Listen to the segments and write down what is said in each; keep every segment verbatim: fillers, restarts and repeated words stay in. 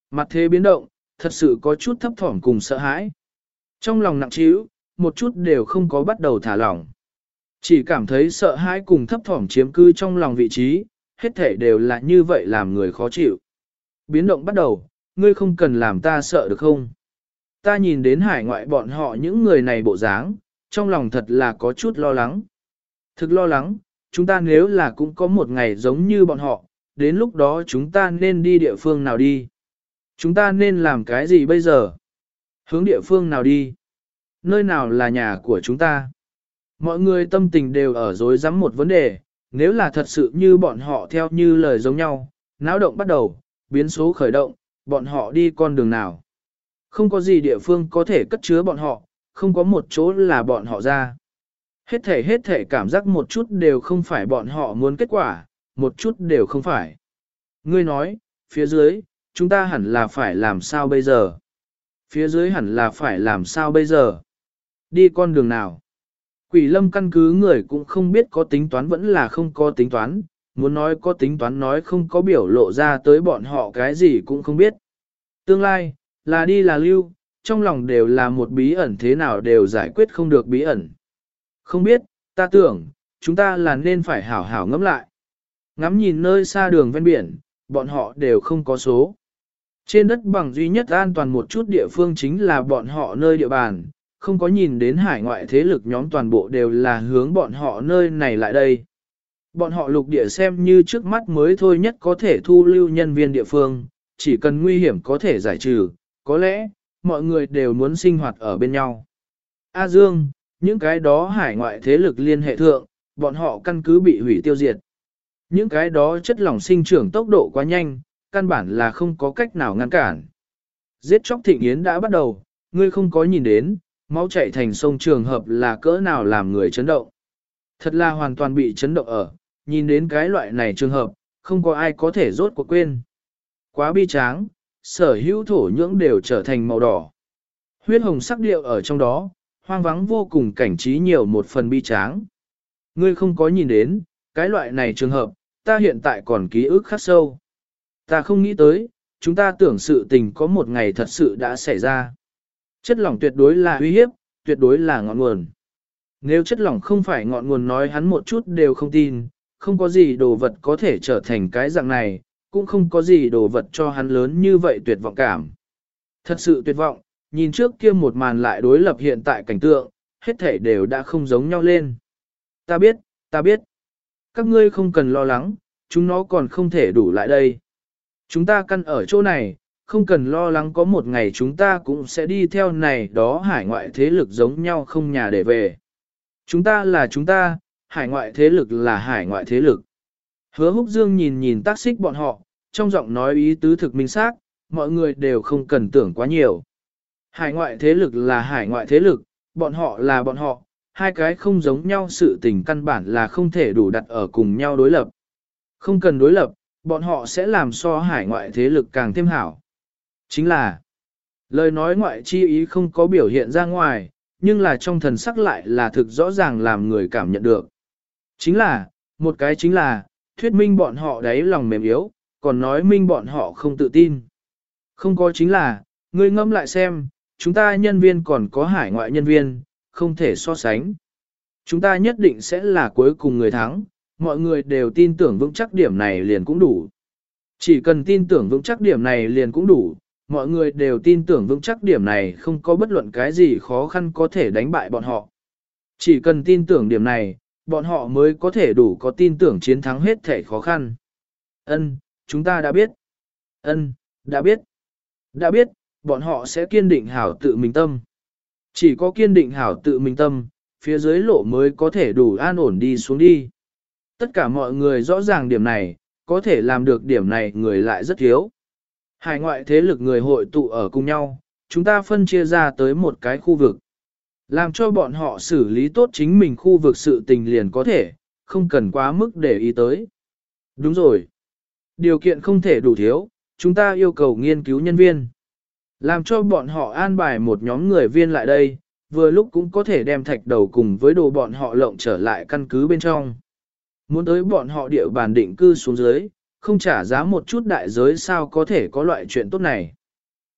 Mặt thế biến động, thật sự có chút thấp thỏm cùng sợ hãi. Trong lòng nặng trĩu, một chút đều không có bắt đầu thả lỏng. Chỉ cảm thấy sợ hãi cùng thấp thỏm chiếm cư trong lòng vị trí, hết thể đều là như vậy làm người khó chịu. Biến động bắt đầu, ngươi không cần làm ta sợ được không? Ta nhìn đến hải ngoại bọn họ những người này bộ dáng, trong lòng thật là có chút lo lắng. Thực lo lắng, chúng ta nếu là cũng có một ngày giống như bọn họ, đến lúc đó chúng ta nên đi địa phương nào đi? Chúng ta nên làm cái gì bây giờ? Hướng địa phương nào đi? Nơi nào là nhà của chúng ta? Mọi người tâm tình đều ở rối rắm một vấn đề, nếu là thật sự như bọn họ theo như lời giống nhau, náo động bắt đầu, biến số khởi động, bọn họ đi con đường nào? Không có gì địa phương có thể cất chứa bọn họ, không có một chỗ là bọn họ ra. Hết thể hết thể cảm giác một chút đều không phải bọn họ muốn kết quả, một chút đều không phải. Ngươi nói, phía dưới, chúng ta hẳn là phải làm sao bây giờ? Phía dưới hẳn là phải làm sao bây giờ? Đi con đường nào? Quỷ lâm căn cứ người cũng không biết có tính toán vẫn là không có tính toán, muốn nói có tính toán nói không có biểu lộ ra tới bọn họ cái gì cũng không biết. Tương lai, là đi là lưu, trong lòng đều là một bí ẩn thế nào đều giải quyết không được bí ẩn. Không biết, ta tưởng, chúng ta là nên phải hảo hảo ngẫm lại. Ngắm nhìn nơi xa đường ven biển, bọn họ đều không có số. Trên đất bằng duy nhất an toàn một chút địa phương chính là bọn họ nơi địa bàn, không có nhìn đến hải ngoại thế lực nhóm toàn bộ đều là hướng bọn họ nơi này lại đây. Bọn họ lục địa xem như trước mắt mới thôi nhất có thể thu lưu nhân viên địa phương, chỉ cần nguy hiểm có thể giải trừ, có lẽ, mọi người đều muốn sinh hoạt ở bên nhau. A Dương, những cái đó hải ngoại thế lực liên hệ thượng, bọn họ căn cứ bị hủy tiêu diệt. Những cái đó chất lỏng sinh trưởng tốc độ quá nhanh, căn bản là không có cách nào ngăn cản. Giết chóc thịnh yến đã bắt đầu, ngươi không có nhìn đến, máu chảy thành sông trường hợp là cỡ nào làm người chấn động. Thật là hoàn toàn bị chấn động ở, nhìn đến cái loại này trường hợp, không có ai có thể rốt cuộc quên. Quá bi tráng, sở hữu thổ nhưỡng đều trở thành màu đỏ. Huyết hồng sắc điệu ở trong đó, hoang vắng vô cùng cảnh trí nhiều một phần bi tráng. Ngươi không có nhìn đến, cái loại này trường hợp, ta hiện tại còn ký ức khắc sâu. Ta không nghĩ tới, chúng ta tưởng sự tình có một ngày thật sự đã xảy ra. Chất lỏng tuyệt đối là uy hiếp, tuyệt đối là ngọn nguồn. Nếu chất lỏng không phải ngọn nguồn nói hắn một chút đều không tin, không có gì đồ vật có thể trở thành cái dạng này, cũng không có gì đồ vật cho hắn lớn như vậy tuyệt vọng cảm. Thật sự tuyệt vọng, nhìn trước kia một màn lại đối lập hiện tại cảnh tượng, hết thể đều đã không giống nhau lên. Ta biết, ta biết. Các ngươi không cần lo lắng, chúng nó còn không thể đủ lại đây. Chúng ta căn ở chỗ này, không cần lo lắng có một ngày chúng ta cũng sẽ đi theo này đó hải ngoại thế lực giống nhau không nhà để về. Chúng ta là chúng ta, hải ngoại thế lực là hải ngoại thế lực. Hứa Húc Dương nhìn nhìn tác xích bọn họ, trong giọng nói ý tứ thực minh xác, mọi người đều không cần tưởng quá nhiều. Hải ngoại thế lực là hải ngoại thế lực, bọn họ là bọn họ, hai cái không giống nhau sự tình căn bản là không thể đủ đặt ở cùng nhau đối lập. Không cần đối lập, bọn họ sẽ làm so hải ngoại thế lực càng thêm hảo. Chính là, lời nói ngoại chi ý không có biểu hiện ra ngoài, nhưng là trong thần sắc lại là thực rõ ràng làm người cảm nhận được. Chính là, một cái chính là, thuyết minh bọn họ đáy lòng mềm yếu, còn nói minh bọn họ không tự tin. Không có chính là, ngươi ngẫm lại xem, chúng ta nhân viên còn có hải ngoại nhân viên, không thể so sánh. Chúng ta nhất định sẽ là cuối cùng người thắng, mọi người đều tin tưởng vững chắc điểm này liền cũng đủ. Chỉ cần tin tưởng vững chắc điểm này liền cũng đủ, mọi người đều tin tưởng vững chắc điểm này không có bất luận cái gì khó khăn có thể đánh bại bọn họ. Chỉ cần tin tưởng điểm này, bọn họ mới có thể đủ có tin tưởng chiến thắng hết thể khó khăn. Ân, chúng ta đã biết. Ân, đã biết. Đã biết, bọn họ sẽ kiên định hảo tự mình tâm. Chỉ có kiên định hảo tự mình tâm, phía dưới lộ mới có thể đủ an ổn đi xuống đi. Tất cả mọi người rõ ràng điểm này, có thể làm được điểm này người lại rất thiếu. Hải ngoại thế lực người hội tụ ở cùng nhau, chúng ta phân chia ra tới một cái khu vực. Làm cho bọn họ xử lý tốt chính mình khu vực sự tình liền có thể, không cần quá mức để ý tới. Đúng rồi. Điều kiện không thể đủ thiếu, chúng ta yêu cầu nghiên cứu nhân viên. Làm cho bọn họ an bài một nhóm người viên lại đây, vừa lúc cũng có thể đem thạch đầu cùng với đồ bọn họ lộng trở lại căn cứ bên trong. Muốn tới bọn họ địa bàn định cư xuống dưới, không trả giá một chút đại giới sao có thể có loại chuyện tốt này.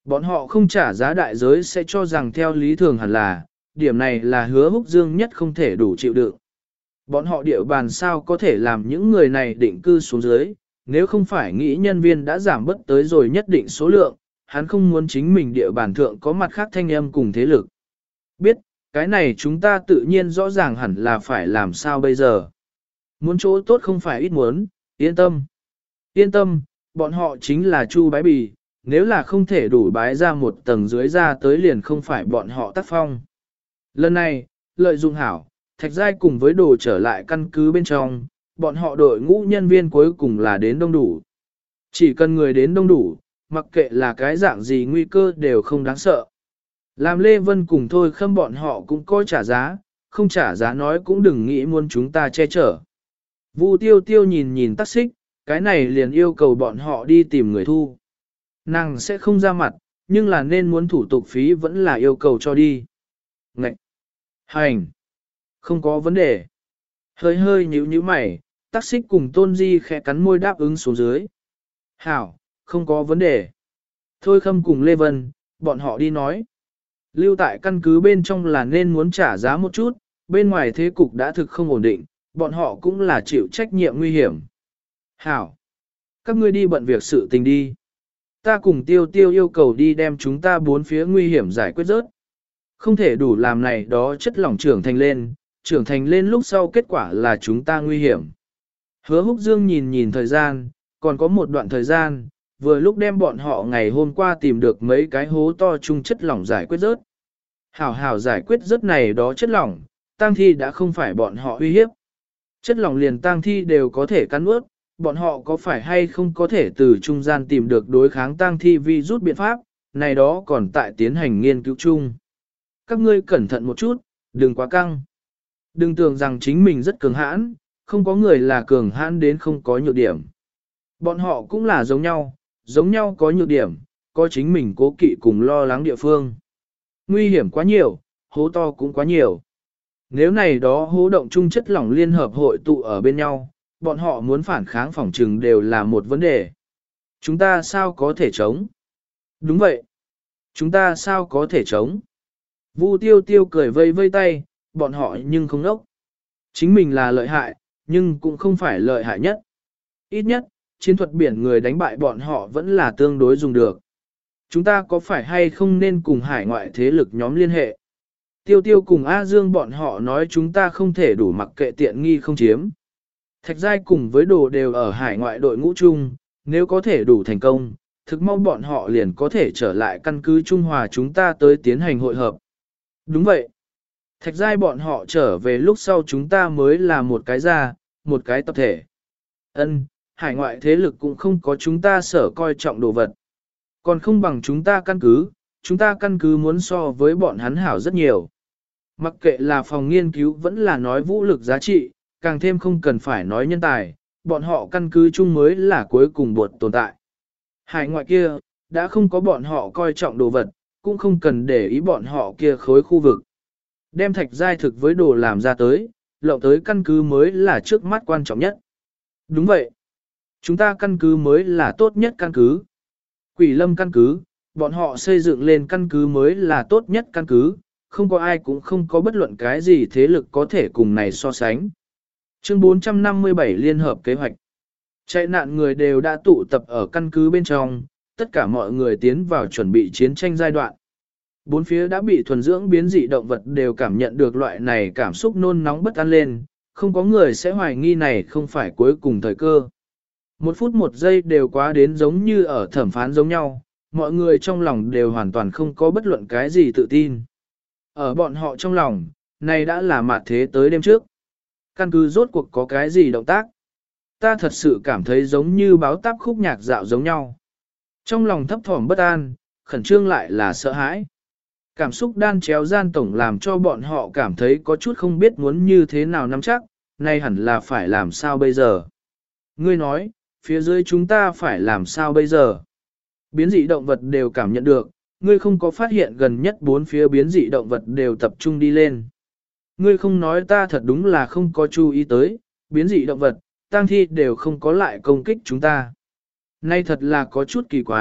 Bọn họ không trả giá đại giới sẽ cho rằng theo lý thường hẳn là, điểm này là hứa húc dương nhất không thể đủ chịu đựng. Bọn họ địa bàn sao có thể làm những người này định cư xuống dưới, nếu không phải nghĩ nhân viên đã giảm bất tới rồi nhất định số lượng, hắn không muốn chính mình địa bàn thượng có mặt khác thanh âm cùng thế lực. Biết, cái này chúng ta tự nhiên rõ ràng hẳn là phải làm sao bây giờ. Muốn chỗ tốt không phải ít muốn, yên tâm. Yên tâm, bọn họ chính là Chu Bái Bì, nếu là không thể đủ bái ra một tầng dưới ra tới liền không phải bọn họ tác phong. Lần này, lợi dụng hảo, Thạch Giai cùng với đồ trở lại căn cứ bên trong, bọn họ đội ngũ nhân viên cuối cùng là đến đông đủ. Chỉ cần người đến đông đủ, mặc kệ là cái dạng gì nguy cơ đều không đáng sợ. Làm Lê Vân cùng thôi khâm bọn họ cũng coi trả giá, không trả giá nói cũng đừng nghĩ muốn chúng ta che chở. Vu tiêu tiêu nhìn nhìn tắc xích, cái này liền yêu cầu bọn họ đi tìm người thu. Nàng sẽ không ra mặt, nhưng là nên muốn thủ tục phí vẫn là yêu cầu cho đi. Ngậy! Hành! Không có vấn đề. Hơi hơi nhíu nhíu mày, tắc xích cùng tôn di khẽ cắn môi đáp ứng xuống dưới. Hảo, không có vấn đề. Thôi khâm cùng Lê Vân, bọn họ đi nói. Lưu tại căn cứ bên trong là nên muốn trả giá một chút, bên ngoài thế cục đã thực không ổn định, bọn họ cũng là chịu trách nhiệm nguy hiểm. Hảo! Các ngươi đi bận việc sự tình đi. Ta cùng tiêu tiêu yêu cầu đi đem chúng ta bốn phía nguy hiểm giải quyết rớt. Không thể đủ làm này đó chất lỏng trưởng thành lên, trưởng thành lên lúc sau kết quả là chúng ta nguy hiểm. Hứa Húc Dương nhìn nhìn thời gian, còn có một đoạn thời gian, vừa lúc đem bọn họ ngày hôm qua tìm được mấy cái hố to chung chất lỏng giải quyết rớt. Hảo hảo giải quyết rớt này đó chất lỏng, tang thi đã không phải bọn họ uy hiếp. Chất lỏng liền tang thi đều có thể cắn ướt, bọn họ có phải hay không có thể từ trung gian tìm được đối kháng tang thi vi rút biện pháp, này đó còn tại tiến hành nghiên cứu chung. Các ngươi cẩn thận một chút, đừng quá căng. Đừng tưởng rằng chính mình rất cường hãn, không có người là cường hãn đến không có nhược điểm. Bọn họ cũng là giống nhau, giống nhau có nhược điểm, có chính mình cố kỵ cùng lo lắng địa phương. Nguy hiểm quá nhiều, hố to cũng quá nhiều. Nếu này đó hố động chung chất lỏng liên hợp hội tụ ở bên nhau, bọn họ muốn phản kháng phòng trừng đều là một vấn đề. Chúng ta sao có thể chống? Đúng vậy. Chúng ta sao có thể chống? Vu tiêu tiêu cười vây vây tay, bọn họ nhưng không nốc. Chính mình là lợi hại, nhưng cũng không phải lợi hại nhất. Ít nhất, chiến thuật biển người đánh bại bọn họ vẫn là tương đối dùng được. Chúng ta có phải hay không nên cùng hải ngoại thế lực nhóm liên hệ? Tiêu tiêu cùng A Dương bọn họ nói chúng ta không thể đủ mặc kệ tiện nghi không chiếm. Thạch Giai cùng với đồ đều ở hải ngoại đội ngũ chung, nếu có thể đủ thành công, thực mong bọn họ liền có thể trở lại căn cứ Trung Hòa chúng ta tới tiến hành hội hợp. Đúng vậy. Thạch Giai bọn họ trở về lúc sau chúng ta mới là một cái gia, một cái tập thể. Ân, hải ngoại thế lực cũng không có chúng ta sở coi trọng đồ vật. Còn không bằng chúng ta căn cứ, chúng ta căn cứ muốn so với bọn hắn hảo rất nhiều. Mặc kệ là phòng nghiên cứu vẫn là nói vũ lực giá trị, càng thêm không cần phải nói nhân tài, bọn họ căn cứ chung mới là cuối cùng buộc tồn tại. Hải ngoại kia, đã không có bọn họ coi trọng đồ vật, cũng không cần để ý bọn họ kia khối khu vực. Đem Thạch Giai thực với đồ làm ra tới, lộng tới căn cứ mới là trước mắt quan trọng nhất. Đúng vậy. Chúng ta căn cứ mới là tốt nhất căn cứ. Quỷ Lâm căn cứ, bọn họ xây dựng lên căn cứ mới là tốt nhất căn cứ, không có ai cũng không có bất luận cái gì thế lực có thể cùng này so sánh. Chương bốn trăm năm mươi bảy Liên hợp kế hoạch. Chạy nạn người đều đã tụ tập ở căn cứ bên trong, tất cả mọi người tiến vào chuẩn bị chiến tranh giai đoạn. Bốn phía đã bị thuần dưỡng biến dị động vật đều cảm nhận được loại này cảm xúc nôn nóng bất an lên, không có người sẽ hoài nghi này không phải cuối cùng thời cơ. Một phút một giây đều quá đến giống như ở thẩm phán giống nhau, mọi người trong lòng đều hoàn toàn không có bất luận cái gì tự tin. Ở bọn họ trong lòng, này đã là mạt thế tới đêm trước. Căn cứ rốt cuộc có cái gì động tác. Ta thật sự cảm thấy giống như báo táp khúc nhạc dạo giống nhau. Trong lòng thấp thỏm bất an, khẩn trương lại là sợ hãi. Cảm xúc đan chéo gian tổng làm cho bọn họ cảm thấy có chút không biết muốn như thế nào nắm chắc, nay hẳn là phải làm sao bây giờ. Ngươi nói, phía dưới chúng ta phải làm sao bây giờ? Biến dị động vật đều cảm nhận được, ngươi không có phát hiện gần nhất bốn phía biến dị động vật đều tập trung đi lên. Ngươi không nói ta thật đúng là không có chú ý tới, biến dị động vật, tang thi đều không có lại công kích chúng ta. Nay thật là có chút kỳ quái,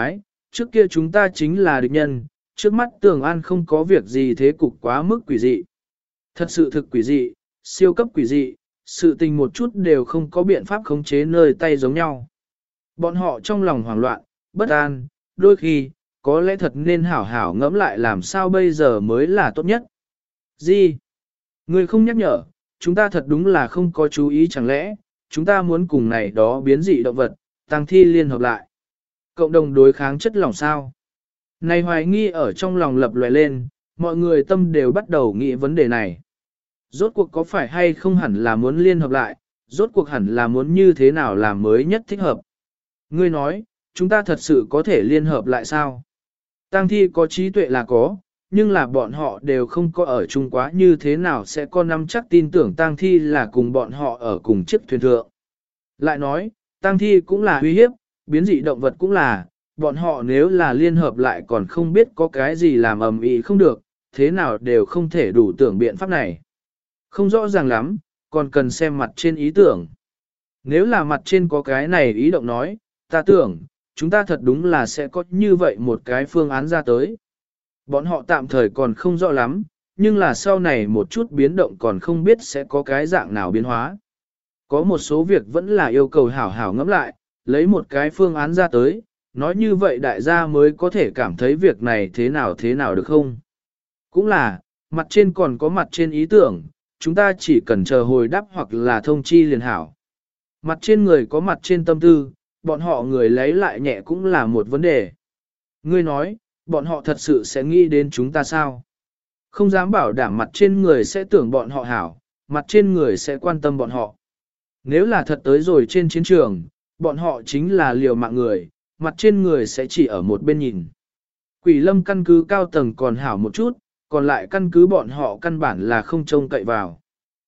trước kia chúng ta chính là địch nhân, trước mắt Tường An không có việc gì thế cục quá mức quỷ dị. Thật sự thực quỷ dị, siêu cấp quỷ dị, sự tình một chút đều không có biện pháp khống chế nơi tay giống nhau. Bọn họ trong lòng hoảng loạn, bất an, đôi khi, có lẽ thật nên hảo hảo ngẫm lại làm sao bây giờ mới là tốt nhất. Gì? Người không nhắc nhở, chúng ta thật đúng là không có chú ý chẳng lẽ, chúng ta muốn cùng này đó biến dị động vật, tăng thi liên hợp lại. Cộng đồng đối kháng chất lỏng sao? Này hoài nghi ở trong lòng lập lòe lên, mọi người tâm đều bắt đầu nghĩ vấn đề này. Rốt cuộc có phải hay không hẳn là muốn liên hợp lại, rốt cuộc hẳn là muốn như thế nào làm mới nhất thích hợp. Ngươi nói, chúng ta thật sự có thể liên hợp lại sao? Tang thi có trí tuệ là có, nhưng là bọn họ đều không có ở chung quá như thế nào sẽ có nắm chắc tin tưởng tang thi là cùng bọn họ ở cùng chiếc thuyền thượng. Lại nói, tang thi cũng là uy hiếp, biến dị động vật cũng là, bọn họ nếu là liên hợp lại còn không biết có cái gì làm ầm ĩ không được, thế nào đều không thể đủ tưởng biện pháp này. Không rõ ràng lắm, còn cần xem mặt trên ý tưởng. Nếu là mặt trên có cái này ý động nói, ta tưởng, chúng ta thật đúng là sẽ có như vậy một cái phương án ra tới. Bọn họ tạm thời còn không rõ lắm, nhưng là sau này một chút biến động còn không biết sẽ có cái dạng nào biến hóa. Có một số việc vẫn là yêu cầu hảo hảo ngẫm lại, lấy một cái phương án ra tới, nói như vậy đại gia mới có thể cảm thấy việc này thế nào thế nào được không? Cũng là, mặt trên còn có mặt trên ý tưởng, chúng ta chỉ cần chờ hồi đáp hoặc là thông chi liền hảo. Mặt trên người có mặt trên tâm tư, bọn họ người lấy lại nhẹ cũng là một vấn đề. Ngươi nói, bọn họ thật sự sẽ nghĩ đến chúng ta sao? Không dám bảo đảm mặt trên người sẽ tưởng bọn họ hảo, mặt trên người sẽ quan tâm bọn họ. Nếu là thật tới rồi trên chiến trường, bọn họ chính là liều mạng người, mặt trên người sẽ chỉ ở một bên nhìn. Quỷ lâm căn cứ cao tầng còn hảo một chút, còn lại căn cứ bọn họ căn bản là không trông cậy vào.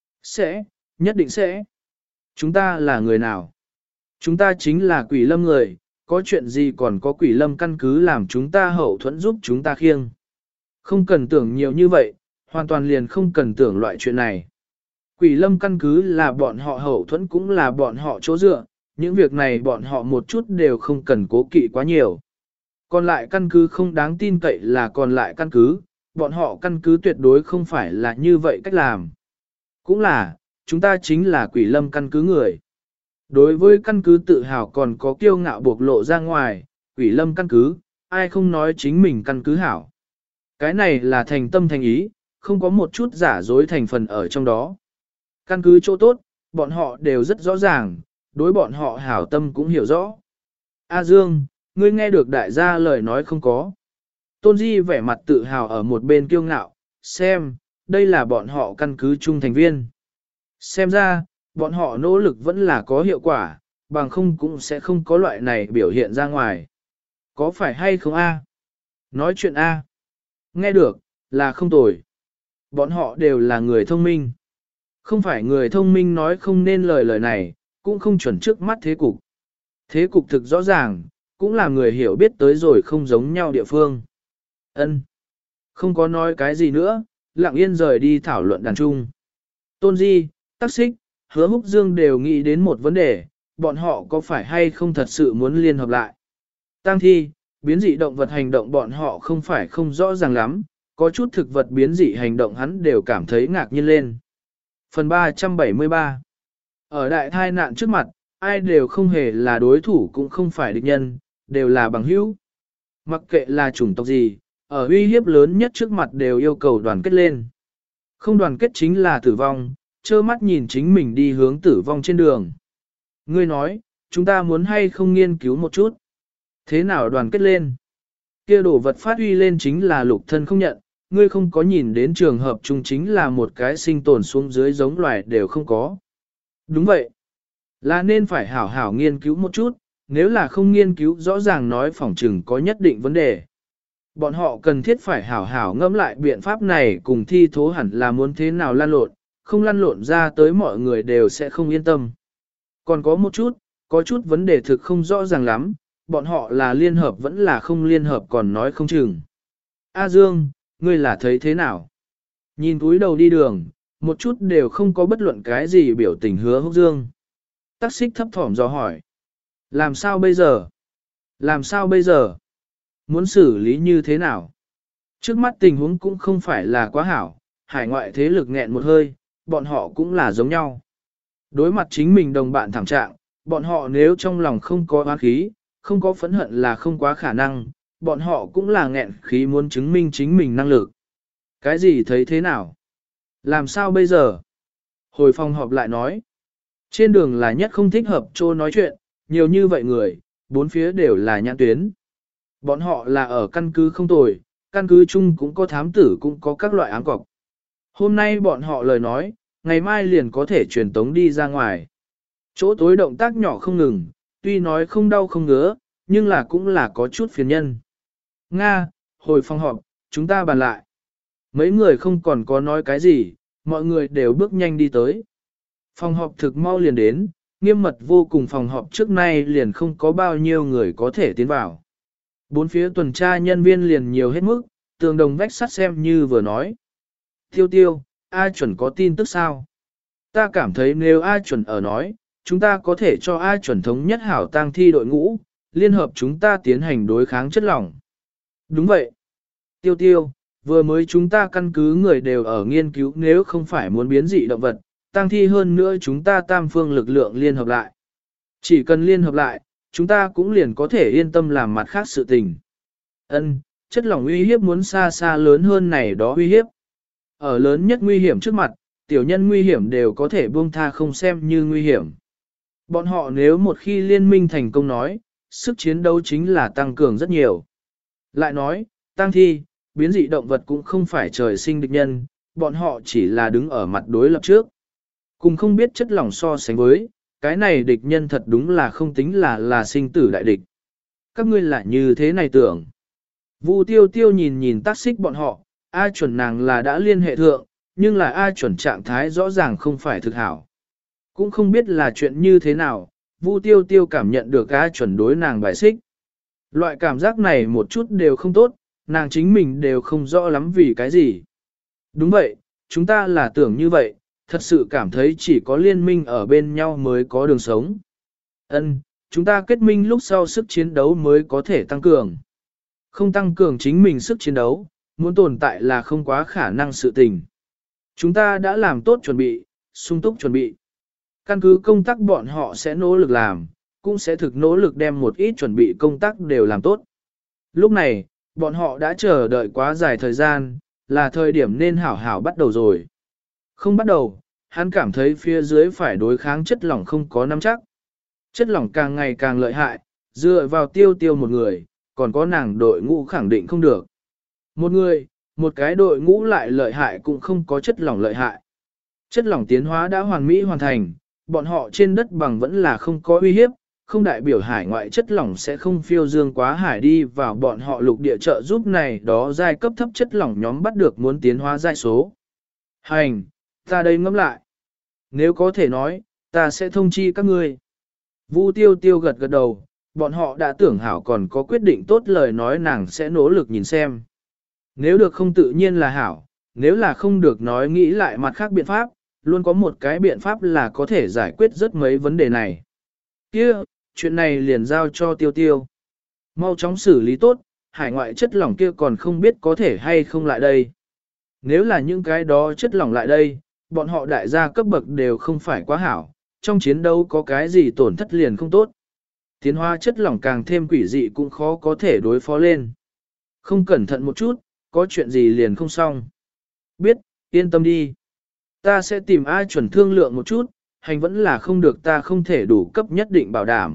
Sẽ, nhất định sẽ. Chúng ta là người nào? Chúng ta chính là quỷ lâm người, có chuyện gì còn có quỷ lâm căn cứ làm chúng ta hậu thuẫn giúp chúng ta khiêng. Không cần tưởng nhiều như vậy, hoàn toàn liền không cần tưởng loại chuyện này. Quỷ lâm căn cứ là bọn họ hậu thuẫn cũng là bọn họ chỗ dựa, những việc này bọn họ một chút đều không cần cố kỵ quá nhiều. Còn lại căn cứ không đáng tin cậy là còn lại căn cứ, bọn họ căn cứ tuyệt đối không phải là như vậy cách làm. Cũng là, chúng ta chính là quỷ lâm căn cứ người. Đối với căn cứ tự hào còn có kiêu ngạo buộc lộ ra ngoài, quỷ lâm căn cứ, ai không nói chính mình căn cứ hảo. Cái này là thành tâm thành ý, không có một chút giả dối thành phần ở trong đó. Căn cứ chỗ tốt, bọn họ đều rất rõ ràng, đối bọn họ hảo tâm cũng hiểu rõ. A Dương, ngươi nghe được đại gia lời nói không có. Tôn Di vẻ mặt tự hào ở một bên kiêu ngạo, xem, đây là bọn họ căn cứ chung thành viên. Xem ra, bọn họ nỗ lực vẫn là có hiệu quả, bằng không cũng sẽ không có loại này biểu hiện ra ngoài. Có phải hay không a? Nói chuyện a. Nghe được, là không tồi. Bọn họ đều là người thông minh. Không phải người thông minh nói không nên lời lời này, cũng không chuẩn trước mắt thế cục. Thế cục thực rõ ràng, cũng là người hiểu biết tới rồi không giống nhau địa phương. Ân, không có nói cái gì nữa, lặng yên rời đi thảo luận đàn chung. Tôn Di, Tắc Xích, Hứa Húc Dương đều nghĩ đến một vấn đề, bọn họ có phải hay không thật sự muốn liên hợp lại. Tăng thi, biến dị động vật hành động bọn họ không phải không rõ ràng lắm, có chút thực vật biến dị hành động hắn đều cảm thấy ngạc nhiên lên. Phần ba trăm bảy mươi ba. Ở đại thai nạn trước mặt, ai đều không hề là đối thủ cũng không phải địch nhân, đều là bằng hữu. Mặc kệ là chủng tộc gì, ở uy hiếp lớn nhất trước mặt đều yêu cầu đoàn kết lên. Không đoàn kết chính là tử vong, trơ mắt nhìn chính mình đi hướng tử vong trên đường. Ngươi nói, chúng ta muốn hay không nghiên cứu một chút. Thế nào đoàn kết lên? Kia đổ vật phát huy lên chính là lục thân không nhận, ngươi không có nhìn đến trường hợp chung chính là một cái sinh tồn xuống dưới giống loài đều không có. Đúng vậy. Là nên phải hảo hảo nghiên cứu một chút, nếu là không nghiên cứu rõ ràng nói phỏng chừng có nhất định vấn đề. Bọn họ cần thiết phải hảo hảo ngẫm lại biện pháp này cùng thi thố hẳn là muốn thế nào lăn lộn, không lăn lộn ra tới mọi người đều sẽ không yên tâm. Còn có một chút, có chút vấn đề thực không rõ ràng lắm, bọn họ là liên hợp vẫn là không liên hợp còn nói không chừng. A Dương, ngươi là thấy thế nào? Nhìn túi đầu đi đường, một chút đều không có bất luận cái gì biểu tình Hứa Húc Dương. Tắc Xích thấp thỏm dò hỏi. Làm sao bây giờ? Làm sao bây giờ? muốn xử lý như thế nào? Trước mắt tình huống cũng không phải là quá hảo, hải ngoại thế lực nghẹn một hơi, bọn họ cũng là giống nhau. Đối mặt chính mình đồng bạn thảm trạng, bọn họ nếu trong lòng không có oán khí, không có phẫn hận là không quá khả năng, bọn họ cũng là nghẹn khí muốn chứng minh chính mình năng lực. Cái gì thấy thế nào? Làm sao bây giờ? Hồi phòng họp lại nói. Trên đường là nhất không thích hợp chỗ nói chuyện, nhiều như vậy người, bốn phía đều là nhãn tuyến. Bọn họ là ở căn cứ không tồi, căn cứ chung cũng có thám tử cũng có các loại ám cọc. Hôm nay bọn họ lời nói, ngày mai liền có thể truyền tống đi ra ngoài. Chỗ tối động tác nhỏ không ngừng, tuy nói không đau không ngứa, nhưng là cũng là có chút phiền nhân. Nga, hồi phòng họp, chúng ta bàn lại. Mấy người không còn có nói cái gì, mọi người đều bước nhanh đi tới. Phòng họp thực mau liền đến, nghiêm mật vô cùng, phòng họp trước nay liền không có bao nhiêu người có thể tiến vào. Bốn phía tuần tra nhân viên liền nhiều hết mức, tường đồng vách sắt xem như vừa nói. Tiêu tiêu, A chuẩn có tin tức sao? Ta cảm thấy nếu A chuẩn ở nói, chúng ta có thể cho A chuẩn thống nhất hảo tang thi đội ngũ, liên hợp chúng ta tiến hành đối kháng chất lỏng. Đúng vậy. Tiêu tiêu, vừa mới chúng ta căn cứ người đều ở nghiên cứu, nếu không phải muốn biến dị động vật, tang thi hơn nữa chúng ta tam phương lực lượng liên hợp lại. Chỉ cần liên hợp lại, chúng ta cũng liền có thể yên tâm làm mặt khác sự tình. Ân, chất lỏng uy hiếp muốn xa xa lớn hơn này đó uy hiếp. Ở lớn nhất nguy hiểm trước mặt, tiểu nhân nguy hiểm đều có thể buông tha không xem như nguy hiểm. Bọn họ nếu một khi liên minh thành công nói, sức chiến đấu chính là tăng cường rất nhiều. Lại nói, tang thi, biến dị động vật cũng không phải trời sinh địch nhân, bọn họ chỉ là đứng ở mặt đối lập trước. Cùng không biết chất lỏng so sánh với, cái này địch nhân thật đúng là không tính là là sinh tử đại địch. Các ngươi lại như thế này tưởng. Vu tiêu tiêu nhìn nhìn tác xích bọn họ, A chuẩn nàng là đã liên hệ thượng, nhưng là A chuẩn trạng thái rõ ràng không phải thực hảo. Cũng không biết là chuyện như thế nào, Vu tiêu tiêu cảm nhận được A chuẩn đối nàng bài xích. Loại cảm giác này một chút đều không tốt, nàng chính mình đều không rõ lắm vì cái gì. Đúng vậy, chúng ta là tưởng như vậy, thật sự cảm thấy chỉ có liên minh ở bên nhau mới có đường sống. Ân, chúng ta kết minh lúc sau sức chiến đấu mới có thể tăng cường. Không tăng cường chính mình sức chiến đấu, muốn tồn tại là không quá khả năng sự tình. Chúng ta đã làm tốt chuẩn bị, sung túc chuẩn bị. Căn cứ công tác bọn họ sẽ nỗ lực làm, cũng sẽ thực nỗ lực đem một ít chuẩn bị công tác đều làm tốt. Lúc này, bọn họ đã chờ đợi quá dài thời gian, là thời điểm nên hảo hảo bắt đầu rồi. Không bắt đầu, hắn cảm thấy phía dưới phải đối kháng chất lỏng không có nắm chắc. Chất lỏng càng ngày càng lợi hại, dựa vào tiêu tiêu một người, còn có nàng đội ngũ khẳng định không được. Một người, một cái đội ngũ lại lợi hại cũng không có chất lỏng lợi hại. Chất lỏng tiến hóa đã hoàn mỹ hoàn thành, bọn họ trên đất bằng vẫn là không có uy hiếp, không đại biểu hải ngoại chất lỏng sẽ không phiêu dương quá hải đi vào bọn họ lục địa trợ giúp này đó giai cấp thấp chất lỏng nhóm bắt được muốn tiến hóa giai số. Hành, ta đây ngẫm lại. Nếu có thể nói, ta sẽ thông chi các ngươi. Vu tiêu tiêu gật gật đầu, bọn họ đã tưởng hảo còn có quyết định tốt lời nói nàng sẽ nỗ lực nhìn xem. Nếu được không tự nhiên là hảo, nếu là không được nói nghĩ lại mặt khác biện pháp, luôn có một cái biện pháp là có thể giải quyết rất mấy vấn đề này. Kia, chuyện này liền giao cho tiêu tiêu. Mau chóng xử lý tốt, hải ngoại chất lỏng kia còn không biết có thể hay không lại đây. Nếu là những cái đó chất lỏng lại đây, bọn họ đại gia cấp bậc đều không phải quá hảo, trong chiến đấu có cái gì tổn thất liền không tốt. Tiến hóa chất lỏng càng thêm quỷ dị cũng khó có thể đối phó lên. Không cẩn thận một chút, có chuyện gì liền không xong. Biết, yên tâm đi. Ta sẽ tìm ai chuẩn thương lượng một chút, hành vẫn là không được ta không thể đủ cấp nhất định bảo đảm.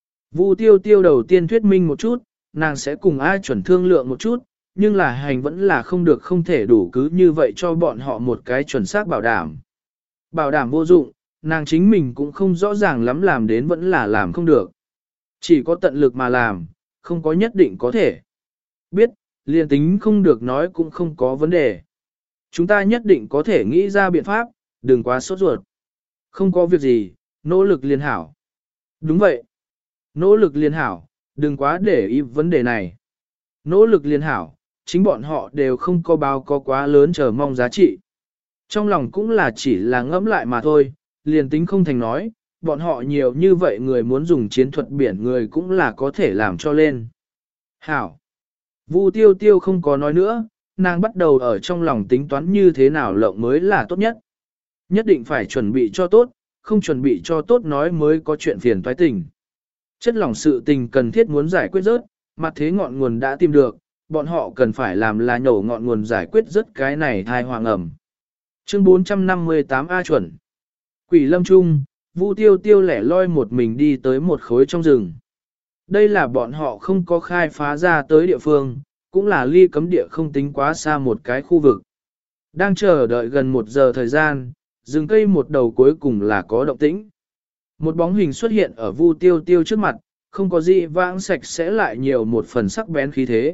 Vu tiêu tiêu đầu tiên thuyết minh một chút, nàng sẽ cùng ai chuẩn thương lượng một chút, nhưng là hành vẫn là không được không thể đủ cứ như vậy cho bọn họ một cái chuẩn xác bảo đảm. Bảo đảm vô dụng, nàng chính mình cũng không rõ ràng lắm làm đến vẫn là làm không được. Chỉ có tận lực mà làm, không có nhất định có thể. Biết, liền tính không được nói cũng không có vấn đề. Chúng ta nhất định có thể nghĩ ra biện pháp, đừng quá sốt ruột. Không có việc gì, nỗ lực liên hảo. Đúng vậy. Nỗ lực liên hảo, đừng quá để ý vấn đề này. Nỗ lực liên hảo, chính bọn họ đều không có báo có quá lớn chờ mong giá trị. Trong lòng cũng là chỉ là ngẫm lại mà thôi, liền tính không thành nói, bọn họ nhiều như vậy người muốn dùng chiến thuật biển người cũng là có thể làm cho lên. Hảo. Vu tiêu tiêu không có nói nữa, nàng bắt đầu ở trong lòng tính toán như thế nào lộng mới là tốt nhất. Nhất định phải chuẩn bị cho tốt, không chuẩn bị cho tốt nói mới có chuyện phiền toái tình. Chất lỏng sự tình cần thiết muốn giải quyết rớt, mặt thế ngọn nguồn đã tìm được, bọn họ cần phải làm là nhổ ngọn nguồn giải quyết rớt cái này thai hoàng ẩm. Chương bốn trăm năm mươi tám A chuẩn. Quỷ lâm trung, Vu tiêu tiêu lẻ loi một mình đi tới một khối trong rừng. Đây là bọn họ không có khai phá ra tới địa phương, cũng là ly cấm địa không tính quá xa một cái khu vực. Đang chờ đợi gần một giờ thời gian, rừng cây một đầu cuối cùng là có động tĩnh. Một bóng hình xuất hiện ở Vu tiêu tiêu trước mặt, không có gì vãng sạch sẽ lại nhiều một phần sắc bén khí thế.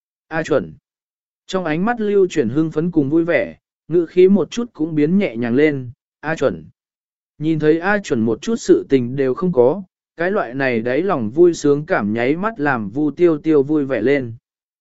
A chuẩn. Trong ánh mắt lưu chuyển hưng phấn cùng vui vẻ, ngữ khí một chút cũng biến nhẹ nhàng lên, A chuẩn. Nhìn thấy A chuẩn một chút sự tình đều không có, cái loại này đáy lòng vui sướng cảm nháy mắt làm Vu tiêu tiêu vui vẻ lên.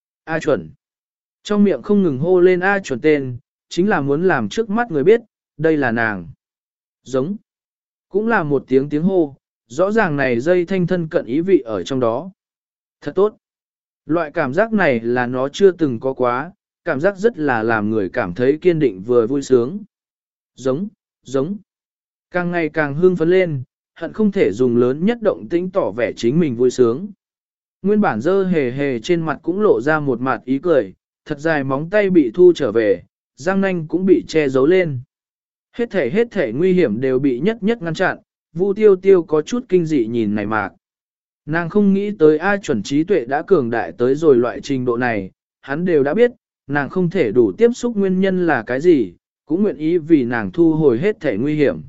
A chuẩn. Trong miệng không ngừng hô lên A chuẩn tên, chính là muốn làm trước mắt người biết, đây là nàng. Giống. Cũng là một tiếng tiếng hô, rõ ràng này dây thanh thân cận ý vị ở trong đó. Thật tốt. Loại cảm giác này là nó chưa từng có quá, cảm giác rất là làm người cảm thấy kiên định vừa vui sướng. Giống, giống. Càng ngày càng hưng phấn lên, hận không thể dùng lớn nhất động tĩnh tỏ vẻ chính mình vui sướng. Nguyên bản dơ hề hề trên mặt cũng lộ ra một mặt ý cười, thật dài móng tay bị thu trở về, răng nanh cũng bị che giấu lên. Hết thể hết thể nguy hiểm đều bị nhất nhất ngăn chặn, Vu tiêu tiêu có chút kinh dị nhìn này mạc. Nàng không nghĩ tới ai chuẩn trí tuệ đã cường đại tới rồi loại trình độ này, hắn đều đã biết, nàng không thể đủ tiếp xúc nguyên nhân là cái gì, cũng nguyện ý vì nàng thu hồi hết thể nguy hiểm.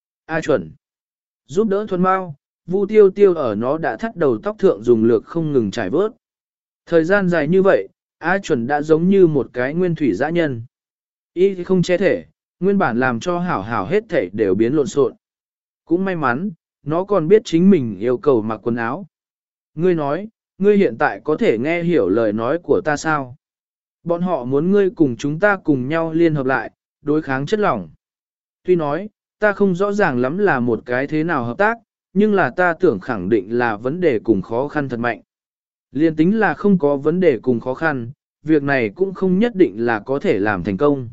A chuẩn. Giúp đỡ thuần mau, Vu tiêu tiêu ở nó đã thắt đầu tóc thượng dùng lược không ngừng trải vớt. Thời gian dài như vậy, A chuẩn đã giống như một cái nguyên thủy dã nhân. Y không che thể, nguyên bản làm cho hảo hảo hết thể đều biến lộn xộn. Cũng may mắn, nó còn biết chính mình yêu cầu mặc quần áo. Ngươi nói, ngươi hiện tại có thể nghe hiểu lời nói của ta sao? Bọn họ muốn ngươi cùng chúng ta cùng nhau liên hợp lại, đối kháng chất lỏng. Tuy nói, ta không rõ ràng lắm là một cái thế nào hợp tác, nhưng là ta tưởng khẳng định là vấn đề cùng khó khăn thật mạnh. Liên tính là không có vấn đề cùng khó khăn, việc này cũng không nhất định là có thể làm thành công.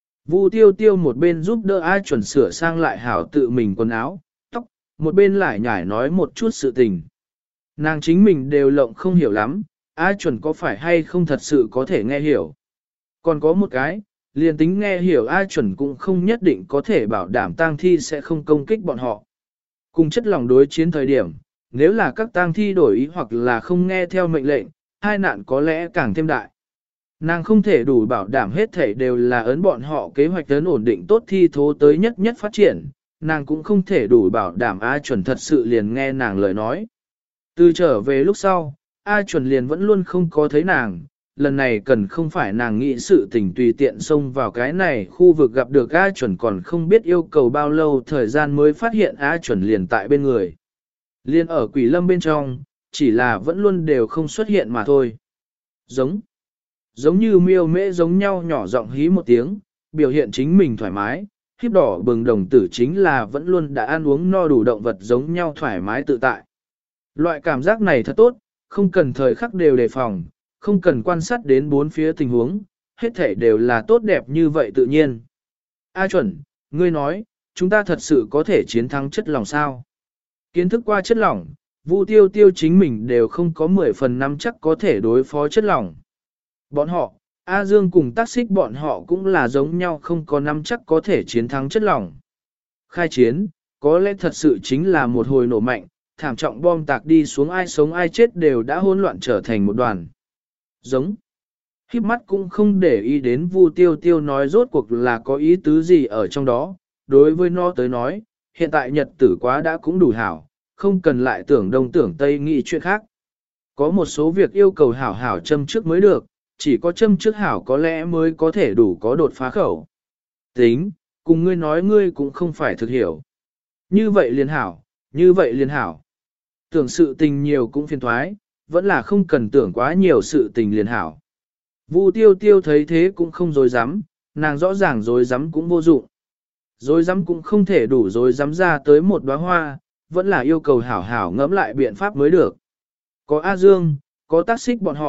Vu tiêu tiêu một bên giúp đỡ ai chuẩn sửa sang lại hảo tự mình quần áo, tóc, một bên lại nhải nói một chút sự tình. Nàng chính mình đều lộng không hiểu lắm, ai chuẩn có phải hay không thật sự có thể nghe hiểu. Còn có một cái, liền tính nghe hiểu ai chuẩn cũng không nhất định có thể bảo đảm tang thi sẽ không công kích bọn họ. Cùng chất lòng đối chiến thời điểm, nếu là các tang thi đổi ý hoặc là không nghe theo mệnh lệnh, hai nạn có lẽ càng thêm đại. Nàng không thể đủ bảo đảm hết thể đều là ấn bọn họ kế hoạch ấn ổn định tốt thi thố tới nhất nhất phát triển, nàng cũng không thể đủ bảo đảm A chuẩn thật sự liền nghe nàng lời nói. Từ trở về lúc sau, A chuẩn liền vẫn luôn không có thấy nàng, lần này cần không phải nàng nghĩ sự tình tùy tiện xông vào cái này khu vực gặp được A chuẩn còn không biết yêu cầu bao lâu thời gian mới phát hiện A chuẩn liền tại bên người. Liên ở quỷ lâm bên trong, chỉ là vẫn luôn đều không xuất hiện mà thôi. Giống. Giống như miêu mễ giống nhau nhỏ giọng hí một tiếng, biểu hiện chính mình thoải mái, khiếp đỏ bừng đồng tử chính là vẫn luôn đã ăn uống no đủ động vật giống nhau thoải mái tự tại. Loại cảm giác này thật tốt, không cần thời khắc đều đề phòng, không cần quan sát đến bốn phía tình huống, hết thể đều là tốt đẹp như vậy tự nhiên. A chuẩn, ngươi nói, chúng ta thật sự có thể chiến thắng chất lỏng sao? Kiến thức qua chất lỏng, Vu tiêu tiêu chính mình đều không có mười phần năm chắc có thể đối phó chất lỏng. Bọn họ, A Dương cùng tác xích bọn họ cũng là giống nhau không có năm chắc có thể chiến thắng chất lỏng. Khai chiến, có lẽ thật sự chính là một hồi nổ mạnh, thảm trọng bom tạc đi xuống ai sống ai chết đều đã hỗn loạn trở thành một đoàn. Giống. Khiếp mắt cũng không để ý đến Vu tiêu tiêu nói rốt cuộc là có ý tứ gì ở trong đó, đối với nó tới nói, hiện tại nhật tử quá đã cũng đủ hảo, không cần lại tưởng đông tưởng tây nghĩ chuyện khác. Có một số việc yêu cầu hảo hảo châm trước mới được, chỉ có châm trước hảo có lẽ mới có thể đủ có đột phá khẩu. Tính, cùng ngươi nói ngươi cũng không phải thực hiểu. Như vậy liền hảo, như vậy liền hảo. Tưởng sự tình nhiều cũng phiền thoái, vẫn là không cần tưởng quá nhiều sự tình liền hảo. Vu tiêu tiêu thấy thế cũng không dối dám, nàng rõ ràng dối dám cũng vô dụng. Dối dám cũng không thể đủ dối dám ra tới một đóa hoa, vẫn là yêu cầu hảo hảo ngẫm lại biện pháp mới được. Có A Dương, có tác xích bọn họ,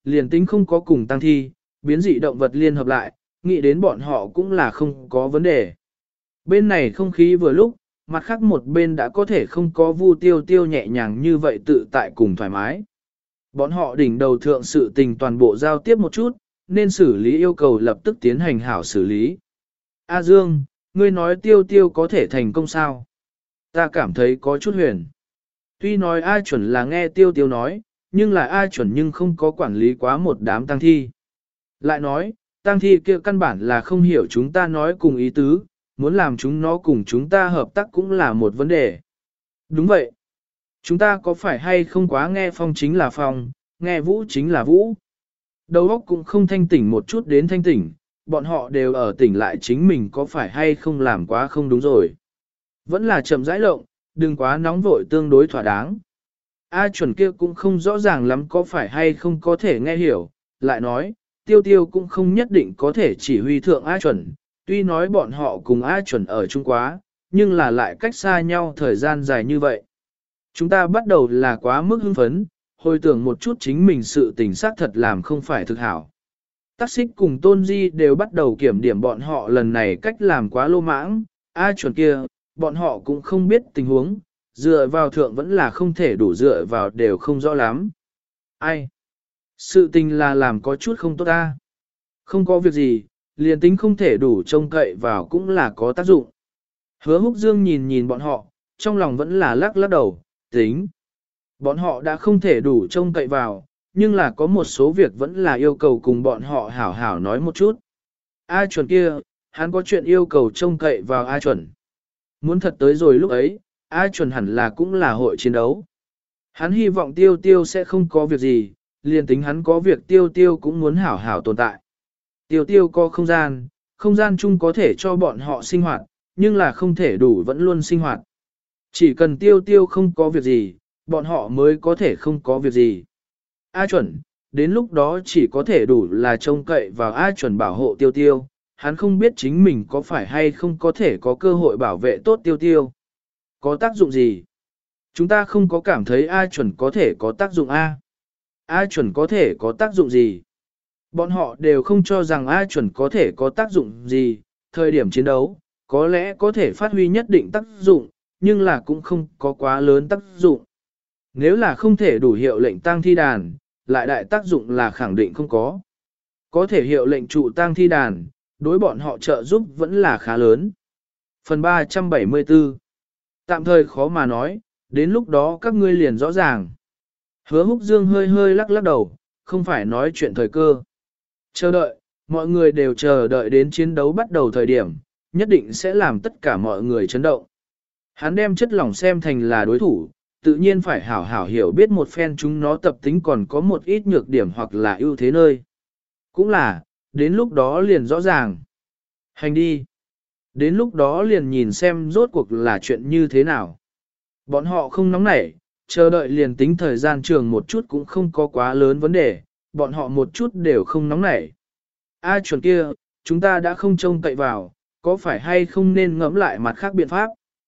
liền tính không có cùng tăng thi, biến dị động vật liên hợp lại, nghĩ đến bọn họ cũng là không có vấn đề. Bên này không khí vừa lúc, mặt khác một bên đã có thể không có Vu Tiêu Tiêu nhẹ nhàng như vậy tự tại cùng thoải mái. Bọn họ đỉnh đầu thượng sự tình toàn bộ giao tiếp một chút, nên xử lý yêu cầu lập tức tiến hành hảo xử lý. A Dương, ngươi nói Tiêu Tiêu có thể thành công sao? Ta cảm thấy có chút huyền. Tuy nói A chuẩn là nghe Tiêu Tiêu nói, nhưng là A chuẩn nhưng không có quản lý quá một đám tang thi. Lại nói, tang thi kia căn bản là không hiểu chúng ta nói cùng ý tứ, muốn làm chúng nó cùng chúng ta hợp tác cũng là một vấn đề. Đúng vậy. Chúng ta có phải hay không quá nghe phong chính là phong, nghe vũ chính là vũ. Đầu óc cũng không thanh tỉnh một chút đến thanh tỉnh, bọn họ đều ở tỉnh lại chính mình có phải hay không làm quá không đúng rồi. Vẫn là chậm rãi lộng, đừng quá nóng vội tương đối thỏa đáng. A chuẩn kia cũng không rõ ràng lắm có phải hay không có thể nghe hiểu, lại nói, tiêu tiêu cũng không nhất định có thể chỉ huy thượng A chuẩn, tuy nói bọn họ cùng A chuẩn ở chung quá, nhưng là lại cách xa nhau thời gian dài như vậy. Chúng ta bắt đầu là quá mức hưng phấn, hồi tưởng một chút chính mình sự tình xác thật làm không phải thực hảo. Tác xích cùng tôn di đều bắt đầu kiểm điểm bọn họ lần này cách làm quá lô mãng, A chuẩn kia, bọn họ cũng không biết tình huống, dựa vào thượng vẫn là không thể đủ dựa vào đều không rõ lắm. Ai? Sự tình là làm có chút không tốt ta. Không có việc gì, liền tính không thể đủ trông cậy vào cũng là có tác dụng. Hứa Húc Dương nhìn nhìn bọn họ, trong lòng vẫn là lắc lắc đầu, tính. Bọn họ đã không thể đủ trông cậy vào, nhưng là có một số việc vẫn là yêu cầu cùng bọn họ hảo hảo nói một chút. A chuẩn kia, hắn có chuyện yêu cầu trông cậy vào A chuẩn. Muốn thật tới rồi lúc ấy, A chuẩn hẳn là cũng là hội chiến đấu. Hắn hy vọng tiêu tiêu sẽ không có việc gì, liền tính hắn có việc tiêu tiêu cũng muốn hảo hảo tồn tại. Tiêu tiêu có không gian, không gian chung có thể cho bọn họ sinh hoạt, nhưng là không thể đủ vẫn luôn sinh hoạt. Chỉ cần tiêu tiêu không có việc gì, bọn họ mới có thể không có việc gì. A chuẩn, đến lúc đó chỉ có thể đủ là trông cậy vào A chuẩn bảo hộ tiêu tiêu, hắn không biết chính mình có phải hay không có thể có cơ hội bảo vệ tốt tiêu tiêu. Có tác dụng gì? Chúng ta không có cảm thấy A chuẩn có thể có tác dụng A. A chuẩn có thể có tác dụng gì? Bọn họ đều không cho rằng A chuẩn có thể có tác dụng gì, thời điểm chiến đấu, có lẽ có thể phát huy nhất định tác dụng, nhưng là cũng không có quá lớn tác dụng. Nếu là không thể đủ hiệu lệnh tăng thi đàn, lại đại tác dụng là khẳng định không có. Có thể hiệu lệnh trụ tăng thi đàn, đối bọn họ trợ giúp vẫn là khá lớn. Phần ba trăm bảy mươi tư. Tạm thời khó mà nói, đến lúc đó các ngươi liền rõ ràng. Hứa Húc Dương hơi hơi lắc lắc đầu, không phải nói chuyện thời cơ. Chờ đợi, mọi người đều chờ đợi đến chiến đấu bắt đầu thời điểm, nhất định sẽ làm tất cả mọi người chấn động. Hắn đem chất lỏng xem thành là đối thủ, tự nhiên phải hảo hảo hiểu biết một phen chúng nó tập tính còn có một ít nhược điểm hoặc là ưu thế nơi. Cũng là, đến lúc đó liền rõ ràng. Hành đi. Đến lúc đó liền nhìn xem rốt cuộc là chuyện như thế nào. Bọn họ không nóng nảy, chờ đợi liền tính thời gian trường một chút cũng không có quá lớn vấn đề, bọn họ một chút đều không nóng nảy. A chuẩn kia, chúng ta đã không trông cậy vào, có phải hay không nên ngẫm lại mặt khác biện pháp?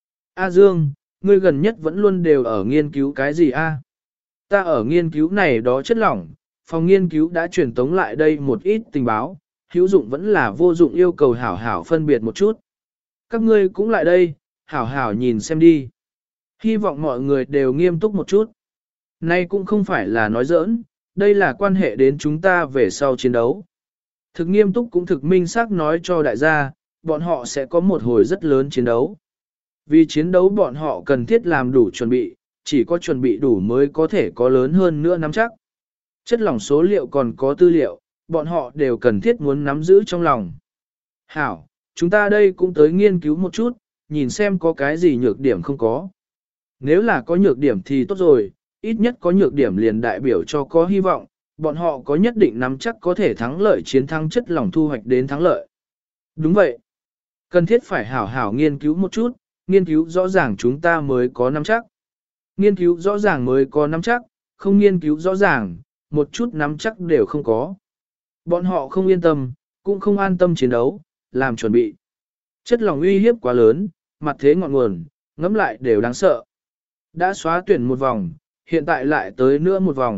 A Dương, ngươi gần nhất vẫn luôn đều ở nghiên cứu cái gì a? Ta ở nghiên cứu này đó chất lỏng, phòng nghiên cứu đã truyền tống lại đây một ít tình báo, hữu dụng vẫn là vô dụng yêu cầu hảo hảo phân biệt một chút. Các ngươi cũng lại đây, hảo hảo nhìn xem đi. Hy vọng mọi người đều nghiêm túc một chút. Nay cũng không phải là nói giỡn, đây là quan hệ đến chúng ta về sau chiến đấu. Thực nghiêm túc cũng thực minh xác nói cho đại gia, bọn họ sẽ có một hồi rất lớn chiến đấu. Vì chiến đấu bọn họ cần thiết làm đủ chuẩn bị, chỉ có chuẩn bị đủ mới có thể có lớn hơn nữa nắm chắc. Chất lỏng số liệu còn có tư liệu, bọn họ đều cần thiết muốn nắm giữ trong lòng. Hảo, chúng ta đây cũng tới nghiên cứu một chút, nhìn xem có cái gì nhược điểm không có. Nếu là có nhược điểm thì tốt rồi, ít nhất có nhược điểm liền đại biểu cho có hy vọng, bọn họ có nhất định nắm chắc có thể thắng lợi chiến thắng chất lỏng thu hoạch đến thắng lợi. Đúng vậy. Cần thiết phải hảo hảo nghiên cứu một chút, nghiên cứu rõ ràng chúng ta mới có nắm chắc. Nghiên cứu rõ ràng mới có nắm chắc, không nghiên cứu rõ ràng, một chút nắm chắc đều không có. Bọn họ không yên tâm, cũng không an tâm chiến đấu, làm chuẩn bị. Chất lỏng uy hiếp quá lớn, mặt thế ngọn nguồn, ngẫm lại đều đáng sợ. Đã xóa tuyển một vòng, hiện tại lại tới nữa một vòng,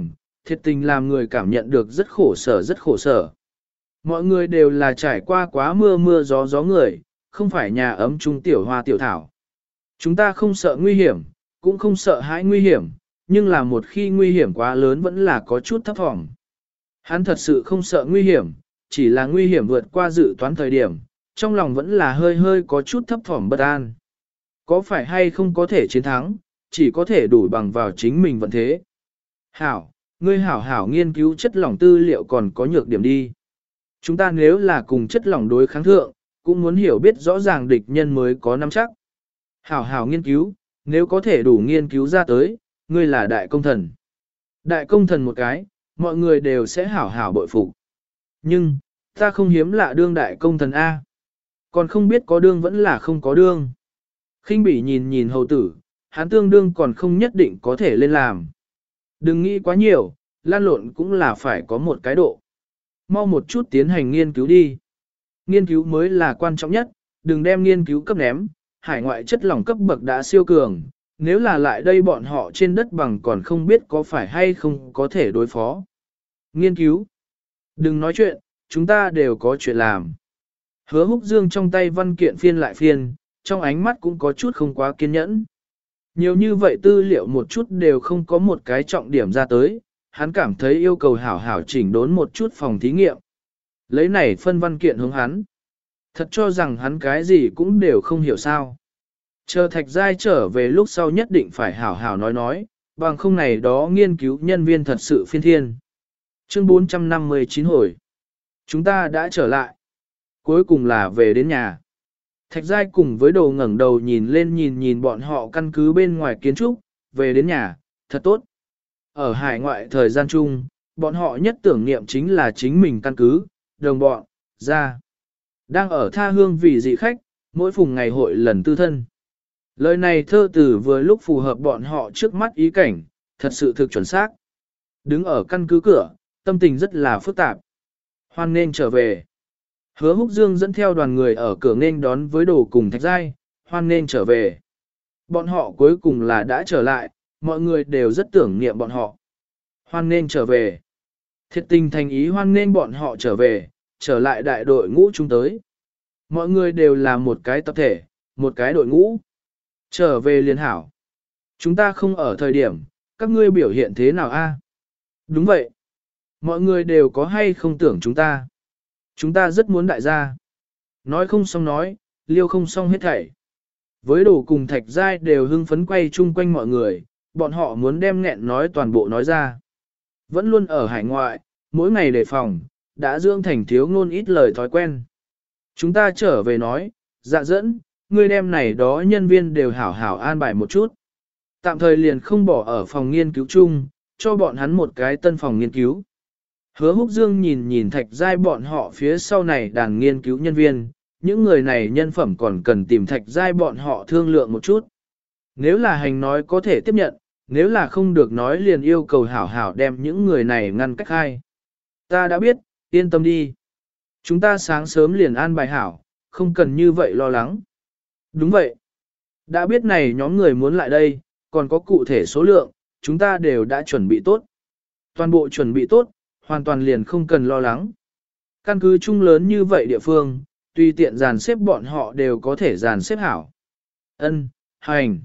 thiệt tình làm người cảm nhận được rất khổ sở rất khổ sở. Mọi người đều là trải qua quá mưa mưa gió gió người, không phải nhà ấm chung tiểu hoa tiểu thảo. Chúng ta không sợ nguy hiểm, cũng không sợ hãi nguy hiểm, nhưng là một khi nguy hiểm quá lớn vẫn là có chút thấp thỏm. Hắn thật sự không sợ nguy hiểm, chỉ là nguy hiểm vượt qua dự toán thời điểm, trong lòng vẫn là hơi hơi có chút thấp thỏm bất an. Có phải hay không có thể chiến thắng, chỉ có thể đủ bằng vào chính mình vận thế. Hảo, ngươi hảo hảo nghiên cứu chất lỏng tư liệu còn có nhược điểm đi. Chúng ta nếu là cùng chất lỏng đối kháng thượng, cũng muốn hiểu biết rõ ràng địch nhân mới có nắm chắc. Hảo hảo nghiên cứu, nếu có thể đủ nghiên cứu ra tới, ngươi là đại công thần. Đại công thần một cái, mọi người đều sẽ hảo hảo bội phục. Nhưng, ta không hiếm lạ đương đại công thần A. Còn không biết có đương vẫn là không có đương. Khinh bỉ nhìn nhìn hầu tử, hắn tương đương còn không nhất định có thể lên làm. Đừng nghĩ quá nhiều, lan lộn cũng là phải có một cái độ. Mau một chút tiến hành nghiên cứu đi. Nghiên cứu mới là quan trọng nhất, đừng đem nghiên cứu cấp ném, hải ngoại chất lỏng cấp bậc đã siêu cường, nếu là lại đây bọn họ trên đất bằng còn không biết có phải hay không có thể đối phó. Nghiên cứu. Đừng nói chuyện, chúng ta đều có chuyện làm. Hứa Húc Dương trong tay văn kiện phiên lại phiên, trong ánh mắt cũng có chút không quá kiên nhẫn. Nhiều như vậy tư liệu một chút đều không có một cái trọng điểm ra tới, hắn cảm thấy yêu cầu hảo hảo chỉnh đốn một chút phòng thí nghiệm. Lấy này phân văn kiện hướng hắn. Thật cho rằng hắn cái gì cũng đều không hiểu sao. Chờ Thạch Giai trở về lúc sau nhất định phải hảo hảo nói nói, bằng không này đó nghiên cứu nhân viên thật sự phiên thiên. Chương bốn trăm năm mươi chín hồi. Chúng ta đã trở lại. Cuối cùng là về đến nhà. Thạch Giai cùng với đồ ngẩng đầu nhìn lên nhìn nhìn bọn họ căn cứ bên ngoài kiến trúc, về đến nhà, thật tốt. Ở hải ngoại thời gian chung, bọn họ nhất tưởng niệm chính là chính mình căn cứ, đồng bọn, ra. Đang ở tha hương vì dị khách, mỗi phùng ngày hội lần tư thân. Lời này thơ từ vừa lúc phù hợp bọn họ trước mắt ý cảnh, thật sự thực chuẩn xác. Đứng ở căn cứ cửa, tâm tình rất là phức tạp. Hoan nên trở về. Hứa Húc Dương dẫn theo đoàn người ở cửa nên đón với đồ cùng Thạch Giai, hoan nên trở về. Bọn họ cuối cùng là đã trở lại, mọi người đều rất tưởng niệm bọn họ. Hoan nên trở về. Thiệt tình thành ý hoan nên bọn họ trở về, trở lại đại đội ngũ chúng tới. Mọi người đều là một cái tập thể, một cái đội ngũ. Trở về liên hảo. Chúng ta không ở thời điểm, các ngươi biểu hiện thế nào a? Đúng vậy. Mọi người đều có hay không tưởng chúng ta. Chúng ta rất muốn đại gia. Nói không xong nói, liêu không xong hết thảy. Với đồ cùng Thạch Giai đều hưng phấn quay chung quanh mọi người, bọn họ muốn đem nghẹn nói toàn bộ nói ra. Vẫn luôn ở hải ngoại, mỗi ngày đề phòng, đã dưỡng thành thiếu ngôn ít lời thói quen. Chúng ta trở về nói, dạ dẫn, ngươi đem này đó nhân viên đều hảo hảo an bài một chút. Tạm thời liền không bỏ ở phòng nghiên cứu chung, cho bọn hắn một cái tân phòng nghiên cứu. Hứa Húc Dương nhìn nhìn Thạch Giai bọn họ phía sau này đàn nghiên cứu nhân viên, những người này nhân phẩm còn cần tìm Thạch Giai bọn họ thương lượng một chút. Nếu là hành nói có thể tiếp nhận, nếu là không được nói liền yêu cầu hảo hảo đem những người này ngăn cách hai. Ta đã biết, yên tâm đi. Chúng ta sáng sớm liền an bài hảo, không cần như vậy lo lắng. Đúng vậy. Đã biết này nhóm người muốn lại đây, còn có cụ thể số lượng, chúng ta đều đã chuẩn bị tốt. Toàn bộ chuẩn bị tốt, hoàn toàn liền không cần lo lắng. Căn cứ chung lớn như vậy địa phương, tùy tiện dàn xếp bọn họ đều có thể dàn xếp hảo. Ân, hành.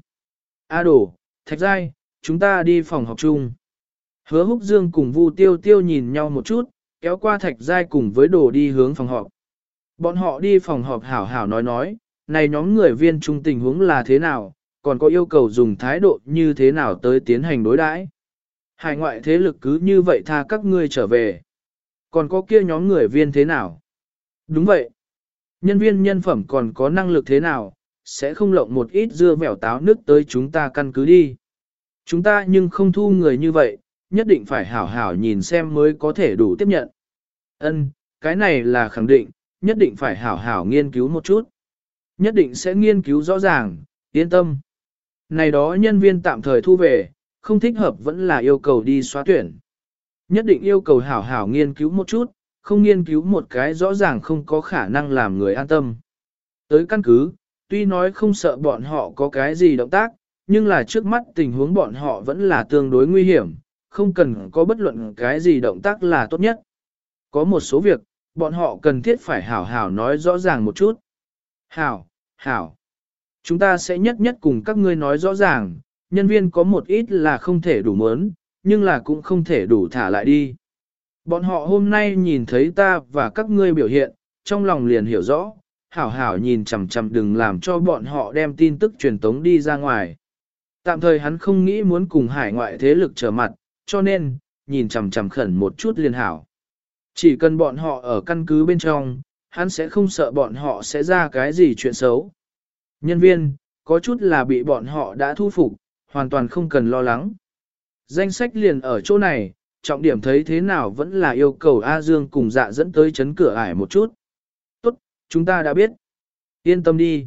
A Đồ, Thạch Giai, chúng ta đi phòng học chung. Hứa Húc Dương cùng Vu Tiêu Tiêu nhìn nhau một chút, kéo qua Thạch Giai cùng với Đồ đi hướng phòng họp. Bọn họ đi phòng họp hảo hảo nói nói, này nhóm người viên chung tình huống là thế nào, còn có yêu cầu dùng thái độ như thế nào tới tiến hành đối đãi. Hải ngoại thế lực cứ như vậy tha các ngươi trở về. Còn có kia nhóm người viên thế nào? Đúng vậy. Nhân viên nhân phẩm còn có năng lực thế nào, sẽ không lộng một ít dưa vẻo táo nước tới chúng ta căn cứ đi. Chúng ta nhưng không thu người như vậy, nhất định phải hảo hảo nhìn xem mới có thể đủ tiếp nhận. Ân, cái này là khẳng định, nhất định phải hảo hảo nghiên cứu một chút. Nhất định sẽ nghiên cứu rõ ràng, yên tâm. Này đó nhân viên tạm thời thu về, không thích hợp vẫn là yêu cầu đi xóa tuyển. Nhất định yêu cầu hảo hảo nghiên cứu một chút, không nghiên cứu một cái rõ ràng không có khả năng làm người an tâm. Tới căn cứ, tuy nói không sợ bọn họ có cái gì động tác, nhưng là trước mắt tình huống bọn họ vẫn là tương đối nguy hiểm, không cần có bất luận cái gì động tác là tốt nhất. Có một số việc, bọn họ cần thiết phải hảo hảo nói rõ ràng một chút. Hảo, hảo. Chúng ta sẽ nhất nhất cùng các ngươi nói rõ ràng, nhân viên có một ít là không thể đủ mớn, nhưng là cũng không thể đủ thả lại đi. Bọn họ hôm nay nhìn thấy ta và các ngươi biểu hiện, trong lòng liền hiểu rõ, hảo hảo nhìn chằm chằm đừng làm cho bọn họ đem tin tức truyền tống đi ra ngoài. Tạm thời hắn không nghĩ muốn cùng hải ngoại thế lực trở mặt, cho nên, nhìn chằm chằm khẩn một chút liền hảo. Chỉ cần bọn họ ở căn cứ bên trong, hắn sẽ không sợ bọn họ sẽ ra cái gì chuyện xấu. Nhân viên, có chút là bị bọn họ đã thu phục, hoàn toàn không cần lo lắng. Danh sách liền ở chỗ này, trọng điểm thấy thế nào vẫn là yêu cầu A Dương cùng dạ dẫn tới chấn cửa ải một chút. Tốt, chúng ta đã biết. Yên tâm đi.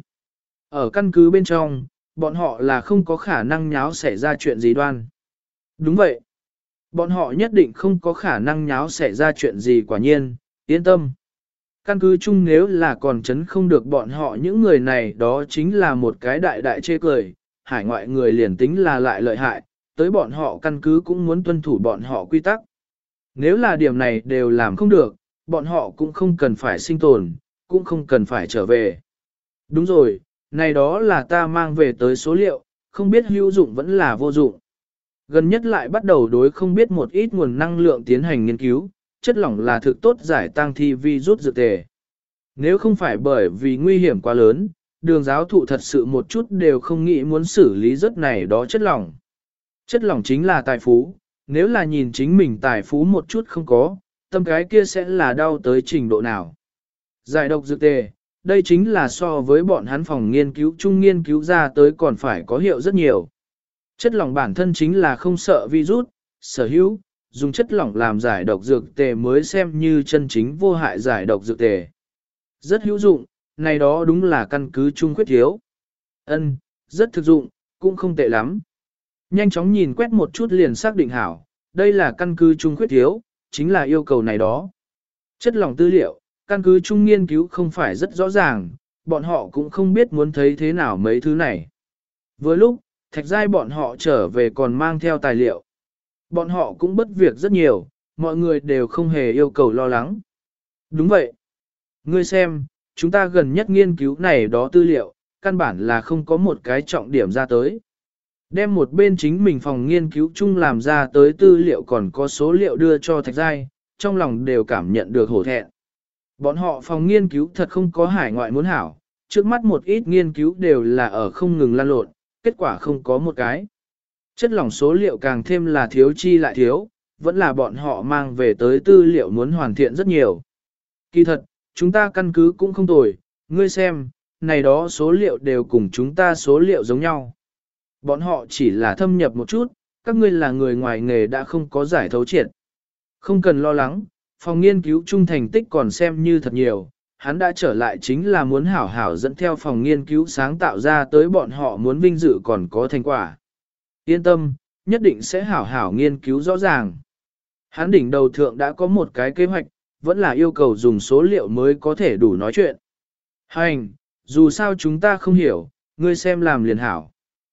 Ở căn cứ bên trong, bọn họ là không có khả năng nháo xảy ra chuyện gì đoan. Đúng vậy. Bọn họ nhất định không có khả năng nháo xảy ra chuyện gì quả nhiên, yên tâm. Căn cứ chung nếu là còn chấn không được bọn họ những người này đó chính là một cái đại đại chê cười, hải ngoại người liền tính là lại lợi hại, tới bọn họ căn cứ cũng muốn tuân thủ bọn họ quy tắc. Nếu là điểm này đều làm không được, bọn họ cũng không cần phải sinh tồn, cũng không cần phải trở về. Đúng rồi, này đó là ta mang về tới số liệu, không biết hữu dụng vẫn là vô dụng. Gần nhất lại bắt đầu đối không biết một ít nguồn năng lượng tiến hành nghiên cứu, chất lỏng là thực tốt giải tăng thi vi rút dược tề. Nếu không phải bởi vì nguy hiểm quá lớn, đường giáo thụ thật sự một chút đều không nghĩ muốn xử lý rất này đó chất lỏng. Chất lỏng chính là tài phú, nếu là nhìn chính mình tài phú một chút không có, tâm cái kia sẽ là đau tới trình độ nào. Giải độc dược tề, đây chính là so với bọn hắn phòng nghiên cứu chung nghiên cứu ra tới còn phải có hiệu rất nhiều. Chất lỏng bản thân chính là không sợ virus, sở hữu, dùng chất lỏng làm giải độc dược tề mới xem như chân chính vô hại giải độc dược tề. Rất hữu dụng, này đó đúng là căn cứ chung khuyết thiếu. Ân, rất thực dụng, cũng không tệ lắm. Nhanh chóng nhìn quét một chút liền xác định hảo, đây là căn cứ chung khuyết thiếu, chính là yêu cầu này đó. Chất lỏng tư liệu, căn cứ chung nghiên cứu không phải rất rõ ràng, bọn họ cũng không biết muốn thấy thế nào mấy thứ này. Vừa lúc, thạch giai bọn họ trở về còn mang theo tài liệu. Bọn họ cũng bất việc rất nhiều, mọi người đều không hề yêu cầu lo lắng. Đúng vậy. Ngươi xem, chúng ta gần nhất nghiên cứu này đó tư liệu, căn bản là không có một cái trọng điểm ra tới. Đem một bên chính mình phòng nghiên cứu chung làm ra tới tư liệu còn có số liệu đưa cho thạch giai, trong lòng đều cảm nhận được hổ thẹn. Bọn họ phòng nghiên cứu thật không có hải ngoại muốn hảo, trước mắt một ít nghiên cứu đều là ở không ngừng lan lộn, kết quả không có một cái. Chất lỏng số liệu càng thêm là thiếu chi lại thiếu, vẫn là bọn họ mang về tới tư liệu muốn hoàn thiện rất nhiều. Kỳ thật, chúng ta căn cứ cũng không tồi, ngươi xem, này đó số liệu đều cùng chúng ta số liệu giống nhau. Bọn họ chỉ là thâm nhập một chút, các ngươi là người ngoài nghề đã không có giải thấu triệt. Không cần lo lắng, phòng nghiên cứu chung thành tích còn xem như thật nhiều, hắn đã trở lại chính là muốn hảo hảo dẫn theo phòng nghiên cứu sáng tạo ra tới bọn họ muốn vinh dự còn có thành quả. Yên tâm, nhất định sẽ hảo hảo nghiên cứu rõ ràng. Hắn đỉnh đầu thượng đã có một cái kế hoạch, vẫn là yêu cầu dùng số liệu mới có thể đủ nói chuyện. Hành, dù sao chúng ta không hiểu, ngươi xem làm liền hảo.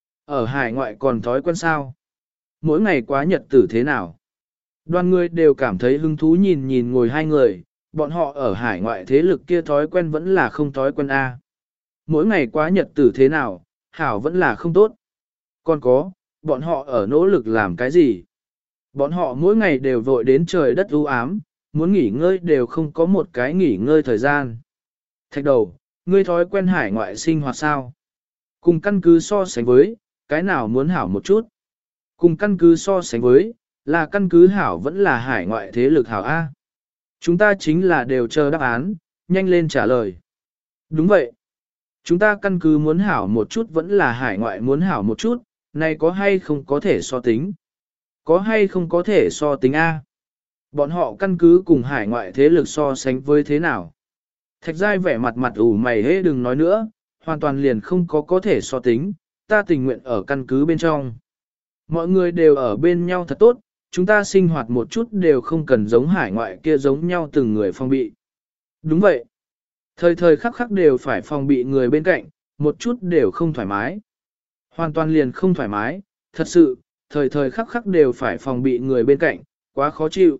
Ở hải ngoại còn thói quen sao? Mỗi ngày quá nhật tử thế nào? Đoàn người đều cảm thấy hứng thú nhìn nhìn ngồi hai người, bọn họ ở hải ngoại thế lực kia thói quen vẫn là không thói quen A. Mỗi ngày quá nhật tử thế nào, hảo vẫn là không tốt. Còn có, bọn họ ở nỗ lực làm cái gì? Bọn họ mỗi ngày đều vội đến trời đất u ám, muốn nghỉ ngơi đều không có một cái nghỉ ngơi thời gian. Thạch đầu, ngươi thói quen hải ngoại sinh hoạt sao? Cùng căn cứ so sánh với, cái nào muốn hảo một chút? Cùng căn cứ so sánh với, là căn cứ hảo vẫn là hải ngoại thế lực hảo A. Chúng ta chính là đều chờ đáp án, nhanh lên trả lời. Đúng vậy. Chúng ta căn cứ muốn hảo một chút vẫn là hải ngoại muốn hảo một chút, này có hay không có thể so tính? Có hay không có thể so tính A? Bọn họ căn cứ cùng hải ngoại thế lực so sánh với thế nào? Thạch giai vẻ mặt mặt ủ mày hế đừng nói nữa, hoàn toàn liền không có có thể so tính, ta tình nguyện ở căn cứ bên trong. Mọi người đều ở bên nhau thật tốt, chúng ta sinh hoạt một chút đều không cần giống hải ngoại kia giống nhau từng người phòng bị. Đúng vậy. Thời thời khắc khắc đều phải phòng bị người bên cạnh, một chút đều không thoải mái. Hoàn toàn liền không thoải mái, thật sự, thời thời khắc khắc đều phải phòng bị người bên cạnh, quá khó chịu.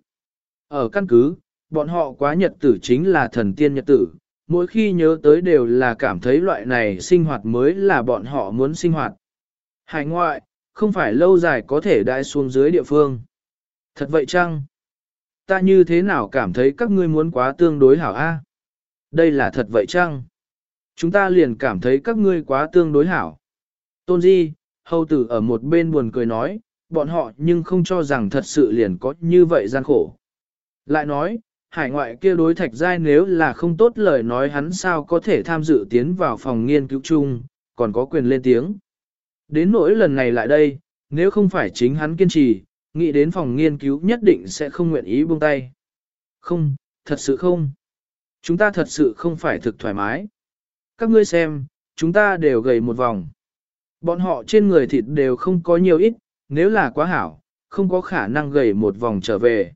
Ở căn cứ, bọn họ quá nhật tử chính là thần tiên nhật tử, mỗi khi nhớ tới đều là cảm thấy loại này sinh hoạt mới là bọn họ muốn sinh hoạt. Hải ngoại, không phải lâu dài có thể đãi xuống dưới địa phương. Thật vậy chăng? Ta như thế nào cảm thấy các ngươi muốn quá tương đối hảo a? Đây là thật vậy chăng? Chúng ta liền cảm thấy các ngươi quá tương đối hảo. Tôn Di, hầu tử ở một bên buồn cười nói, bọn họ nhưng không cho rằng thật sự liền có như vậy gian khổ. Lại nói, hải ngoại kia đối thạch giai nếu là không tốt lời nói hắn sao có thể tham dự tiến vào phòng nghiên cứu chung, còn có quyền lên tiếng. Đến nỗi lần này lại đây, nếu không phải chính hắn kiên trì, nghĩ đến phòng nghiên cứu nhất định sẽ không nguyện ý buông tay. Không, thật sự không. Chúng ta thật sự không phải thực thoải mái. Các ngươi xem, chúng ta đều gầy một vòng. Bọn họ trên người thịt đều không có nhiều ít, nếu là quá hảo, không có khả năng gầy một vòng trở về.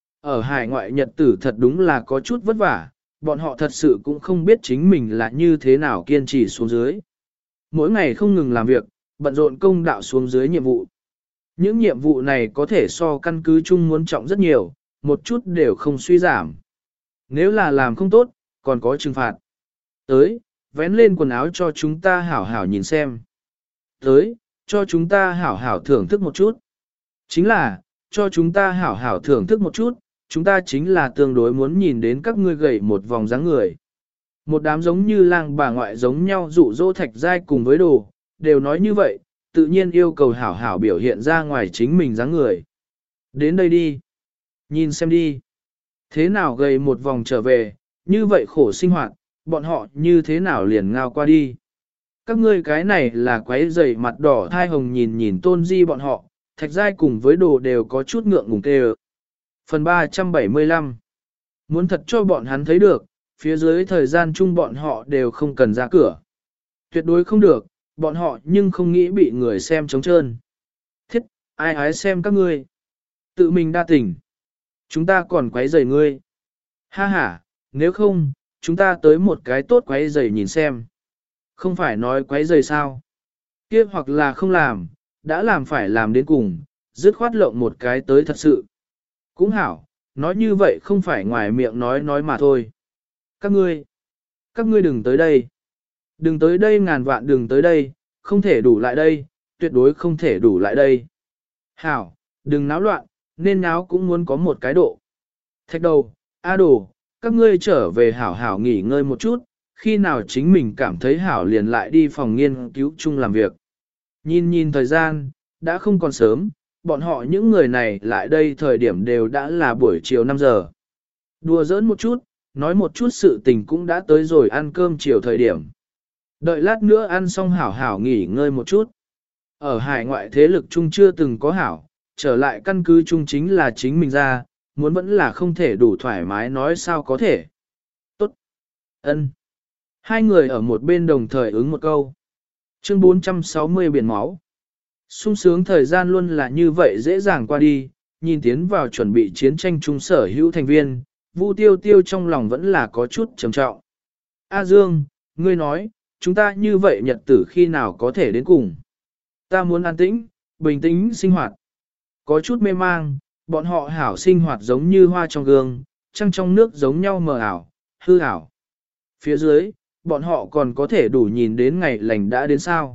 Ở hải ngoại nhật tử thật đúng là có chút vất vả, bọn họ thật sự cũng không biết chính mình là như thế nào kiên trì xuống dưới. Mỗi ngày không ngừng làm việc, bận rộn công đạo xuống dưới nhiệm vụ. Những nhiệm vụ này có thể so căn cứ chung muốn trọng rất nhiều, một chút đều không suy giảm. Nếu là làm không tốt, còn có trừng phạt. Tới, vén lên quần áo cho chúng ta hảo hảo nhìn xem. Tới, cho chúng ta hảo hảo thưởng thức một chút. Chính là, cho chúng ta hảo hảo thưởng thức một chút, chúng ta chính là tương đối muốn nhìn đến các ngươi gầy một vòng dáng người. Một đám giống như lang bà ngoại giống nhau dụ dỗ thạch giai cùng với đồ, đều nói như vậy, tự nhiên yêu cầu hảo hảo biểu hiện ra ngoài chính mình dáng người. Đến đây đi. Nhìn xem đi. Thế nào gầy một vòng trở về, như vậy khổ sinh hoạt, bọn họ như thế nào liền ngao qua đi. Các ngươi cái này là quấy rầy mặt đỏ thai hồng nhìn nhìn tôn di bọn họ, thạch giai cùng với đồ đều có chút ngượng ngùng tê ợ. Phần ba trăm bảy mươi lăm. Muốn thật cho bọn hắn thấy được, phía dưới thời gian chung bọn họ đều không cần ra cửa. Tuyệt đối không được, bọn họ nhưng không nghĩ bị người xem trống trơn. Thiết, ai ái xem các ngươi. Tự mình đa tình. Chúng ta còn quấy rầy ngươi. Ha ha, nếu không, chúng ta tới một cái tốt quấy rầy nhìn xem. Không phải nói quấy rầy sao. Kia hoặc là không làm, đã làm phải làm đến cùng, dứt khoát lộng một cái tới thật sự. Cũng hảo, nói như vậy không phải ngoài miệng nói nói mà thôi. Các ngươi, các ngươi đừng tới đây. Đừng tới đây ngàn vạn đừng tới đây, không thể đủ lại đây, tuyệt đối không thể đủ lại đây. Hảo, đừng náo loạn, nên náo cũng muốn có một cái độ. Thạch đầu, A đồ, các ngươi trở về hảo hảo nghỉ ngơi một chút, khi nào chính mình cảm thấy hảo liền lại đi phòng nghiên cứu chung làm việc. Nhìn nhìn thời gian, đã không còn sớm, bọn họ những người này lại đây thời điểm đều đã là buổi chiều năm giờ. Đùa giỡn một chút, nói một chút sự tình cũng đã tới rồi ăn cơm chiều thời điểm. Đợi lát nữa ăn xong hảo hảo nghỉ ngơi một chút. Ở hải ngoại thế lực chung chưa từng có hảo, trở lại căn cứ chung chính là chính mình ra, muốn vẫn là không thể đủ thoải mái nói sao có thể. Tốt. Ân. Hai người ở một bên đồng thời ứng một câu. Chương bốn trăm sáu mươi biển máu. Sung sướng thời gian luôn là như vậy dễ dàng qua đi, nhìn tiến vào chuẩn bị chiến tranh chung sở hữu thành viên, Vu Tiêu Tiêu trong lòng vẫn là có chút trầm trọng. A Dương, ngươi nói, chúng ta như vậy nhật tử khi nào có thể đến cùng. Ta muốn an tĩnh, bình tĩnh sinh hoạt. Có chút mê mang, bọn họ hảo sinh hoạt giống như hoa trong gương, trăng trong nước giống nhau mờ ảo, hư ảo. Phía dưới, bọn họ còn có thể đủ nhìn đến ngày lành đã đến sao.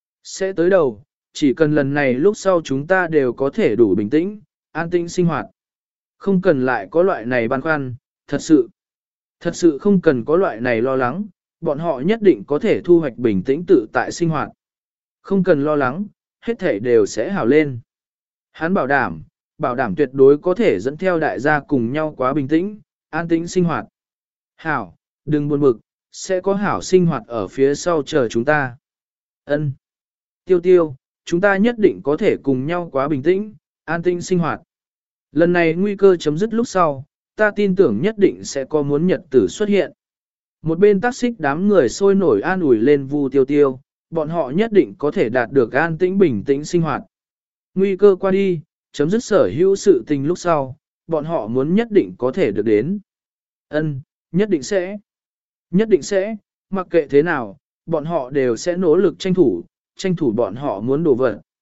Sẽ tới đầu, chỉ cần lần này lúc sau chúng ta đều có thể đủ bình tĩnh, an tĩnh sinh hoạt. Không cần lại có loại này băn khoăn, thật sự. Thật sự không cần có loại này lo lắng, bọn họ nhất định có thể thu hoạch bình tĩnh tự tại sinh hoạt. Không cần lo lắng, hết thể đều sẽ hảo lên. Hắn bảo đảm, bảo đảm tuyệt đối có thể dẫn theo đại gia cùng nhau quá bình tĩnh, an tĩnh sinh hoạt. Hảo, đừng buồn bực, sẽ có hảo sinh hoạt ở phía sau chờ chúng ta. Ân. Tiêu tiêu, chúng ta nhất định có thể cùng nhau quá bình tĩnh, an tĩnh sinh hoạt. Lần này nguy cơ chấm dứt lúc sau, ta tin tưởng nhất định sẽ có muốn nhật tử xuất hiện. Một bên tác xích đám người sôi nổi an ủi lên Vu Tiêu Tiêu, bọn họ nhất định có thể đạt được an tĩnh bình tĩnh sinh hoạt. Nguy cơ qua đi, chấm dứt sở hữu sự tình lúc sau, bọn họ muốn nhất định có thể được đến. Ân, nhất định sẽ. Nhất định sẽ, mặc kệ thế nào, bọn họ đều sẽ nỗ lực tranh thủ, tranh thủ bọn họ muốn đổ vật.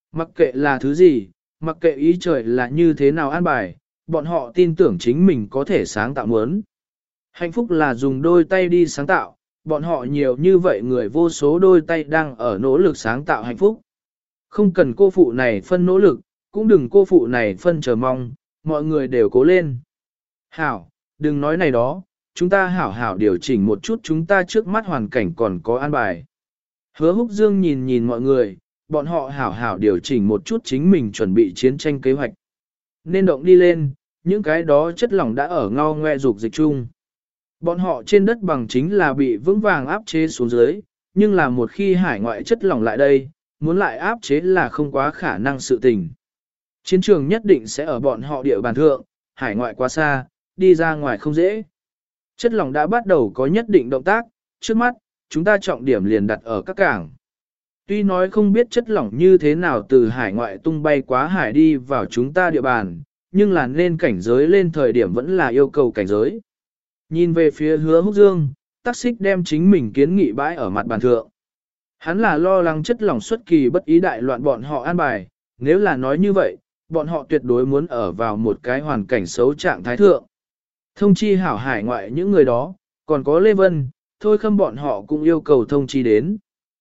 Mặc kệ là thứ gì, mặc kệ ý trời là như thế nào an bài, bọn họ tin tưởng chính mình có thể sáng tạo muốn. Hạnh phúc là dùng đôi tay đi sáng tạo, bọn họ nhiều như vậy người vô số đôi tay đang ở nỗ lực sáng tạo hạnh phúc. Không cần cô phụ này phân nỗ lực, cũng đừng cô phụ này phân chờ mong, mọi người đều cố lên. Hảo, đừng nói này đó, chúng ta hảo hảo điều chỉnh một chút chúng ta trước mắt hoàn cảnh còn có an bài. Hứa Húc Dương nhìn nhìn mọi người, bọn họ hảo hảo điều chỉnh một chút chính mình chuẩn bị chiến tranh kế hoạch. Nên động đi lên, những cái đó chất lỏng đã ở ngao ngoe dục dịch chung. Bọn họ trên đất bằng chính là bị vững vàng áp chế xuống dưới, nhưng là một khi hải ngoại chất lỏng lại đây, muốn lại áp chế là không quá khả năng sự tình. Chiến trường nhất định sẽ ở bọn họ địa bàn thượng, hải ngoại quá xa, đi ra ngoài không dễ. Chất lỏng đã bắt đầu có nhất định động tác, trước mắt, chúng ta trọng điểm liền đặt ở các cảng. Tuy nói không biết chất lỏng như thế nào từ hải ngoại tung bay quá hải đi vào chúng ta địa bàn, nhưng là nên cảnh giới lên thời điểm vẫn là yêu cầu cảnh giới. Nhìn về phía Hứa Húc Dương, Tắc Xích đem chính mình kiến nghị bãi ở mặt bàn thượng. Hắn là lo lắng chất lỏng xuất kỳ bất ý đại loạn bọn họ an bài, nếu là nói như vậy, bọn họ tuyệt đối muốn ở vào một cái hoàn cảnh xấu trạng thái thượng. Thông chi hảo hải ngoại những người đó, còn có Lê Vân, thôi khâm bọn họ cũng yêu cầu thông chi đến.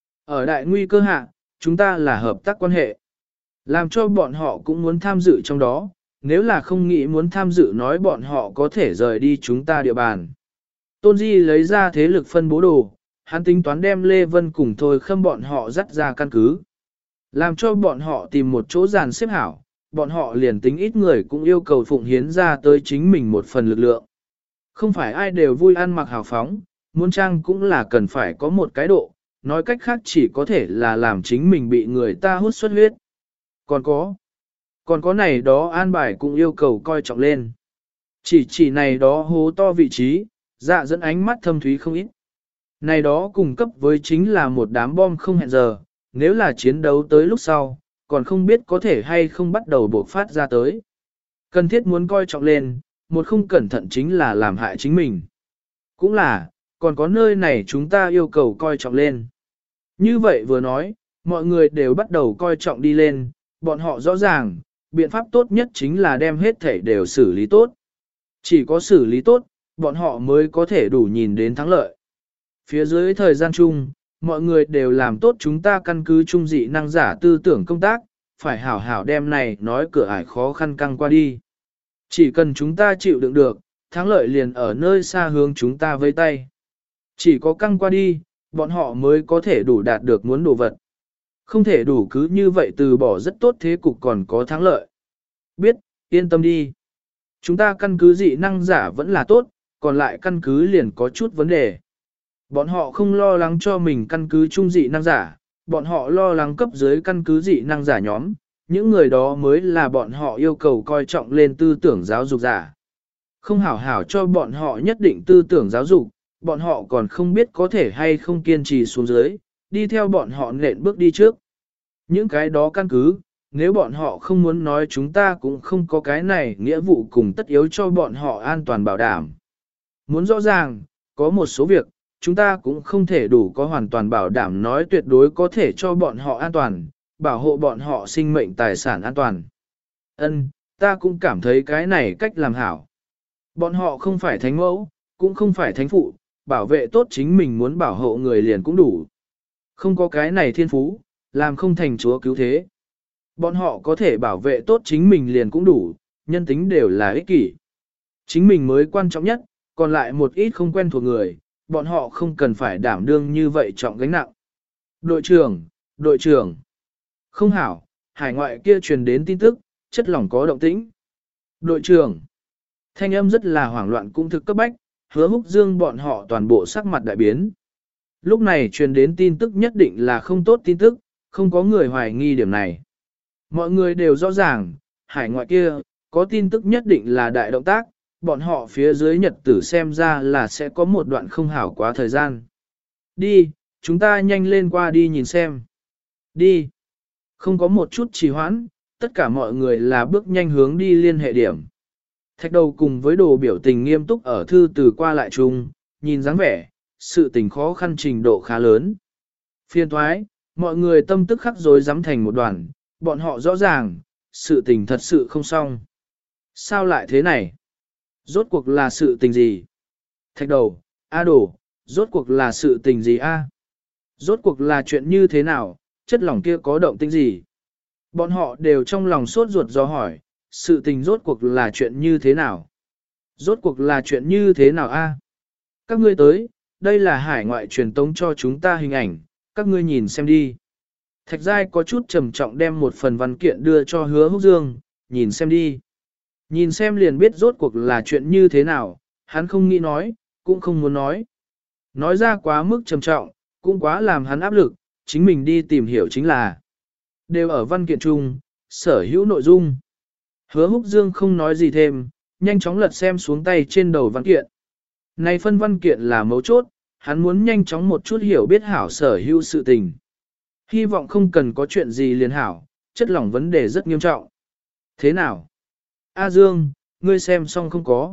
Ở đại nguy cơ hạ, chúng ta là hợp tác quan hệ. Làm cho bọn họ cũng muốn tham dự trong đó, nếu là không nghĩ muốn tham dự nói bọn họ có thể rời đi chúng ta địa bàn. Tôn Di lấy ra thế lực phân bố đồ, hắn tính toán đem Lê Vân cùng thôi khâm bọn họ dắt ra căn cứ. Làm cho bọn họ tìm một chỗ dàn xếp hảo, bọn họ liền tính ít người cũng yêu cầu phụng hiến ra tới chính mình một phần lực lượng. Không phải ai đều vui ăn mặc hào phóng, muốn trang cũng là cần phải có một cái độ, nói cách khác chỉ có thể là làm chính mình bị người ta hút xuất huyết. Còn có, còn có này đó an bài cũng yêu cầu coi trọng lên. Chỉ chỉ này đó hố to vị trí, dạ dẫn ánh mắt thâm thúy không ít. Này đó cùng cấp với chính là một đám bom không hẹn giờ, nếu là chiến đấu tới lúc sau, còn không biết có thể hay không bắt đầu bộc phát ra tới. Cần thiết muốn coi trọng lên, một không cẩn thận chính là làm hại chính mình. Cũng là, còn có nơi này chúng ta yêu cầu coi trọng lên. Như vậy vừa nói, mọi người đều bắt đầu coi trọng đi lên, bọn họ rõ ràng, biện pháp tốt nhất chính là đem hết thể đều xử lý tốt. Chỉ có xử lý tốt, bọn họ mới có thể đủ nhìn đến thắng lợi. Phía dưới thời gian chung, mọi người đều làm tốt chúng ta căn cứ trung dị năng giả tư tưởng công tác, phải hảo hảo đem này nói cửa ải khó khăn căng qua đi. Chỉ cần chúng ta chịu đựng được, thắng lợi liền ở nơi xa hướng chúng ta với tay. Chỉ có căng qua đi, bọn họ mới có thể đủ đạt được muốn đồ vật. Không thể đủ cứ như vậy từ bỏ rất tốt thế cục còn có thắng lợi. Biết, yên tâm đi. Chúng ta căn cứ dị năng giả vẫn là tốt, còn lại căn cứ liền có chút vấn đề. Bọn họ không lo lắng cho mình căn cứ trung dị năng giả, bọn họ lo lắng cấp dưới căn cứ dị năng giả nhóm, những người đó mới là bọn họ yêu cầu coi trọng lên tư tưởng giáo dục giả. Không hảo hảo cho bọn họ nhất định tư tưởng giáo dục, bọn họ còn không biết có thể hay không kiên trì xuống dưới, đi theo bọn họ nện bước đi trước. Những cái đó căn cứ, nếu bọn họ không muốn nói chúng ta cũng không có cái này nghĩa vụ cùng tất yếu cho bọn họ an toàn bảo đảm. Muốn rõ ràng, có một số việc, chúng ta cũng không thể đủ có hoàn toàn bảo đảm nói tuyệt đối có thể cho bọn họ an toàn, bảo hộ bọn họ sinh mệnh tài sản an toàn. Ân, ta cũng cảm thấy cái này cách làm hảo. Bọn họ không phải thánh mẫu, cũng không phải thánh phụ, bảo vệ tốt chính mình muốn bảo hộ người liền cũng đủ. Không có cái này thiên phú, làm không thành chúa cứu thế. Bọn họ có thể bảo vệ tốt chính mình liền cũng đủ, nhân tính đều là ích kỷ. Chính mình mới quan trọng nhất, còn lại một ít không quen thuộc người, bọn họ không cần phải đảm đương như vậy trọng gánh nặng. Đội trưởng, đội trưởng. Không hảo, hải ngoại kia truyền đến tin tức, chất lỏng có động tĩnh. Đội trưởng. Thanh âm rất là hoảng loạn cũng thực cấp bách, Hứa Húc Dương bọn họ toàn bộ sắc mặt đại biến. Lúc này truyền đến tin tức nhất định là không tốt tin tức, không có người hoài nghi điểm này. Mọi người đều rõ ràng, hải ngoại kia, có tin tức nhất định là đại động tác, bọn họ phía dưới nhật tử xem ra là sẽ có một đoạn không hảo quá thời gian. Đi, chúng ta nhanh lên qua đi nhìn xem. Đi. Không có một chút trì hoãn, tất cả mọi người là bước nhanh hướng đi liên hệ điểm. Thạch đầu cùng với đồ biểu tình nghiêm túc ở thư từ qua lại chung, nhìn dáng vẻ, sự tình khó khăn trình độ khá lớn. Phiên thoái, mọi người tâm tức khắc rối rắm thành một đoàn, bọn họ rõ ràng, sự tình thật sự không xong. Sao lại thế này? Rốt cuộc là sự tình gì? Thạch đầu, A đổ, rốt cuộc là sự tình gì a? Rốt cuộc là chuyện như thế nào, chất lỏng kia có động tĩnh gì? Bọn họ đều trong lòng sốt ruột do hỏi, sự tình rốt cuộc là chuyện như thế nào? Rốt cuộc là chuyện như thế nào a? Các ngươi tới, đây là hải ngoại truyền tống cho chúng ta hình ảnh, các ngươi nhìn xem đi. Thạch Giai có chút trầm trọng đem một phần văn kiện đưa cho Hứa Húc Dương, nhìn xem đi. Nhìn xem liền biết rốt cuộc là chuyện như thế nào, hắn không nghĩ nói, cũng không muốn nói. Nói ra quá mức trầm trọng, cũng quá làm hắn áp lực, chính mình đi tìm hiểu chính là. Đều ở văn kiện chung, sở hữu nội dung. Hứa Húc Dương không nói gì thêm, nhanh chóng lật xem xuống tay trên đầu văn kiện. Này phân văn kiện là mấu chốt, hắn muốn nhanh chóng một chút hiểu biết hảo sở hữu sự tình. Hy vọng không cần có chuyện gì liền hảo, chất lỏng vấn đề rất nghiêm trọng. Thế nào? A Dương, ngươi xem xong không có.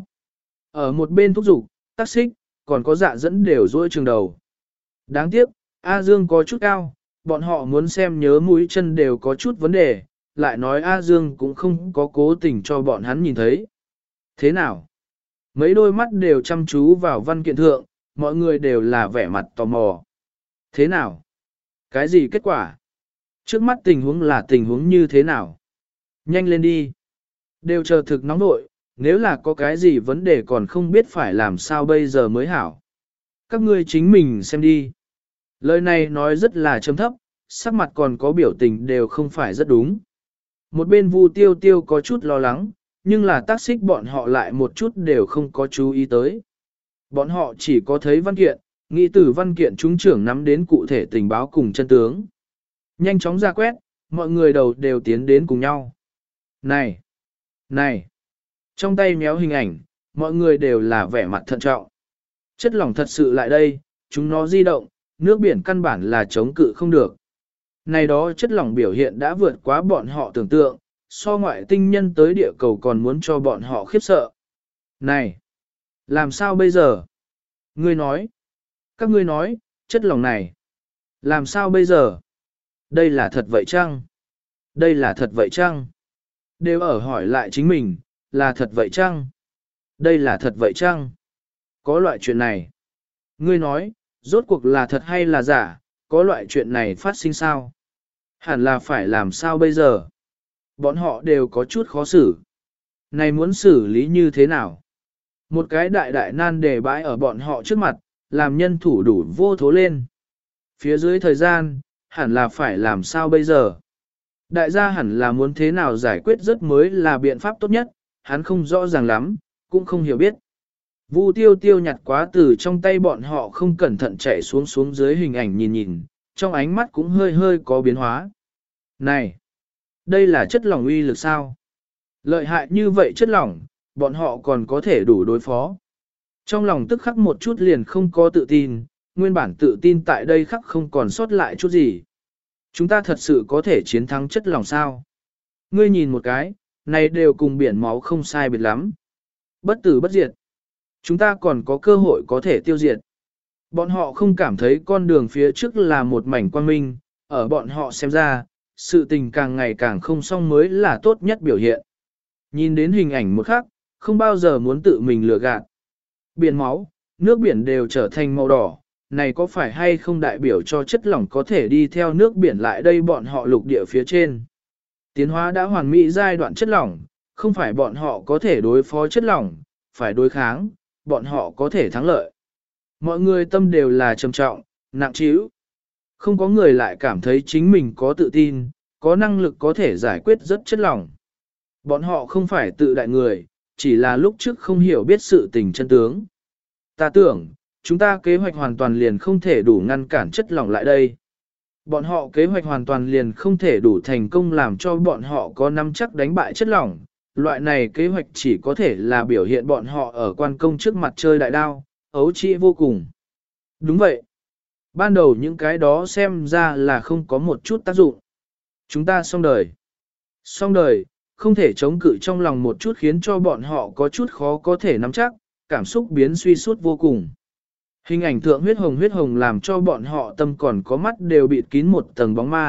Ở một bên thúc giục, tác xích, còn có dạ dẫn đều dỗi trường đầu. Đáng tiếc, A Dương có chút cao, bọn họ muốn xem nhớ mũi chân đều có chút vấn đề, lại nói A Dương cũng không có cố tình cho bọn hắn nhìn thấy. Thế nào? Mấy đôi mắt đều chăm chú vào văn kiện thượng, mọi người đều là vẻ mặt tò mò. Thế nào? Cái gì kết quả? Trước mắt tình huống là tình huống như thế nào? Nhanh lên đi. Đều chờ thực nóng nội, nếu là có cái gì vấn đề còn không biết phải làm sao bây giờ mới hảo. Các ngươi chính mình xem đi. Lời này nói rất là chấm thấp, sắc mặt còn có biểu tình đều không phải rất đúng. Một bên Vu Tiêu Tiêu có chút lo lắng, nhưng là tác xích bọn họ lại một chút đều không có chú ý tới. Bọn họ chỉ có thấy văn kiện, nghĩ từ văn kiện chúng trưởng nắm đến cụ thể tình báo cùng chân tướng. Nhanh chóng ra quét, mọi người đầu đều tiến đến cùng nhau. Này! Này! Trong tay méo hình ảnh, mọi người đều là vẻ mặt thận trọng. Chất lỏng thật sự lại đây, chúng nó di động, nước biển căn bản là chống cự không được. Này đó chất lỏng biểu hiện đã vượt quá bọn họ tưởng tượng, so ngoại tinh nhân tới địa cầu còn muốn cho bọn họ khiếp sợ. Này! Làm sao bây giờ? Ngươi nói! Các ngươi nói, chất lỏng này! Làm sao bây giờ? Đây là thật vậy chăng? Đây là thật vậy chăng? Đều ở hỏi lại chính mình, là thật vậy chăng? Đây là thật vậy chăng? Có loại chuyện này. Ngươi nói, rốt cuộc là thật hay là giả, có loại chuyện này phát sinh sao? Hẳn là phải làm sao bây giờ? Bọn họ đều có chút khó xử. Này muốn xử lý như thế nào? Một cái đại đại nan đề bãi ở bọn họ trước mặt, làm nhân thủ đủ vô thố lên. Phía dưới thời gian, hẳn là phải làm sao bây giờ? Đại gia hẳn là muốn thế nào giải quyết rất mới là biện pháp tốt nhất, hắn không rõ ràng lắm, cũng không hiểu biết. Vu tiêu tiêu nhặt quá từ trong tay bọn họ không cẩn thận chạy xuống xuống dưới hình ảnh nhìn nhìn, trong ánh mắt cũng hơi hơi có biến hóa. Này! Đây là chất lỏng uy lực sao? Lợi hại như vậy chất lỏng, bọn họ còn có thể đủ đối phó. Trong lòng tức khắc một chút liền không có tự tin, nguyên bản tự tin tại đây khắc không còn sót lại chút gì. Chúng ta thật sự có thể chiến thắng chất lỏng sao? Ngươi nhìn một cái, này đều cùng biển máu không sai biệt lắm. Bất tử bất diệt. Chúng ta còn có cơ hội có thể tiêu diệt. Bọn họ không cảm thấy con đường phía trước là một mảnh quang minh, ở bọn họ xem ra, sự tình càng ngày càng không xong mới là tốt nhất biểu hiện. Nhìn đến hình ảnh một khắc, không bao giờ muốn tự mình lừa gạt. Biển máu, nước biển đều trở thành màu đỏ, này có phải hay không đại biểu cho chất lỏng có thể đi theo nước biển lại đây bọn họ lục địa phía trên. Tiến hóa đã hoàn mỹ giai đoạn chất lỏng, không phải bọn họ có thể đối phó chất lỏng, phải đối kháng, bọn họ có thể thắng lợi. Mọi người tâm đều là trầm trọng, nặng trĩu. Không có người lại cảm thấy chính mình có tự tin, có năng lực có thể giải quyết rất chất lỏng. Bọn họ không phải tự đại người, chỉ là lúc trước không hiểu biết sự tình chân tướng. Ta tưởng, chúng ta kế hoạch hoàn toàn liền không thể đủ ngăn cản chất lỏng lại đây. Bọn họ kế hoạch hoàn toàn liền không thể đủ thành công làm cho bọn họ có nắm chắc đánh bại chất lỏng. Loại này kế hoạch chỉ có thể là biểu hiện bọn họ ở quan công trước mặt chơi đại đao, ấu trĩ vô cùng. Đúng vậy. Ban đầu những cái đó xem ra là không có một chút tác dụng. Chúng ta xong đời. Xong đời, không thể chống cự trong lòng một chút khiến cho bọn họ có chút khó có thể nắm chắc, cảm xúc biến suy sút vô cùng. Hình ảnh thượng huyết hồng huyết hồng làm cho bọn họ tâm còn có mắt đều bịt kín một tầng bóng ma,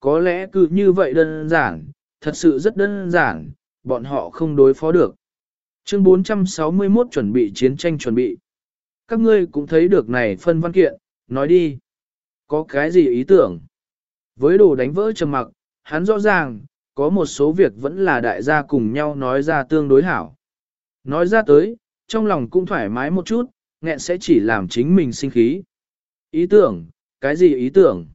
có lẽ cứ như vậy đơn giản, thật sự rất đơn giản, bọn họ không đối phó được. Chương bốn trăm sáu mươi mốt chuẩn bị chiến tranh chuẩn bị. Các ngươi cũng thấy được này phân văn kiện, nói đi. Có cái gì ý tưởng? Với đồ đánh vỡ trầm mặc, hắn rõ ràng, có một số việc vẫn là đại gia cùng nhau nói ra tương đối hảo. Nói ra tới, trong lòng cũng thoải mái một chút, nghẹn sẽ chỉ làm chính mình sinh khí. Ý tưởng, cái gì ý tưởng?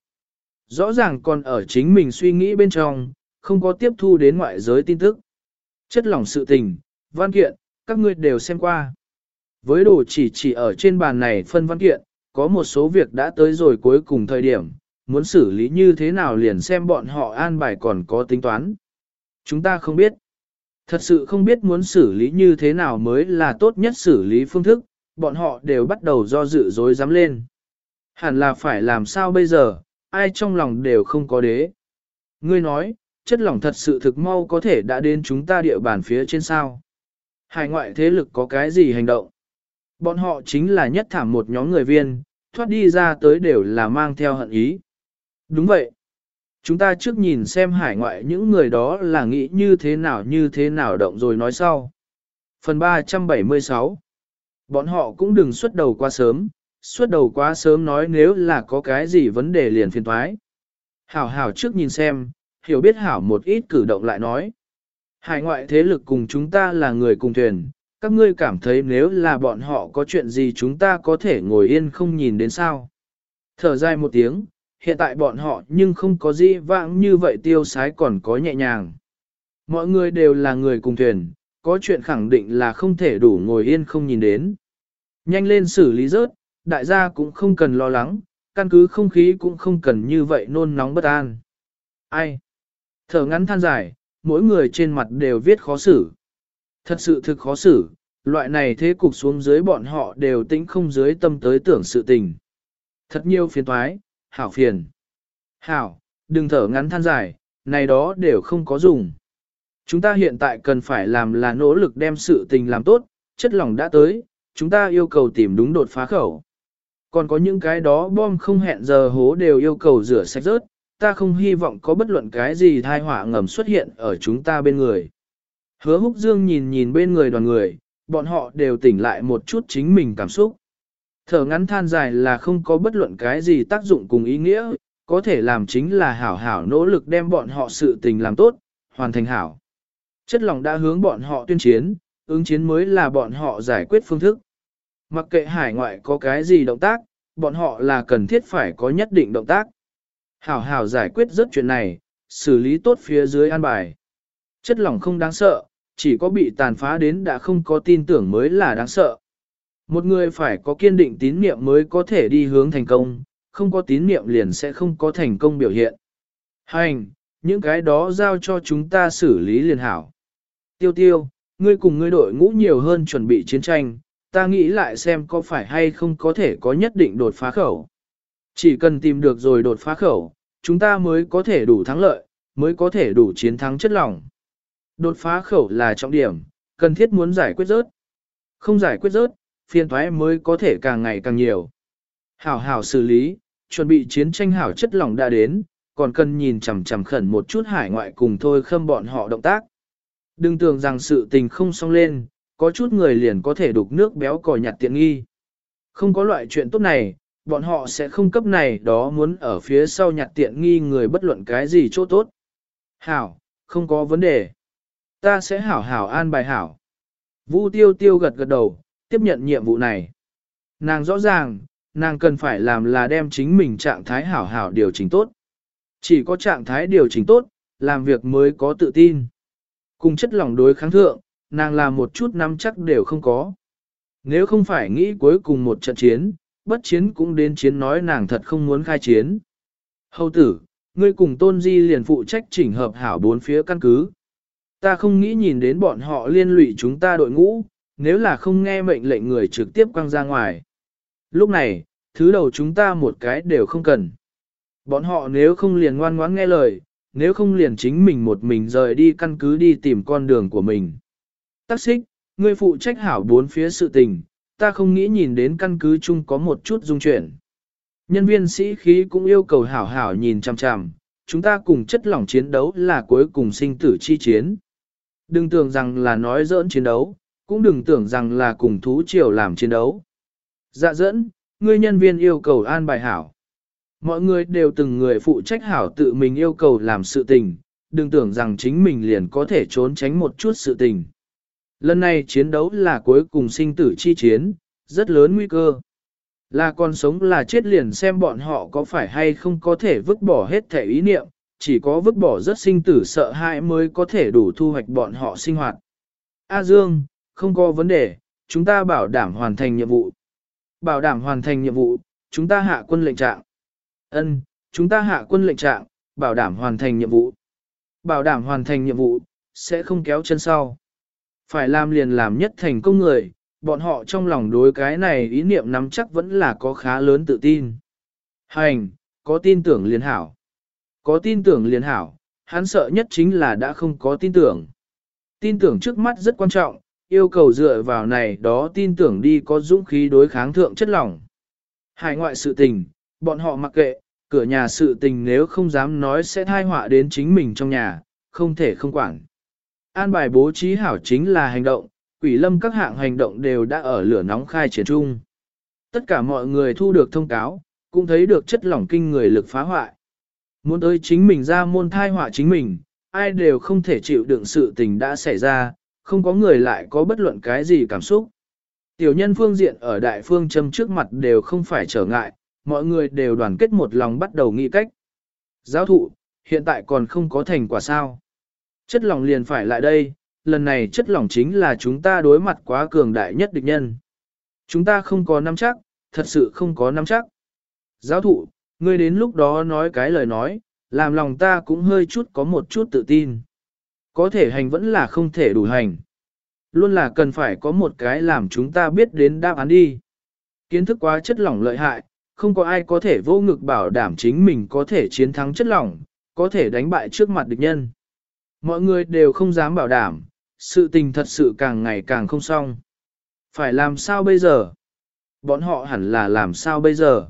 Rõ ràng còn ở chính mình suy nghĩ bên trong, không có tiếp thu đến ngoại giới tin tức. Chất lỏng sự tình, văn kiện, các ngươi đều xem qua. Với đồ chỉ chỉ ở trên bàn này phân văn kiện, có một số việc đã tới rồi cuối cùng thời điểm, muốn xử lý như thế nào liền xem bọn họ an bài còn có tính toán. Chúng ta không biết. Thật sự không biết muốn xử lý như thế nào mới là tốt nhất xử lý phương thức, bọn họ đều bắt đầu do dự dối dám lên. Hẳn là phải làm sao bây giờ, ai trong lòng đều không có đế. Ngươi nói, chất lỏng thật sự thực mau có thể đã đến chúng ta địa bàn phía trên sao. Hải ngoại thế lực có cái gì hành động? Bọn họ chính là nhất thảm một nhóm người viên, thoát đi ra tới đều là mang theo hận ý. Đúng vậy. Chúng ta trước nhìn xem hải ngoại những người đó là nghĩ như thế nào như thế nào động rồi nói sau. Phần ba trăm bảy mươi sáu. Bọn họ cũng đừng xuất đầu quá sớm, xuất đầu quá sớm nói nếu là có cái gì vấn đề liền phiền thoái. Hảo hảo trước nhìn xem, hiểu biết hảo một ít cử động lại nói. Hải ngoại thế lực cùng chúng ta là người cùng thuyền, các ngươi cảm thấy nếu là bọn họ có chuyện gì chúng ta có thể ngồi yên không nhìn đến sao. Thở dài một tiếng, hiện tại bọn họ nhưng không có gì vãng như vậy tiêu sái còn có nhẹ nhàng. Mọi người đều là người cùng thuyền, có chuyện khẳng định là không thể đủ ngồi yên không nhìn đến. Nhanh lên xử lý rớt, đại gia cũng không cần lo lắng, căn cứ không khí cũng không cần như vậy nôn nóng bất an. Ai? Thở ngắn than dài, mỗi người trên mặt đều viết khó xử. Thật sự thực khó xử, loại này thế cục xuống dưới bọn họ đều tĩnh không dưới tâm tới tưởng sự tình. Thật nhiều phiền toái, hảo phiền. Hảo, đừng thở ngắn than dài, này đó đều không có dùng. Chúng ta hiện tại cần phải làm là nỗ lực đem sự tình làm tốt, chất lỏng đã tới, chúng ta yêu cầu tìm đúng đột phá khẩu. Còn có những cái đó bom không hẹn giờ hố đều yêu cầu rửa sạch rớt, ta không hy vọng có bất luận cái gì thai họa ngầm xuất hiện ở chúng ta bên người. Hứa Húc Dương nhìn nhìn bên người đoàn người, bọn họ đều tỉnh lại một chút chính mình cảm xúc. Thở ngắn than dài là không có bất luận cái gì tác dụng cùng ý nghĩa, có thể làm chính là hảo hảo nỗ lực đem bọn họ sự tình làm tốt, hoàn thành hảo. Chất lỏng đã hướng bọn họ tuyên chiến, ứng chiến mới là bọn họ giải quyết phương thức. Mặc kệ hải ngoại có cái gì động tác, bọn họ là cần thiết phải có nhất định động tác. Hảo hảo giải quyết rất chuyện này, xử lý tốt phía dưới an bài. Chất lỏng không đáng sợ, chỉ có bị tàn phá đến đã không có tin tưởng mới là đáng sợ. Một người phải có kiên định tín niệm mới có thể đi hướng thành công, không có tín niệm liền sẽ không có thành công biểu hiện. Hành, những cái đó giao cho chúng ta xử lý liền hảo. Tiêu tiêu, ngươi cùng ngươi đội ngũ nhiều hơn chuẩn bị chiến tranh, ta nghĩ lại xem có phải hay không có thể có nhất định đột phá khẩu. Chỉ cần tìm được rồi đột phá khẩu, chúng ta mới có thể đủ thắng lợi, mới có thể đủ chiến thắng chất lỏng. Đột phá khẩu là trọng điểm, cần thiết muốn giải quyết rớt. Không giải quyết rớt, phiền toái mới có thể càng ngày càng nhiều. Hảo hảo xử lý, chuẩn bị chiến tranh hảo chất lỏng đã đến, còn cần nhìn chằm chằm khẩn một chút hải ngoại cùng thôi khâm bọn họ động tác. Đừng tưởng rằng sự tình không xong lên, có chút người liền có thể đục nước béo cò nhặt tiện nghi. Không có loại chuyện tốt này, bọn họ sẽ không cấp này đó muốn ở phía sau nhặt tiện nghi người bất luận cái gì chỗ tốt. Hảo, không có vấn đề. Ta sẽ hảo hảo an bài hảo. Vu tiêu tiêu gật gật đầu, tiếp nhận nhiệm vụ này. Nàng rõ ràng, nàng cần phải làm là đem chính mình trạng thái hảo hảo điều chỉnh tốt. Chỉ có trạng thái điều chỉnh tốt, làm việc mới có tự tin. Cùng chất lỏng đối kháng thượng, nàng làm một chút nắm chắc đều không có. Nếu không phải nghĩ cuối cùng một trận chiến, bất chiến cũng đến chiến nói nàng thật không muốn khai chiến. Hầu tử, ngươi cùng Tôn Di liền phụ trách chỉnh hợp hảo bốn phía căn cứ. Ta không nghĩ nhìn đến bọn họ liên lụy chúng ta đội ngũ, nếu là không nghe mệnh lệnh người trực tiếp quăng ra ngoài. Lúc này, thứ đầu chúng ta một cái đều không cần. Bọn họ nếu không liền ngoan ngoãn nghe lời, nếu không liền chính mình một mình rời đi căn cứ đi tìm con đường của mình. Tắc xích, ngươi phụ trách hảo bốn phía sự tình, ta không nghĩ nhìn đến căn cứ chung có một chút dung chuyển. Nhân viên sĩ khí cũng yêu cầu hảo hảo nhìn chằm chằm, chúng ta cùng chất lỏng chiến đấu là cuối cùng sinh tử chi chiến. Đừng tưởng rằng là nói giỡn chiến đấu, cũng đừng tưởng rằng là cùng thú triều làm chiến đấu. Dạ dẫn, ngươi nhân viên yêu cầu an bài hảo. Mọi người đều từng người phụ trách hảo tự mình yêu cầu làm sự tình, đừng tưởng rằng chính mình liền có thể trốn tránh một chút sự tình. Lần này chiến đấu là cuối cùng sinh tử chi chiến, rất lớn nguy cơ. Là còn sống là chết liền xem bọn họ có phải hay không có thể vứt bỏ hết thể ý niệm, chỉ có vứt bỏ rất sinh tử sợ hãi mới có thể đủ thu hoạch bọn họ sinh hoạt. A Dương, không có vấn đề, chúng ta bảo đảm hoàn thành nhiệm vụ. Bảo đảm hoàn thành nhiệm vụ, chúng ta hạ quân lệnh trạng. Ân, chúng ta hạ quân lệnh trạng, bảo đảm hoàn thành nhiệm vụ. Bảo đảm hoàn thành nhiệm vụ, sẽ không kéo chân sau. Phải làm liền làm nhất thành công người, bọn họ trong lòng đối cái này ý niệm nắm chắc vẫn là có khá lớn tự tin. Hành, có tin tưởng liền hảo. Có tin tưởng liền hảo, hắn sợ nhất chính là đã không có tin tưởng. Tin tưởng trước mắt rất quan trọng, yêu cầu dựa vào này đó tin tưởng đi có dũng khí đối kháng thượng chất lỏng. Hải ngoại sự tình, bọn họ mặc kệ, cửa nhà sự tình nếu không dám nói sẽ thai họa đến chính mình trong nhà, không thể không quản. An bài bố trí hảo chính là hành động, quỷ lâm các hạng hành động đều đã ở lửa nóng khai triển chung. Tất cả mọi người thu được thông cáo, cũng thấy được chất lỏng kinh người lực phá hoại. Muốn tới chính mình ra môn thai họa chính mình, ai đều không thể chịu đựng sự tình đã xảy ra, không có người lại có bất luận cái gì cảm xúc. Tiểu nhân phương diện ở đại phương châm trước mặt đều không phải trở ngại, mọi người đều đoàn kết một lòng bắt đầu nghĩ cách. Giáo thụ, hiện tại còn không có thành quả sao. Chất lỏng liền phải lại đây, lần này chất lỏng chính là chúng ta đối mặt quá cường đại nhất địch nhân. Chúng ta không có nắm chắc, thật sự không có nắm chắc. Giáo thụ, ngươi đến lúc đó nói cái lời nói, làm lòng ta cũng hơi chút có một chút tự tin. Có thể hành vẫn là không thể đủ hành. Luôn là cần phải có một cái làm chúng ta biết đến đáp án đi. Kiến thức quá chất lỏng lợi hại, không có ai có thể vô ngực bảo đảm chính mình có thể chiến thắng chất lỏng, có thể đánh bại trước mặt địch nhân. Mọi người đều không dám bảo đảm, sự tình thật sự càng ngày càng không xong. Phải làm sao bây giờ? Bọn họ hẳn là làm sao bây giờ?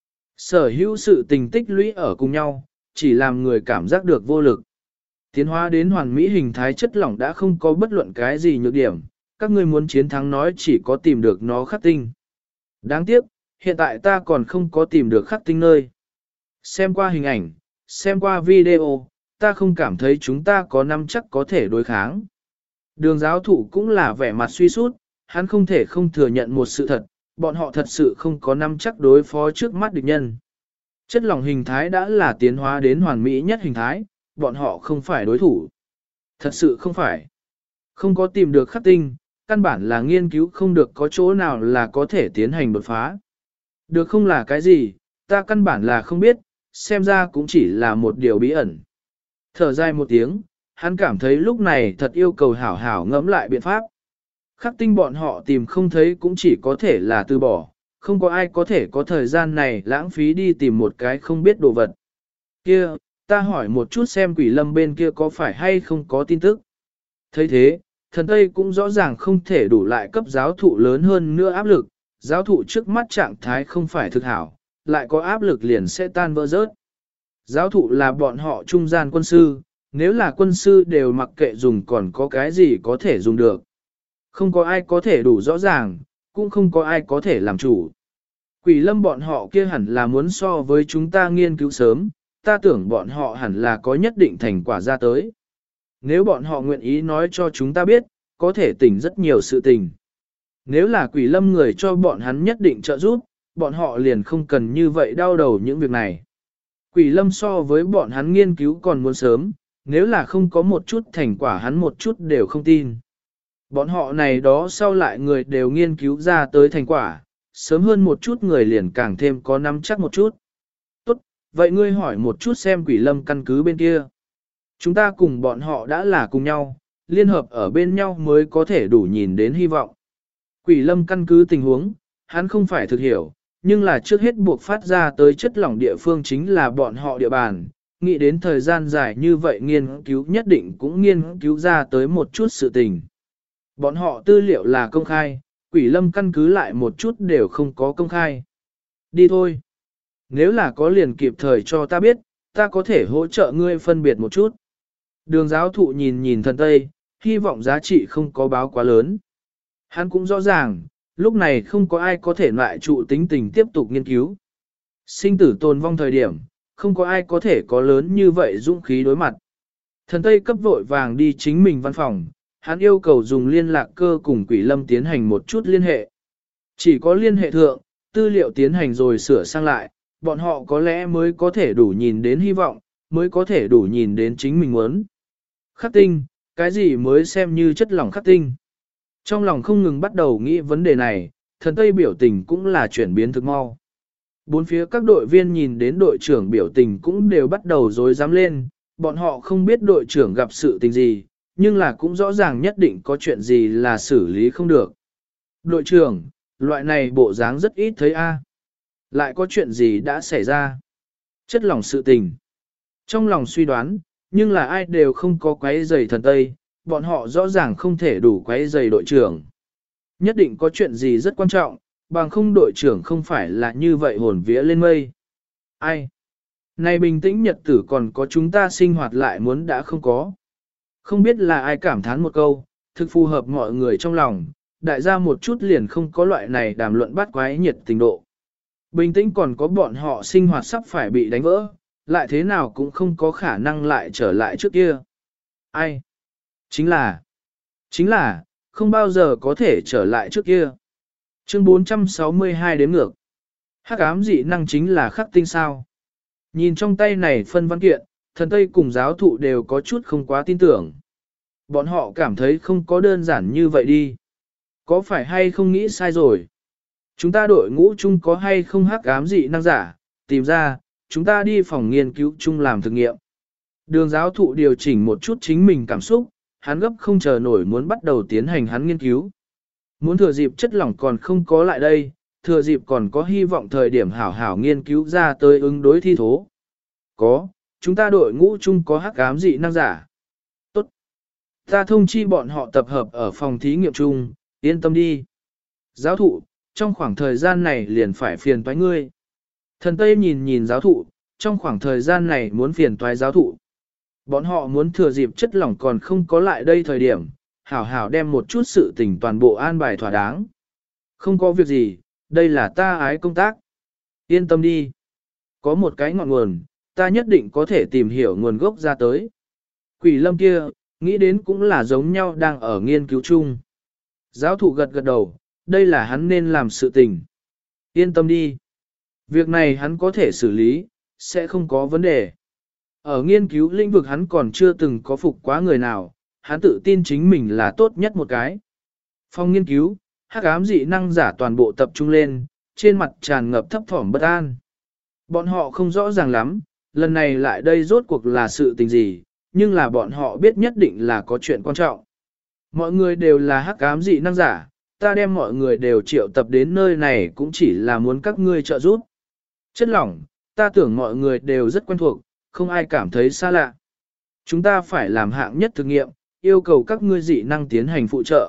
Sở hữu sự tình tích lũy ở cùng nhau, chỉ làm người cảm giác được vô lực. Tiến hóa đến hoàn mỹ hình thái chất lỏng đã không có bất luận cái gì nhược điểm, các ngươi muốn chiến thắng nói chỉ có tìm được nó khắc tinh. Đáng tiếc, hiện tại ta còn không có tìm được khắc tinh nơi. Xem qua hình ảnh, xem qua video, ta không cảm thấy chúng ta có năm chắc có thể đối kháng. Đường giáo thụ cũng là vẻ mặt suy sút, hắn không thể không thừa nhận một sự thật, bọn họ thật sự không có năm chắc đối phó trước mắt địch nhân. Chất lỏng hình thái đã là tiến hóa đến hoàn mỹ nhất hình thái, bọn họ không phải đối thủ. Thật sự không phải. Không có tìm được khắc tinh, căn bản là nghiên cứu không được có chỗ nào là có thể tiến hành đột phá. Được không là cái gì, ta căn bản là không biết, xem ra cũng chỉ là một điều bí ẩn. Thở dài một tiếng, hắn cảm thấy lúc này thật yêu cầu hảo hảo ngẫm lại biện pháp. Khắc tinh bọn họ tìm không thấy cũng chỉ có thể là từ bỏ, không có ai có thể có thời gian này lãng phí đi tìm một cái không biết đồ vật. Kia, ta hỏi một chút xem quỷ lâm bên kia có phải hay không có tin tức. thấy thế, thần Tây cũng rõ ràng không thể đủ lại cấp giáo thụ lớn hơn nữa áp lực, giáo thụ trước mắt trạng thái không phải thực hảo, lại có áp lực liền sẽ tan vỡ rớt. Giáo thụ là bọn họ trung gian quân sư, nếu là quân sư đều mặc kệ dùng còn có cái gì có thể dùng được. Không có ai có thể đủ rõ ràng, cũng không có ai có thể làm chủ. Quỷ lâm bọn họ kia hẳn là muốn so với chúng ta nghiên cứu sớm, ta tưởng bọn họ hẳn là có nhất định thành quả ra tới. Nếu bọn họ nguyện ý nói cho chúng ta biết, có thể tỉnh rất nhiều sự tình. Nếu là quỷ lâm người cho bọn hắn nhất định trợ giúp, bọn họ liền không cần như vậy đau đầu những việc này. Quỷ lâm so với bọn hắn nghiên cứu còn muốn sớm, nếu là không có một chút thành quả hắn một chút đều không tin. Bọn họ này đó sau lại người đều nghiên cứu ra tới thành quả, sớm hơn một chút người liền càng thêm có nắm chắc một chút. Tốt, vậy ngươi hỏi một chút xem quỷ lâm căn cứ bên kia. Chúng ta cùng bọn họ đã là cùng nhau, liên hợp ở bên nhau mới có thể đủ nhìn đến hy vọng. Quỷ lâm căn cứ tình huống, hắn không phải thực hiểu, nhưng là trước hết buộc phát ra tới chất lỏng địa phương chính là bọn họ địa bàn, nghĩ đến thời gian dài như vậy nghiên cứu nhất định cũng nghiên cứu ra tới một chút sự tình. Bọn họ tư liệu là công khai, quỷ lâm căn cứ lại một chút đều không có công khai. Đi thôi. Nếu là có liền kịp thời cho ta biết, ta có thể hỗ trợ ngươi phân biệt một chút. Đường giáo thụ nhìn nhìn thần Tây, hy vọng giá trị không có báo quá lớn. Hắn cũng rõ ràng, lúc này không có ai có thể loại trụ tính tình tiếp tục nghiên cứu. Sinh tử tồn vong thời điểm, không có ai có thể có lớn như vậy dũng khí đối mặt. Thần Tây cấp vội vàng đi chính mình văn phòng, hắn yêu cầu dùng liên lạc cơ cùng Quỷ Lâm tiến hành một chút liên hệ. Chỉ có liên hệ thượng, tư liệu tiến hành rồi sửa sang lại, bọn họ có lẽ mới có thể đủ nhìn đến hy vọng, mới có thể đủ nhìn đến chính mình muốn. Khắc tinh, cái gì mới xem như chất lỏng khắc tinh. Trong lòng không ngừng bắt đầu nghĩ vấn đề này, thần Tây biểu tình cũng là chuyển biến thực mau. Bốn phía các đội viên nhìn đến đội trưởng biểu tình cũng đều bắt đầu rối rắm lên, bọn họ không biết đội trưởng gặp sự tình gì, nhưng là cũng rõ ràng nhất định có chuyện gì là xử lý không được. Đội trưởng, loại này bộ dáng rất ít thấy a. Lại có chuyện gì đã xảy ra? Chất lỏng sự tình. Trong lòng suy đoán, nhưng là ai đều không có quấy giày thần Tây, bọn họ rõ ràng không thể đủ quấy giày đội trưởng. Nhất định có chuyện gì rất quan trọng, bằng không đội trưởng không phải là như vậy hồn vía lên mây. Ai? Này bình tĩnh nhật tử còn có chúng ta sinh hoạt lại muốn đã không có. Không biết là ai cảm thán một câu, thực phù hợp mọi người trong lòng, đại gia một chút liền không có loại này đàm luận bắt quái nhiệt tình độ. Bình tĩnh còn có bọn họ sinh hoạt sắp phải bị đánh vỡ, lại thế nào cũng không có khả năng lại trở lại trước kia. Ai? Chính là, chính là, không bao giờ có thể trở lại trước kia. Chương bốn trăm sáu mươi hai đếm ngược. Hắc ám dị năng chính là khắc tinh sao. Nhìn trong tay này phân văn kiện, thần Tây cùng giáo thụ đều có chút không quá tin tưởng. Bọn họ cảm thấy không có đơn giản như vậy đi. Có phải hay không nghĩ sai rồi? Chúng ta đội ngũ chung có hay không hắc ám dị năng giả, tìm ra, chúng ta đi phòng nghiên cứu chung làm thực nghiệm. Đường giáo thụ điều chỉnh một chút chính mình cảm xúc, hắn gấp không chờ nổi muốn bắt đầu tiến hành hắn nghiên cứu. Muốn thừa dịp chất lỏng còn không có lại đây, thừa dịp còn có hy vọng thời điểm hảo hảo nghiên cứu ra tới ứng đối thi thố. Có, chúng ta đội ngũ chung có hắc ám dị năng giả. Tốt. Ta thông chi bọn họ tập hợp ở phòng thí nghiệm chung, yên tâm đi. Giáo thụ, trong khoảng thời gian này liền phải phiền toái ngươi. Thần Tây nhìn nhìn giáo thụ, trong khoảng thời gian này muốn phiền toái giáo thụ. Bọn họ muốn thừa dịp chất lỏng còn không có lại đây thời điểm, hảo hảo đem một chút sự tình toàn bộ an bài thỏa đáng. Không có việc gì, đây là ta ái công tác. Yên tâm đi. Có một cái ngọn nguồn, ta nhất định có thể tìm hiểu nguồn gốc ra tới. Quỷ Lâm kia, nghĩ đến cũng là giống nhau đang ở nghiên cứu chung. Giáo thụ gật gật đầu, đây là hắn nên làm sự tình. Yên tâm đi. Việc này hắn có thể xử lý, sẽ không có vấn đề. Ở nghiên cứu lĩnh vực hắn còn chưa từng có phục quá người nào, hắn tự tin chính mình là tốt nhất một cái. Phòng nghiên cứu, hắc ám dị năng giả toàn bộ tập trung lên, trên mặt tràn ngập thấp thỏm bất an. Bọn họ không rõ ràng lắm, lần này lại đây rốt cuộc là sự tình gì, nhưng là bọn họ biết nhất định là có chuyện quan trọng. Mọi người đều là hắc ám dị năng giả, ta đem mọi người đều triệu tập đến nơi này cũng chỉ là muốn các ngươi trợ giúp. Chất lỏng, ta tưởng mọi người đều rất quen thuộc, không ai cảm thấy xa lạ. Chúng ta phải làm hạng nhất thực nghiệm, yêu cầu các ngươi dị năng tiến hành phụ trợ.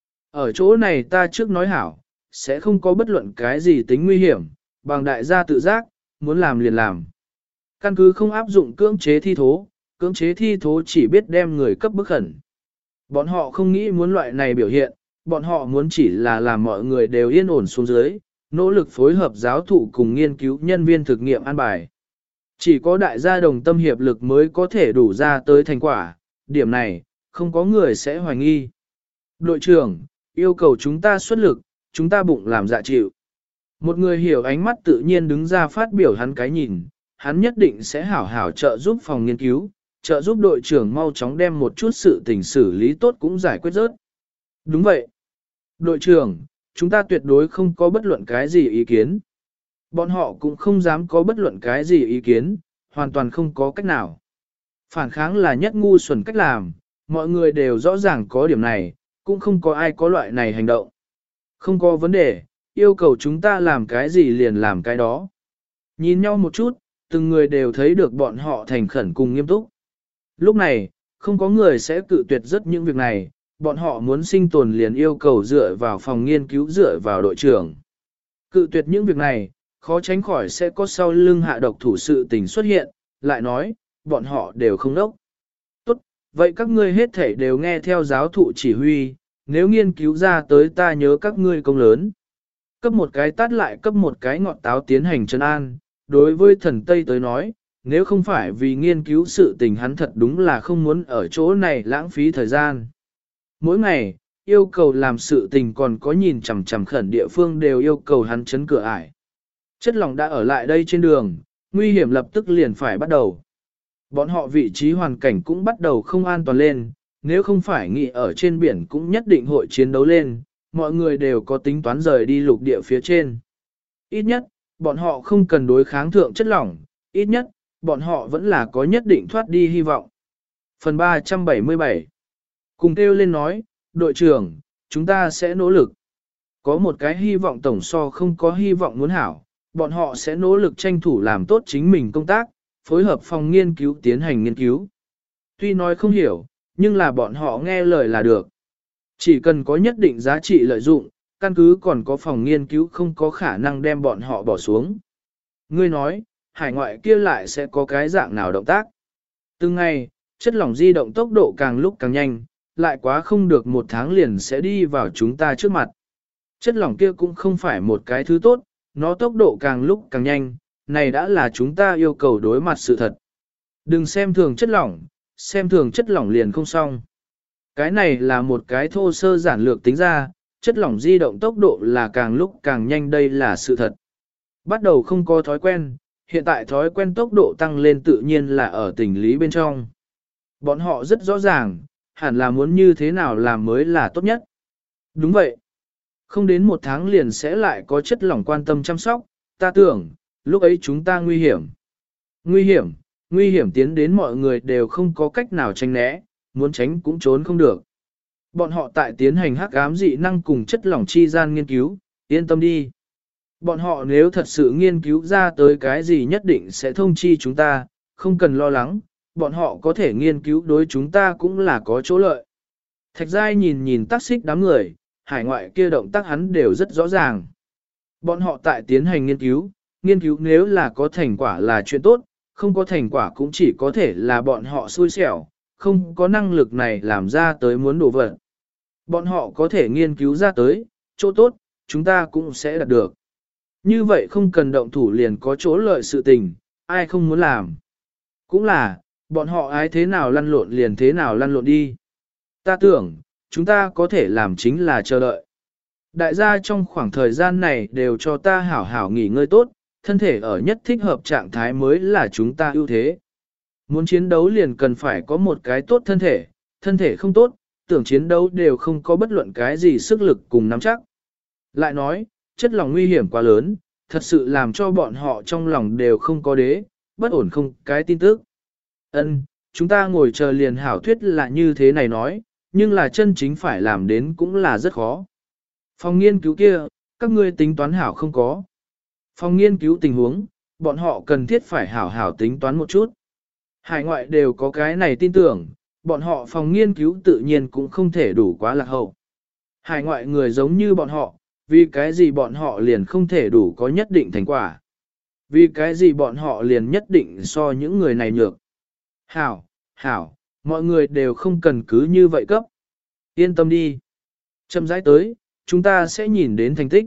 Ở chỗ này ta trước nói hảo, sẽ không có bất luận cái gì tính nguy hiểm, bằng đại gia tự giác, muốn làm liền làm. Căn cứ không áp dụng cưỡng chế thi thố, cưỡng chế thi thố chỉ biết đem người cấp bức khẩn. Bọn họ không nghĩ muốn loại này biểu hiện, bọn họ muốn chỉ là làm mọi người đều yên ổn xuống dưới, nỗ lực phối hợp giáo thụ cùng nghiên cứu nhân viên thực nghiệm an bài. Chỉ có đại gia đồng tâm hiệp lực mới có thể đủ ra tới thành quả, điểm này, không có người sẽ hoài nghi. Đội trưởng, yêu cầu chúng ta xuất lực, chúng ta bụng làm dạ chịu. Một người hiểu ánh mắt tự nhiên đứng ra phát biểu hắn cái nhìn, hắn nhất định sẽ hảo hảo trợ giúp phòng nghiên cứu, trợ giúp đội trưởng mau chóng đem một chút sự tình xử lý tốt cũng giải quyết rớt. Đúng vậy. Đội trưởng, chúng ta tuyệt đối không có bất luận cái gì ý kiến. Bọn họ cũng không dám có bất luận cái gì ý kiến, hoàn toàn không có cách nào. Phản kháng là nhất ngu xuẩn cách làm, mọi người đều rõ ràng có điểm này, cũng không có ai có loại này hành động. Không có vấn đề, yêu cầu chúng ta làm cái gì liền làm cái đó. Nhìn nhau một chút, từng người đều thấy được bọn họ thành khẩn cùng nghiêm túc. Lúc này, không có người sẽ cự tuyệt rất những việc này, bọn họ muốn sinh tồn liền yêu cầu dựa vào phòng nghiên cứu dựa vào đội trưởng. Cự tuyệt những việc này, khó tránh khỏi sẽ có sau lưng hạ độc thủ sự tình xuất hiện, lại nói, bọn họ đều không đốc. Tốt, vậy các ngươi hết thể đều nghe theo giáo thụ chỉ huy, nếu nghiên cứu ra tới ta nhớ các ngươi công lớn. Cấp một cái tát lại cấp một cái ngọt táo tiến hành trấn an, đối với thần Tây tới nói, nếu không phải vì nghiên cứu sự tình hắn thật đúng là không muốn ở chỗ này lãng phí thời gian. Mỗi ngày, yêu cầu làm sự tình còn có nhìn chằm chằm khẩn địa phương đều yêu cầu hắn chấn cửa ải. Chất lỏng đã ở lại đây trên đường, nguy hiểm lập tức liền phải bắt đầu. Bọn họ vị trí hoàn cảnh cũng bắt đầu không an toàn lên, nếu không phải nghĩ ở trên biển cũng nhất định hội chiến đấu lên, mọi người đều có tính toán rời đi lục địa phía trên. Ít nhất, bọn họ không cần đối kháng thượng chất lỏng, ít nhất, bọn họ vẫn là có nhất định thoát đi hy vọng. Phần ba trăm bảy mươi bảy cùng kêu lên nói, đội trưởng, chúng ta sẽ nỗ lực. Có một cái hy vọng tổng so không có hy vọng muốn hảo, bọn họ sẽ nỗ lực tranh thủ làm tốt chính mình công tác, phối hợp phòng nghiên cứu tiến hành nghiên cứu. Tuy nói không hiểu, nhưng là bọn họ nghe lời là được. Chỉ cần có nhất định giá trị lợi dụng, căn cứ còn có phòng nghiên cứu không có khả năng đem bọn họ bỏ xuống. Ngươi nói, hải ngoại kia lại sẽ có cái dạng nào động tác. Từng ngày, chất lỏng di động tốc độ càng lúc càng nhanh, lại quá không được một tháng liền sẽ đi vào chúng ta trước mặt. Chất lỏng kia cũng không phải một cái thứ tốt, nó tốc độ càng lúc càng nhanh, này đã là chúng ta yêu cầu đối mặt sự thật. Đừng xem thường chất lỏng, xem thường chất lỏng liền không xong. Cái này là một cái thô sơ giản lược tính ra, chất lỏng di động tốc độ là càng lúc càng nhanh, đây là sự thật. Bắt đầu không có thói quen, hiện tại thói quen tốc độ tăng lên tự nhiên là ở tình lý bên trong. Bọn họ rất rõ ràng, hẳn là muốn như thế nào làm mới là tốt nhất. Đúng vậy. Không đến một tháng liền sẽ lại có chất lỏng quan tâm chăm sóc, ta tưởng, lúc ấy chúng ta nguy hiểm. Nguy hiểm, nguy hiểm tiến đến mọi người đều không có cách nào tránh né, muốn tránh cũng trốn không được. Bọn họ tại tiến hành hắc ám dị năng cùng chất lỏng chi gian nghiên cứu, yên tâm đi. Bọn họ nếu thật sự nghiên cứu ra tới cái gì nhất định sẽ thông chi chúng ta, không cần lo lắng, bọn họ có thể nghiên cứu đối chúng ta cũng là có chỗ lợi. Thạch Giai nhìn nhìn tác xích đám người, hải ngoại kia động tác hắn đều rất rõ ràng. Bọn họ tại tiến hành nghiên cứu, nghiên cứu nếu là có thành quả là chuyện tốt, không có thành quả cũng chỉ có thể là bọn họ xui xẻo, không có năng lực này làm ra tới muốn đổ vật. Bọn họ có thể nghiên cứu ra tới, chỗ tốt, chúng ta cũng sẽ đạt được. Như vậy không cần động thủ liền có chỗ lợi sự tình, ai không muốn làm. Cũng là, bọn họ ai thế nào lăn lộn liền thế nào lăn lộn đi. Ta tưởng, chúng ta có thể làm chính là chờ đợi. Đại gia trong khoảng thời gian này đều cho ta hảo hảo nghỉ ngơi tốt, thân thể ở nhất thích hợp trạng thái mới là chúng ta ưu thế. Muốn chiến đấu liền cần phải có một cái tốt thân thể, thân thể không tốt, tưởng chiến đấu đều không có bất luận cái gì sức lực cùng nắm chắc. Lại nói, chất lỏng nguy hiểm quá lớn, thật sự làm cho bọn họ trong lòng đều không có đế, bất ổn không cái tin tức. Ân, chúng ta ngồi chờ liền hảo thuyết là như thế này nói, nhưng là chân chính phải làm đến cũng là rất khó. Phòng nghiên cứu kia, các ngươi tính toán hảo không có. Phòng nghiên cứu tình huống, bọn họ cần thiết phải hảo hảo tính toán một chút. Hải ngoại đều có cái này tin tưởng, bọn họ phòng nghiên cứu tự nhiên cũng không thể đủ quá lạc hậu. Hải ngoại người giống như bọn họ, vì cái gì bọn họ liền không thể đủ có nhất định thành quả. Vì cái gì bọn họ liền nhất định so những người này nhược. Hảo, hảo, mọi người đều không cần cứ như vậy cấp. Yên tâm đi. Chậm rãi tới, chúng ta sẽ nhìn đến thành tích.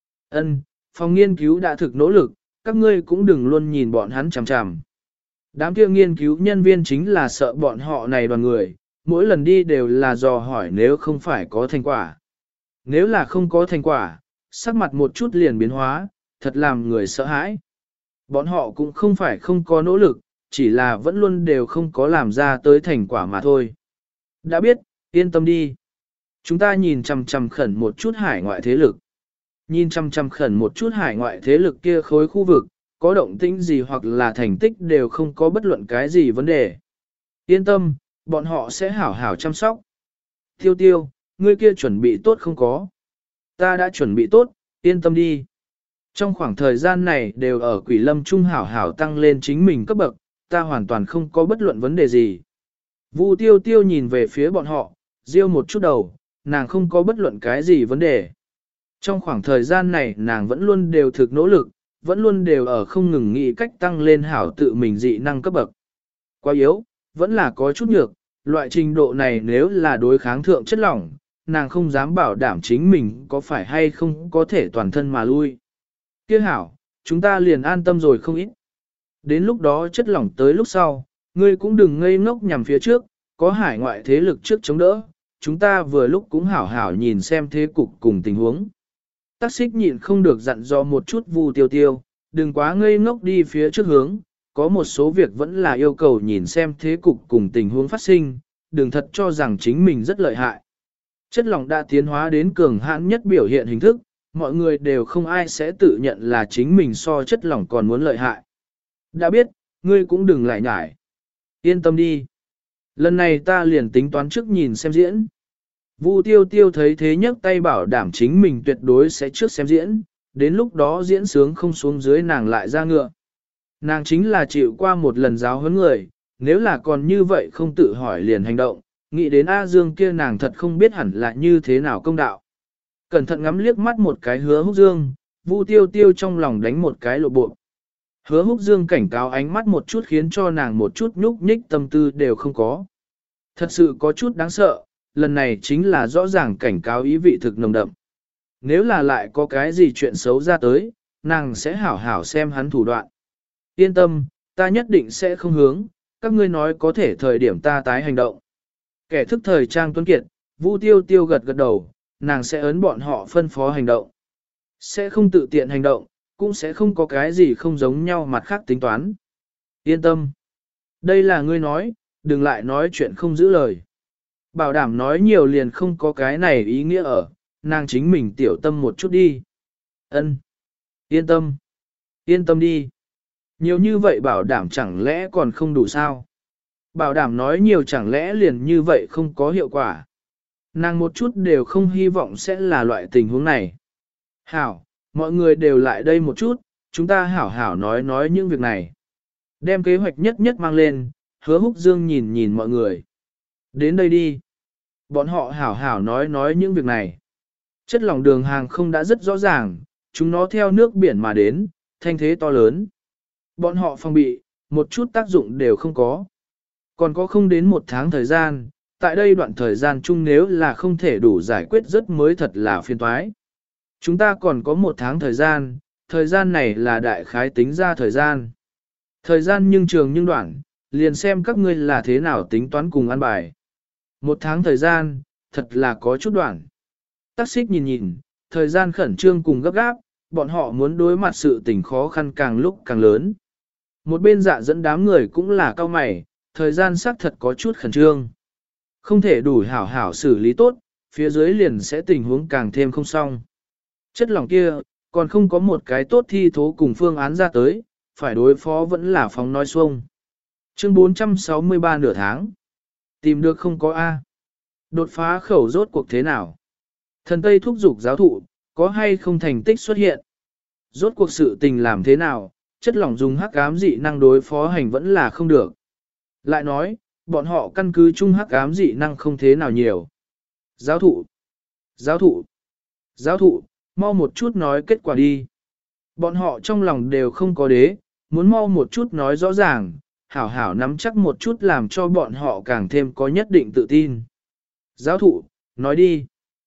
Ân, phòng nghiên cứu đã thực nỗ lực, các ngươi cũng đừng luôn nhìn bọn hắn chằm chằm. Đám kia nghiên cứu nhân viên chính là sợ bọn họ này đoàn người, mỗi lần đi đều là dò hỏi nếu không phải có thành quả. Nếu là không có thành quả, sắc mặt một chút liền biến hóa, thật làm người sợ hãi. Bọn họ cũng không phải không có nỗ lực, chỉ là vẫn luôn đều không có làm ra tới thành quả mà thôi. Đã biết, yên tâm đi. Chúng ta nhìn chằm chằm khẩn một chút hải ngoại thế lực. Nhìn chằm chằm khẩn một chút hải ngoại thế lực kia khối khu vực, có động tĩnh gì hoặc là thành tích đều không có bất luận cái gì vấn đề. Yên tâm, bọn họ sẽ hảo hảo chăm sóc. Tiêu tiêu, ngươi kia chuẩn bị tốt không có? Ta đã chuẩn bị tốt, yên tâm đi. Trong khoảng thời gian này đều ở Quỷ Lâm Trung hảo hảo tăng lên chính mình cấp bậc, ta hoàn toàn không có bất luận vấn đề gì. Vu tiêu tiêu nhìn về phía bọn họ, riêu một chút đầu, nàng không có bất luận cái gì vấn đề. Trong khoảng thời gian này nàng vẫn luôn đều thực nỗ lực, vẫn luôn đều ở không ngừng nghĩ cách tăng lên hảo tự mình dị năng cấp bậc. Quá yếu, vẫn là có chút nhược, loại trình độ này nếu là đối kháng thượng chất lỏng, nàng không dám bảo đảm chính mình có phải hay không có thể toàn thân mà lui. Kia hảo, chúng ta liền an tâm rồi không ít. Đến lúc đó chất lỏng tới lúc sau, ngươi cũng đừng ngây ngốc nhằm phía trước, có hải ngoại thế lực trước chống đỡ, chúng ta vừa lúc cũng hảo hảo nhìn xem thế cục cùng tình huống. Tắc xích nhịn không được dặn dò một chút Vu Tiêu Tiêu, đừng quá ngây ngốc đi phía trước hướng, có một số việc vẫn là yêu cầu nhìn xem thế cục cùng tình huống phát sinh, đừng thật cho rằng chính mình rất lợi hại. Chất lỏng đã tiến hóa đến cường hãn nhất biểu hiện hình thức, mọi người đều không ai sẽ tự nhận là chính mình so chất lỏng còn muốn lợi hại. Đã biết, ngươi cũng đừng lại nhải. Yên tâm đi. Lần này ta liền tính toán trước nhìn xem diễn. Vu Tiêu Tiêu thấy thế nhấc tay bảo đảm chính mình tuyệt đối sẽ trước xem diễn, đến lúc đó diễn sướng không xuống dưới nàng lại ra ngựa. Nàng chính là chịu qua một lần giáo huấn người, nếu là còn như vậy không tự hỏi liền hành động, nghĩ đến A Dương kia nàng thật không biết hẳn là như thế nào công đạo. Cẩn thận ngắm liếc mắt một cái Hứa Húc Dương, Vu Tiêu Tiêu trong lòng đánh một cái lộ bộ. Hứa Húc Dương cảnh cáo ánh mắt một chút khiến cho nàng một chút nhúc nhích tâm tư đều không có. Thật sự có chút đáng sợ, lần này chính là rõ ràng cảnh cáo ý vị thực nồng đậm. Nếu là lại có cái gì chuyện xấu ra tới, nàng sẽ hảo hảo xem hắn thủ đoạn. Yên tâm, ta nhất định sẽ không hướng, các ngươi nói có thể thời điểm ta tái hành động. Kẻ thức thời trang tuấn kiệt, Vu Tiêu Tiêu gật gật đầu, nàng sẽ ấn bọn họ phân phó hành động. Sẽ không tự tiện hành động, cũng sẽ không có cái gì không giống nhau mặt khác tính toán. Yên tâm. Đây là ngươi nói, đừng lại nói chuyện không giữ lời. Bảo đảm nói nhiều liền không có cái này ý nghĩa ở, nàng chính mình tiểu tâm một chút đi. Ân. Yên tâm. Yên tâm đi. Nhiều như vậy bảo đảm chẳng lẽ còn không đủ sao? Bảo đảm nói nhiều chẳng lẽ liền như vậy không có hiệu quả. Nàng một chút đều không hy vọng sẽ là loại tình huống này. Hảo, mọi người đều lại đây một chút, chúng ta hảo hảo nói nói những việc này. Đem kế hoạch nhất nhất mang lên, Hứa Húc Dương nhìn nhìn mọi người. Đến đây đi. Bọn họ hảo hảo nói nói những việc này. Chất lỏng đường hàng không đã rất rõ ràng, chúng nó theo nước biển mà đến, thanh thế to lớn. Bọn họ phòng bị, một chút tác dụng đều không có. Còn có không đến một tháng thời gian, tại đây đoạn thời gian chung nếu là không thể đủ giải quyết rất mới thật là phiền toái. Chúng ta còn có một tháng thời gian, thời gian này là đại khái tính ra thời gian. Thời gian nhưng trường nhưng đoạn, liền xem các ngươi là thế nào tính toán cùng ăn bài. Một tháng thời gian, thật là có chút đoạn. Tắc xích nhìn nhìn, thời gian khẩn trương cùng gấp gáp, bọn họ muốn đối mặt sự tình khó khăn càng lúc càng lớn. Một bên dạ dẫn đám người cũng là cao mày, thời gian xác thật có chút khẩn trương. Không thể đủ hảo hảo xử lý tốt, phía dưới liền sẽ tình huống càng thêm không xong. Chất lỏng kia, còn không có một cái tốt thi thố cùng phương án ra tới, phải đối phó vẫn là phóng nói xuông. Chương bốn trăm sáu mươi ba nửa tháng. Tìm được không có A. Đột phá khẩu rốt cuộc thế nào? Thần Tây thúc giục giáo thụ, có hay không thành tích xuất hiện? Rốt cuộc sự tình làm thế nào? Chất lỏng dùng hắc ám dị năng đối phó hành vẫn là không được. Lại nói, bọn họ căn cứ chung hắc ám dị năng không thế nào nhiều. Giáo thụ, giáo thụ, giáo thụ, mau một chút nói kết quả đi. Bọn họ trong lòng đều không có đế, muốn mau một chút nói rõ ràng, hảo hảo nắm chắc một chút làm cho bọn họ càng thêm có nhất định tự tin. Giáo thụ, nói đi.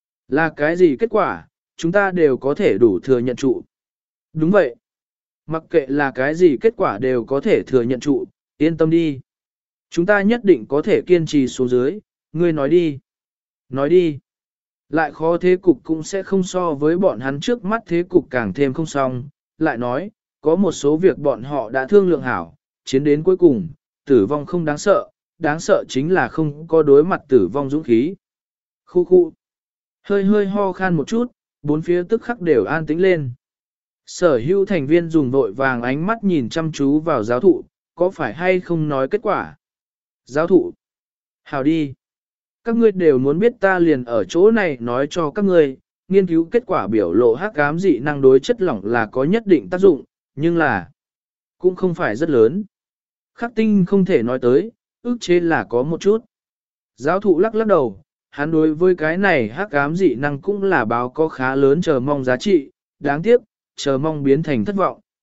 Là cái gì kết quả, chúng ta đều có thể đủ thừa nhận trụ. Đúng vậy. Mặc kệ là cái gì kết quả đều có thể thừa nhận trụ, yên tâm đi. Chúng ta nhất định có thể kiên trì xuống dưới, ngươi nói đi. Nói đi. Lại khó thế cục cũng sẽ không so với bọn hắn trước mắt thế cục càng thêm không xong. Lại nói, có một số việc bọn họ đã thương lượng hảo, chiến đến cuối cùng, tử vong không đáng sợ, đáng sợ chính là không có đối mặt tử vong dũng khí. Khu khu. Hơi hơi ho khan một chút, bốn phía tức khắc đều an tĩnh lên. Sở hữu thành viên dùng vội vàng ánh mắt nhìn chăm chú vào giáo thụ, có phải hay không nói kết quả. Giáo thụ. Hào đi. Các ngươi đều muốn biết ta liền ở chỗ này nói cho các ngươi, nghiên cứu kết quả biểu lộ hắc ám dị năng đối chất lỏng là có nhất định tác dụng, nhưng là cũng không phải rất lớn. Khắc tinh không thể nói tới, ước chế là có một chút. Giáo thụ lắc lắc đầu, hắn đối với cái này hắc ám dị năng cũng là báo có khá lớn chờ mong giá trị, đáng tiếc, chờ mong biến thành thất vọng.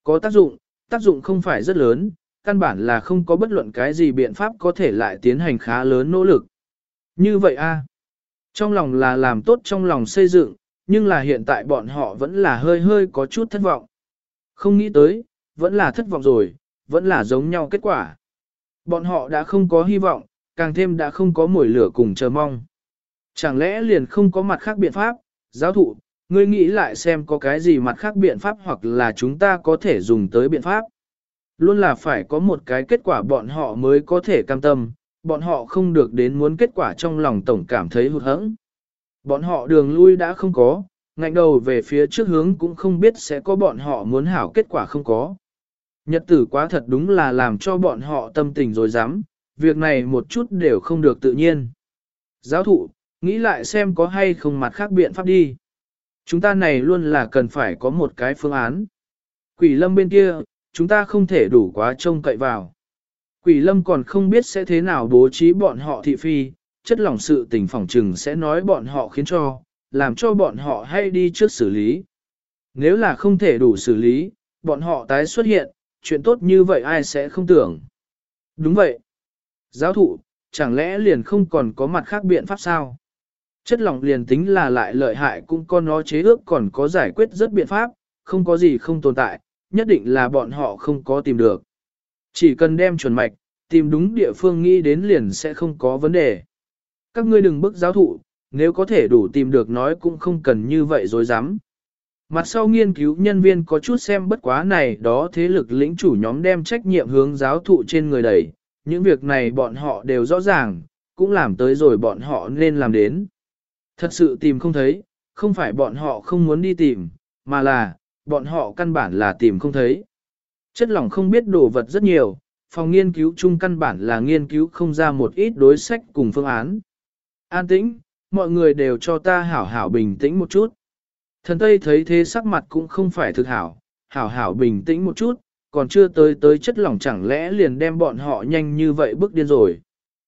Có tác dụng, tác dụng không phải rất lớn, căn bản là không có bất luận cái gì biện pháp có thể lại tiến hành khá lớn nỗ lực. Như vậy a, trong lòng là làm tốt trong lòng xây dựng, nhưng là hiện tại bọn họ vẫn là hơi hơi có chút thất vọng. Không nghĩ tới, vẫn là thất vọng rồi, vẫn là giống nhau kết quả. Bọn họ đã không có hy vọng, càng thêm đã không có mồi lửa cùng chờ mong. Chẳng lẽ liền không có mặt khác biện pháp, giáo thụ, ngươi nghĩ lại xem có cái gì mặt khác biện pháp hoặc là chúng ta có thể dùng tới biện pháp. Luôn là phải có một cái kết quả bọn họ mới có thể cam tâm, bọn họ không được đến muốn kết quả trong lòng tổng cảm thấy hụt hẫng. Bọn họ đường lui đã không có, ngạnh đầu về phía trước hướng cũng không biết sẽ có bọn họ muốn hảo kết quả không có. Nhật tử quá thật đúng là làm cho bọn họ tâm tình rồi dám, việc này một chút đều không được tự nhiên. Giáo thụ, nghĩ lại xem có hay không mặt khác biện pháp đi. Chúng ta này luôn là cần phải có một cái phương án. Quỷ lâm bên kia, chúng ta không thể đủ quá trông cậy vào. Quỷ lâm còn không biết sẽ thế nào bố trí bọn họ thị phi, chất lỏng sự tình phỏng trừng sẽ nói bọn họ khiến cho, làm cho bọn họ hay đi trước xử lý. Nếu là không thể đủ xử lý, bọn họ tái xuất hiện, chuyện tốt như vậy ai sẽ không tưởng. Đúng vậy. Giáo thụ, chẳng lẽ liền không còn có mặt khác biện pháp sao? Chất lỏng liền tính là lại lợi hại cũng có nó chế ước còn có giải quyết rất biện pháp, không có gì không tồn tại, nhất định là bọn họ không có tìm được. Chỉ cần đem chuẩn mạch, tìm đúng địa phương nghĩ đến liền sẽ không có vấn đề. Các ngươi đừng bức giáo thụ, nếu có thể đủ tìm được nói cũng không cần như vậy dối dám. Mặt sau nghiên cứu nhân viên có chút xem bất quá này đó thế lực lĩnh chủ nhóm đem trách nhiệm hướng giáo thụ trên người đẩy, những việc này bọn họ đều rõ ràng, cũng làm tới rồi bọn họ nên làm đến. Thật sự tìm không thấy, không phải bọn họ không muốn đi tìm, mà là, bọn họ căn bản là tìm không thấy. Chất lỏng không biết đồ vật rất nhiều, phòng nghiên cứu chung căn bản là nghiên cứu không ra một ít đối sách cùng phương án. An tĩnh, mọi người đều cho ta hảo hảo bình tĩnh một chút. Thần Tây thấy thế sắc mặt cũng không phải thực hảo, hảo hảo bình tĩnh một chút, còn chưa tới tới chất lỏng chẳng lẽ liền đem bọn họ nhanh như vậy bước điên rồi.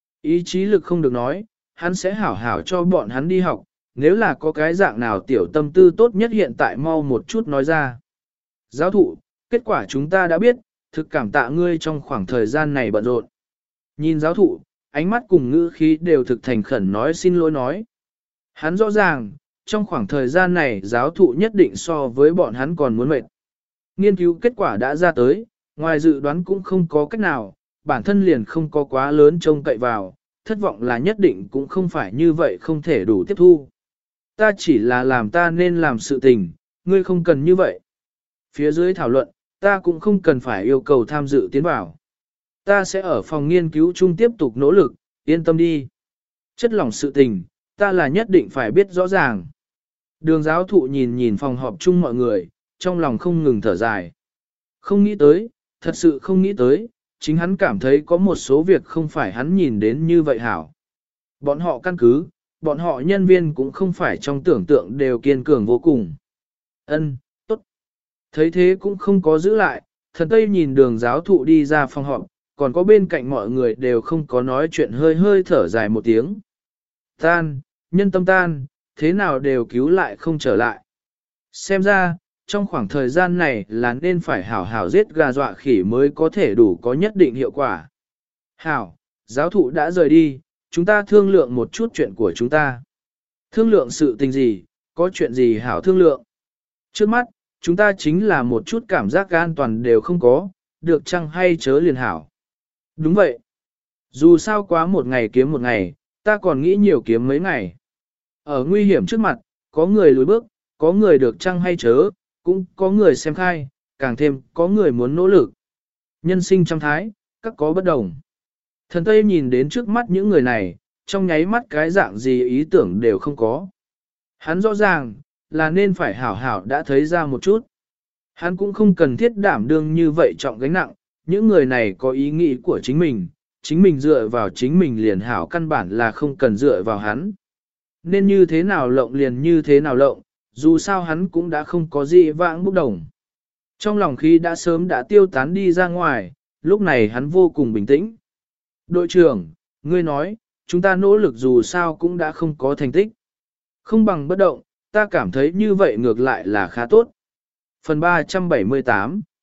Ý chí lực không được nói, hắn sẽ hảo hảo cho bọn hắn đi học, nếu là có cái dạng nào tiểu tâm tư tốt nhất hiện tại mau một chút nói ra. Giáo thụ, kết quả chúng ta đã biết, thực cảm tạ ngươi trong khoảng thời gian này bận rộn. Nhìn giáo thụ, ánh mắt cùng ngữ khí đều thực thành khẩn nói xin lỗi nói. Hắn rõ ràng, trong khoảng thời gian này giáo thụ nhất định so với bọn hắn còn muốn mệt. Nghiên cứu kết quả đã ra tới, ngoài dự đoán cũng không có cách nào, bản thân liền không có quá lớn trông cậy vào, thất vọng là nhất định cũng không phải như vậy không thể đủ tiếp thu. Ta chỉ là làm ta nên làm sự tình, ngươi không cần như vậy. Phía dưới thảo luận, ta cũng không cần phải yêu cầu tham dự tiến vào. Ta sẽ ở phòng nghiên cứu chung tiếp tục nỗ lực, yên tâm đi. Chất lỏng sự tình, ta là nhất định phải biết rõ ràng. Đường giáo thụ nhìn nhìn phòng họp chung mọi người, trong lòng không ngừng thở dài. Không nghĩ tới, thật sự không nghĩ tới, chính hắn cảm thấy có một số việc không phải hắn nhìn đến như vậy hảo. Bọn họ căn cứ, bọn họ nhân viên cũng không phải trong tưởng tượng đều kiên cường vô cùng. Ân, tốt. Thấy thế cũng không có giữ lại, thần Tây nhìn đường giáo thụ đi ra phòng họp, còn có bên cạnh mọi người đều không có nói chuyện hơi hơi thở dài một tiếng. Tan, nhân tâm tan, thế nào đều cứu lại không trở lại. Xem ra, trong khoảng thời gian này là nên phải hảo hảo giết gà dọa khỉ mới có thể đủ có nhất định hiệu quả. Hảo, giáo thụ đã rời đi, chúng ta thương lượng một chút chuyện của chúng ta. Thương lượng sự tình gì, có chuyện gì hảo thương lượng. Trước mắt, chúng ta chính là một chút cảm giác an toàn đều không có, được chăng hay chớ liền hảo. Đúng vậy. Dù sao quá một ngày kiếm một ngày, ta còn nghĩ nhiều kiếm mấy ngày. Ở nguy hiểm trước mặt, có người lùi bước, có người được chăng hay chớ, cũng có người xem khai, càng thêm có người muốn nỗ lực. Nhân sinh trăm thái, các có bất đồng. Thần Tây nhìn đến trước mắt những người này, trong nháy mắt cái dạng gì ý tưởng đều không có. Hắn rõ ràng, là nên phải hảo hảo đã thấy ra một chút. Hắn cũng không cần thiết đảm đương như vậy trọng gánh nặng, những người này có ý nghĩ của chính mình, chính mình dựa vào chính mình liền hảo căn bản là không cần dựa vào hắn. Nên như thế nào lộng liền như thế nào lộng, dù sao hắn cũng đã không có gì vãng bốc đồng. Trong lòng khí đã sớm đã tiêu tán đi ra ngoài, lúc này hắn vô cùng bình tĩnh. Đội trưởng, ngươi nói, chúng ta nỗ lực dù sao cũng đã không có thành tích. Không bằng bất động, ta cảm thấy như vậy ngược lại là khá tốt. Phần ba trăm bảy mươi tám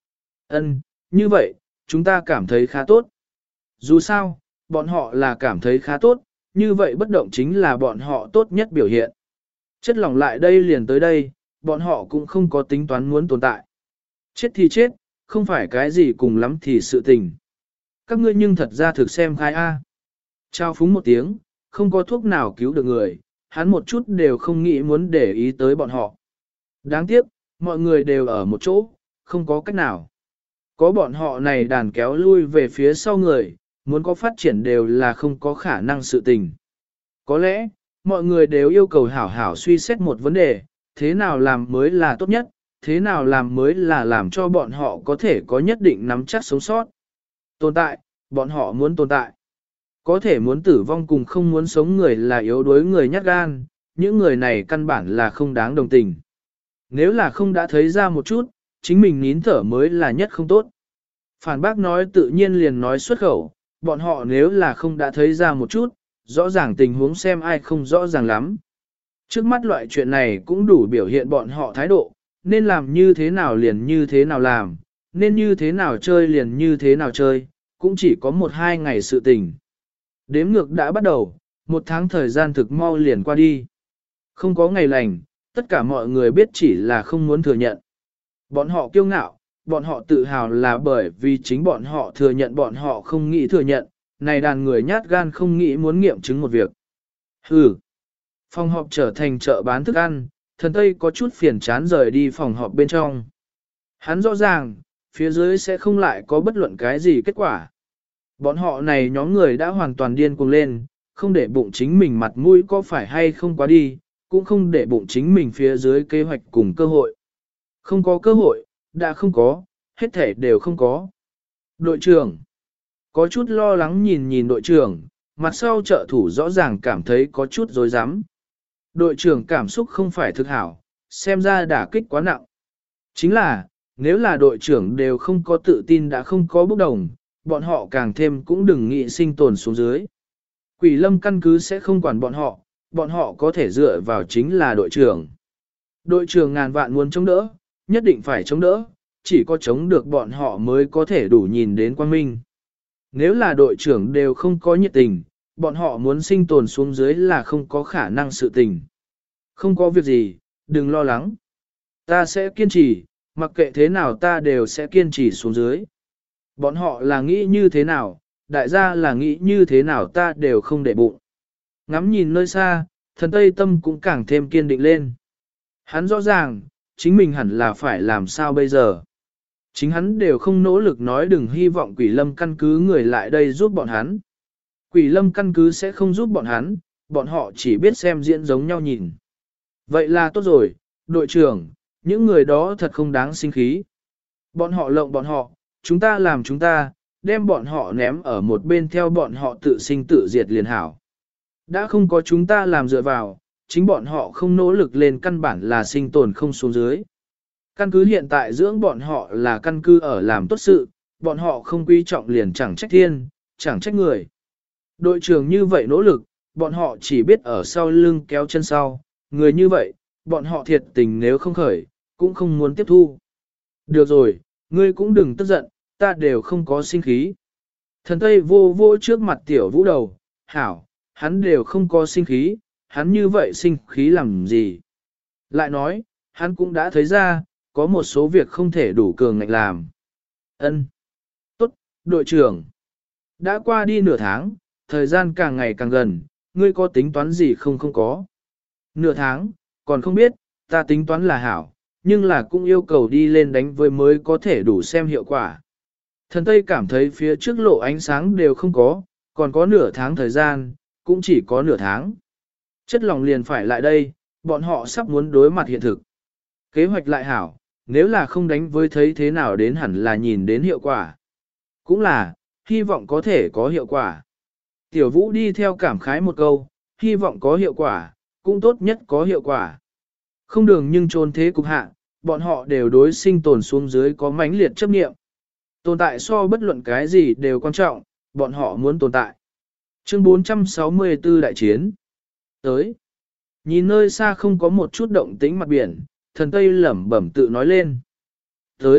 Ân, như vậy, chúng ta cảm thấy khá tốt. Dù sao, bọn họ là cảm thấy khá tốt, như vậy bất động chính là bọn họ tốt nhất biểu hiện. Chất lỏng lại đây liền tới đây, bọn họ cũng không có tính toán muốn tồn tại. Chết thì chết, không phải cái gì cùng lắm thì sự tình. Các ngươi nhưng thật ra thực xem khai A. Trao phúng một tiếng, không có thuốc nào cứu được người, hắn một chút đều không nghĩ muốn để ý tới bọn họ. Đáng tiếc, mọi người đều ở một chỗ, không có cách nào. Có bọn họ này đàn kéo lui về phía sau người, muốn có phát triển đều là không có khả năng sự tình. Có lẽ, mọi người đều yêu cầu hảo hảo suy xét một vấn đề, thế nào làm mới là tốt nhất, thế nào làm mới là làm cho bọn họ có thể có nhất định nắm chắc sống sót. Tồn tại, bọn họ muốn tồn tại. Có thể muốn tử vong cùng không muốn sống người là yếu đuối người nhát gan, những người này căn bản là không đáng đồng tình. Nếu là không đã thấy ra một chút, chính mình nín thở mới là nhất không tốt. Phản bác nói tự nhiên liền nói xuất khẩu, bọn họ nếu là không đã thấy ra một chút, rõ ràng tình huống xem ai không rõ ràng lắm. Trước mắt loại chuyện này cũng đủ biểu hiện bọn họ thái độ, nên làm như thế nào liền như thế nào làm, nên như thế nào chơi liền như thế nào chơi, cũng chỉ có một hai ngày sự tình. Đếm ngược đã bắt đầu, một tháng thời gian thực mau liền qua đi. Không có ngày lành, tất cả mọi người biết chỉ là không muốn thừa nhận. Bọn họ kiêu ngạo, bọn họ tự hào là bởi vì chính bọn họ thừa nhận bọn họ không nghĩ thừa nhận, này đàn người nhát gan không nghĩ muốn nghiệm chứng một việc. Hừ. Phòng họp trở thành chợ bán thức ăn, thần Tây có chút phiền chán rời đi phòng họp bên trong. Hắn rõ ràng, phía dưới sẽ không lại có bất luận cái gì kết quả. Bọn họ này nhóm người đã hoàn toàn điên cuồng lên, không để bụng chính mình mặt mũi có phải hay không quá đi, cũng không để bụng chính mình phía dưới kế hoạch cùng cơ hội. Không có cơ hội, đã không có, hết thể đều không có. Đội trưởng có chút lo lắng nhìn nhìn đội trưởng, mặt sau trợ thủ rõ ràng cảm thấy có chút rối rắm. Đội trưởng cảm xúc không phải thực hảo, xem ra đả kích quá nặng. Chính là, nếu là đội trưởng đều không có tự tin đã không có bốc đồng, bọn họ càng thêm cũng đừng nghĩ sinh tồn xuống dưới. Quỷ lâm căn cứ sẽ không quản bọn họ, bọn họ có thể dựa vào chính là đội trưởng. Đội trưởng ngàn vạn muốn chống đỡ, nhất định phải chống đỡ, chỉ có chống được bọn họ mới có thể đủ nhìn đến quang minh. Nếu là đội trưởng đều không có nhiệt tình, bọn họ muốn sinh tồn xuống dưới là không có khả năng sự tình. Không có việc gì, đừng lo lắng. Ta sẽ kiên trì, mặc kệ thế nào ta đều sẽ kiên trì xuống dưới. Bọn họ là nghĩ như thế nào, đại gia là nghĩ như thế nào ta đều không để bụng. Ngắm nhìn nơi xa, thần Tây Tâm cũng càng thêm kiên định lên. Hắn rõ ràng, chính mình hẳn là phải làm sao bây giờ. Chính hắn đều không nỗ lực nói đừng hy vọng quỷ lâm căn cứ người lại đây giúp bọn hắn. Quỷ lâm căn cứ sẽ không giúp bọn hắn, bọn họ chỉ biết xem diễn giống nhau nhìn. Vậy là tốt rồi, đội trưởng, những người đó thật không đáng sinh khí. Bọn họ lộng bọn họ, chúng ta làm chúng ta, đem bọn họ ném ở một bên theo bọn họ tự sinh tự diệt liền hảo. Đã không có chúng ta làm dựa vào, chính bọn họ không nỗ lực lên căn bản là sinh tồn không xuống dưới. Căn cứ hiện tại dưỡng bọn họ là căn cứ ở làm tốt sự, bọn họ không quý trọng liền chẳng trách thiên, chẳng trách người. Đội trưởng như vậy nỗ lực, bọn họ chỉ biết ở sau lưng kéo chân sau, người như vậy, bọn họ thiệt tình nếu không khởi, cũng không muốn tiếp thu. Được rồi, ngươi cũng đừng tức giận, ta đều không có sinh khí. Thần Tây vô vô trước mặt tiểu vũ đầu, hảo, hắn đều không có sinh khí, hắn như vậy sinh khí làm gì. Lại nói, hắn cũng đã thấy ra, có một số việc không thể đủ cường ngạnh làm. Ân, tốt, đội trưởng. Đã qua đi nửa tháng, thời gian càng ngày càng gần, ngươi có tính toán gì không không có. Nửa tháng, còn không biết, ta tính toán là hảo, nhưng là cũng yêu cầu đi lên đánh với mới có thể đủ xem hiệu quả. Thần Tây cảm thấy phía trước lộ ánh sáng đều không có, còn có nửa tháng thời gian, cũng chỉ có nửa tháng. Chất lòng liền phải lại đây, bọn họ sắp muốn đối mặt hiện thực. Kế hoạch lại hảo, nếu là không đánh với thấy thế nào đến hẳn là nhìn đến hiệu quả. Cũng là, hy vọng có thể có hiệu quả. Tiểu Vũ đi theo cảm khái một câu, hy vọng có hiệu quả, cũng tốt nhất có hiệu quả. Không đường nhưng trốn thế cục hạ, bọn họ đều đối sinh tồn xuống dưới có mãnh liệt chấp niệm. Tồn tại so bất luận cái gì đều quan trọng, bọn họ muốn tồn tại. Chương bốn trăm sáu mươi tư Đại chiến. Tới. Nhìn nơi xa không có một chút động tĩnh mặt biển, thần Tây lẩm bẩm tự nói lên. Tới,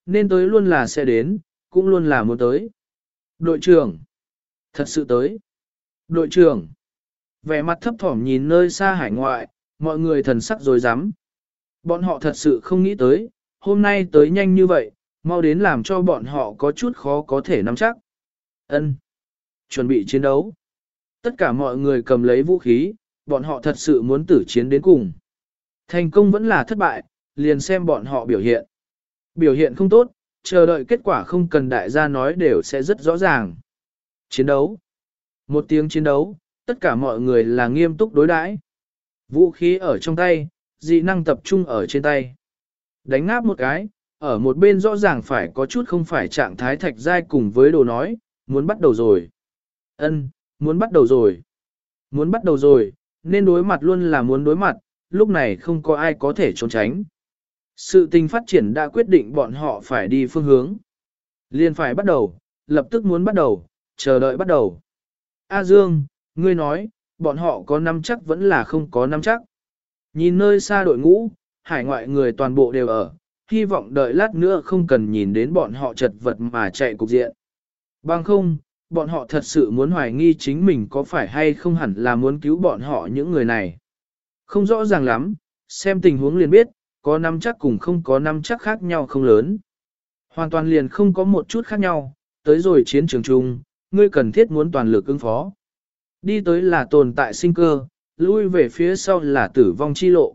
nên tới luôn là sẽ đến, cũng luôn là muốn tới. Đội trưởng, thật sự tới. Đội trưởng, vẻ mặt thấp thỏm nhìn nơi xa hải ngoại, mọi người thần sắc rối rắm. Bọn họ thật sự không nghĩ tới, hôm nay tới nhanh như vậy, mau đến làm cho bọn họ có chút khó có thể nắm chắc. Ân, chuẩn bị chiến đấu. Tất cả mọi người cầm lấy vũ khí, bọn họ thật sự muốn tử chiến đến cùng. Thành công vẫn là thất bại, liền xem bọn họ biểu hiện. Biểu hiện không tốt, chờ đợi kết quả không cần đại gia nói đều sẽ rất rõ ràng. Chiến đấu. Một tiếng chiến đấu, tất cả mọi người là nghiêm túc đối đãi. Vũ khí ở trong tay, dị năng tập trung ở trên tay. Đánh ngáp một cái, ở một bên rõ ràng phải có chút không phải trạng thái thạch giai cùng với đồ nói, muốn bắt đầu rồi. Ân, muốn bắt đầu rồi. Muốn bắt đầu rồi, nên đối mặt luôn là muốn đối mặt, lúc này không có ai có thể trốn tránh. Sự tình phát triển đã quyết định bọn họ phải đi phương hướng. Liền phải bắt đầu, lập tức muốn bắt đầu, chờ đợi bắt đầu. A Dương, ngươi nói, bọn họ có nắm chắc vẫn là không có nắm chắc. Nhìn nơi xa đội ngũ, hải ngoại người toàn bộ đều ở, hy vọng đợi lát nữa không cần nhìn đến bọn họ chật vật mà chạy cục diện. Bằng không, bọn họ thật sự muốn hoài nghi chính mình có phải hay không hẳn là muốn cứu bọn họ những người này. Không rõ ràng lắm, xem tình huống liền biết, có nắm chắc cùng không có nắm chắc khác nhau không lớn. Hoàn toàn liền không có một chút khác nhau, tới rồi chiến trường chung, ngươi cần thiết muốn toàn lực ứng phó. Đi tới là tồn tại sinh cơ, lui về phía sau là tử vong chi lộ.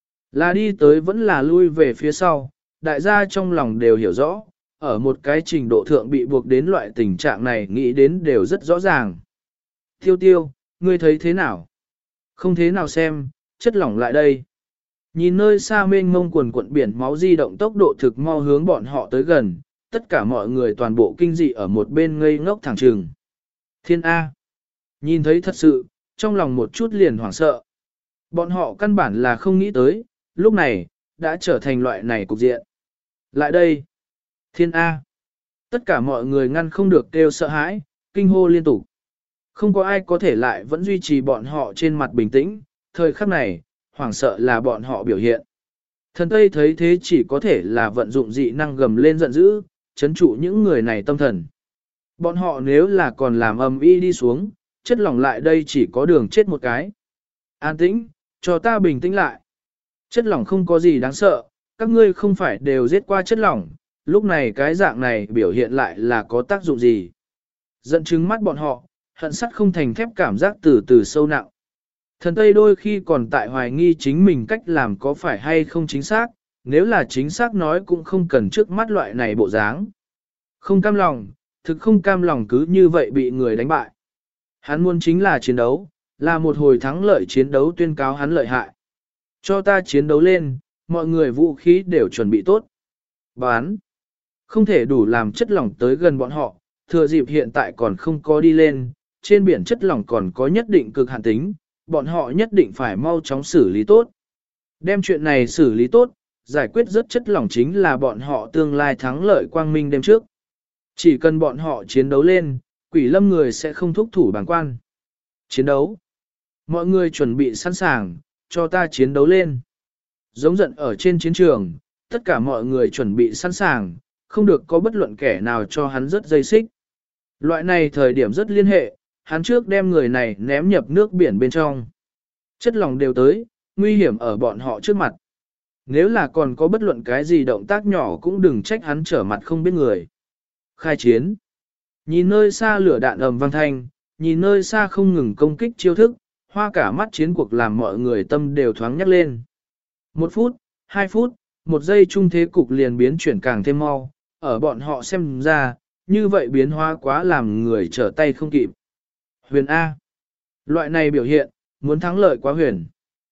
Là đi tới vẫn là lui về phía sau, đại gia trong lòng đều hiểu rõ, ở một cái trình độ thượng bị buộc đến loại tình trạng này nghĩ đến đều rất rõ ràng. Tiêu tiêu, ngươi thấy thế nào? Không thế nào xem, chất lỏng lại đây. Nhìn nơi xa mênh mông quần cuộn biển máu di động tốc độ thực mau hướng bọn họ tới gần, tất cả mọi người toàn bộ kinh dị ở một bên ngây ngốc thẳng trừng. Thiên A. Nhìn thấy thật sự, trong lòng một chút liền hoảng sợ. Bọn họ căn bản là không nghĩ tới, lúc này, đã trở thành loại này cục diện. Lại đây. Thiên A. Tất cả mọi người ngăn không được kêu sợ hãi, kinh hô liên tục. Không có ai có thể lại vẫn duy trì bọn họ trên mặt bình tĩnh, thời khắc này, hoảng sợ là bọn họ biểu hiện. Thần Tây thấy thế chỉ có thể là vận dụng dị năng gầm lên giận dữ, chấn trụ những người này tâm thần. Bọn họ nếu là còn làm ầm ĩ đi xuống, chất lỏng lại đây chỉ có đường chết một cái. An tĩnh, cho ta bình tĩnh lại. Chất lỏng không có gì đáng sợ, các ngươi không phải đều giết qua chất lỏng, lúc này cái dạng này biểu hiện lại là có tác dụng gì. Dẫn chứng mắt bọn họ, hận sắt không thành thép cảm giác từ từ sâu nặng. Thần Tây đôi khi còn tại hoài nghi chính mình cách làm có phải hay không chính xác, nếu là chính xác nói cũng không cần trước mắt loại này bộ dáng. Không cam lòng, thực không cam lòng cứ như vậy bị người đánh bại. Hắn muốn chính là chiến đấu, là một hồi thắng lợi chiến đấu tuyên cáo hắn lợi hại. Cho ta chiến đấu lên, mọi người vũ khí đều chuẩn bị tốt. Bán. Không thể đủ làm chất lỏng tới gần bọn họ, thừa dịp hiện tại còn không có đi lên, trên biển chất lỏng còn có nhất định cực hạn tính, bọn họ nhất định phải mau chóng xử lý tốt. Đem chuyện này xử lý tốt, giải quyết rất chất lỏng chính là bọn họ tương lai thắng lợi quang minh đêm trước. Chỉ cần bọn họ chiến đấu lên, quỷ lâm người sẽ không thúc thủ bằng quan. Chiến đấu. Mọi người chuẩn bị sẵn sàng, cho ta chiến đấu lên. Giống giận ở trên chiến trường, tất cả mọi người chuẩn bị sẵn sàng, không được có bất luận kẻ nào cho hắn rất dây xích. Loại này thời điểm rất liên hệ, hắn trước đem người này ném nhập nước biển bên trong. Chất lỏng đều tới, nguy hiểm ở bọn họ trước mặt. Nếu là còn có bất luận cái gì động tác nhỏ cũng đừng trách hắn trở mặt không biết người. Khai chiến. Nhìn nơi xa lửa đạn ầm vang thanh, nhìn nơi xa không ngừng công kích chiêu thức, hoa cả mắt chiến cuộc làm mọi người tâm đều thoáng nhắc lên. Một phút, hai phút, một giây chung thế cục liền biến chuyển càng thêm mau, ở bọn họ xem ra, như vậy biến hóa quá làm người trở tay không kịp. Huyền A. Loại này biểu hiện, muốn thắng lợi quá huyền.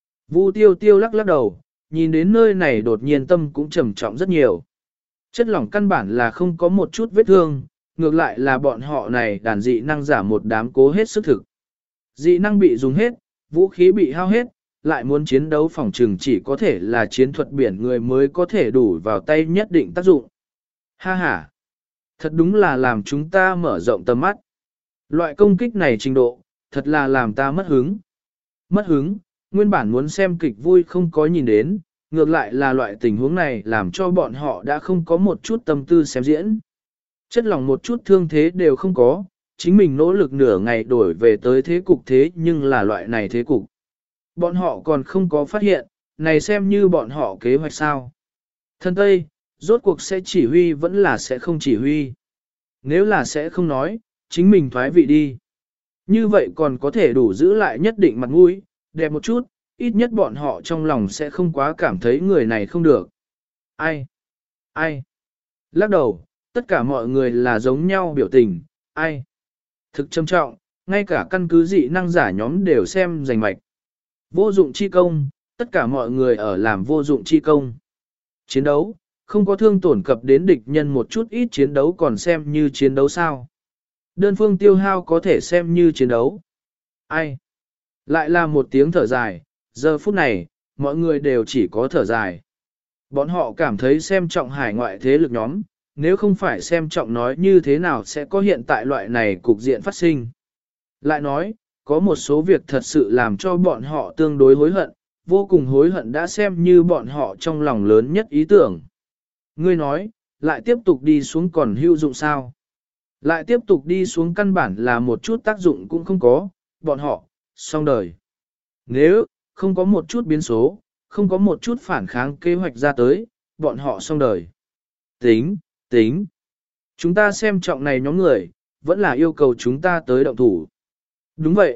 Vu tiêu tiêu lắc lắc đầu, nhìn đến nơi này đột nhiên tâm cũng trầm trọng rất nhiều. Chất lỏng căn bản là không có một chút vết thương, ngược lại là bọn họ này đàn dị năng giả một đám cố hết sức thực. Dị năng bị dùng hết, vũ khí bị hao hết, lại muốn chiến đấu phòng trừng chỉ có thể là chiến thuật biển người mới có thể đủ vào tay nhất định tác dụng. Ha ha! Thật đúng là làm chúng ta mở rộng tầm mắt. Loại công kích này trình độ, thật là làm ta mất hứng. Mất hứng, nguyên bản muốn xem kịch vui không có nhìn đến, ngược lại là loại tình huống này làm cho bọn họ đã không có một chút tâm tư xem diễn. Chất lỏng một chút thương thế đều không có, chính mình nỗ lực nửa ngày đổi về tới thế cục thế nhưng là loại này thế cục. Bọn họ còn không có phát hiện, này xem như bọn họ kế hoạch sao. Thân Tây, rốt cuộc sẽ chỉ huy vẫn là sẽ không chỉ huy. Nếu là sẽ không nói, chính mình thoái vị đi. Như vậy còn có thể đủ giữ lại nhất định mặt mũi, đẹp một chút, ít nhất bọn họ trong lòng sẽ không quá cảm thấy người này không được. Ai? Ai? Lắc đầu, tất cả mọi người là giống nhau biểu tình, ai? Thực trầm trọng, ngay cả căn cứ dị năng giả nhóm đều xem rành mạch. Vô dụng chi công, tất cả mọi người ở làm vô dụng chi công. Chiến đấu, không có thương tổn cập đến địch nhân một chút ít chiến đấu còn xem như chiến đấu sao. Đơn phương tiêu hao có thể xem như chiến đấu. Ai? Lại là một tiếng thở dài, giờ phút này, mọi người đều chỉ có thở dài. Bọn họ cảm thấy xem trọng hải ngoại thế lực nhóm, nếu không phải xem trọng nói như thế nào sẽ có hiện tại loại này cục diện phát sinh. Lại nói, có một số việc thật sự làm cho bọn họ tương đối hối hận, vô cùng hối hận đã xem như bọn họ trong lòng lớn nhất ý tưởng. Ngươi nói, lại tiếp tục đi xuống còn hữu dụng sao? Lại tiếp tục đi xuống căn bản là một chút tác dụng cũng không có, bọn họ, xong đời. Nếu, không có một chút biến số, không có một chút phản kháng kế hoạch ra tới, bọn họ xong đời. Tính, tính. Chúng ta xem trọng này nhóm người, vẫn là yêu cầu chúng ta tới động thủ. Đúng vậy.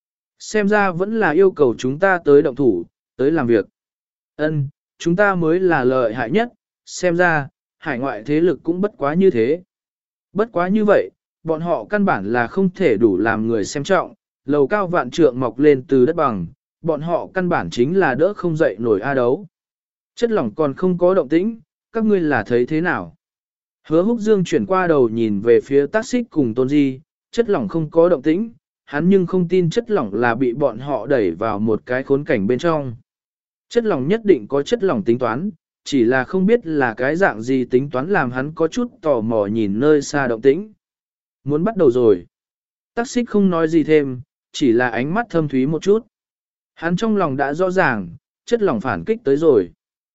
Xem ra vẫn là yêu cầu chúng ta tới động thủ, tới làm việc. Ân, chúng ta mới là lợi hại nhất, xem ra, hải ngoại thế lực cũng bất quá như thế. Bất quá như vậy, bọn họ căn bản là không thể đủ làm người xem trọng, lầu cao vạn trượng mọc lên từ đất bằng, bọn họ căn bản chính là đỡ không dậy nổi a đấu. Chất lỏng còn không có động tĩnh, các ngươi là thấy thế nào? Hứa Húc Dương chuyển qua đầu nhìn về phía tác xích cùng Tôn Di, chất lỏng không có động tĩnh, hắn nhưng không tin chất lỏng là bị bọn họ đẩy vào một cái khốn cảnh bên trong. Chất lỏng nhất định có chất lỏng tính toán, chỉ là không biết là cái dạng gì tính toán làm hắn có chút tò mò nhìn nơi xa động tĩnh. Muốn bắt đầu rồi. Tác xích không nói gì thêm, chỉ là ánh mắt thâm thúy một chút. Hắn trong lòng đã rõ ràng, chất lỏng phản kích tới rồi.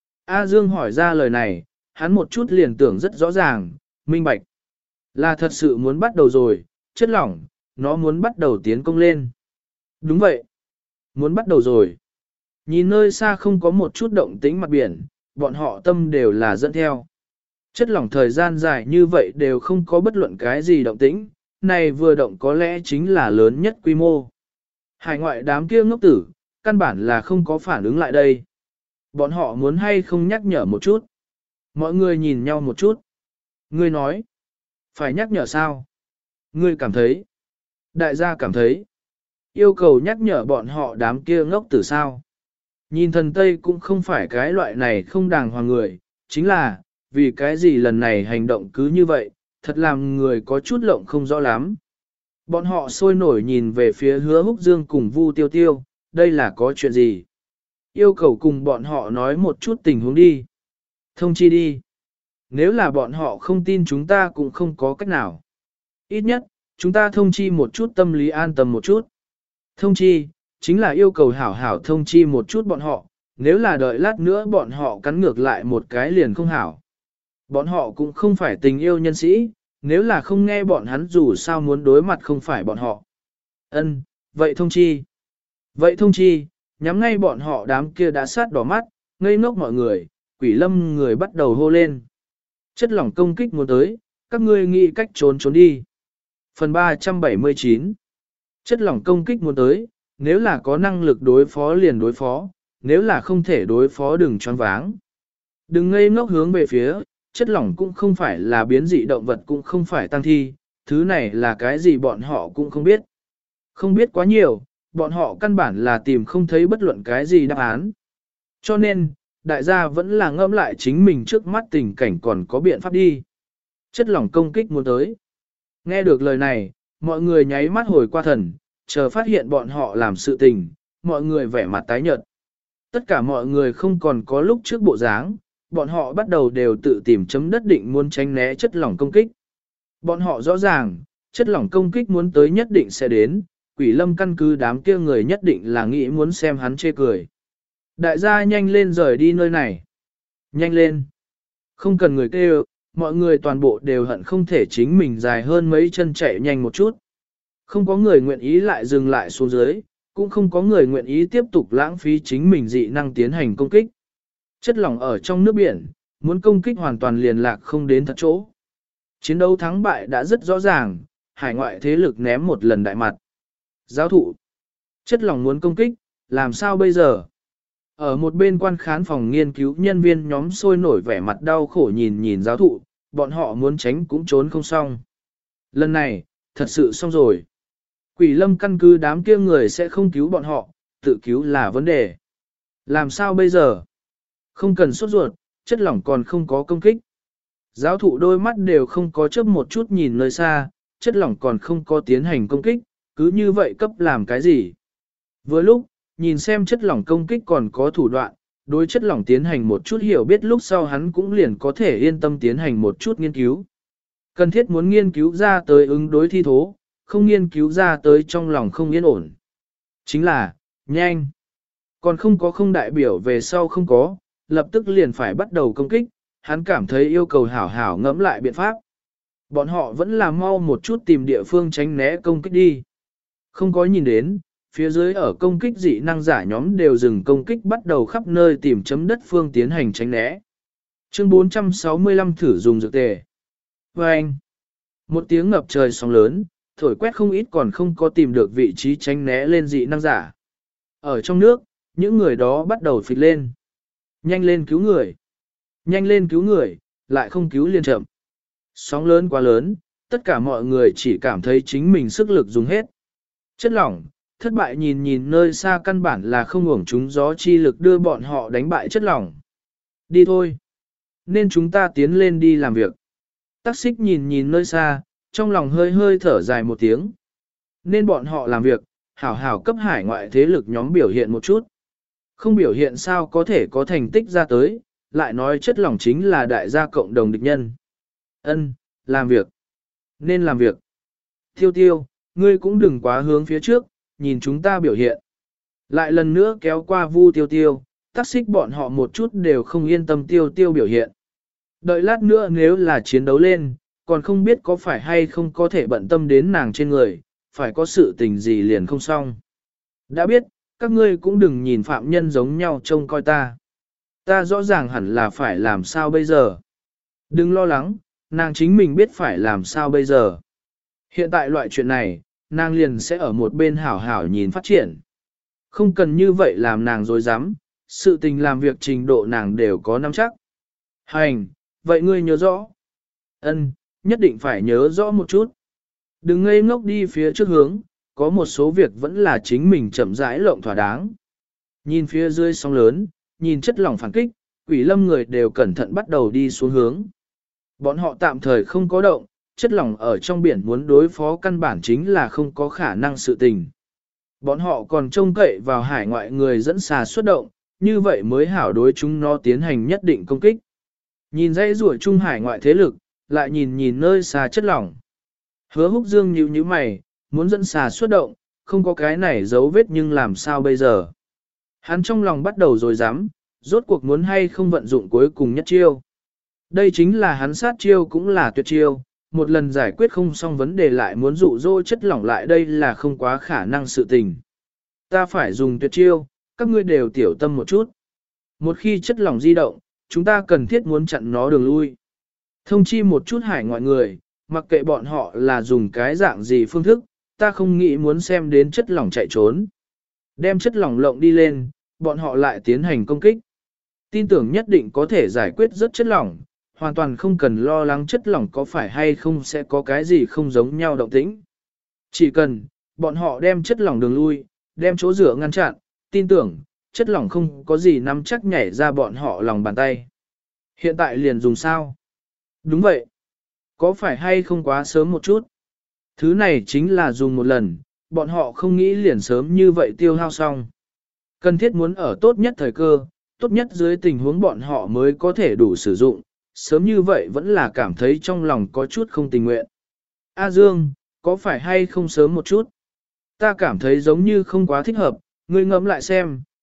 A Dương hỏi ra lời này, hắn một chút liền tưởng rất rõ ràng, minh bạch. Là thật sự muốn bắt đầu rồi, chất lỏng, nó muốn bắt đầu tiến công lên. Đúng vậy. Muốn bắt đầu rồi. Nhìn nơi xa không có một chút động tĩnh mặt biển, bọn họ tâm đều là dẫn theo. Chất lỏng thời gian dài như vậy đều không có bất luận cái gì động tĩnh, này vừa động có lẽ chính là lớn nhất quy mô. Hải ngoại đám kia ngốc tử, căn bản là không có phản ứng lại đây. Bọn họ muốn hay không nhắc nhở một chút. Mọi người nhìn nhau một chút. Ngươi nói, phải nhắc nhở sao? Ngươi cảm thấy, đại gia cảm thấy, yêu cầu nhắc nhở bọn họ đám kia ngốc tử sao? Nhìn thần Tây cũng không phải cái loại này không đàng hoàng người, chính là, vì cái gì lần này hành động cứ như vậy, thật làm người có chút lộng không rõ lắm. Bọn họ sôi nổi nhìn về phía Hứa Húc Dương cùng Vu Tiêu Tiêu, đây là có chuyện gì? Yêu cầu cùng bọn họ nói một chút tình huống đi. Thông chi đi. Nếu là bọn họ không tin chúng ta cũng không có cách nào. Ít nhất, chúng ta thông chi một chút tâm lý an tâm một chút. Thông chi, chính là yêu cầu hảo hảo thông chi một chút bọn họ, nếu là đợi lát nữa bọn họ cắn ngược lại một cái liền không hảo. Bọn họ cũng không phải tình yêu nhân sĩ, nếu là không nghe bọn hắn dù sao muốn đối mặt không phải bọn họ. Ân, vậy thông chi. Vậy thông chi, nhắm ngay bọn họ đám kia đã sát đỏ mắt, ngây ngốc mọi người, quỷ lâm người bắt đầu hô lên. Chất lỏng công kích muốn tới, các ngươi nghĩ cách trốn trốn đi. Phần ba trăm bảy mươi chín. Chất lỏng công kích muốn tới, nếu là có năng lực đối phó liền đối phó, nếu là không thể đối phó đừng choáng váng. Đừng ngây ngốc hướng về phía, chất lỏng cũng không phải là biến dị động vật cũng không phải tăng thi, thứ này là cái gì bọn họ cũng không biết. Không biết quá nhiều, bọn họ căn bản là tìm không thấy bất luận cái gì đáp án. Cho nên, đại gia vẫn là ngẫm lại chính mình trước mắt tình cảnh còn có biện pháp đi. Chất lỏng công kích muốn tới. Nghe được lời này, mọi người nháy mắt hồi qua thần, chờ phát hiện bọn họ làm sự tình, mọi người vẻ mặt tái nhợt. Tất cả mọi người không còn có lúc trước bộ dáng, bọn họ bắt đầu đều tự tìm chấm đất định muốn tránh né chất lỏng công kích. Bọn họ rõ ràng, chất lỏng công kích muốn tới nhất định sẽ đến, quỷ lâm căn cứ đám kia người nhất định là nghĩ muốn xem hắn chê cười. Đại gia nhanh lên rời đi nơi này. Nhanh lên. Không cần người kêu, mọi người toàn bộ đều hận không thể chính mình dài hơn mấy chân chạy nhanh một chút. Không có người nguyện ý lại dừng lại xuống dưới, cũng không có người nguyện ý tiếp tục lãng phí chính mình dị năng tiến hành công kích. Chất lỏng ở trong nước biển, muốn công kích hoàn toàn liền lạc không đến thật chỗ. Chiến đấu thắng bại đã rất rõ ràng, hải ngoại thế lực ném một lần đại mặt. Giáo thụ, chất lỏng muốn công kích, làm sao bây giờ? Ở một bên quan khán phòng nghiên cứu nhân viên nhóm sôi nổi vẻ mặt đau khổ nhìn nhìn giáo thụ, bọn họ muốn tránh cũng trốn không xong. Lần này, thật sự xong rồi. Quỷ lâm căn cứ đám kia người sẽ không cứu bọn họ, tự cứu là vấn đề. Làm sao bây giờ? Không cần sốt ruột, chất lỏng còn không có công kích. Giáo thụ đôi mắt đều không có chớp một chút nhìn nơi xa, chất lỏng còn không có tiến hành công kích, cứ như vậy cấp làm cái gì? Vừa lúc, nhìn xem chất lỏng công kích còn có thủ đoạn, đối chất lỏng tiến hành một chút hiểu biết lúc sau hắn cũng liền có thể yên tâm tiến hành một chút nghiên cứu. Cần thiết muốn nghiên cứu ra tới ứng đối thi thố, không nghiên cứu ra tới trong lòng không yên ổn. Chính là, nhanh. Còn không có không đại biểu về sau không có, lập tức liền phải bắt đầu công kích, hắn cảm thấy yêu cầu hảo hảo ngẫm lại biện pháp. Bọn họ vẫn là mau một chút tìm địa phương tránh né công kích đi. Không có nhìn đến, phía dưới ở công kích dị năng giả nhóm đều dừng công kích bắt đầu khắp nơi tìm chấm đất phương tiến hành tránh né. Chương bốn trăm sáu mươi lăm thử dùng dược tề. Và anh, một tiếng ngập trời sóng lớn, thổi quét không ít còn không có tìm được vị trí tránh né lên dị năng giả. Ở trong nước, những người đó bắt đầu phịch lên. Nhanh lên cứu người. Nhanh lên cứu người, lại không cứu liền chậm. Sóng lớn quá lớn, tất cả mọi người chỉ cảm thấy chính mình sức lực dùng hết. Chất lỏng, thất bại nhìn nhìn nơi xa căn bản là không uổng chúng gió chi lực đưa bọn họ đánh bại chất lỏng. Đi thôi. Nên chúng ta tiến lên đi làm việc. Tắc xích nhìn nhìn nơi xa, trong lòng hơi hơi thở dài một tiếng. Nên bọn họ làm việc, hảo hảo cấp hải ngoại thế lực nhóm biểu hiện một chút. Không biểu hiện sao có thể có thành tích ra tới, lại nói chất lỏng chính là đại gia cộng đồng địch nhân. Ân, làm việc. Nên làm việc. Tiêu tiêu, ngươi cũng đừng quá hướng phía trước, nhìn chúng ta biểu hiện. Lại lần nữa kéo qua vu tiêu tiêu, tắc xích bọn họ một chút đều không yên tâm tiêu tiêu biểu hiện. Đợi lát nữa nếu là chiến đấu lên, còn không biết có phải hay không có thể bận tâm đến nàng trên người, phải có sự tình gì liền không xong. Đã biết, các ngươi cũng đừng nhìn phạm nhân giống nhau trông coi ta. Ta rõ ràng hẳn là phải làm sao bây giờ. Đừng lo lắng, nàng chính mình biết phải làm sao bây giờ. Hiện tại loại chuyện này, nàng liền sẽ ở một bên hảo hảo nhìn phát triển. Không cần như vậy làm nàng dối dám, sự tình làm việc trình độ nàng đều có nắm chắc. Hành, vậy ngươi nhớ rõ. Ân, nhất định phải nhớ rõ một chút. Đừng ngây ngốc đi phía trước hướng, có một số việc vẫn là chính mình chậm rãi lộng thỏa đáng. Nhìn phía dưới sóng lớn, nhìn chất lỏng phản kích, quỷ lâm người đều cẩn thận bắt đầu đi xuống hướng. Bọn họ tạm thời không có động, chất lỏng ở trong biển muốn đối phó căn bản chính là không có khả năng sự tình. Bọn họ còn trông cậy vào hải ngoại người dẫn xà xuất động, như vậy mới hảo đối chúng nó tiến hành nhất định công kích. Nhìn dãy rủa trung hải ngoại thế lực, lại nhìn nhìn nơi xà chất lỏng. Hứa húc dương nhíu nhíu mày, muốn dẫn xà xuất động, không có cái này dấu vết nhưng làm sao bây giờ. Hắn trong lòng bắt đầu rồi dám, rốt cuộc muốn hay không vận dụng cuối cùng nhất chiêu. Đây chính là hắn sát chiêu cũng là tuyệt chiêu, một lần giải quyết không xong vấn đề lại muốn dụ dỗ chất lỏng lại đây là không quá khả năng sự tình. Ta phải dùng tuyệt chiêu, các ngươi đều tiểu tâm một chút. Một khi chất lỏng di động, chúng ta cần thiết muốn chặn nó đường lui. Thông chi một chút hải ngoại người, mặc kệ bọn họ là dùng cái dạng gì phương thức, ta không nghĩ muốn xem đến chất lỏng chạy trốn. Đem chất lỏng lộng đi lên, bọn họ lại tiến hành công kích. Tin tưởng nhất định có thể giải quyết rất chất lỏng, hoàn toàn không cần lo lắng chất lỏng có phải hay không sẽ có cái gì không giống nhau động tĩnh. Chỉ cần, bọn họ đem chất lỏng đường lui, đem chỗ rửa ngăn chặn, tin tưởng, chất lỏng không có gì nắm chắc nhảy ra bọn họ lòng bàn tay. Hiện tại liền dùng sao? Đúng vậy. Có phải hay không quá sớm một chút? Thứ này chính là dùng một lần, bọn họ không nghĩ liền sớm như vậy tiêu hao xong. Cần thiết muốn ở tốt nhất thời cơ, tốt nhất dưới tình huống bọn họ mới có thể đủ sử dụng, sớm như vậy vẫn là cảm thấy trong lòng có chút không tình nguyện. A Dương, có phải hay không sớm một chút? Ta cảm thấy giống như không quá thích hợp, ngươi ngẫm lại xem,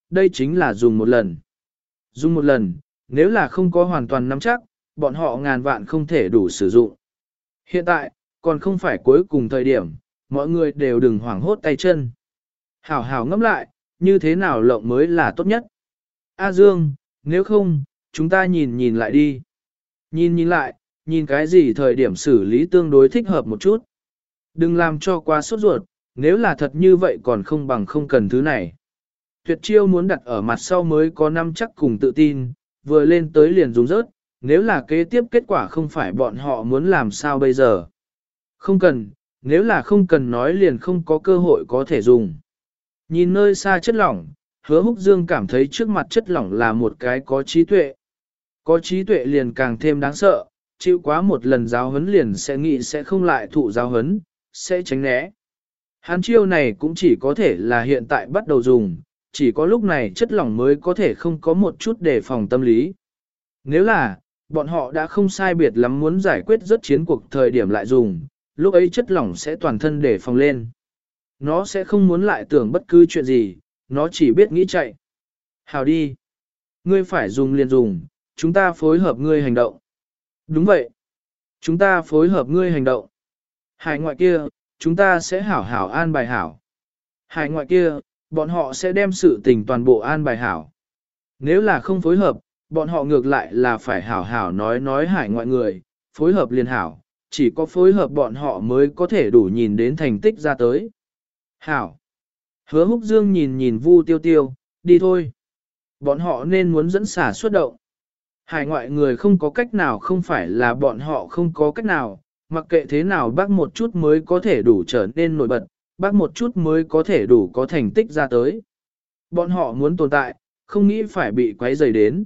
đây chính là dùng một lần. Dùng một lần, nếu là không có hoàn toàn nắm chắc, bọn họ ngàn vạn không thể đủ sử dụng. Hiện tại, còn không phải cuối cùng thời điểm, mọi người đều đừng hoảng hốt tay chân. Hảo hảo ngẫm lại, như thế nào lộng mới là tốt nhất. A Dương, nếu không, chúng ta nhìn nhìn lại đi. Nhìn nhìn lại, nhìn cái gì thời điểm xử lý tương đối thích hợp một chút. Đừng làm cho quá sốt ruột, nếu là thật như vậy còn không bằng không cần thứ này. Tuyệt chiêu muốn đặt ở mặt sau mới có năm chắc cùng tự tin, vừa lên tới liền dùng rớt, nếu là kế tiếp kết quả không phải bọn họ muốn làm sao bây giờ. Không cần, nếu là không cần nói liền không có cơ hội có thể dùng. Nhìn nơi xa chất lỏng, Hứa Húc Dương cảm thấy trước mặt chất lỏng là một cái có trí tuệ. Có trí tuệ liền càng thêm đáng sợ, chịu quá một lần giáo huấn liền sẽ nghĩ sẽ không lại thụ giáo huấn, sẽ tránh né. Hắn chiêu này cũng chỉ có thể là hiện tại bắt đầu dùng, chỉ có lúc này chất lỏng mới có thể không có một chút đề phòng tâm lý. Nếu là, bọn họ đã không sai biệt lắm muốn giải quyết rất chiến cuộc thời điểm lại dùng, lúc ấy chất lỏng sẽ toàn thân đề phòng lên. Nó sẽ không muốn lại tưởng bất cứ chuyện gì, nó chỉ biết nghĩ chạy. Hào đi. Ngươi phải dùng liền dùng, chúng ta phối hợp ngươi hành động. Đúng vậy. Chúng ta phối hợp ngươi hành động. Hải ngoại kia, chúng ta sẽ hảo hảo an bài hảo. Hải ngoại kia, bọn họ sẽ đem sự tình toàn bộ an bài hảo. Nếu là không phối hợp, bọn họ ngược lại là phải hảo hảo nói nói hải ngoại người, phối hợp liền hảo, chỉ có phối hợp bọn họ mới có thể đủ nhìn đến thành tích ra tới. Hảo. Hứa Húc Dương nhìn nhìn Vu Tiêu Tiêu, đi thôi. Bọn họ nên muốn dẫn xả xuất động. Hải ngoại người không có cách nào không phải là bọn họ không có cách nào, mặc kệ thế nào bác một chút mới có thể đủ trở nên nổi bật, bác một chút mới có thể đủ có thành tích ra tới. Bọn họ muốn tồn tại, không nghĩ phải bị quấy rầy đến.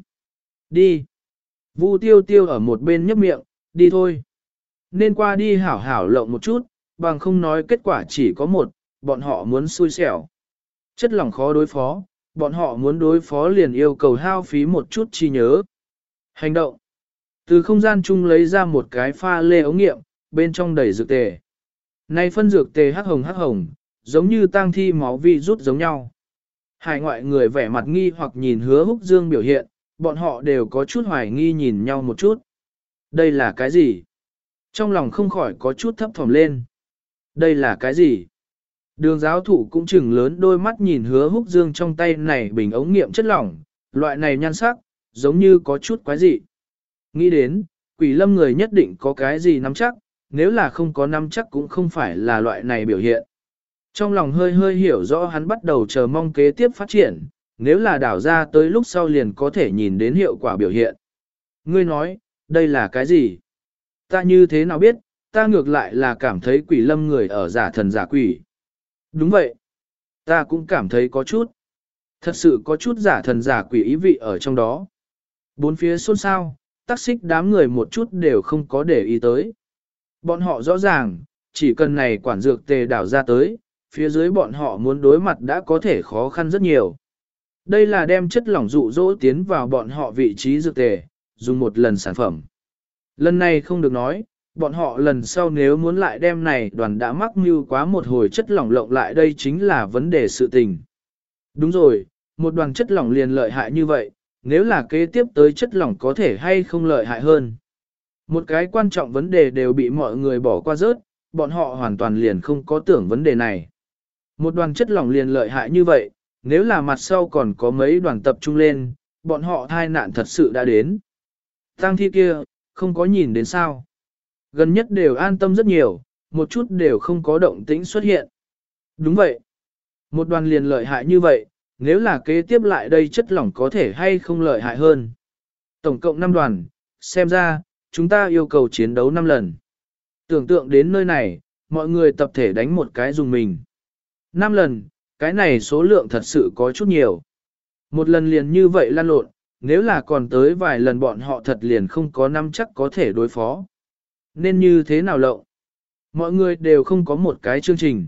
Đi. Vu Tiêu Tiêu ở một bên nhấp miệng, đi thôi. Nên qua đi hảo hảo lộng một chút, bằng không nói kết quả chỉ có một, bọn họ muốn xui xẻo. Chất lỏng khó đối phó, bọn họ muốn đối phó liền yêu cầu hao phí một chút chi nhớ. Hành động. Từ không gian chung lấy ra một cái pha lê ống nghiệm, bên trong đầy dược tề. Này phân dược tề hắc hồng hắc hồng, giống như tang thi máu vi rút giống nhau. Hải ngoại người vẻ mặt nghi hoặc nhìn Hứa Húc Dương biểu hiện, bọn họ đều có chút hoài nghi nhìn nhau một chút. Đây là cái gì? Trong lòng không khỏi có chút thấp thỏm lên. Đây là cái gì? Đường giáo thủ cũng chừng lớn đôi mắt nhìn Hứa Húc Dương trong tay này bình ống nghiệm chất lỏng, loại này nhan sắc, giống như có chút quái dị. Nghĩ đến, Quỷ Lâm người nhất định có cái gì nắm chắc, nếu là không có nắm chắc cũng không phải là loại này biểu hiện. Trong lòng hơi hơi hiểu rõ hắn bắt đầu chờ mong kế tiếp phát triển, nếu là đảo ra tới lúc sau liền có thể nhìn đến hiệu quả biểu hiện. Ngươi nói, đây là cái gì? Ta như thế nào biết, ta ngược lại là cảm thấy Quỷ Lâm người ở giả thần giả quỷ. Đúng vậy. Ta cũng cảm thấy có chút. Thật sự có chút giả thần giả quỷ ý vị ở trong đó. Bốn phía xôn xao, tác xích đám người một chút đều không có để ý tới. Bọn họ rõ ràng, chỉ cần này quản dược tề đảo ra tới, phía dưới bọn họ muốn đối mặt đã có thể khó khăn rất nhiều. Đây là đem chất lỏng dụ dỗ tiến vào bọn họ vị trí dược tề, dùng một lần sản phẩm. Lần này không được nói, bọn họ lần sau nếu muốn lại đem này đoàn đã mắc mưu quá một hồi chất lỏng lộng lại đây chính là vấn đề sự tình. Đúng rồi, một đoàn chất lỏng liền lợi hại như vậy, nếu là kế tiếp tới chất lỏng có thể hay không lợi hại hơn. Một cái quan trọng vấn đề đều bị mọi người bỏ qua rớt, bọn họ hoàn toàn liền không có tưởng vấn đề này. Một đoàn chất lỏng liền lợi hại như vậy, nếu là mặt sau còn có mấy đoàn tập trung lên, bọn họ thai nạn thật sự đã đến. Tang thi kia, không có nhìn đến sao. Gần nhất đều an tâm rất nhiều, một chút đều không có động tĩnh xuất hiện. Đúng vậy. Một đoàn liền lợi hại như vậy, nếu là kế tiếp lại đây chất lỏng có thể hay không lợi hại hơn. Tổng cộng năm đoàn, xem ra, chúng ta yêu cầu chiến đấu năm lần. Tưởng tượng đến nơi này, mọi người tập thể đánh một cái dùng mình. năm lần, cái này số lượng thật sự có chút nhiều. Một lần liền như vậy lan lộn, nếu là còn tới vài lần bọn họ thật liền không có năm chắc có thể đối phó. Nên như thế nào lộng? Mọi người đều không có một cái chương trình.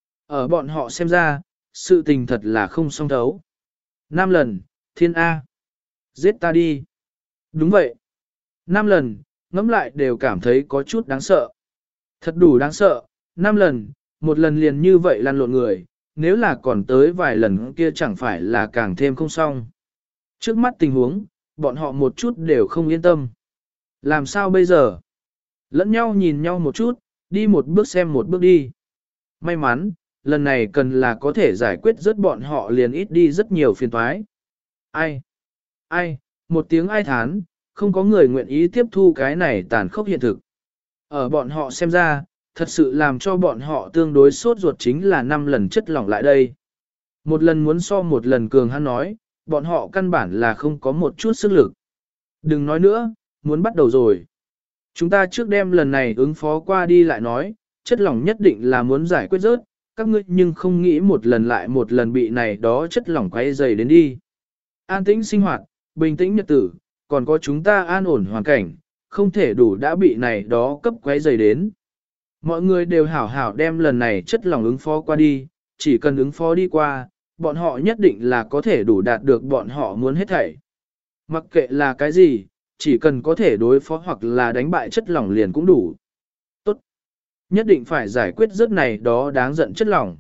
Ở bọn họ xem ra, sự tình thật là không song thấu. Năm lần, thiên A. Giết ta đi. Đúng vậy. Năm lần, ngẫm lại đều cảm thấy có chút đáng sợ. Thật đủ đáng sợ, năm lần, một lần liền như vậy lăn lộn người, nếu là còn tới vài lần kia chẳng phải là càng thêm không xong. Trước mắt tình huống, bọn họ một chút đều không yên tâm. Làm sao bây giờ? Lẫn nhau nhìn nhau một chút, đi một bước xem một bước đi. May mắn, lần này cần là có thể giải quyết rất bọn họ liền ít đi rất nhiều phiền toái. Ai? Ai? Một tiếng ai thán, không có người nguyện ý tiếp thu cái này tàn khốc hiện thực. Ở bọn họ xem ra, thật sự làm cho bọn họ tương đối sốt ruột chính là năm lần chất lỏng lại đây. Một lần muốn so một lần cường hắn nói, bọn họ căn bản là không có một chút sức lực. Đừng nói nữa, muốn bắt đầu rồi. Chúng ta trước đem lần này ứng phó qua đi lại nói, chất lỏng nhất định là muốn giải quyết rớt, các ngươi nhưng không nghĩ một lần lại một lần bị này đó chất lỏng quay dày đến đi. An tĩnh sinh hoạt, bình tĩnh nhật tử, còn có chúng ta an ổn hoàn cảnh, không thể đủ đã bị này đó cấp quấy dày đến. Mọi người đều hảo hảo đem lần này chất lỏng ứng phó qua đi, chỉ cần ứng phó đi qua, bọn họ nhất định là có thể đủ đạt được bọn họ muốn hết thảy. Mặc kệ là cái gì, chỉ cần có thể đối phó hoặc là đánh bại chất lỏng liền cũng đủ. Tốt. Nhất định phải giải quyết rớt này đó đáng giận chất lỏng.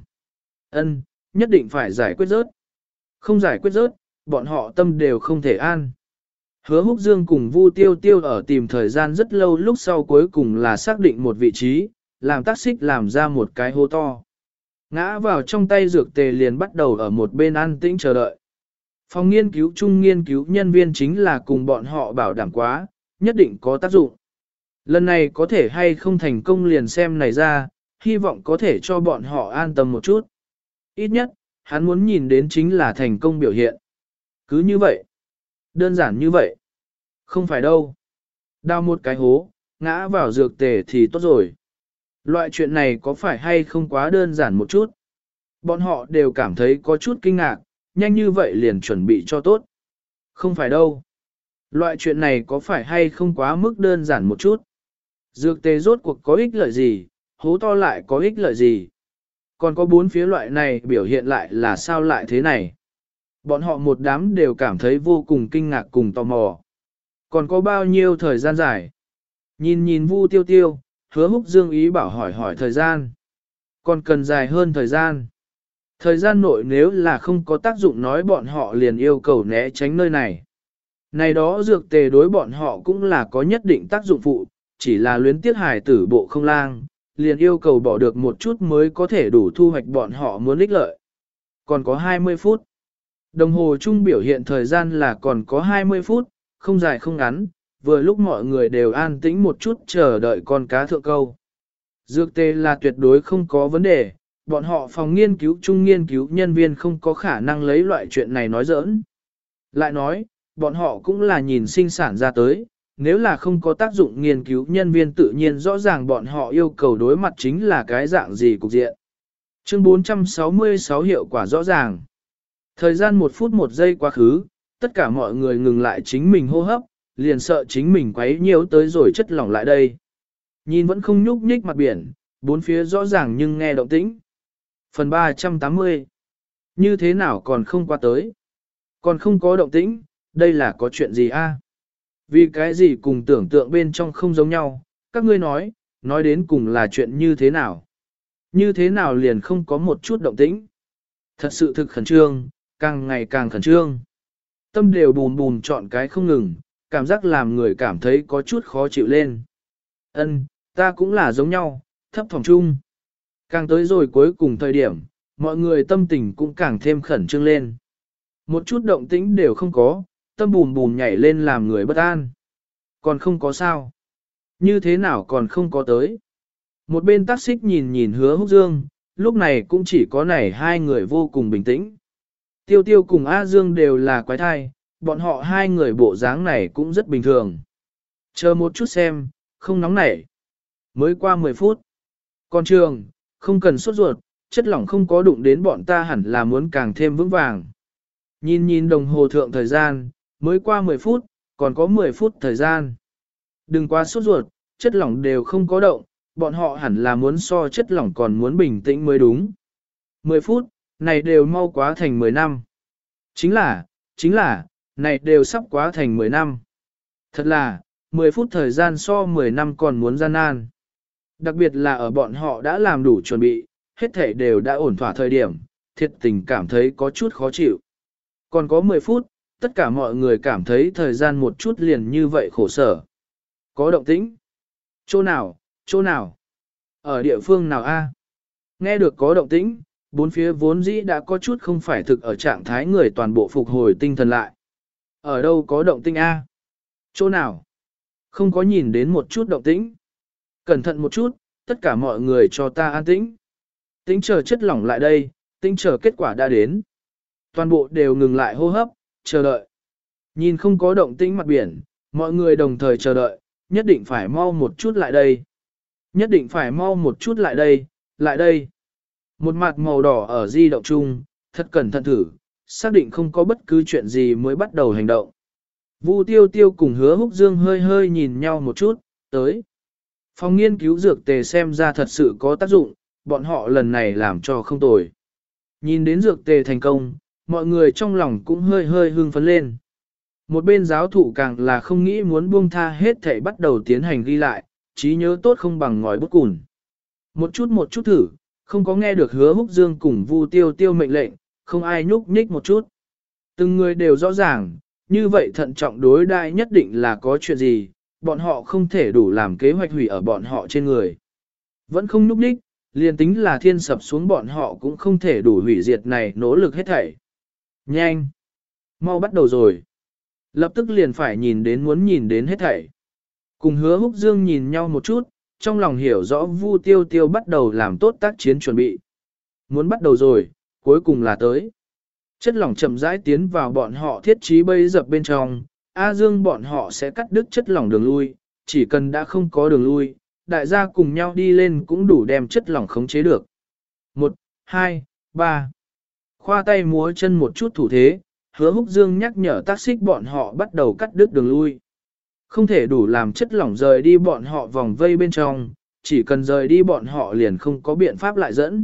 Ân, nhất định phải giải quyết rớt. Không giải quyết rớt, bọn họ tâm đều không thể an. Hứa Húc Dương cùng Vu Tiêu Tiêu ở tìm thời gian rất lâu lúc sau cuối cùng là xác định một vị trí, làm tác xích làm ra một cái hố to. Ngã vào trong tay dược tề liền bắt đầu ở một bên an tĩnh chờ đợi. Phòng nghiên cứu chung nghiên cứu nhân viên chính là cùng bọn họ bảo đảm quá, nhất định có tác dụng. Lần này có thể hay không thành công liền xem này ra, hy vọng có thể cho bọn họ an tâm một chút. Ít nhất, hắn muốn nhìn đến chính là thành công biểu hiện. Cứ như vậy. Đơn giản như vậy. Không phải đâu. Đào một cái hố, ngã vào dược tề thì tốt rồi. Loại chuyện này có phải hay không quá đơn giản một chút? Bọn họ đều cảm thấy có chút kinh ngạc, nhanh như vậy liền chuẩn bị cho tốt. Không phải đâu. Loại chuyện này có phải hay không quá mức đơn giản một chút? Dược tề rốt cuộc có ích lợi gì, hố to lại có ích lợi gì? Còn có bốn phía loại này biểu hiện lại là sao lại thế này? Bọn họ một đám đều cảm thấy vô cùng kinh ngạc cùng tò mò. Còn có bao nhiêu thời gian dài? Nhìn nhìn Vu Tiêu Tiêu, Hứa Húc Dương ý bảo hỏi hỏi thời gian. Còn cần dài hơn thời gian. Thời gian nội nếu là không có tác dụng nói bọn họ liền yêu cầu né tránh nơi này. Này đó dược tề đối bọn họ cũng là có nhất định tác dụng phụ, chỉ là luyến tiếc hài tử bộ không lang, liền yêu cầu bỏ được một chút mới có thể đủ thu hoạch bọn họ muốn ích lợi. Còn có hai mươi phút. Đồng hồ chung biểu hiện thời gian là còn có hai mươi phút, không dài không ngắn, vừa lúc mọi người đều an tĩnh một chút chờ đợi con cá thượng câu. Dược tê là tuyệt đối không có vấn đề, bọn họ phòng nghiên cứu chung nghiên cứu nhân viên không có khả năng lấy loại chuyện này nói giỡn. Lại nói, bọn họ cũng là nhìn sinh sản ra tới, nếu là không có tác dụng nghiên cứu nhân viên tự nhiên rõ ràng bọn họ yêu cầu đối mặt chính là cái dạng gì cục diện. Chương bốn trăm sáu mươi sáu hiệu quả rõ ràng. Thời gian một phút một giây quá khứ, tất cả mọi người ngừng lại chính mình hô hấp, liền sợ chính mình quấy nhiễu tới rồi chất lỏng lại đây. Nhìn vẫn không nhúc nhích mặt biển, bốn phía rõ ràng nhưng nghe động tĩnh. Phần ba trăm tám mươi. Như thế nào còn không qua tới? Còn không có động tĩnh, đây là có chuyện gì a? Vì cái gì cùng tưởng tượng bên trong không giống nhau, các ngươi nói, nói đến cùng là chuyện như thế nào? Như thế nào liền không có một chút động tĩnh? Thật sự thực khẩn trương, càng ngày càng khẩn trương. Tâm đều bùn bùn chọn cái không ngừng, cảm giác làm người cảm thấy có chút khó chịu lên. Ân, ta cũng là giống nhau, thấp thỏm chung. Càng tới rồi cuối cùng thời điểm, mọi người tâm tình cũng càng thêm khẩn trương lên. Một chút động tĩnh đều không có, tâm bùn bùn nhảy lên làm người bất an. Còn không có sao. Như thế nào còn không có tới. Một bên tác xích nhìn nhìn Hứa Húc Dương, lúc này cũng chỉ có này hai người vô cùng bình tĩnh. Tiêu Tiêu cùng A Dương đều là quái thai, bọn họ hai người bộ dáng này cũng rất bình thường. Chờ một chút xem, không nóng nảy. Mới qua mười phút. Còn trường, không cần sốt ruột, chất lỏng không có đụng đến bọn ta hẳn là muốn càng thêm vững vàng. Nhìn nhìn đồng hồ thượng thời gian, mới qua mười phút, còn có mười phút thời gian. Đừng quá sốt ruột, chất lỏng đều không có động, bọn họ hẳn là muốn so chất lỏng còn muốn bình tĩnh mới đúng. mười phút, này đều mau quá thành mười năm. Chính là, chính là, này đều sắp quá thành mười năm. Thật là, mười phút thời gian so mười năm còn muốn gian nan. Đặc biệt là ở bọn họ đã làm đủ chuẩn bị, hết thể đều đã ổn thỏa thời điểm, thiệt tình cảm thấy có chút khó chịu. Còn có mười phút, tất cả mọi người cảm thấy thời gian một chút liền như vậy khổ sở. Có động tĩnh? Chỗ nào, chỗ nào? Ở địa phương nào a? Nghe được có động tĩnh, bốn phía vốn dĩ đã có chút không phải thực ở trạng thái người toàn bộ phục hồi tinh thần lại. Ở đâu có động tĩnh a? Chỗ nào? Không có nhìn đến một chút động tĩnh. Cẩn thận một chút, tất cả mọi người cho ta an tĩnh. Tĩnh chờ chất lỏng lại đây, tĩnh chờ kết quả đã đến. Toàn bộ đều ngừng lại hô hấp, chờ đợi. Nhìn không có động tĩnh mặt biển, mọi người đồng thời chờ đợi, nhất định phải mau một chút lại đây. Nhất định phải mau một chút lại đây, lại đây. Một mặt màu đỏ ở di động chung, thật cẩn thận thử, xác định không có bất cứ chuyện gì mới bắt đầu hành động. Vu Tiêu Tiêu cùng Hứa Húc Dương hơi hơi nhìn nhau một chút, tới. Phòng nghiên cứu dược tề xem ra thật sự có tác dụng, bọn họ lần này làm cho không tồi. Nhìn đến dược tề thành công, mọi người trong lòng cũng hơi hơi hưng phấn lên. Một bên giáo thụ càng là không nghĩ muốn buông tha hết thảy bắt đầu tiến hành ghi lại, trí nhớ tốt không bằng ngòi bút cùn. Một chút một chút thử, không có nghe được Hứa Húc Dương cùng Vu Tiêu Tiêu mệnh lệnh, không ai nhúc nhích một chút. Từng người đều rõ ràng, như vậy thận trọng đối đãi nhất định là có chuyện gì, bọn họ không thể đủ làm kế hoạch hủy ở bọn họ trên người. Vẫn không nhúc nhích, liền tính là thiên sập xuống bọn họ cũng không thể đủ hủy diệt này nỗ lực hết thảy. Nhanh! Mau bắt đầu rồi. Lập tức liền phải nhìn đến muốn nhìn đến hết thảy. Cùng Hứa Húc Dương nhìn nhau một chút, trong lòng hiểu rõ Vu Tiêu Tiêu bắt đầu làm tốt tác chiến chuẩn bị. Muốn bắt đầu rồi, cuối cùng là tới. Chất lỏng chậm rãi tiến vào bọn họ thiết trí bấy dập bên trong, A Dương bọn họ sẽ cắt đứt chất lỏng đường lui, chỉ cần đã không có đường lui, đại gia cùng nhau đi lên cũng đủ đem chất lỏng khống chế được. Một, hai, ba. Khoa tay múa chân một chút thủ thế, Hứa Húc Dương nhắc nhở tác xích bọn họ bắt đầu cắt đứt đường lui. Không thể đủ làm chất lỏng rời đi bọn họ vòng vây bên trong, chỉ cần rời đi bọn họ liền không có biện pháp lại dẫn.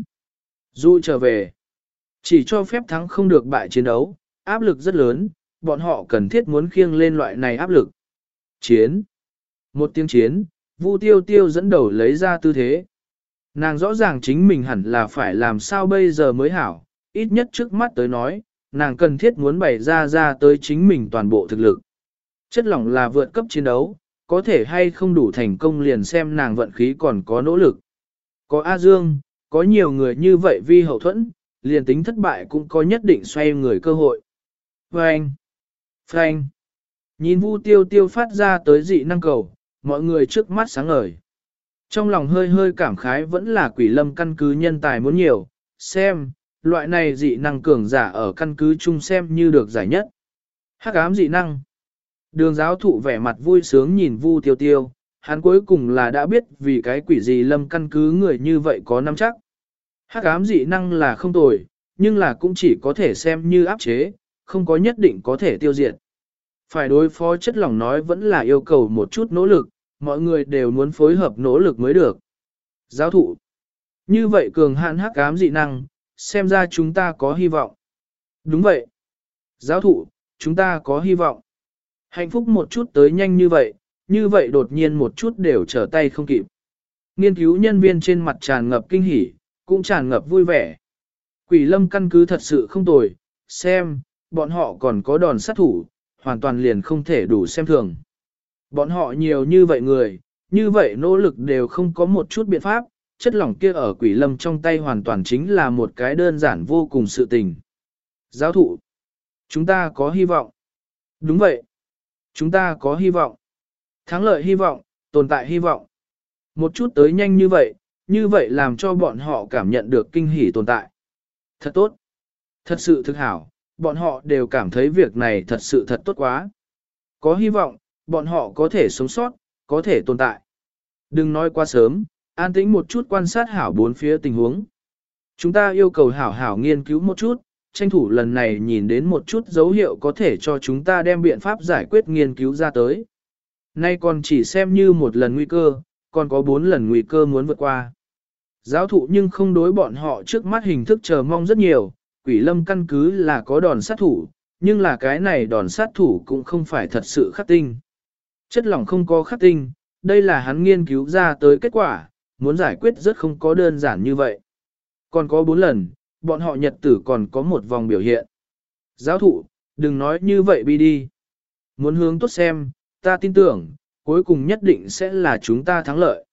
Dụ trở về. Chỉ cho phép thắng không được bại chiến đấu, áp lực rất lớn, bọn họ cần thiết muốn khiêng lên loại này áp lực. Chiến. Một tiếng chiến, Vu Tiêu Tiêu dẫn đầu lấy ra tư thế. Nàng rõ ràng chính mình hẳn là phải làm sao bây giờ mới hảo, ít nhất trước mắt tới nói, nàng cần thiết muốn bày ra ra tới chính mình toàn bộ thực lực. Chất lỏng là vượt cấp chiến đấu, có thể hay không đủ thành công liền xem nàng vận khí còn có nỗ lực. Có A Dương, có nhiều người như vậy vi hậu thuẫn, liền tính thất bại cũng có nhất định xoay người cơ hội. Frank! Frank! Nhìn Vu Tiêu Tiêu phát ra tới dị năng cầu, mọi người trước mắt sáng ngời. Trong lòng hơi hơi cảm khái vẫn là Quỷ Lâm căn cứ nhân tài muốn nhiều, xem, loại này dị năng cường giả ở căn cứ chung xem như được giải nhất. Hắc ám dị năng. Đường giáo thụ vẻ mặt vui sướng nhìn Vu Tiêu Tiêu, hắn cuối cùng là đã biết vì cái quỷ gì Lâm căn cứ người như vậy có nắm chắc. Hắc ám dị năng là không tồi, nhưng là cũng chỉ có thể xem như áp chế, không có nhất định có thể tiêu diệt. Phải đối phó chất lỏng nói vẫn là yêu cầu một chút nỗ lực, mọi người đều muốn phối hợp nỗ lực mới được. Giáo thụ. Như vậy cường hạn hắc ám dị năng, xem ra chúng ta có hy vọng. Đúng vậy. Giáo thụ, chúng ta có hy vọng. Hạnh phúc một chút tới nhanh như vậy, như vậy đột nhiên một chút đều trở tay không kịp. Nghiên cứu nhân viên trên mặt tràn ngập kinh hỉ, cũng tràn ngập vui vẻ. Quỷ Lâm căn cứ thật sự không tồi, xem, bọn họ còn có đòn sát thủ, hoàn toàn liền không thể đủ xem thường. Bọn họ nhiều như vậy người, như vậy nỗ lực đều không có một chút biện pháp, chất lỏng kia ở Quỷ Lâm trong tay hoàn toàn chính là một cái đơn giản vô cùng sự tình. Giáo thụ, chúng ta có hy vọng. Đúng vậy, chúng ta có hy vọng. Thắng lợi hy vọng, tồn tại hy vọng. Một chút tới nhanh như vậy, như vậy làm cho bọn họ cảm nhận được kinh hỉ tồn tại. Thật tốt. Thật sự thực hảo, bọn họ đều cảm thấy việc này thật sự thật tốt quá. Có hy vọng, bọn họ có thể sống sót, có thể tồn tại. Đừng nói quá sớm, an tĩnh một chút quan sát hảo bốn phía tình huống. Chúng ta yêu cầu hảo hảo nghiên cứu một chút, tranh thủ lần này nhìn đến một chút dấu hiệu có thể cho chúng ta đem biện pháp giải quyết nghiên cứu ra tới. Nay còn chỉ xem như một lần nguy cơ, còn có bốn lần nguy cơ muốn vượt qua. Giáo thụ nhưng không đối bọn họ trước mắt hình thức chờ mong rất nhiều, Quỷ Lâm căn cứ là có đòn sát thủ, nhưng là cái này đòn sát thủ cũng không phải thật sự khắc tinh. Chất lỏng không có khắc tinh, đây là hắn nghiên cứu ra tới kết quả, muốn giải quyết rất không có đơn giản như vậy. Còn có bốn lần, bọn họ nhật tử còn có một vòng biểu hiện. Giáo thụ, đừng nói như vậy bi đi. Muốn hướng tốt xem, ta tin tưởng, cuối cùng nhất định sẽ là chúng ta thắng lợi.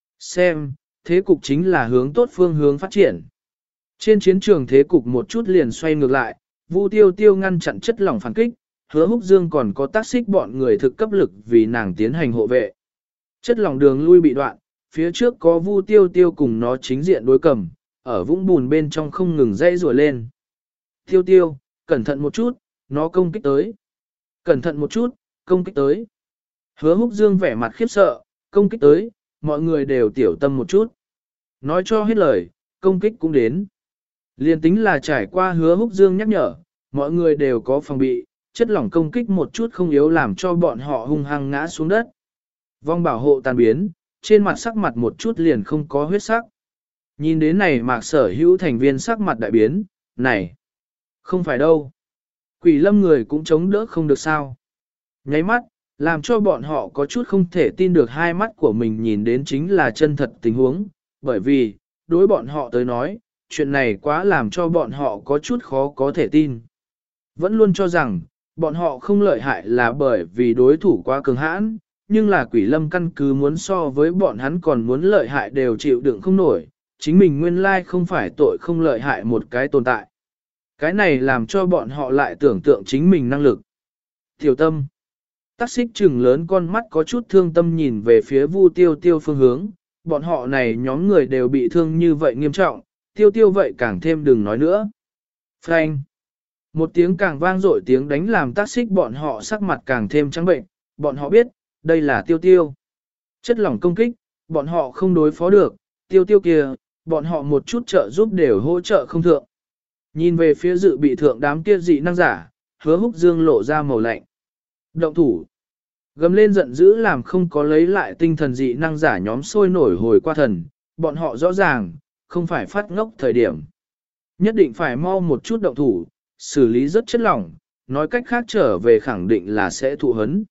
Xem, thế cục chính là hướng tốt phương hướng phát triển. Trên chiến trường thế cục một chút liền xoay ngược lại, Vu Tiêu Tiêu ngăn chặn chất lỏng phản kích, Hứa Húc Dương còn có tác xích bọn người thực cấp lực vì nàng tiến hành hộ vệ. Chất lỏng đường lui bị đoạn, phía trước có Vu Tiêu Tiêu cùng nó chính diện đối cầm, ở vũng bùn bên trong không ngừng dây rùa lên. Tiêu Tiêu, cẩn thận một chút, nó công kích tới. Cẩn thận một chút, công kích tới. Hứa Húc Dương vẻ mặt khiếp sợ, công kích tới, mọi người đều tiểu tâm một chút. Nói cho hết lời, công kích cũng đến. Liên tính là trải qua Hứa Húc Dương nhắc nhở, mọi người đều có phòng bị, chất lỏng công kích một chút không yếu làm cho bọn họ hung hăng ngã xuống đất. Vong bảo hộ tan biến, trên mặt sắc mặt một chút liền không có huyết sắc. Nhìn đến này Mạc Sở Hữu thành viên sắc mặt đại biến, này, không phải đâu. Quỷ lâm người cũng chống đỡ không được sao. Nháy mắt, làm cho bọn họ có chút không thể tin được hai mắt của mình nhìn đến chính là chân thật tình huống, bởi vì, đối bọn họ tới nói, chuyện này quá làm cho bọn họ có chút khó có thể tin. Vẫn luôn cho rằng, bọn họ không lợi hại là bởi vì đối thủ quá cường hãn, nhưng là quỷ lâm căn cứ muốn so với bọn hắn còn muốn lợi hại đều chịu đựng không nổi, chính mình nguyên lai không phải tội không lợi hại một cái tồn tại. Cái này làm cho bọn họ lại tưởng tượng chính mình năng lực. Tiểu tâm. Tắc xích trừng lớn con mắt có chút thương tâm nhìn về phía Vu Tiêu Tiêu phương hướng, bọn họ này nhóm người đều bị thương như vậy nghiêm trọng, Tiêu Tiêu vậy càng thêm đừng nói nữa. Frank. Một tiếng càng vang dội tiếng đánh làm tác xích bọn họ sắc mặt càng thêm trắng bệnh, bọn họ biết, đây là Tiêu Tiêu. Chất lỏng công kích, bọn họ không đối phó được, Tiêu Tiêu kia, bọn họ một chút trợ giúp đều hỗ trợ không thượng. Nhìn về phía dự bị thượng đám kia dị năng giả, Hứa Húc Dương lộ ra màu lạnh. Động thủ. Gầm lên giận dữ làm không có lấy lại tinh thần dị năng giả nhóm sôi nổi hồi qua thần, bọn họ rõ ràng, không phải phát ngốc thời điểm. Nhất định phải mau một chút động thủ, xử lý rất chất lỏng, nói cách khác trở về khẳng định là sẽ thụ hấn.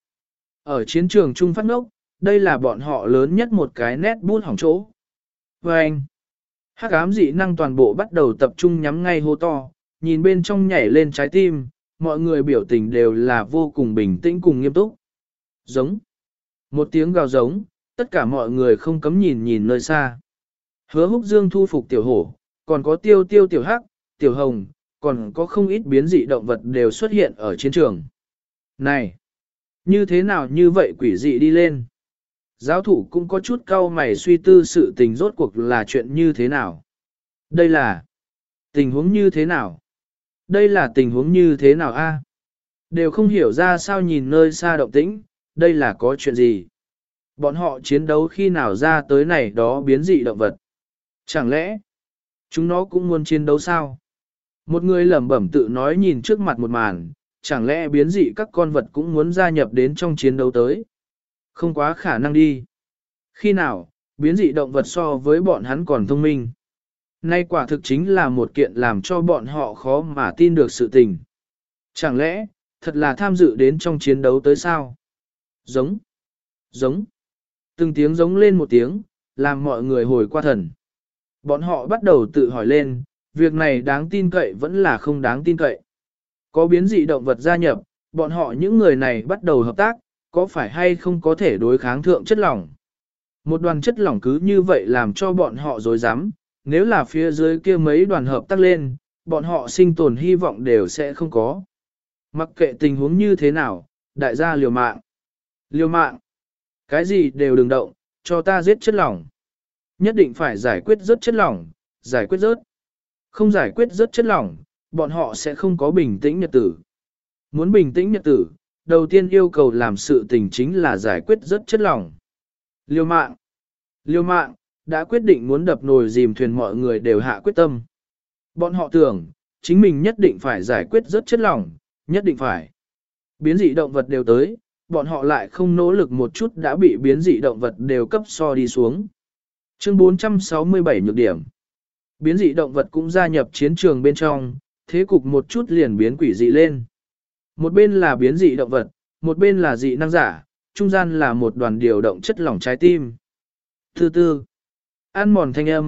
Ở chiến trường trung phát ngốc, đây là bọn họ lớn nhất một cái nét bút hỏng chỗ. Và anh, hắc ám dị năng toàn bộ bắt đầu tập trung nhắm ngay hô to, nhìn bên trong nhảy lên trái tim, mọi người biểu tình đều là vô cùng bình tĩnh cùng nghiêm túc. Giống. Một tiếng gào giống, tất cả mọi người không cấm nhìn nhìn nơi xa. Hứa Húc Dương thu phục tiểu hổ, còn có tiêu tiêu tiểu hắc, tiểu hồng, còn có không ít biến dị động vật đều xuất hiện ở chiến trường. Này! Như thế nào như vậy quỷ dị đi lên? Giáo thủ cũng có chút cau mày suy tư sự tình rốt cuộc là chuyện như thế nào? Đây là tình huống như thế nào? Đây là tình huống như thế nào a? Đều không hiểu ra sao nhìn nơi xa động tĩnh, đây là có chuyện gì? Bọn họ chiến đấu khi nào ra tới này đó biến dị động vật? Chẳng lẽ chúng nó cũng muốn chiến đấu sao? Một người lẩm bẩm tự nói nhìn trước mặt một màn, chẳng lẽ biến dị các con vật cũng muốn gia nhập đến trong chiến đấu tới? Không quá khả năng đi. Khi nào, biến dị động vật so với bọn hắn còn thông minh? Nay quả thực chính là một kiện làm cho bọn họ khó mà tin được sự tình. Chẳng lẽ, thật là tham dự đến trong chiến đấu tới sao? Giống, giống, từng tiếng giống lên một tiếng, làm mọi người hồi qua thần. Bọn họ bắt đầu tự hỏi lên, việc này đáng tin cậy vẫn là không đáng tin cậy. Có biến dị động vật gia nhập, bọn họ những người này bắt đầu hợp tác, có phải hay không có thể đối kháng thượng chất lỏng. Một đoàn chất lỏng cứ như vậy làm cho bọn họ dối rắm nếu là phía dưới kia mấy đoàn hợp tác lên, bọn họ sinh tồn hy vọng đều sẽ không có. Mặc kệ tình huống như thế nào, đại gia liều mạng. Liều mạng. Cái gì đều đừng động, cho ta giết chất lỏng. Nhất định phải giải quyết rớt chất lỏng, giải quyết rớt. Không giải quyết rớt chất lỏng, bọn họ sẽ không có bình tĩnh nhật tử. Muốn bình tĩnh nhật tử, đầu tiên yêu cầu làm sự tình chính là giải quyết rớt chất lỏng. Liều mạng. Liều mạng, đã quyết định muốn đập nồi dìm thuyền mọi người đều hạ quyết tâm. Bọn họ tưởng, chính mình nhất định phải giải quyết rớt chất lỏng, nhất định phải. Biến dị động vật đều tới, bọn họ lại không nỗ lực một chút đã bị biến dị động vật đều cấp so đi xuống. Chương bốn trăm sáu mươi bảy nhược điểm. Biến dị động vật cũng gia nhập chiến trường bên trong, thế cục một chút liền biến quỷ dị lên. Một bên là biến dị động vật, một bên là dị năng giả, trung gian là một đoàn điều động chất lỏng trái tim. Từ từ, ăn mòn thanh âm,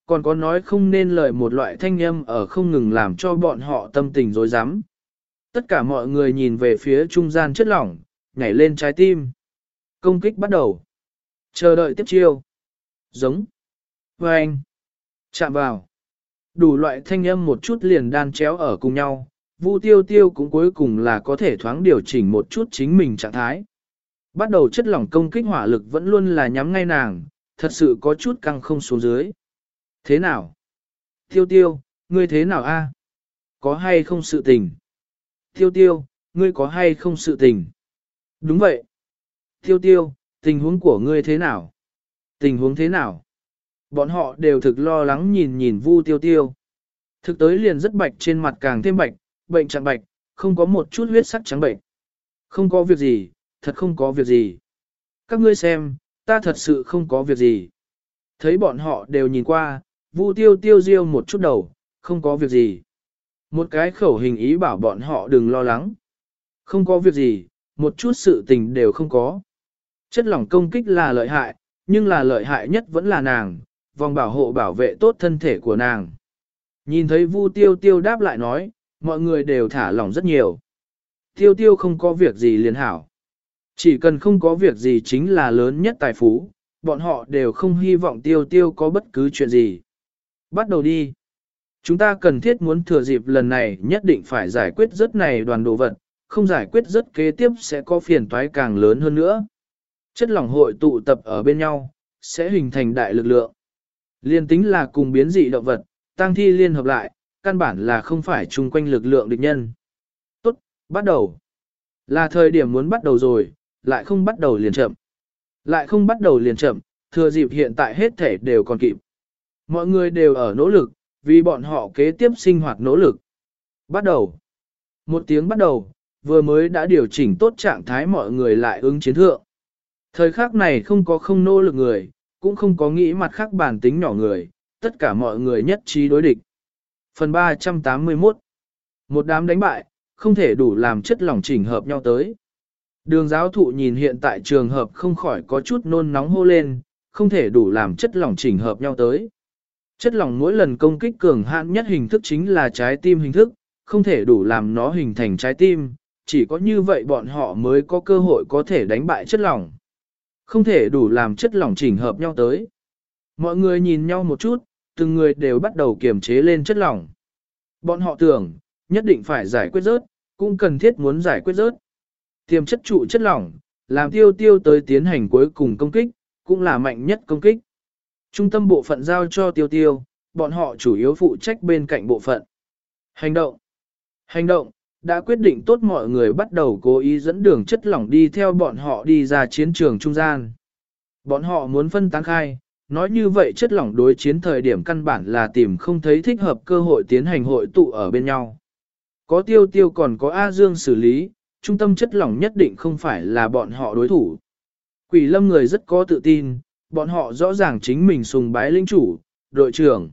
còn có nói không nên lời một loại thanh âm ở không ngừng làm cho bọn họ tâm tình rối rắm. Tất cả mọi người nhìn về phía trung gian chất lỏng, nhảy lên trái tim. Công kích bắt đầu. Chờ đợi tiếp chiêu. Giống. Và anh. Chạm vào. Đủ loại thanh âm một chút liền đan chéo ở cùng nhau. Vu Tiêu Tiêu cũng cuối cùng là có thể thoáng điều chỉnh một chút chính mình trạng thái. Bắt đầu chất lỏng công kích hỏa lực vẫn luôn là nhắm ngay nàng, thật sự có chút căng không xuống dưới. Thế nào? Tiêu Tiêu, ngươi thế nào a? Có hay không sự tình? Tiêu Tiêu, ngươi có hay không sự tình? Đúng vậy. Tiêu Tiêu, tình huống của ngươi thế nào? Tình huống thế nào? Bọn họ đều thực lo lắng nhìn nhìn Vu Tiêu Tiêu. Thực tới liền rất bạch, trên mặt càng thêm bạch, bệnh trạng bạch, không có một chút huyết sắc trắng bệnh. Không có việc gì, thật không có việc gì. Các ngươi xem, ta thật sự không có việc gì. Thấy bọn họ đều nhìn qua, Vu Tiêu Tiêu riêu một chút đầu, không có việc gì. Một cái khẩu hình ý bảo bọn họ đừng lo lắng. Không có việc gì, một chút sự tình đều không có. Chất lỏng công kích là lợi hại, nhưng là lợi hại nhất vẫn là nàng, vòng bảo hộ bảo vệ tốt thân thể của nàng. Nhìn thấy Vu Tiêu Tiêu đáp lại nói, mọi người đều thả lỏng rất nhiều. Tiêu Tiêu không có việc gì liền hảo. Chỉ cần không có việc gì chính là lớn nhất tài phú, bọn họ đều không hy vọng Tiêu Tiêu có bất cứ chuyện gì. Bắt đầu đi. Chúng ta cần thiết muốn thừa dịp lần này nhất định phải giải quyết rất này đoàn đồ vật, không giải quyết rất kế tiếp sẽ có phiền toái càng lớn hơn nữa. Chất lỏng hội tụ tập ở bên nhau, sẽ hình thành đại lực lượng. Liên tính là cùng biến dị động vật, tăng thi liên hợp lại, căn bản là không phải chung quanh lực lượng địch nhân. Tốt, bắt đầu. Là thời điểm muốn bắt đầu rồi, lại không bắt đầu liền chậm. Lại không bắt đầu liền chậm, thừa dịp hiện tại hết thể đều còn kịp. Mọi người đều ở nỗ lực, vì bọn họ kế tiếp sinh hoạt nỗ lực. Bắt đầu. Một tiếng bắt đầu, vừa mới đã điều chỉnh tốt trạng thái mọi người lại ứng chiến thượng. Thời khắc này không có không nỗ lực người, cũng không có nghĩ mặt khác bản tính nhỏ người, tất cả mọi người nhất trí đối địch. Phần ba trăm tám mươi mốt. Một đám đánh bại, không thể đủ làm chất lỏng chỉnh hợp nhau tới. Đường giáo thụ nhìn hiện tại trường hợp không khỏi có chút nôn nóng hô lên, không thể đủ làm chất lỏng chỉnh hợp nhau tới. Chất lỏng mỗi lần công kích cường hạn nhất hình thức chính là trái tim hình thức, không thể đủ làm nó hình thành trái tim, chỉ có như vậy bọn họ mới có cơ hội có thể đánh bại chất lỏng. Không thể đủ làm chất lỏng chỉnh hợp nhau tới. Mọi người nhìn nhau một chút, từng người đều bắt đầu kiềm chế lên chất lỏng. Bọn họ tưởng, nhất định phải giải quyết rớt, cũng cần thiết muốn giải quyết rớt. Tiềm chất trụ chất lỏng, làm tiêu tiêu tới tiến hành cuối cùng công kích, cũng là mạnh nhất công kích. Trung tâm bộ phận giao cho tiêu tiêu, bọn họ chủ yếu phụ trách bên cạnh bộ phận. Hành động. Hành động, đã quyết định tốt mọi người bắt đầu cố ý dẫn đường chất lỏng đi theo bọn họ đi ra chiến trường trung gian. Bọn họ muốn phân tán khai, nói như vậy chất lỏng đối chiến thời điểm căn bản là tìm không thấy thích hợp cơ hội tiến hành hội tụ ở bên nhau. Có tiêu tiêu còn có A Dương xử lý, trung tâm chất lỏng nhất định không phải là bọn họ đối thủ. Quỷ lâm người rất có tự tin, bọn họ rõ ràng chính mình sùng bái linh chủ, đội trưởng.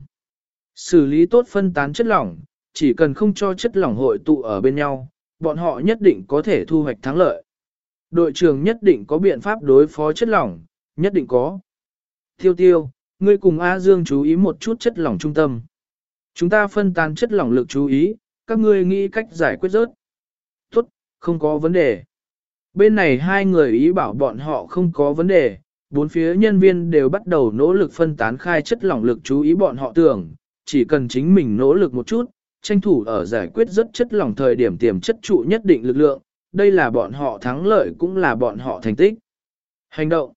Xử lý tốt phân tán chất lỏng, chỉ cần không cho chất lỏng hội tụ ở bên nhau, bọn họ nhất định có thể thu hoạch thắng lợi. Đội trưởng nhất định có biện pháp đối phó chất lỏng, nhất định có. Tiêu tiêu, ngươi cùng A Dương chú ý một chút chất lỏng trung tâm. Chúng ta phân tán chất lỏng lực chú ý, các ngươi nghĩ cách giải quyết rớt. Tốt, không có vấn đề. Bên này hai người ý bảo bọn họ không có vấn đề, bốn phía nhân viên đều bắt đầu nỗ lực phân tán khai chất lỏng lực chú ý bọn họ tưởng, chỉ cần chính mình nỗ lực một chút, tranh thủ ở giải quyết rất chất lỏng thời điểm tiềm chất trụ nhất định lực lượng, đây là bọn họ thắng lợi cũng là bọn họ thành tích. Hành động.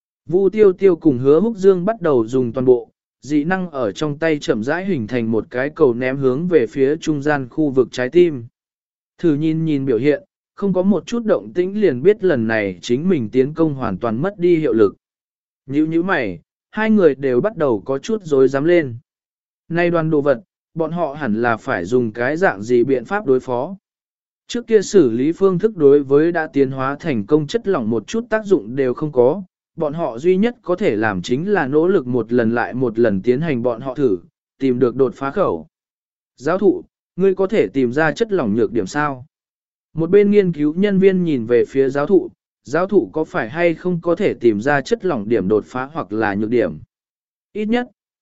Vu Tiêu Tiêu cùng Hứa Húc Dương bắt đầu dùng toàn bộ, dị năng ở trong tay chậm rãi hình thành một cái cầu ném hướng về phía trung gian khu vực trái tim. Thử nhìn nhìn biểu hiện, không có một chút động tĩnh liền biết lần này chính mình tiến công hoàn toàn mất đi hiệu lực. Nhữ như mày, hai người đều bắt đầu có chút rối rắm lên. Nay đoàn đồ vật, bọn họ hẳn là phải dùng cái dạng gì biện pháp đối phó. Trước kia xử lý phương thức đối với đã tiến hóa thành công chất lỏng một chút tác dụng đều không có, bọn họ duy nhất có thể làm chính là nỗ lực một lần lại một lần tiến hành bọn họ thử, tìm được đột phá khẩu. Giáo thụ, ngươi có thể tìm ra chất lỏng nhược điểm sao? Một bên nghiên cứu nhân viên nhìn về phía giáo thụ, giáo thụ có phải hay không có thể tìm ra chất lỏng điểm đột phá hoặc là nhược điểm. Ít nhất,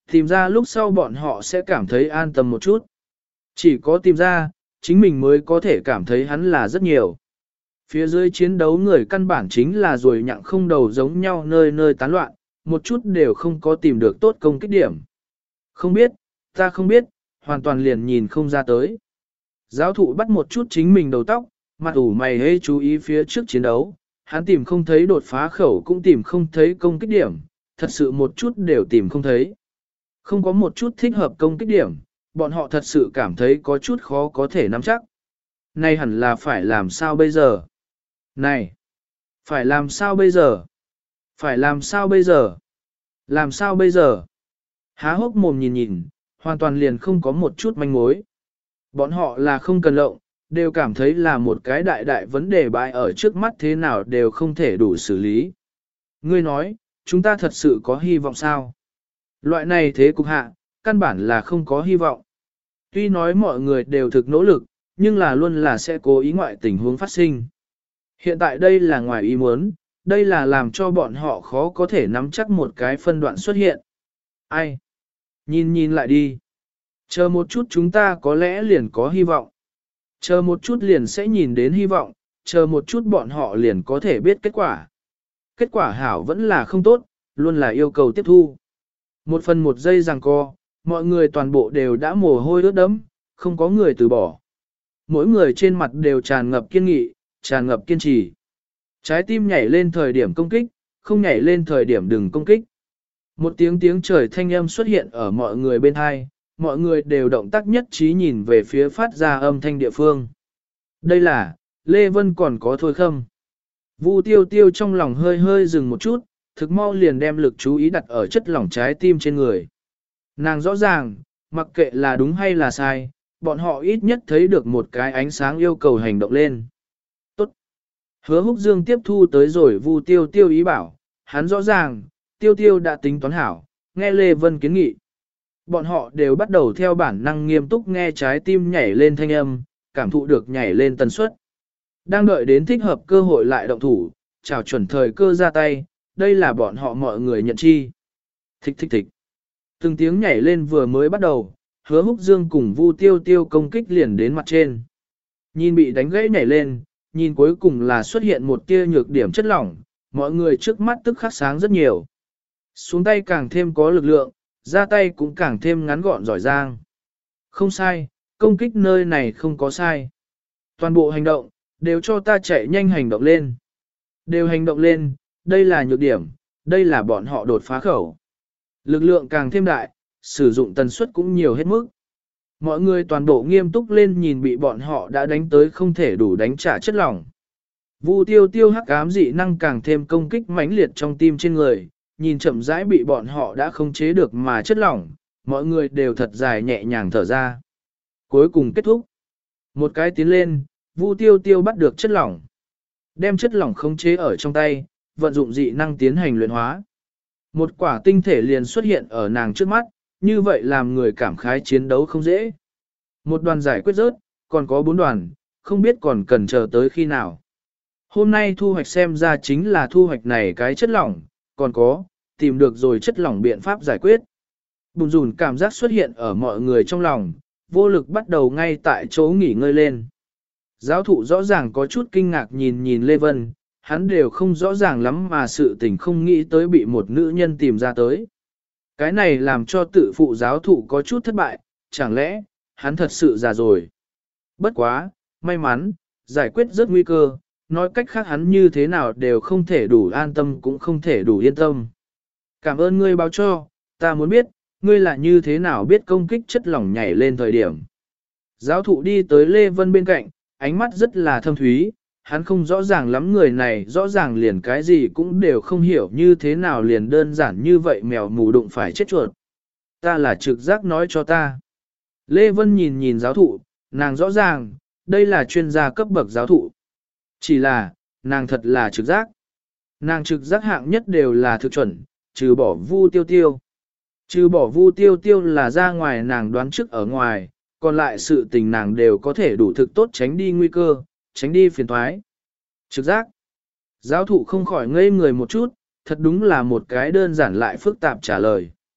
Tìm ra lúc sau bọn họ sẽ cảm thấy an tâm một chút. Chỉ có tìm ra, chính mình mới có thể cảm thấy hắn là rất nhiều. Phía dưới chiến đấu người căn bản chính là rồi nhặng không đầu giống nhau nơi nơi tán loạn, một chút đều không có tìm được tốt công kích điểm. Không biết, ta không biết, hoàn toàn liền nhìn không ra tới. Giáo thụ bắt một chút chính mình đầu tóc, mặt ủ mày hê chú ý phía trước chiến đấu, hắn tìm không thấy đột phá khẩu cũng tìm không thấy công kích điểm, thật sự một chút đều tìm không thấy. Không có một chút thích hợp công kích điểm, bọn họ thật sự cảm thấy có chút khó có thể nắm chắc. Này hẳn là phải làm sao bây giờ? Này! Phải làm sao bây giờ? Phải làm sao bây giờ? Làm sao bây giờ? Há hốc mồm nhìn nhìn, hoàn toàn liền không có một chút manh mối. Bọn họ là không cần lộng, đều cảm thấy là một cái đại đại vấn đề bại ở trước mắt thế nào đều không thể đủ xử lý. Ngươi nói, chúng ta thật sự có hy vọng sao? Loại này thế cục hạ, căn bản là không có hy vọng. Tuy nói mọi người đều thực nỗ lực, nhưng là luôn là sẽ cố ý ngoại tình huống phát sinh. Hiện tại đây là ngoài ý muốn, đây là làm cho bọn họ khó có thể nắm chắc một cái phân đoạn xuất hiện. Ai? Nhìn nhìn lại đi. Chờ một chút chúng ta có lẽ liền có hy vọng. Chờ một chút liền sẽ nhìn đến hy vọng, chờ một chút bọn họ liền có thể biết kết quả. Kết quả hảo vẫn là không tốt, luôn là yêu cầu tiếp thu. Một phần một giây giằng co, mọi người toàn bộ đều đã mồ hôi ướt đẫm, không có người từ bỏ. Mỗi người trên mặt đều tràn ngập kiên nghị, tràn ngập kiên trì. Trái tim nhảy lên thời điểm công kích, không nhảy lên thời điểm đừng công kích. Một tiếng tiếng trời thanh âm xuất hiện ở mọi người bên hai, mọi người đều động tác nhất trí nhìn về phía phát ra âm thanh địa phương. Đây là, Lê Vân còn có thôi khâm. Vu tiêu tiêu trong lòng hơi hơi dừng một chút, thực mau liền đem lực chú ý đặt ở chất lỏng trái tim trên người. Nàng rõ ràng, mặc kệ là đúng hay là sai, bọn họ ít nhất thấy được một cái ánh sáng yêu cầu hành động lên. Tốt. Hứa Húc Dương tiếp thu tới rồi Vu tiêu tiêu ý bảo, hắn rõ ràng, tiêu tiêu đã tính toán hảo, nghe Lê Vân kiến nghị. Bọn họ đều bắt đầu theo bản năng nghiêm túc nghe trái tim nhảy lên thanh âm, cảm thụ được nhảy lên tần suất. Đang đợi đến thích hợp cơ hội lại động thủ, chào chuẩn thời cơ ra tay, đây là bọn họ mọi người nhận chi. Thích thích thích. Từng tiếng nhảy lên vừa mới bắt đầu, Hứa Húc Dương cùng Vu Tiêu Tiêu công kích liền đến mặt trên. Nhìn bị đánh gãy nhảy lên, nhìn cuối cùng là xuất hiện một tia nhược điểm chất lỏng, mọi người trước mắt tức khắc sáng rất nhiều. Xuống tay càng thêm có lực lượng, ra tay cũng càng thêm ngắn gọn giỏi giang. Không sai, công kích nơi này không có sai. Toàn bộ hành động, đều cho ta chạy nhanh hành động lên. Đều hành động lên, đây là nhược điểm, đây là bọn họ đột phá khẩu. Lực lượng càng thêm đại, sử dụng tần suất cũng nhiều hết mức. Mọi người toàn bộ nghiêm túc lên nhìn bị bọn họ đã đánh tới không thể đủ đánh trả chất lỏng. Vu tiêu tiêu hắc ám dị năng càng thêm công kích mãnh liệt trong tim trên người, nhìn chậm rãi bị bọn họ đã không chế được mà chất lỏng, mọi người đều thật dài nhẹ nhàng thở ra. Cuối cùng kết thúc. Một cái tiến lên, Vu tiêu tiêu bắt được chất lỏng. Đem chất lỏng khống chế ở trong tay, vận dụng dị năng tiến hành luyện hóa. Một quả tinh thể liền xuất hiện ở nàng trước mắt, như vậy làm người cảm khái chiến đấu không dễ. Một đoàn giải quyết rớt, còn có bốn đoàn, không biết còn cần chờ tới khi nào. Hôm nay thu hoạch xem ra chính là thu hoạch này cái chất lỏng, còn có, tìm được rồi chất lỏng biện pháp giải quyết. Bùn rùn cảm giác xuất hiện ở mọi người trong lòng, vô lực bắt đầu ngay tại chỗ nghỉ ngơi lên. Giáo thụ rõ ràng có chút kinh ngạc nhìn nhìn Lê Vân, hắn đều không rõ ràng lắm mà sự tình không nghĩ tới bị một nữ nhân tìm ra tới. Cái này làm cho tự phụ giáo thụ có chút thất bại, chẳng lẽ, hắn thật sự già rồi. Bất quá, may mắn, giải quyết rất nguy cơ, nói cách khác hắn như thế nào đều không thể đủ an tâm cũng không thể đủ yên tâm. Cảm ơn ngươi báo cho, ta muốn biết, ngươi là như thế nào biết công kích chất lỏng nhảy lên thời điểm. Giáo thụ đi tới Lê Vân bên cạnh, ánh mắt rất là thâm thúy, hắn không rõ ràng lắm người này rõ ràng liền cái gì cũng đều không hiểu như thế nào liền đơn giản như vậy mèo mù đụng phải chết chuột. Ta là trực giác nói cho ta. Lê Vân nhìn nhìn giáo thụ, nàng rõ ràng, đây là chuyên gia cấp bậc giáo thụ. Chỉ là, nàng thật là trực giác. Nàng trực giác hạng nhất đều là thực chuẩn, trừ bỏ Vu Tiêu Tiêu. Trừ bỏ Vu Tiêu Tiêu là ra ngoài nàng đoán trước ở ngoài, còn lại sự tình nàng đều có thể đủ thực tốt tránh đi nguy cơ, tránh đi phiền toái. Trực giác. Giáo thụ không khỏi ngây người một chút, thật đúng là một cái đơn giản lại phức tạp trả lời.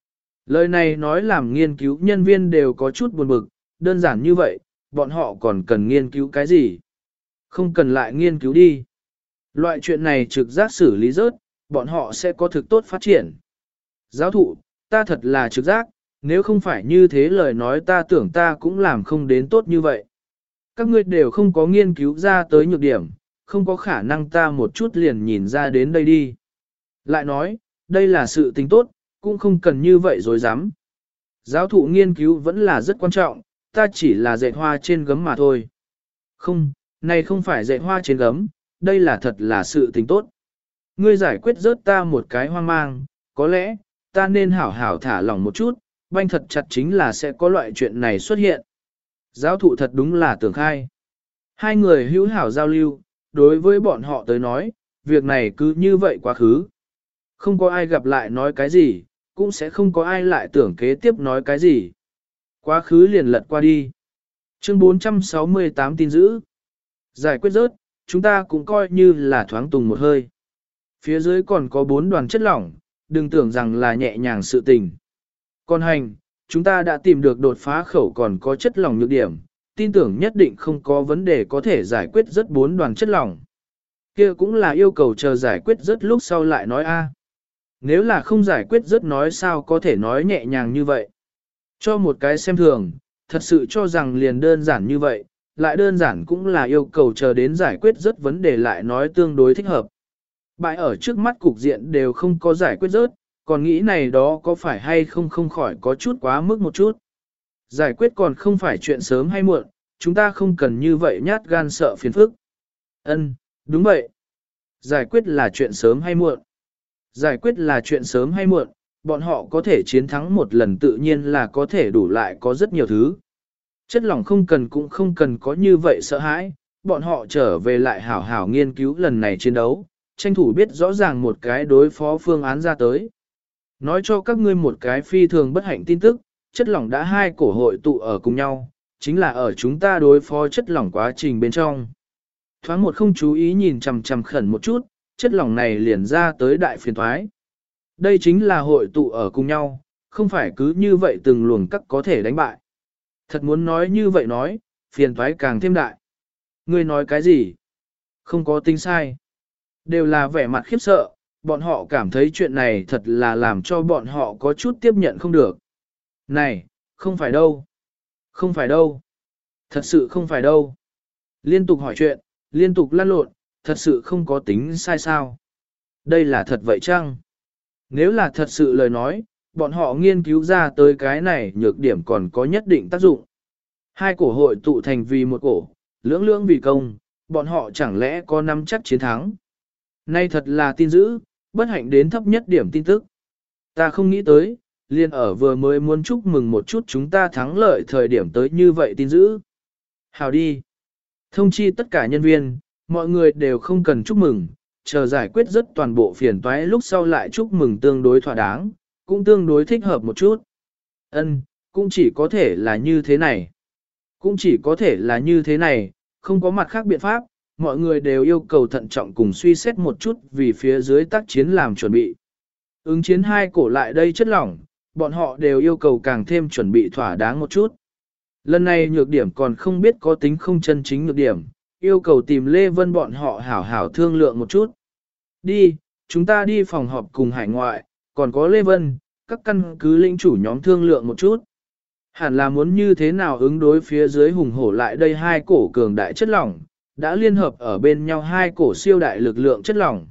Lời này nói làm nghiên cứu nhân viên đều có chút buồn bực, đơn giản như vậy, bọn họ còn cần nghiên cứu cái gì? Không cần lại nghiên cứu đi. Loại chuyện này trực giác xử lý rớt, bọn họ sẽ có thực tốt phát triển. Giáo thụ, ta thật là trực giác, nếu không phải như thế lời nói ta tưởng ta cũng làm không đến tốt như vậy. Các ngươi đều không có nghiên cứu ra tới nhược điểm, không có khả năng ta một chút liền nhìn ra đến đây đi. Lại nói, đây là sự tình tốt, cũng không cần như vậy rồi dám. Giáo thụ nghiên cứu vẫn là rất quan trọng, ta chỉ là dạy hoa trên gấm mà thôi. Không, này không phải dạy hoa trên gấm, đây là thật là sự tình tốt. Ngươi giải quyết rớt ta một cái hoang mang, có lẽ, ta nên hảo hảo thả lỏng một chút, banh thật chặt chính là sẽ có loại chuyện này xuất hiện. Giáo thụ thật đúng là tưởng khai. Hai người hữu hảo giao lưu, đối với bọn họ tới nói, việc này cứ như vậy quá khứ. Không có ai gặp lại nói cái gì, cũng sẽ không có ai lại tưởng kế tiếp nói cái gì. Quá khứ liền lật qua đi. Chương bốn trăm sáu mươi tám tin dữ. Giải quyết rớt, chúng ta cũng coi như là thoáng tùng một hơi. Phía dưới còn có bốn đoàn chất lỏng, đừng tưởng rằng là nhẹ nhàng sự tình. Còn hành, chúng ta đã tìm được đột phá khẩu còn có chất lỏng nhược điểm, tin tưởng nhất định không có vấn đề có thể giải quyết rất bốn đoàn chất lỏng. Kia cũng là yêu cầu chờ giải quyết rất lúc sau lại nói a. Nếu là không giải quyết rất nói sao có thể nói nhẹ nhàng như vậy. Cho một cái xem thường, thật sự cho rằng liền đơn giản như vậy, lại đơn giản cũng là yêu cầu chờ đến giải quyết rất vấn đề lại nói tương đối thích hợp. Bại ở trước mắt cục diện đều không có giải quyết rớt, còn nghĩ này đó có phải hay không không khỏi có chút quá mức một chút. Giải quyết còn không phải chuyện sớm hay muộn, chúng ta không cần như vậy nhát gan sợ phiền phức. Ân, đúng vậy. Giải quyết là chuyện sớm hay muộn. Giải quyết là chuyện sớm hay muộn, bọn họ có thể chiến thắng một lần tự nhiên là có thể đủ lại có rất nhiều thứ. Chất lỏng không cần cũng không cần có như vậy sợ hãi, bọn họ trở về lại hảo hảo nghiên cứu lần này chiến đấu, tranh thủ biết rõ ràng một cái đối phó phương án ra tới. Nói cho các ngươi một cái phi thường bất hạnh tin tức, chất lỏng đã hai cổ hội tụ ở cùng nhau, chính là ở chúng ta đối phó chất lỏng quá trình bên trong. Thoáng một không chú ý nhìn chằm chằm khẩn một chút, chất lỏng này liền ra tới đại phiền thoái. Đây chính là hội tụ ở cùng nhau, không phải cứ như vậy từng luồng các có thể đánh bại. Thật muốn nói như vậy nói, phiền thoái càng thêm đại. Ngươi nói cái gì? Không có tính sai. Đều là vẻ mặt khiếp sợ, bọn họ cảm thấy chuyện này thật là làm cho bọn họ có chút tiếp nhận không được. Này, không phải đâu. Không phải đâu. Thật sự không phải đâu. Liên tục hỏi chuyện, liên tục lăn lộn, thật sự không có tính sai sao. Đây là thật vậy chăng? Nếu là thật sự lời nói, bọn họ nghiên cứu ra tới cái này nhược điểm còn có nhất định tác dụng. Hai cổ hội tụ thành vì một cổ, lưỡng lưỡng vì công, bọn họ chẳng lẽ có nắm chắc chiến thắng. Nay thật là tin dữ, bất hạnh đến thấp nhất điểm tin tức. Ta không nghĩ tới, liên ở vừa mới muốn chúc mừng một chút chúng ta thắng lợi thời điểm tới như vậy tin dữ. Hào đi. Thông chi tất cả nhân viên, mọi người đều không cần chúc mừng, chờ giải quyết rất toàn bộ phiền toái lúc sau lại chúc mừng tương đối thỏa đáng, cũng tương đối thích hợp một chút. Ân, cũng chỉ có thể là như thế này. Cũng chỉ có thể là như thế này, không có mặt khác biện pháp, mọi người đều yêu cầu thận trọng cùng suy xét một chút vì phía dưới tác chiến làm chuẩn bị. Ứng chiến hai cổ lại đây chất lỏng, bọn họ đều yêu cầu càng thêm chuẩn bị thỏa đáng một chút. Lần này nhược điểm còn không biết có tính không chân chính nhược điểm, yêu cầu tìm Lê Vân bọn họ hảo hảo thương lượng một chút. Đi, chúng ta đi phòng họp cùng hải ngoại, còn có Lê Vân, các căn cứ lĩnh chủ nhóm thương lượng một chút. Hẳn là muốn như thế nào ứng đối phía dưới hùng hổ lại đây hai cổ cường đại chất lỏng, đã liên hợp ở bên nhau hai cổ siêu đại lực lượng chất lỏng.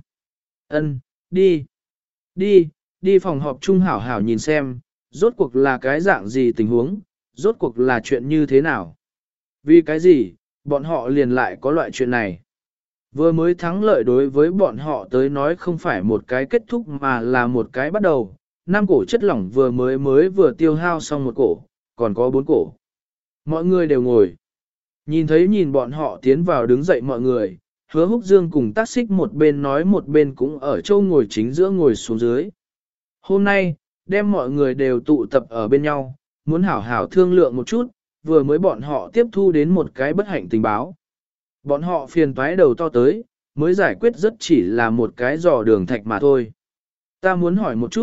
Ân, đi, đi, đi phòng họp chung hảo hảo nhìn xem, rốt cuộc là cái dạng gì tình huống, rốt cuộc là chuyện như thế nào. Vì cái gì, bọn họ liền lại có loại chuyện này. Vừa mới thắng lợi đối với bọn họ tới nói không phải một cái kết thúc mà là một cái bắt đầu. Năm cổ chất lỏng vừa mới mới vừa tiêu hao xong một cổ, còn có bốn cổ. Mọi người đều ngồi. Nhìn thấy nhìn bọn họ tiến vào đứng dậy mọi người, Hứa Húc Dương cùng tác xích một bên nói một bên cũng ở châu ngồi chính giữa ngồi xuống dưới. Hôm nay, đem mọi người đều tụ tập ở bên nhau, muốn hảo hảo thương lượng một chút, vừa mới bọn họ tiếp thu đến một cái bất hạnh tình báo. Bọn họ phiền toái đầu to tới, mới giải quyết rất chỉ là một cái giò đường thạch mà thôi. Ta muốn hỏi một chút,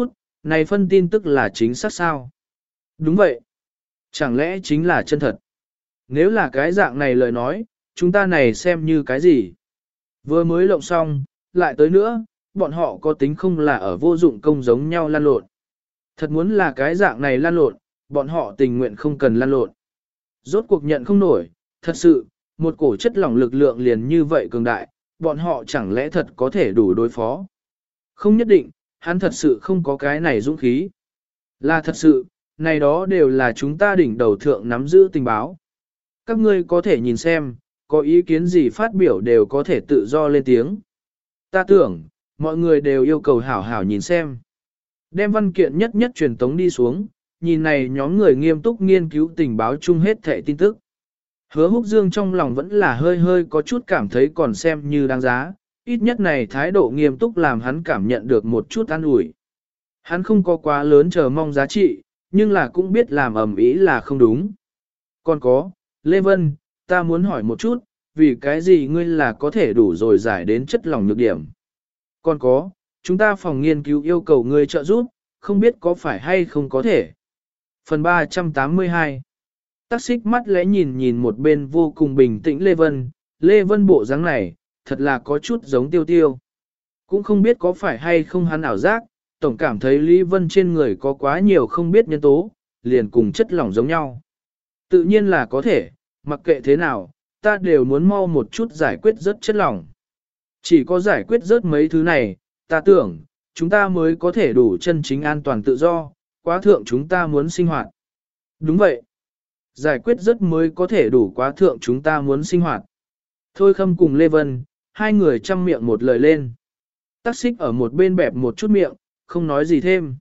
Này phân tin tức là chính xác sao? Đúng vậy. Chẳng lẽ chính là chân thật? Nếu là cái dạng này lời nói, chúng ta này xem như cái gì? Vừa mới lộng xong, lại tới nữa, bọn họ có tính không là ở vô dụng công giống nhau lan lộn. Thật muốn là cái dạng này lan lộn, bọn họ tình nguyện không cần lan lộn. Rốt cuộc nhận không nổi, thật sự, một cổ chất lỏng lực lượng liền như vậy cường đại, bọn họ chẳng lẽ thật có thể đủ đối phó. Không nhất định, hắn thật sự không có cái này dũng khí. Là thật sự, này đó đều là chúng ta đỉnh đầu thượng nắm giữ tình báo. Các ngươi có thể nhìn xem, có ý kiến gì phát biểu đều có thể tự do lên tiếng. Ta tưởng, mọi người đều yêu cầu hảo hảo nhìn xem. Đem văn kiện nhất nhất truyền tống đi xuống, nhìn này nhóm người nghiêm túc nghiên cứu tình báo chung hết thẻ tin tức. Hứa Húc Dương trong lòng vẫn là hơi hơi có chút cảm thấy còn xem như đáng giá, ít nhất này thái độ nghiêm túc làm hắn cảm nhận được một chút an ủi. Hắn không có quá lớn chờ mong giá trị, nhưng là cũng biết làm ầm ĩ là không đúng. Còn có, Lê Vân, ta muốn hỏi một chút, vì cái gì ngươi là có thể đủ rồi giải đến chất lỏng nhược điểm. Còn có, chúng ta phòng nghiên cứu yêu cầu ngươi trợ giúp, không biết có phải hay không có thể. Phần ba trăm tám mươi hai. Tắc xích mắt lẽ nhìn nhìn một bên vô cùng bình tĩnh Lê Vân, Lê Vân bộ dáng này, thật là có chút giống tiêu tiêu. Cũng không biết có phải hay không hắn ảo giác, tổng cảm thấy Lý Vân trên người có quá nhiều không biết nhân tố, liền cùng chất lỏng giống nhau. Tự nhiên là có thể, mặc kệ thế nào, ta đều muốn mau một chút giải quyết rớt chất lỏng. Chỉ có giải quyết rớt mấy thứ này, ta tưởng, chúng ta mới có thể đủ chân chính an toàn tự do, quá thượng chúng ta muốn sinh hoạt. Đúng vậy. Giải quyết rớt mới có thể đủ quá thượng chúng ta muốn sinh hoạt. Thôi Khâm cùng Lê Vân, hai người chăm miệng một lời lên. Tắc xích ở một bên bẹp một chút miệng, không nói gì thêm.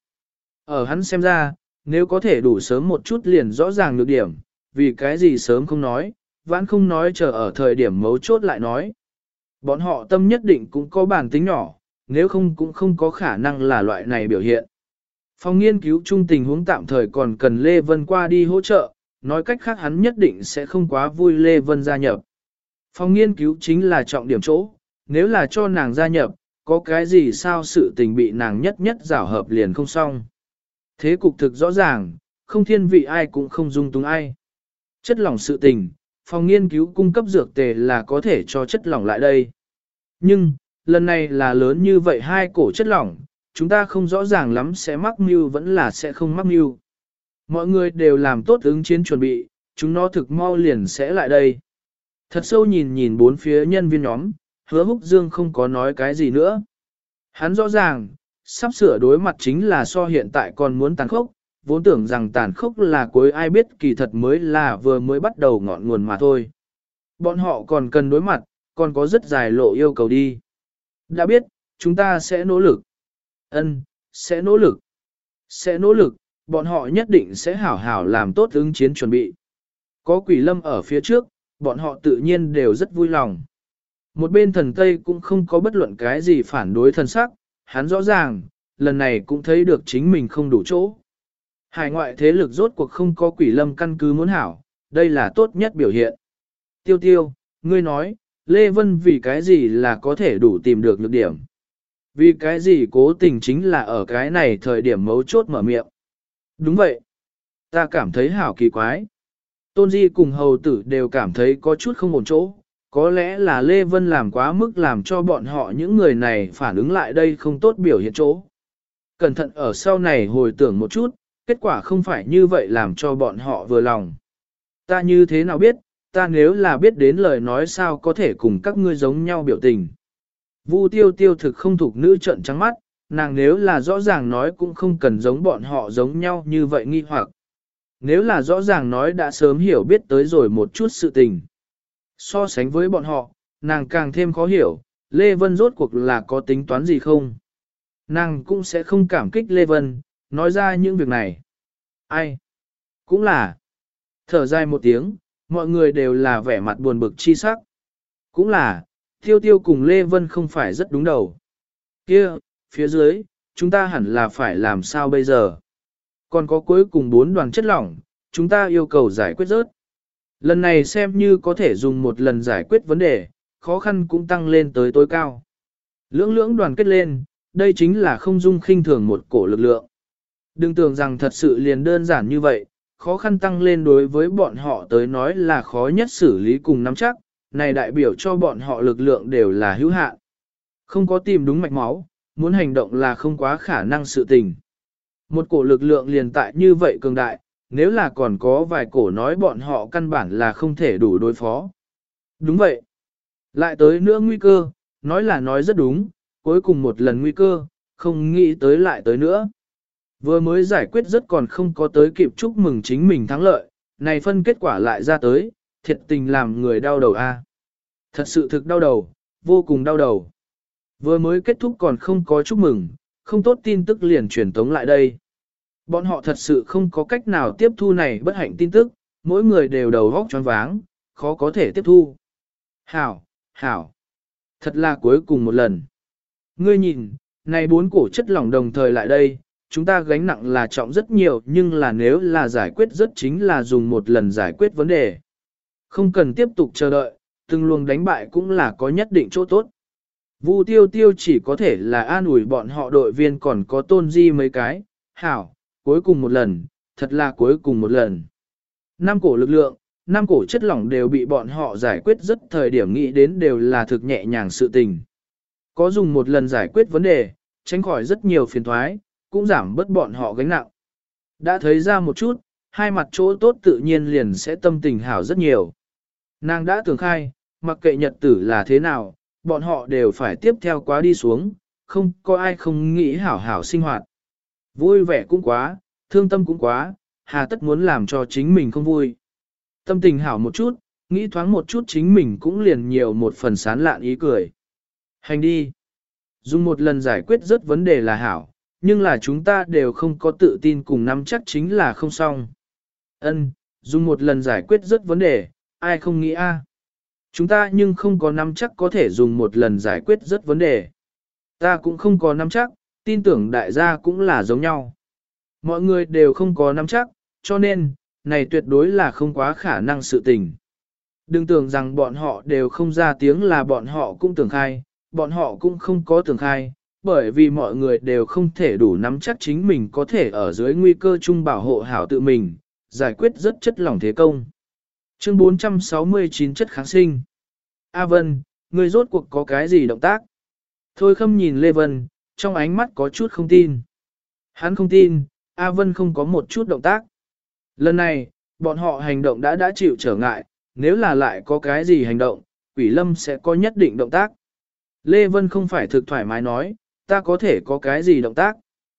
Ở hắn xem ra, nếu có thể đủ sớm một chút liền rõ ràng được điểm, vì cái gì sớm không nói, vãn không nói chờ ở thời điểm mấu chốt lại nói. Bọn họ tâm nhất định cũng có bản tính nhỏ, nếu không cũng không có khả năng là loại này biểu hiện. Phòng nghiên cứu chung tình huống tạm thời còn cần Lê Vân qua đi hỗ trợ, nói cách khác hắn nhất định sẽ không quá vui Lê Vân gia nhập. Phòng nghiên cứu chính là trọng điểm chỗ, nếu là cho nàng gia nhập, có cái gì sao sự tình bị nàng nhất nhất rảo hợp liền không xong. Thế cục thực rõ ràng, không thiên vị ai cũng không dung túng ai. Chất lỏng sự tình, phòng nghiên cứu cung cấp dược tề là có thể cho chất lỏng lại đây. Nhưng, lần này là lớn như vậy hai cổ chất lỏng, chúng ta không rõ ràng lắm sẽ mắc mưu vẫn là sẽ không mắc mưu. Mọi người đều làm tốt ứng chiến chuẩn bị, chúng nó thực mau liền sẽ lại đây. Thật sâu nhìn nhìn bốn phía nhân viên nhóm, Hứa Húc Dương không có nói cái gì nữa. Hắn rõ ràng, sắp sửa đối mặt chính là so hiện tại còn muốn tàn khốc, vốn tưởng rằng tàn khốc là cuối ai biết kỳ thật mới là vừa mới bắt đầu ngọn nguồn mà thôi. Bọn họ còn cần đối mặt, còn có rất dài lộ yêu cầu đi. Đã biết, chúng ta sẽ nỗ lực. Ân, sẽ nỗ lực. Sẽ nỗ lực, bọn họ nhất định sẽ hảo hảo làm tốt ứng chiến chuẩn bị. Có Quỷ Lâm ở phía trước, bọn họ tự nhiên đều rất vui lòng. Một bên thần Tây cũng không có bất luận cái gì phản đối thần sắc, hắn rõ ràng, lần này cũng thấy được chính mình không đủ chỗ. Hải ngoại thế lực rốt cuộc không có Quỷ Lâm căn cứ muốn hảo, đây là tốt nhất biểu hiện. Tiêu tiêu, ngươi nói, Lê Vân vì cái gì là có thể đủ tìm được nhược điểm. Vì cái gì cố tình chính là ở cái này thời điểm mấu chốt mở miệng. Đúng vậy. Ta cảm thấy hảo kỳ quái. Tôn Di cùng hầu tử đều cảm thấy có chút không ổn chỗ. Có lẽ là Lê Vân làm quá mức làm cho bọn họ những người này phản ứng lại đây không tốt biểu hiện chỗ. Cẩn thận ở sau này hồi tưởng một chút, kết quả không phải như vậy làm cho bọn họ vừa lòng. Ta như thế nào biết, ta nếu là biết đến lời nói sao có thể cùng các ngươi giống nhau biểu tình. Vu tiêu tiêu thực không thuộc nữ trận trắng mắt, nàng nếu là rõ ràng nói cũng không cần giống bọn họ giống nhau như vậy nghi hoặc. Nếu là rõ ràng nói đã sớm hiểu biết tới rồi một chút sự tình. So sánh với bọn họ, nàng càng thêm khó hiểu, Lê Vân rốt cuộc là có tính toán gì không. Nàng cũng sẽ không cảm kích Lê Vân, nói ra những việc này. Ai? Cũng là. Thở dài một tiếng, mọi người đều là vẻ mặt buồn bực chi sắc. Cũng là, Tiêu Tiêu cùng Lê Vân không phải rất đúng đầu. Kia, phía dưới, chúng ta hẳn là phải làm sao bây giờ? Còn có cuối cùng bốn đoàn chất lỏng, chúng ta yêu cầu giải quyết rớt. Lần này xem như có thể dùng một lần giải quyết vấn đề, khó khăn cũng tăng lên tới tối cao. Lưỡng lưỡng đoàn kết lên, đây chính là không dung khinh thường một cổ lực lượng. Đừng tưởng rằng thật sự liền đơn giản như vậy, khó khăn tăng lên đối với bọn họ tới nói là khó nhất xử lý cùng nắm chắc, này đại biểu cho bọn họ lực lượng đều là hữu hạn. Không có tìm đúng mạch máu, muốn hành động là không quá khả năng sự tình. Một cổ lực lượng liền tại như vậy cường đại, nếu là còn có vài cổ nói bọn họ căn bản là không thể đủ đối phó. Đúng vậy. Lại tới nữa nguy cơ, nói là nói rất đúng, cuối cùng một lần nguy cơ, không nghĩ tới lại tới nữa. Vừa mới giải quyết rất còn không có tới kịp chúc mừng chính mình thắng lợi, này phân kết quả lại ra tới, thiệt tình làm người đau đầu a. Thật sự thực đau đầu, vô cùng đau đầu. Vừa mới kết thúc còn không có chúc mừng, không tốt tin tức liền truyền tống lại đây. Bọn họ thật sự không có cách nào tiếp thu này bất hạnh tin tức, mỗi người đều đầu óc choáng váng, khó có thể tiếp thu. Hảo, hảo, thật là cuối cùng một lần. Ngươi nhìn, này bốn cổ chất lỏng đồng thời lại đây, chúng ta gánh nặng là trọng rất nhiều nhưng là nếu là giải quyết rất chính là dùng một lần giải quyết vấn đề. Không cần tiếp tục chờ đợi, từng luồng đánh bại cũng là có nhất định chỗ tốt. Vu tiêu tiêu chỉ có thể là an ủi bọn họ đội viên còn có tôn di mấy cái, hảo, cuối cùng một lần, thật là cuối cùng một lần. Năm cổ lực lượng, năm cổ chất lỏng đều bị bọn họ giải quyết rất thời điểm nghĩ đến đều là thực nhẹ nhàng sự tình. Có dùng một lần giải quyết vấn đề, tránh khỏi rất nhiều phiền thoái, cũng giảm bớt bọn họ gánh nặng. Đã thấy ra một chút, hai mặt chỗ tốt tự nhiên liền sẽ tâm tình hảo rất nhiều. Nàng đã tưởng khai, mặc kệ nhật tử là thế nào, bọn họ đều phải tiếp theo quá đi xuống, không có ai không nghĩ hảo hảo sinh hoạt. Vui vẻ cũng quá, thương tâm cũng quá, hà tất muốn làm cho chính mình không vui. Tâm tình hảo một chút, nghĩ thoáng một chút chính mình cũng liền nhiều một phần sán lạn ý cười. Hành đi. Dùng một lần giải quyết rất vấn đề là hảo, nhưng là chúng ta đều không có tự tin cùng nắm chắc chính là không xong. Ân, dùng một lần giải quyết rất vấn đề, ai không nghĩ a? Chúng ta nhưng không có nắm chắc có thể dùng một lần giải quyết rất vấn đề. Ta cũng không có nắm chắc, tin tưởng đại gia cũng là giống nhau. Mọi người đều không có nắm chắc, cho nên, này tuyệt đối là không quá khả năng sự tình. Đừng tưởng rằng bọn họ đều không ra tiếng là bọn họ cũng tưởng khai, bọn họ cũng không có tưởng khai, bởi vì mọi người đều không thể đủ nắm chắc chính mình có thể ở dưới nguy cơ chung bảo hộ hảo tự mình, giải quyết rất chất lỏng thế công. Chương bốn trăm sáu mươi chín chất kháng sinh. A Vân, ngươi rốt cuộc có cái gì động tác? Thôi Khâm nhìn Lê Vân, trong ánh mắt có chút không tin. Hắn không tin, A Vân không có một chút động tác. Lần này, bọn họ hành động đã đã chịu trở ngại, nếu là lại có cái gì hành động, Quỷ Lâm sẽ có nhất định động tác. Lê Vân không phải thực thoải mái nói, ta có thể có cái gì động tác.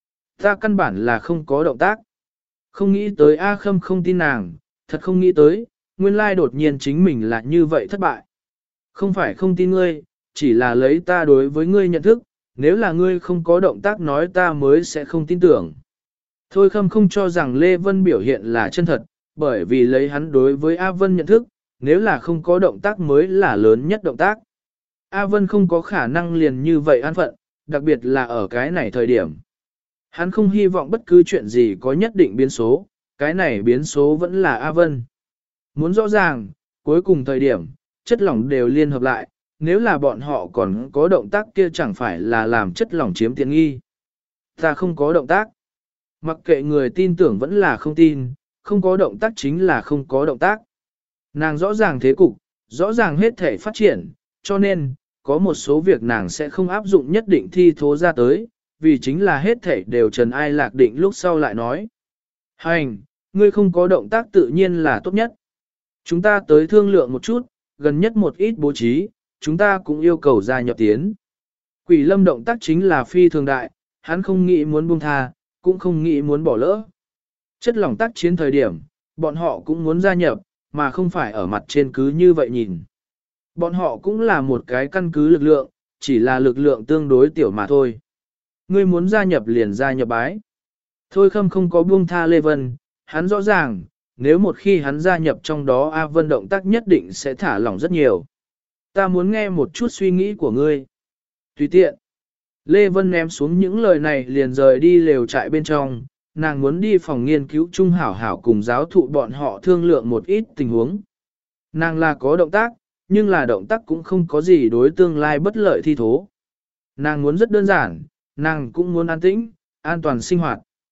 Ta căn bản là không có động tác. Không nghĩ tới A Khâm không tin nàng, thật không nghĩ tới, nguyên lai đột nhiên chính mình là như vậy thất bại. Không phải không tin ngươi, chỉ là lấy ta đối với ngươi nhận thức, nếu là ngươi không có động tác nói ta mới sẽ không tin tưởng. Thôi Khâm không cho rằng Lê Vân biểu hiện là chân thật, bởi vì lấy hắn đối với A Vân nhận thức, nếu là không có động tác mới là lớn nhất động tác. A Vân không có khả năng liền như vậy an phận, đặc biệt là ở cái này thời điểm. Hắn không hy vọng bất cứ chuyện gì có nhất định biến số, cái này biến số vẫn là A Vân. Muốn rõ ràng, cuối cùng thời điểm, chất lỏng đều liên hợp lại, nếu là bọn họ còn có động tác kia chẳng phải là làm chất lỏng chiếm tiện nghi. Ta không có động tác. Mặc kệ người tin tưởng vẫn là không tin, không có động tác chính là không có động tác. Nàng rõ ràng thế cục, rõ ràng hết thể phát triển, cho nên, có một số việc nàng sẽ không áp dụng nhất định thi thố ra tới, vì chính là hết thể đều trần ai lạc định lúc sau lại nói. Hành, ngươi không có động tác tự nhiên là tốt nhất. Chúng ta tới thương lượng một chút, gần nhất một ít bố trí, chúng ta cũng yêu cầu gia nhập tiến. Quỷ Lâm động tác chính là phi thường đại, hắn không nghĩ muốn buông tha, cũng không nghĩ muốn bỏ lỡ. Chất lỏng tác chiến thời điểm, bọn họ cũng muốn gia nhập, mà không phải ở mặt trên cứ như vậy nhìn. Bọn họ cũng là một cái căn cứ lực lượng, chỉ là lực lượng tương đối tiểu mà thôi. Ngươi muốn gia nhập liền gia nhập bái. Thôi Khâm không có buông tha Lê Vân, hắn rõ ràng, nếu một khi hắn gia nhập trong đó A Vân động tác nhất định sẽ thả lỏng rất nhiều. Ta muốn nghe một chút suy nghĩ của ngươi. Tùy tiện. Lê Vân ném xuống những lời này liền rời đi lều trại bên trong, nàng muốn đi phòng nghiên cứu trung hảo hảo cùng giáo thụ bọn họ thương lượng một ít tình huống. Nàng là có động tác, nhưng là động tác cũng không có gì đối tương lai bất lợi thi thố. Nàng muốn rất đơn giản, nàng cũng muốn an tĩnh, an toàn sinh hoạt.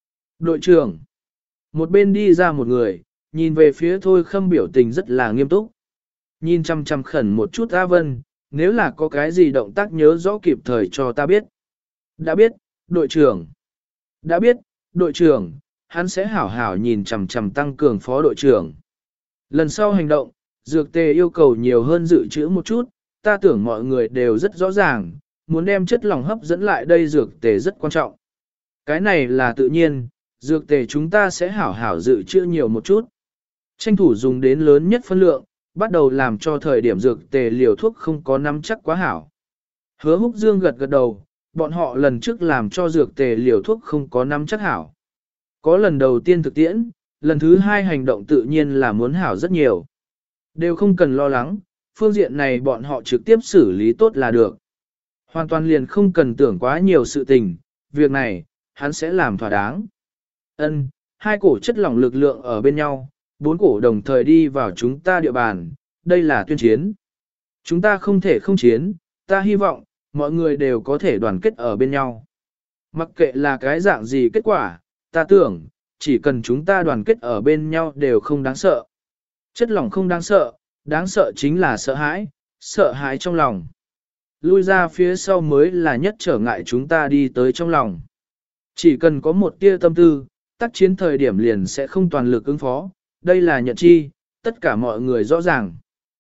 Đội trưởng. Một bên đi ra một người, nhìn về phía Thôi Khâm biểu tình rất là nghiêm túc. Nhìn chăm chăm khẩn một chút A Vân, nếu là có cái gì động tác nhớ rõ kịp thời cho ta biết. Đã biết, đội trưởng. Đã biết, đội trưởng, hắn sẽ hảo hảo nhìn chằm chằm tăng cường phó đội trưởng. Lần sau hành động, dược tề yêu cầu nhiều hơn dự trữ một chút, ta tưởng mọi người đều rất rõ ràng, muốn đem chất lỏng hấp dẫn lại đây dược tề rất quan trọng. Cái này là tự nhiên, dược tề chúng ta sẽ hảo hảo dự trữ nhiều một chút. Tranh thủ dùng đến lớn nhất phân lượng, bắt đầu làm cho thời điểm dược tề liều thuốc không có nắm chắc quá hảo. Hứa Húc Dương gật gật đầu, bọn họ lần trước làm cho dược tề liều thuốc không có nắm chắc hảo. Có lần đầu tiên thực tiễn, lần thứ hai hành động tự nhiên là muốn hảo rất nhiều. Đều không cần lo lắng, phương diện này bọn họ trực tiếp xử lý tốt là được. Hoàn toàn liền không cần tưởng quá nhiều sự tình, việc này, hắn sẽ làm thỏa đáng. Ân, hai cổ chất lỏng lực lượng ở bên nhau, bốn cổ đồng thời đi vào chúng ta địa bàn, đây là tuyên chiến. Chúng ta không thể không chiến, ta hy vọng, mọi người đều có thể đoàn kết ở bên nhau. Mặc kệ là cái dạng gì kết quả, ta tưởng, chỉ cần chúng ta đoàn kết ở bên nhau đều không đáng sợ. Chất lỏng không đáng sợ, đáng sợ chính là sợ hãi, sợ hãi trong lòng. Lui ra phía sau mới là nhất trở ngại chúng ta đi tới trong lòng. Chỉ cần có một tia tâm tư, tác chiến thời điểm liền sẽ không toàn lực ứng phó, đây là nhận chi, tất cả mọi người rõ ràng.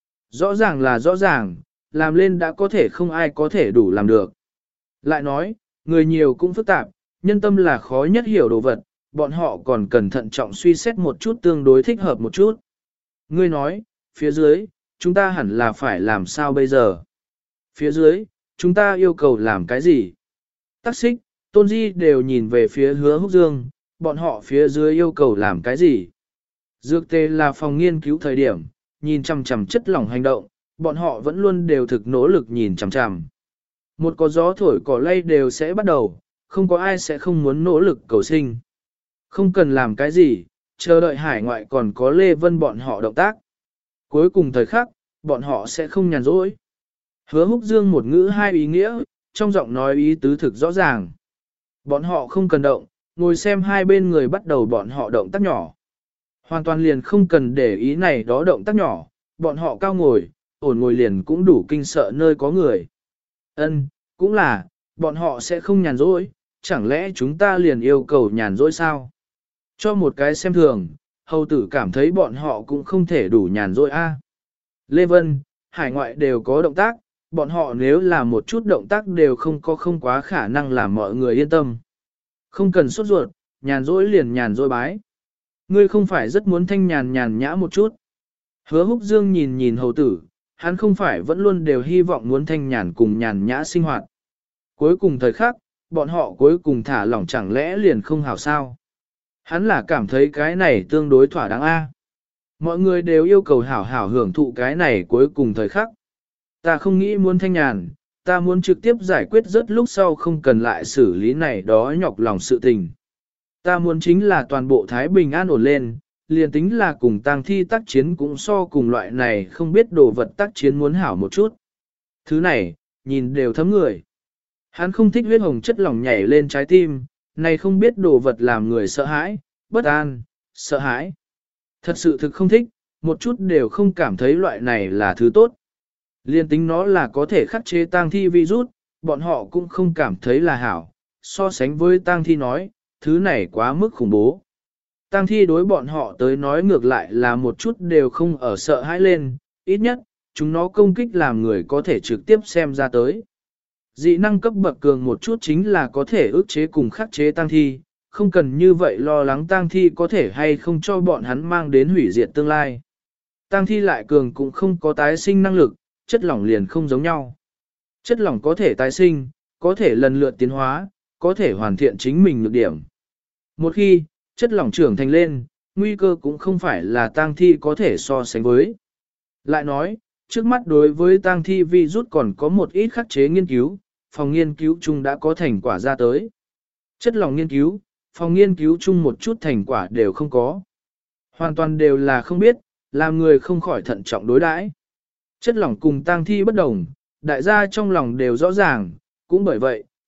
Rõ ràng là rõ ràng, làm lên đã có thể không ai có thể đủ làm được. Lại nói, người nhiều cũng phức tạp, nhân tâm là khó nhất hiểu đồ vật, bọn họ còn cần thận trọng suy xét một chút tương đối thích hợp một chút. Ngươi nói, phía dưới, chúng ta hẳn là phải làm sao bây giờ? Phía dưới, chúng ta yêu cầu làm cái gì? Tắc xích, Tôn Di đều nhìn về phía Hứa Húc Dương, bọn họ phía dưới yêu cầu làm cái gì? Dược tề là phòng nghiên cứu thời điểm, nhìn chằm chằm chất lỏng hành động, bọn họ vẫn luôn đều thực nỗ lực nhìn chằm chằm. Một có gió thổi cỏ lay đều sẽ bắt đầu, không có ai sẽ không muốn nỗ lực cầu sinh. Không cần làm cái gì, chờ đợi hải ngoại còn có Lê Vân bọn họ động tác. Cuối cùng thời khắc, bọn họ sẽ không nhàn rỗi. Hứa Húc Dương một ngữ hai ý nghĩa, trong giọng nói ý tứ thực rõ ràng. Bọn họ không cần động, ngồi xem hai bên người bắt đầu bọn họ động tác nhỏ. Hoàn toàn liền không cần để ý này đó động tác nhỏ, bọn họ cao ngồi, ổn ngồi liền cũng đủ kinh sợ nơi có người. Ân, cũng là, bọn họ sẽ không nhàn rỗi, chẳng lẽ chúng ta liền yêu cầu nhàn rỗi sao? Cho một cái xem thường, hầu tử cảm thấy bọn họ cũng không thể đủ nhàn rỗi a. Lê Vân, hải ngoại đều có động tác, bọn họ nếu là một chút động tác đều không có không quá khả năng làm mọi người yên tâm. Không cần sốt ruột, nhàn rỗi liền nhàn rỗi bái. Ngươi không phải rất muốn thanh nhàn nhàn nhã một chút. Hứa Húc Dương nhìn nhìn hầu tử, hắn không phải vẫn luôn đều hy vọng muốn thanh nhàn cùng nhàn nhã sinh hoạt. Cuối cùng thời khắc, bọn họ cuối cùng thả lỏng chẳng lẽ liền không hảo sao. Hắn là cảm thấy cái này tương đối thỏa đáng a. Mọi người đều yêu cầu hảo hảo hưởng thụ cái này cuối cùng thời khắc. Ta không nghĩ muốn thanh nhàn, ta muốn trực tiếp giải quyết rất lúc sau không cần lại xử lý này đó nhọc lòng sự tình. Ta muốn chính là toàn bộ Thái Bình an ổn lên, liền tính là cùng tang thi tác chiến cũng so cùng loại này không biết đồ vật tác chiến muốn hảo một chút. Thứ này, nhìn đều thấm người. Hắn không thích huyết hồng chất lỏng nhảy lên trái tim, này không biết đồ vật làm người sợ hãi, bất an, sợ hãi. Thật sự thực không thích, một chút đều không cảm thấy loại này là thứ tốt. Liên tính nó là có thể khắc chế tang thi virus, bọn họ cũng không cảm thấy là hảo. So sánh với tang thi nói, thứ này quá mức khủng bố. Tang thi đối bọn họ tới nói ngược lại là một chút đều không ở sợ hãi lên, ít nhất, chúng nó công kích làm người có thể trực tiếp xem ra tới. Dị năng cấp bậc cường một chút chính là có thể ức chế cùng khắc chế tang thi, không cần như vậy lo lắng tang thi có thể hay không cho bọn hắn mang đến hủy diệt tương lai. Tang thi lại cường cũng không có tái sinh năng lực, chất lỏng liền không giống nhau. Chất lỏng có thể tái sinh, có thể lần lượt tiến hóa, có thể hoàn thiện chính mình nhược điểm. Một khi, chất lỏng trưởng thành lên, nguy cơ cũng không phải là tang thi có thể so sánh với. Lại nói, trước mắt đối với tang thi virus còn có một ít khắc chế nghiên cứu, phòng nghiên cứu chung đã có thành quả ra tới. Chất lỏng nghiên cứu, phòng nghiên cứu chung một chút thành quả đều không có. Hoàn toàn đều là không biết, làm người không khỏi thận trọng đối đãi. Chất lỏng cùng tang thi bất đồng, đại gia trong lòng đều rõ ràng, cũng bởi vậy,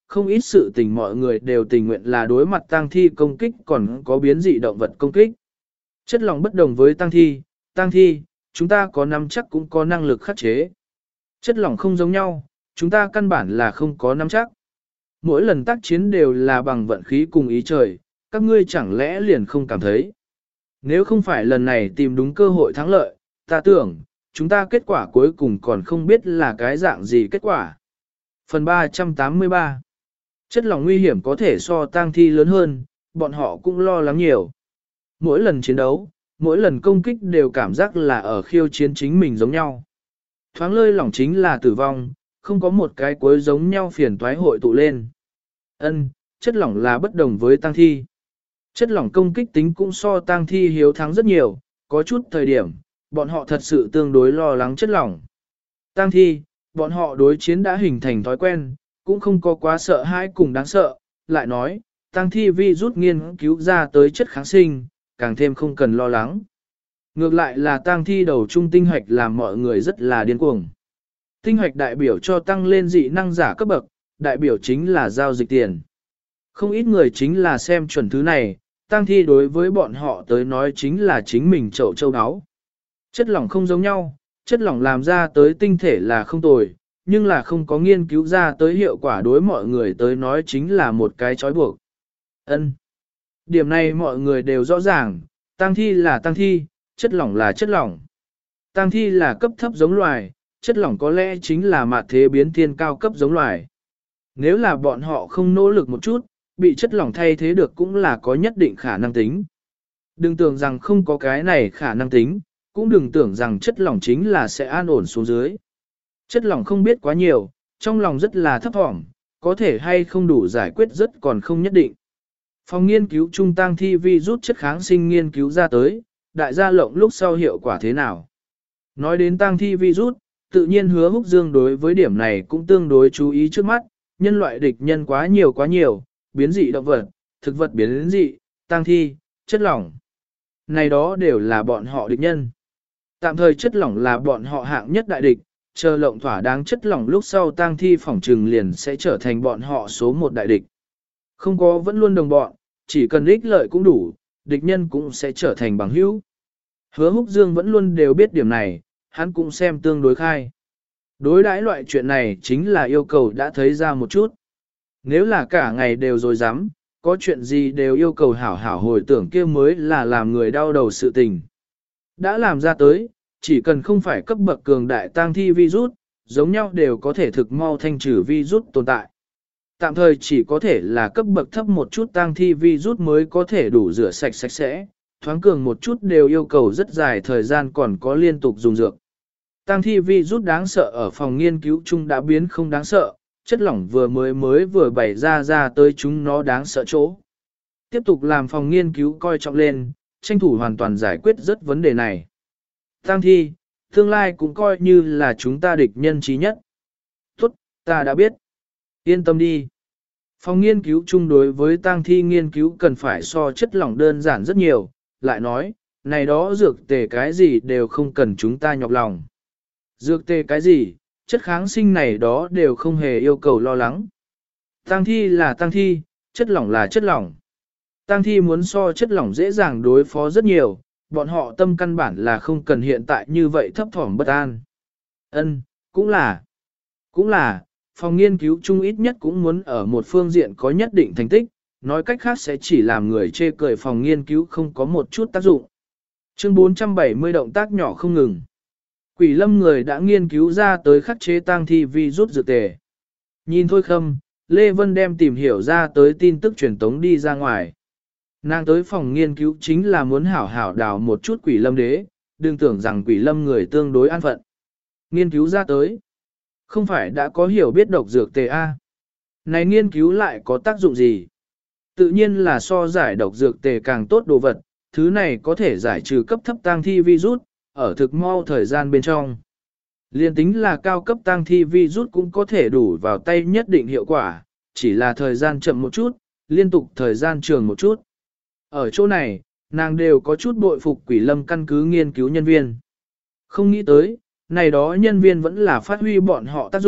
không ít sự tình mọi người đều tình nguyện là đối mặt tang thi công kích còn có biến dị động vật công kích. Chất lỏng bất đồng với tang thi, tang thi, chúng ta có nắm chắc cũng có năng lực khắc chế. Chất lỏng không giống nhau, chúng ta căn bản là không có nắm chắc. Mỗi lần tác chiến đều là bằng vận khí cùng ý trời, các ngươi chẳng lẽ liền không cảm thấy. Nếu không phải lần này tìm đúng cơ hội thắng lợi, ta tưởng, chúng ta kết quả cuối cùng còn không biết là cái dạng gì kết quả. Phần ba trăm tám mươi ba. Chất lỏng nguy hiểm có thể so tang thi lớn hơn, bọn họ cũng lo lắng nhiều. Mỗi lần chiến đấu, mỗi lần công kích đều cảm giác là ở khiêu chiến chính mình giống nhau. Thoáng lơi lỏng chính là tử vong, không có một cái cuối giống nhau phiền toái hội tụ lên. Ân, chất lỏng là bất đồng với tang thi. Chất lỏng công kích tính cũng so tang thi hiếu thắng rất nhiều, có chút thời điểm, bọn họ thật sự tương đối lo lắng chất lỏng. Tang thi, bọn họ đối chiến đã hình thành thói quen, cũng không có quá sợ hãi cùng đáng sợ, lại nói, tang thi vi rút nghiên cứu ra tới chất kháng sinh, càng thêm không cần lo lắng. Ngược lại là tang thi đầu trung tinh hoạch làm mọi người rất là điên cuồng. Tinh hoạch đại biểu cho tăng lên dị năng giả cấp bậc, đại biểu chính là giao dịch tiền. Không ít người chính là xem chuẩn thứ này, tang thi đối với bọn họ tới nói chính là chính mình chậu châu áo. Chất lỏng không giống nhau, chất lỏng làm ra tới tinh thể là không tồi, nhưng là không có nghiên cứu ra tới hiệu quả đối mọi người tới nói chính là một cái trói buộc. Ân. Điểm này mọi người đều rõ ràng, tang thi là tang thi, chất lỏng là chất lỏng. Tang thi là cấp thấp giống loài, chất lỏng có lẽ chính là mạt thế biến thiên cao cấp giống loài. Nếu là bọn họ không nỗ lực một chút, bị chất lỏng thay thế được cũng là có nhất định khả năng tính. Đừng tưởng rằng không có cái này khả năng tính, cũng đừng tưởng rằng chất lỏng chính là sẽ an ổn xuống dưới. Chất lỏng không biết quá nhiều, trong lòng rất là thấp thỏm, có thể hay không đủ giải quyết rất còn không nhất định. Phòng nghiên cứu trung tang thi vi rút chất kháng sinh nghiên cứu ra tới, đại gia lộng lúc sau hiệu quả thế nào. Nói đến tang thi vi rút, tự nhiên Hứa Húc Dương đối với điểm này cũng tương đối chú ý trước mắt, nhân loại địch nhân quá nhiều quá nhiều, biến dị động vật, thực vật biến dị, tang thi, chất lỏng. Này đó đều là bọn họ địch nhân. Tạm thời chất lỏng là bọn họ hạng nhất đại địch, chờ lộng thỏa đáng chất lỏng lúc sau tang thi phỏng trừng liền sẽ trở thành bọn họ số một đại địch. Không có vẫn luôn đồng bọn, chỉ cần ích lợi cũng đủ, địch nhân cũng sẽ trở thành bằng hữu. Hứa Húc Dương vẫn luôn đều biết điểm này, hắn cũng xem tương đối khai. Đối đãi loại chuyện này chính là yêu cầu đã thấy ra một chút. Nếu là cả ngày đều dối dám, có chuyện gì đều yêu cầu hảo hảo hồi tưởng kia mới là làm người đau đầu sự tình. Đã làm ra tới, chỉ cần không phải cấp bậc cường đại tang thi virus, giống nhau đều có thể thực mau thanh trừ virus tồn tại. Tạm thời chỉ có thể là cấp bậc thấp một chút tang thi virus mới có thể đủ rửa sạch sạch sẽ, thoáng cường một chút đều yêu cầu rất dài thời gian còn có liên tục dùng dược. Tang thi virus đáng sợ ở phòng nghiên cứu chung đã biến không đáng sợ, chất lỏng vừa mới mới vừa bày ra ra tới chúng nó đáng sợ chỗ. Tiếp tục làm phòng nghiên cứu coi trọng lên, tranh thủ hoàn toàn giải quyết rất vấn đề này. Tang thi, tương lai cũng coi như là chúng ta địch nhân chí nhất. Tốt, ta đã biết. Yên tâm đi. Phòng nghiên cứu chung đối với tang thi nghiên cứu cần phải so chất lỏng đơn giản rất nhiều, lại nói, này đó dược tề cái gì đều không cần chúng ta nhọc lòng. Dược tề cái gì, chất kháng sinh này đó đều không hề yêu cầu lo lắng. Tang thi là tang thi, chất lỏng là chất lỏng. Tang thi muốn so chất lỏng dễ dàng đối phó rất nhiều, bọn họ tâm căn bản là không cần hiện tại như vậy thấp thỏm bất an. Ân, cũng là, cũng là, phòng nghiên cứu chung ít nhất cũng muốn ở một phương diện có nhất định thành tích, nói cách khác sẽ chỉ làm người chê cười phòng nghiên cứu không có một chút tác dụng. Chương bốn trăm bảy mươi động tác nhỏ không ngừng. Quỷ lâm người đã nghiên cứu ra tới khắc chế tang thi vi rút dược tề. Nhìn thôi khâm, Lê Vân đem tìm hiểu ra tới tin tức truyền tống đi ra ngoài. Nàng tới phòng nghiên cứu chính là muốn hảo hảo đào một chút quỷ lâm đế, đừng tưởng rằng quỷ lâm người tương đối an phận. Nghiên cứu ra tới. Không phải đã có hiểu biết độc dược tề A. Này nghiên cứu lại có tác dụng gì? Tự nhiên là so giải độc dược tề càng tốt đồ vật, thứ này có thể giải trừ cấp thấp tang thi virus, ở thực mau thời gian bên trong. Liên tính là cao cấp tang thi virus cũng có thể đủ vào tay nhất định hiệu quả, chỉ là thời gian chậm một chút, liên tục thời gian trường một chút. Ở chỗ này, nàng đều có chút bội phục quỷ lâm căn cứ nghiên cứu nhân viên. Không nghĩ tới, này đó nhân viên vẫn là phát huy bọn họ tác dụng,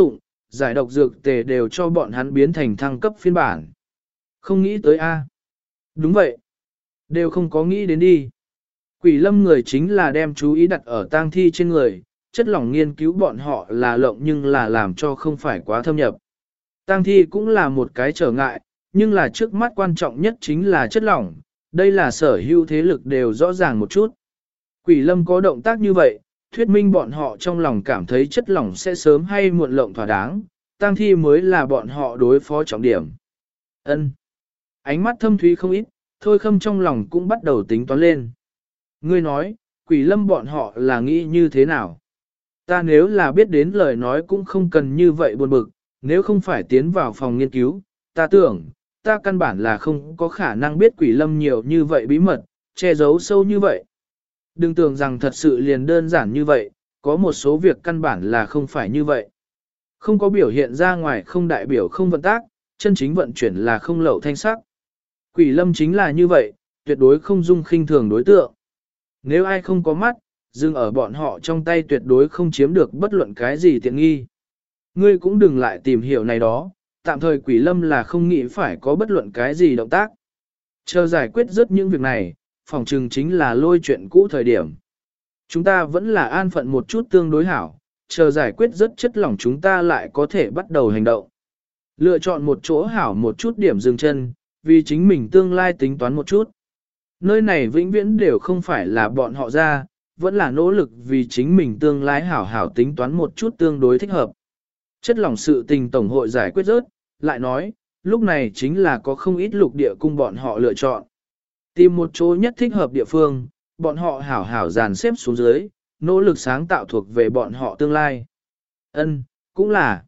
giải độc dược tề đều cho bọn hắn biến thành thăng cấp phiên bản. Không nghĩ tới A. Đúng vậy. Đều không có nghĩ đến đi. Quỷ lâm người chính là đem chú ý đặt ở tang thi trên người, chất lỏng nghiên cứu bọn họ là lộng nhưng là làm cho không phải quá thâm nhập. Tang thi cũng là một cái trở ngại, nhưng là trước mắt quan trọng nhất chính là chất lỏng, đây là sở hữu thế lực đều rõ ràng một chút. Quỷ lâm có động tác như vậy, thuyết minh bọn họ trong lòng cảm thấy chất lỏng sẽ sớm hay muộn lộng thỏa đáng, tang thi mới là bọn họ đối phó trọng điểm. Ân. Ánh mắt thâm thúy không ít, Thôi Khâm trong lòng cũng bắt đầu tính toán lên. Ngươi nói, quỷ lâm bọn họ là nghĩ như thế nào? Ta nếu là biết đến lời nói cũng không cần như vậy buồn bực, nếu không phải tiến vào phòng nghiên cứu, ta tưởng, ta căn bản là không có khả năng biết quỷ lâm nhiều như vậy bí mật, che giấu sâu như vậy. Đừng tưởng rằng thật sự liền đơn giản như vậy, có một số việc căn bản là không phải như vậy. Không có biểu hiện ra ngoài không đại biểu không vận tác, chân chính vận chuyển là không lậu thanh sắc. Quỷ lâm chính là như vậy, tuyệt đối không dung khinh thường đối tượng. Nếu ai không có mắt, dừng ở bọn họ trong tay tuyệt đối không chiếm được bất luận cái gì tiện nghi. Ngươi cũng đừng lại tìm hiểu này đó, tạm thời quỷ lâm là không nghĩ phải có bất luận cái gì động tác. Chờ giải quyết rất những việc này, phòng trừng chính là lôi chuyện cũ thời điểm. Chúng ta vẫn là an phận một chút tương đối hảo, chờ giải quyết rất chất lỏng chúng ta lại có thể bắt đầu hành động. Lựa chọn một chỗ hảo một chút điểm dừng chân, vì chính mình tương lai tính toán một chút. Nơi này vĩnh viễn đều không phải là bọn họ ra, vẫn là nỗ lực vì chính mình tương lai hảo hảo tính toán một chút tương đối thích hợp. Chất lỏng sự tình tổng hội giải quyết rớt, lại nói, lúc này chính là có không ít lục địa cung bọn họ lựa chọn. Tìm một chỗ nhất thích hợp địa phương, bọn họ hảo hảo dàn xếp xuống dưới, nỗ lực sáng tạo thuộc về bọn họ tương lai. Ân, cũng là.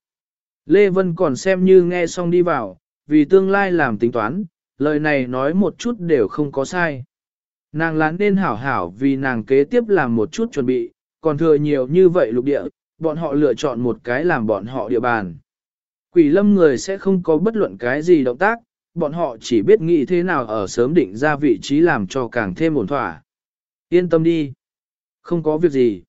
Lê Vân còn xem như nghe xong đi vào, vì tương lai làm tính toán, lời này nói một chút đều không có sai. Nàng lán nên hảo hảo vì nàng kế tiếp làm một chút chuẩn bị, còn thừa nhiều như vậy lục địa, bọn họ lựa chọn một cái làm bọn họ địa bàn. Quỷ lâm người sẽ không có bất luận cái gì động tác, bọn họ chỉ biết nghĩ thế nào ở sớm định ra vị trí làm cho càng thêm ổn thỏa. Yên tâm đi. Không có việc gì.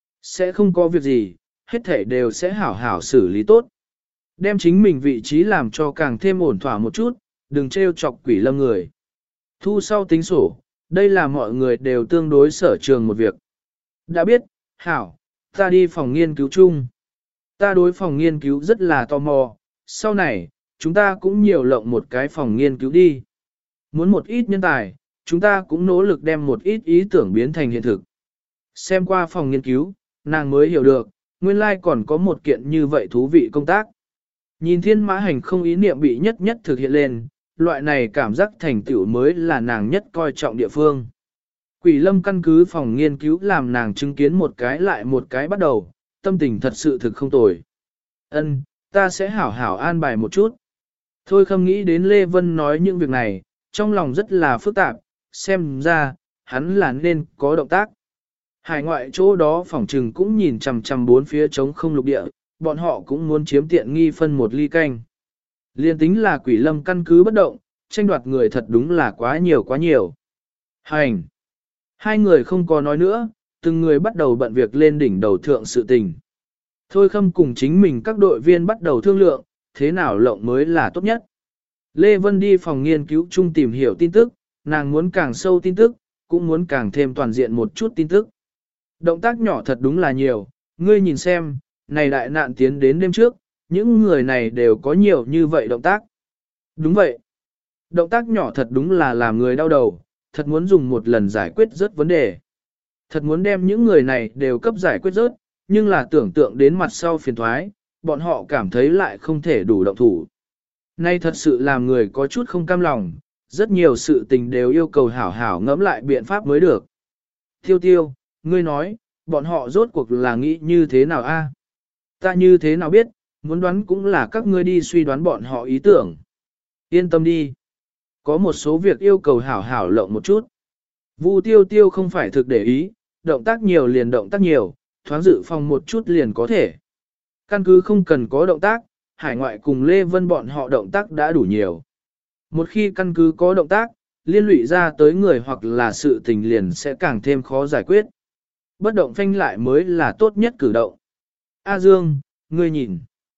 Sẽ không có việc gì, hết thể đều sẽ hảo hảo xử lý tốt. Đem chính mình vị trí làm cho càng thêm ổn thỏa một chút, đừng trêu chọc quỷ lâm người. Thu sau tính sổ, đây là mọi người đều tương đối sở trường một việc. Đã biết, hảo, ta đi phòng nghiên cứu chung. Ta đối phòng nghiên cứu rất là tò mò, sau này, chúng ta cũng nhiều lộng một cái phòng nghiên cứu đi. Muốn một ít nhân tài, chúng ta cũng nỗ lực đem một ít ý tưởng biến thành hiện thực. Xem qua phòng nghiên cứu, nàng mới hiểu được, nguyên lai còn có một kiện như vậy thú vị công tác. Nhìn thiên mã hành không ý niệm bị nhất nhất thực hiện lên, loại này cảm giác thành tựu mới là nàng nhất coi trọng địa phương. Quỷ lâm căn cứ phòng nghiên cứu làm nàng chứng kiến một cái lại một cái bắt đầu, tâm tình thật sự thực không tồi. Ân, ta sẽ hảo hảo an bài một chút. Thôi Khâm nghĩ đến Lê Vân nói những việc này, trong lòng rất là phức tạp, xem ra, hắn là nên có động tác. Hải ngoại chỗ đó phòng trừng cũng nhìn chằm chằm bốn phía trống không lục địa, bọn họ cũng muốn chiếm tiện nghi phân một ly canh. Liên tính là quỷ lâm căn cứ bất động, tranh đoạt người thật đúng là quá nhiều quá nhiều. Hành! Hai người không có nói nữa, từng người bắt đầu bận việc lên đỉnh đầu thượng sự tình. Thôi Khâm cùng chính mình các đội viên bắt đầu thương lượng, thế nào lộng mới là tốt nhất. Lê Vân đi phòng nghiên cứu chung tìm hiểu tin tức, nàng muốn càng sâu tin tức, cũng muốn càng thêm toàn diện một chút tin tức. Động tác nhỏ thật đúng là nhiều, ngươi nhìn xem, này đại nạn tiến đến đêm trước, những người này đều có nhiều như vậy động tác. Đúng vậy. Động tác nhỏ thật đúng là làm người đau đầu, thật muốn dùng một lần giải quyết rất vấn đề. Thật muốn đem những người này đều cấp giải quyết rớt, nhưng là tưởng tượng đến mặt sau phiền thoái, bọn họ cảm thấy lại không thể đủ động thủ. Nay thật sự làm người có chút không cam lòng, rất nhiều sự tình đều yêu cầu hảo hảo ngẫm lại biện pháp mới được. Tiêu tiêu, ngươi nói, bọn họ rốt cuộc là nghĩ như thế nào a? Ta như thế nào biết, muốn đoán cũng là các ngươi đi suy đoán bọn họ ý tưởng. Yên tâm đi. Có một số việc yêu cầu hảo hảo lộng một chút. Vu tiêu tiêu không phải thực để ý, động tác nhiều liền động tác nhiều, thoáng dự phòng một chút liền có thể. Căn cứ không cần có động tác, hải ngoại cùng Lê Vân bọn họ động tác đã đủ nhiều. Một khi căn cứ có động tác, liên lụy ra tới người hoặc là sự tình liền sẽ càng thêm khó giải quyết. Bất động phanh lại mới là tốt nhất cử động. A Dương, ngươi nhìn.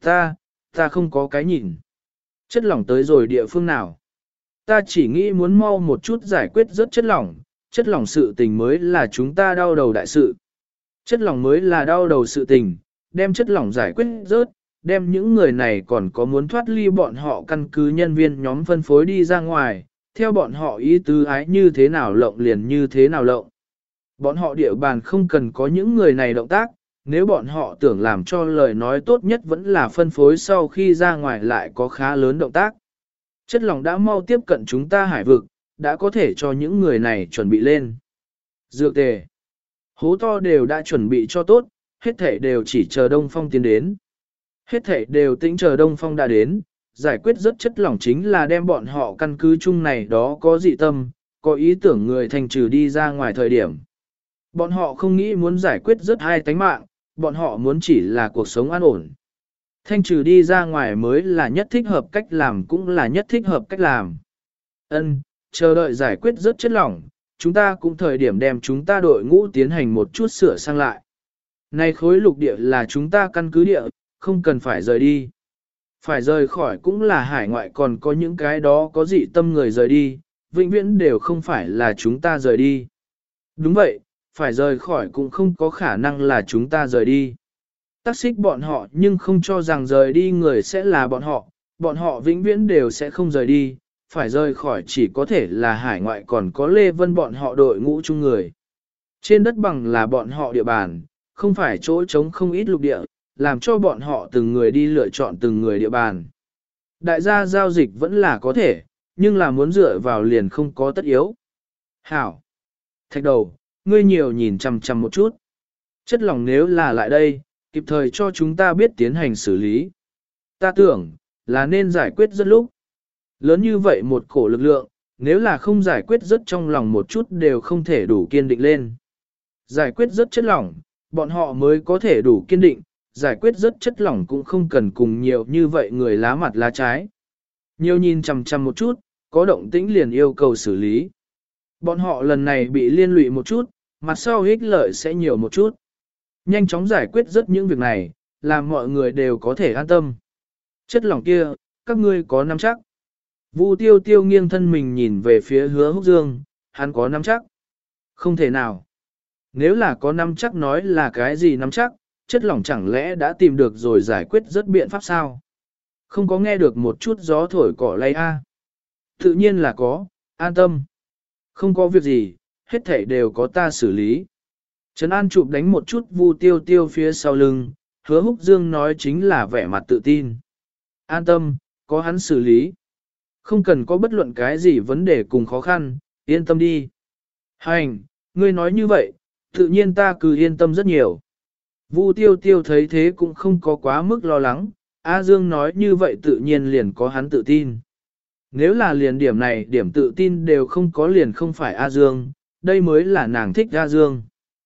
Ta, ta không có cái nhìn. Chất lỏng tới rồi địa phương nào? Ta chỉ nghĩ muốn mau một chút giải quyết rất chất lỏng, chất lỏng sự tình mới là chúng ta đau đầu đại sự. Chất lỏng mới là đau đầu sự tình, đem chất lỏng giải quyết rớt, đem những người này còn có muốn thoát ly bọn họ căn cứ nhân viên nhóm phân phối đi ra ngoài, theo bọn họ ý tứ ái như thế nào lộng liền như thế nào lộng. Bọn họ địa bàn không cần có những người này động tác, nếu bọn họ tưởng làm cho lời nói tốt nhất vẫn là phân phối sau khi ra ngoài lại có khá lớn động tác. Chất lỏng đã mau tiếp cận chúng ta hải vực, đã có thể cho những người này chuẩn bị lên. Dược tề, hố to đều đã chuẩn bị cho tốt, hết thể đều chỉ chờ Đông Phong tiến đến. Hết thể đều tĩnh chờ Đông Phong đã đến, giải quyết rất chất lỏng chính là đem bọn họ căn cứ chung này đó có dị tâm, có ý tưởng người thành trừ đi ra ngoài thời điểm. Bọn họ không nghĩ muốn giải quyết rất hai tánh mạng, bọn họ muốn chỉ là cuộc sống an ổn. Thanh trừ đi ra ngoài mới là nhất thích hợp cách làm cũng là nhất thích hợp cách làm. Ân, chờ đợi giải quyết rất chất lỏng, chúng ta cũng thời điểm đem chúng ta đội ngũ tiến hành một chút sửa sang lại. Này khối lục địa là chúng ta căn cứ địa, không cần phải rời đi. Phải rời khỏi cũng là hải ngoại còn có những cái đó có dị tâm người rời đi, vĩnh viễn đều không phải là chúng ta rời đi. Đúng vậy, phải rời khỏi cũng không có khả năng là chúng ta rời đi. Tác xích bọn họ nhưng không cho rằng rời đi người sẽ là bọn họ, bọn họ vĩnh viễn đều sẽ không rời đi, phải rời khỏi chỉ có thể là hải ngoại còn có Lê Vân bọn họ đội ngũ chung người. Trên đất bằng là bọn họ địa bàn, không phải chỗ trống không ít lục địa, làm cho bọn họ từng người đi lựa chọn từng người địa bàn. Đại gia giao dịch vẫn là có thể, nhưng là muốn dựa vào liền không có tất yếu. Hảo! Thạch đầu, ngươi nhiều nhìn chằm chằm một chút. Chất lỏng nếu là lại đây, kịp thời cho chúng ta biết tiến hành xử lý. Ta tưởng, là nên giải quyết rất lúc. Lớn như vậy một cổ lực lượng, nếu là không giải quyết rất trong lòng một chút đều không thể đủ kiên định lên. Giải quyết rất chất lỏng, bọn họ mới có thể đủ kiên định, giải quyết rất chất lỏng cũng không cần cùng nhiều như vậy người lá mặt lá trái. Nhiều nhìn chằm chằm một chút, có động tĩnh liền yêu cầu xử lý. Bọn họ lần này bị liên lụy một chút, mặt sau ích lợi sẽ nhiều một chút. Nhanh chóng giải quyết rất những việc này, làm mọi người đều có thể an tâm. Chất lỏng kia, các ngươi có nắm chắc. Vu tiêu tiêu nghiêng thân mình nhìn về phía Hứa Húc Dương, hắn có nắm chắc. Không thể nào. Nếu là có nắm chắc nói là cái gì nắm chắc, chất lỏng chẳng lẽ đã tìm được rồi giải quyết rất biện pháp sao? Không có nghe được một chút gió thổi cỏ lay a? Tự nhiên là có, an tâm. Không có việc gì, hết thảy đều có ta xử lý. Trấn An chụp đánh một chút Vu tiêu tiêu phía sau lưng, Hứa Húc Dương nói chính là vẻ mặt tự tin. An tâm, có hắn xử lý. Không cần có bất luận cái gì vấn đề cùng khó khăn, yên tâm đi. Hành, ngươi nói như vậy, tự nhiên ta cứ yên tâm rất nhiều. Vu tiêu tiêu thấy thế cũng không có quá mức lo lắng, A Dương nói như vậy tự nhiên liền có hắn tự tin. Nếu là liền điểm này điểm tự tin đều không có liền không phải A Dương, đây mới là nàng thích A Dương.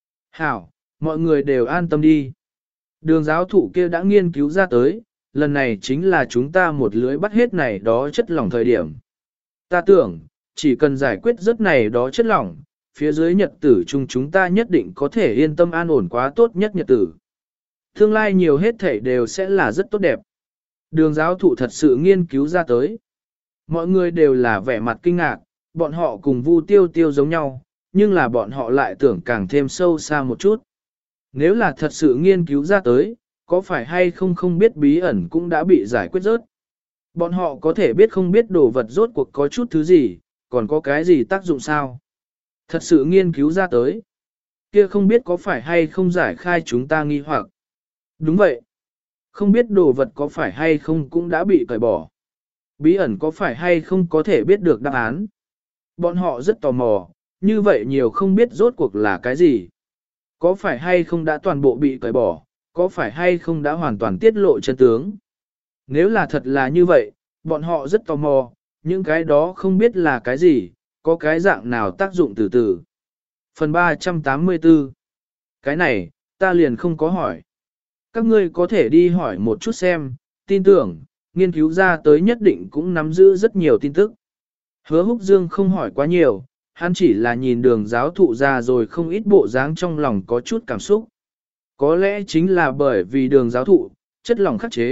Hảo, mọi người đều an tâm đi. Đường giáo thụ kia đã nghiên cứu ra tới, lần này chính là chúng ta một lưới bắt hết này đó chất lỏng thời điểm. Ta tưởng, chỉ cần giải quyết rất này đó chất lỏng, phía dưới nhật tử chung chúng ta nhất định có thể yên tâm an ổn quá tốt nhất nhật tử. Tương lai nhiều hết thể đều sẽ là rất tốt đẹp. Đường giáo thụ thật sự nghiên cứu ra tới. Mọi người đều là vẻ mặt kinh ngạc, bọn họ cùng Vu tiêu tiêu giống nhau, nhưng là bọn họ lại tưởng càng thêm sâu xa một chút. Nếu là thật sự nghiên cứu ra tới, có phải hay không không biết bí ẩn cũng đã bị giải quyết rớt. Bọn họ có thể biết không biết đồ vật rốt cuộc có chút thứ gì, còn có cái gì tác dụng sao. Thật sự nghiên cứu ra tới. Kia không biết có phải hay không giải khai chúng ta nghi hoặc. Đúng vậy. Không biết đồ vật có phải hay không cũng đã bị cởi bỏ. Bí ẩn có phải hay không có thể biết được đáp án. Bọn họ rất tò mò, như vậy nhiều không biết rốt cuộc là cái gì. Có phải hay không đã toàn bộ bị cởi bỏ, có phải hay không đã hoàn toàn tiết lộ chân tướng. Nếu là thật là như vậy, bọn họ rất tò mò, những cái đó không biết là cái gì, có cái dạng nào tác dụng từ từ. Phần ba trăm tám mươi tư. Cái này, ta liền không có hỏi. Các ngươi có thể đi hỏi một chút xem, tin tưởng, nghiên cứu ra tới nhất định cũng nắm giữ rất nhiều tin tức. Hứa Húc Dương không hỏi quá nhiều, hắn chỉ là nhìn đường giáo thụ ra rồi không ít bộ dáng trong lòng có chút cảm xúc. Có lẽ chính là bởi vì đường giáo thụ, chất lỏng khắc chế,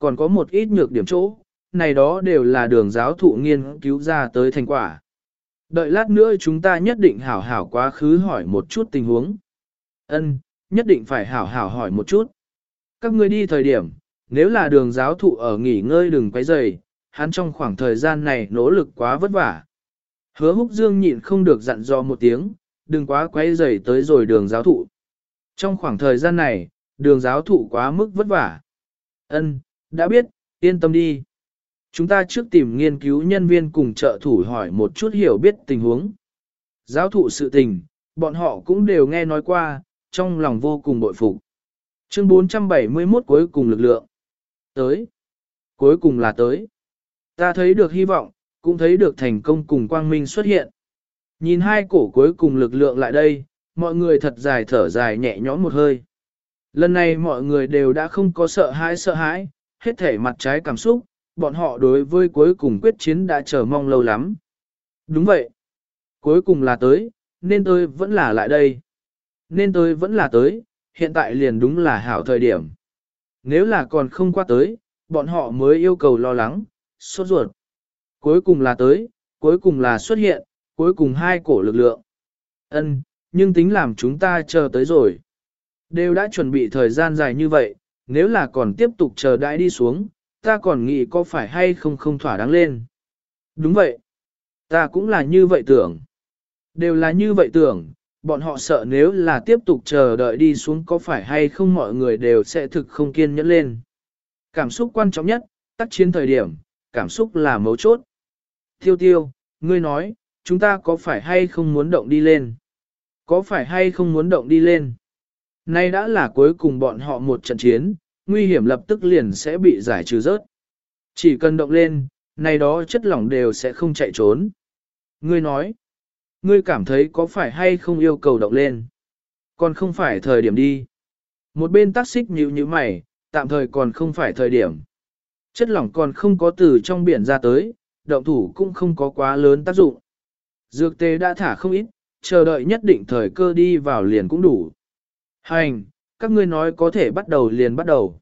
còn có một ít nhược điểm chỗ, này đó đều là đường giáo thụ nghiên cứu ra tới thành quả. Đợi lát nữa chúng ta nhất định hảo hảo quá khứ hỏi một chút tình huống. Ân, nhất định phải hảo hảo hỏi một chút. Các ngươi đi thời điểm, nếu là đường giáo thụ ở nghỉ ngơi đừng quấy rầy, hắn trong khoảng thời gian này nỗ lực quá vất vả. Hứa Húc Dương nhịn không được dặn dò một tiếng, đừng quá quấy rầy tới rồi đường giáo thụ. Trong khoảng thời gian này, đường giáo thụ quá mức vất vả. Ân, đã biết, yên tâm đi. Chúng ta trước tìm nghiên cứu nhân viên cùng trợ thủ hỏi một chút hiểu biết tình huống. Giáo thụ sự tình, bọn họ cũng đều nghe nói qua, trong lòng vô cùng bội phục. Chương bốn trăm bảy mươi mốt cuối cùng lực lượng. Tới. Cuối cùng là tới. Ta thấy được hy vọng, cũng thấy được thành công cùng quang minh xuất hiện. Nhìn hai cổ cuối cùng lực lượng lại đây, mọi người thật dài thở dài nhẹ nhõm một hơi. Lần này mọi người đều đã không có sợ hãi sợ hãi, hết thể mặt trái cảm xúc, bọn họ đối với cuối cùng quyết chiến đã chờ mong lâu lắm. Đúng vậy. Cuối cùng là tới, nên tôi vẫn là lại đây. Nên tôi vẫn là tới, hiện tại liền đúng là hảo thời điểm. Nếu là còn không qua tới, bọn họ mới yêu cầu lo lắng, sốt ruột. Cuối cùng là tới, cuối cùng là xuất hiện, cuối cùng hai cổ lực lượng. Ân, nhưng tính làm chúng ta chờ tới rồi. Đều đã chuẩn bị thời gian dài như vậy, nếu là còn tiếp tục chờ đãi đi xuống, ta còn nghĩ có phải hay không không thỏa đáng lên. Đúng vậy. Ta cũng là như vậy tưởng. Đều là như vậy tưởng, bọn họ sợ nếu là tiếp tục chờ đợi đi xuống có phải hay không mọi người đều sẽ thực không kiên nhẫn lên. Cảm xúc quan trọng nhất, tác chiến thời điểm, cảm xúc là mấu chốt. Tiêu tiêu, ngươi nói, chúng ta có phải hay không muốn động đi lên? Có phải hay không muốn động đi lên? Nay đã là cuối cùng bọn họ một trận chiến, nguy hiểm lập tức liền sẽ bị giải trừ rớt. Chỉ cần động lên, này đó chất lỏng đều sẽ không chạy trốn. Ngươi nói, ngươi cảm thấy có phải hay không yêu cầu động lên? Còn không phải thời điểm đi. Một bên tác xích nhíu như mày, tạm thời còn không phải thời điểm. Chất lỏng còn không có từ trong biển ra tới, động thủ cũng không có quá lớn tác dụng. Dược tê đã thả không ít, chờ đợi nhất định thời cơ đi vào liền cũng đủ. Hành, các ngươi nói có thể bắt đầu liền bắt đầu.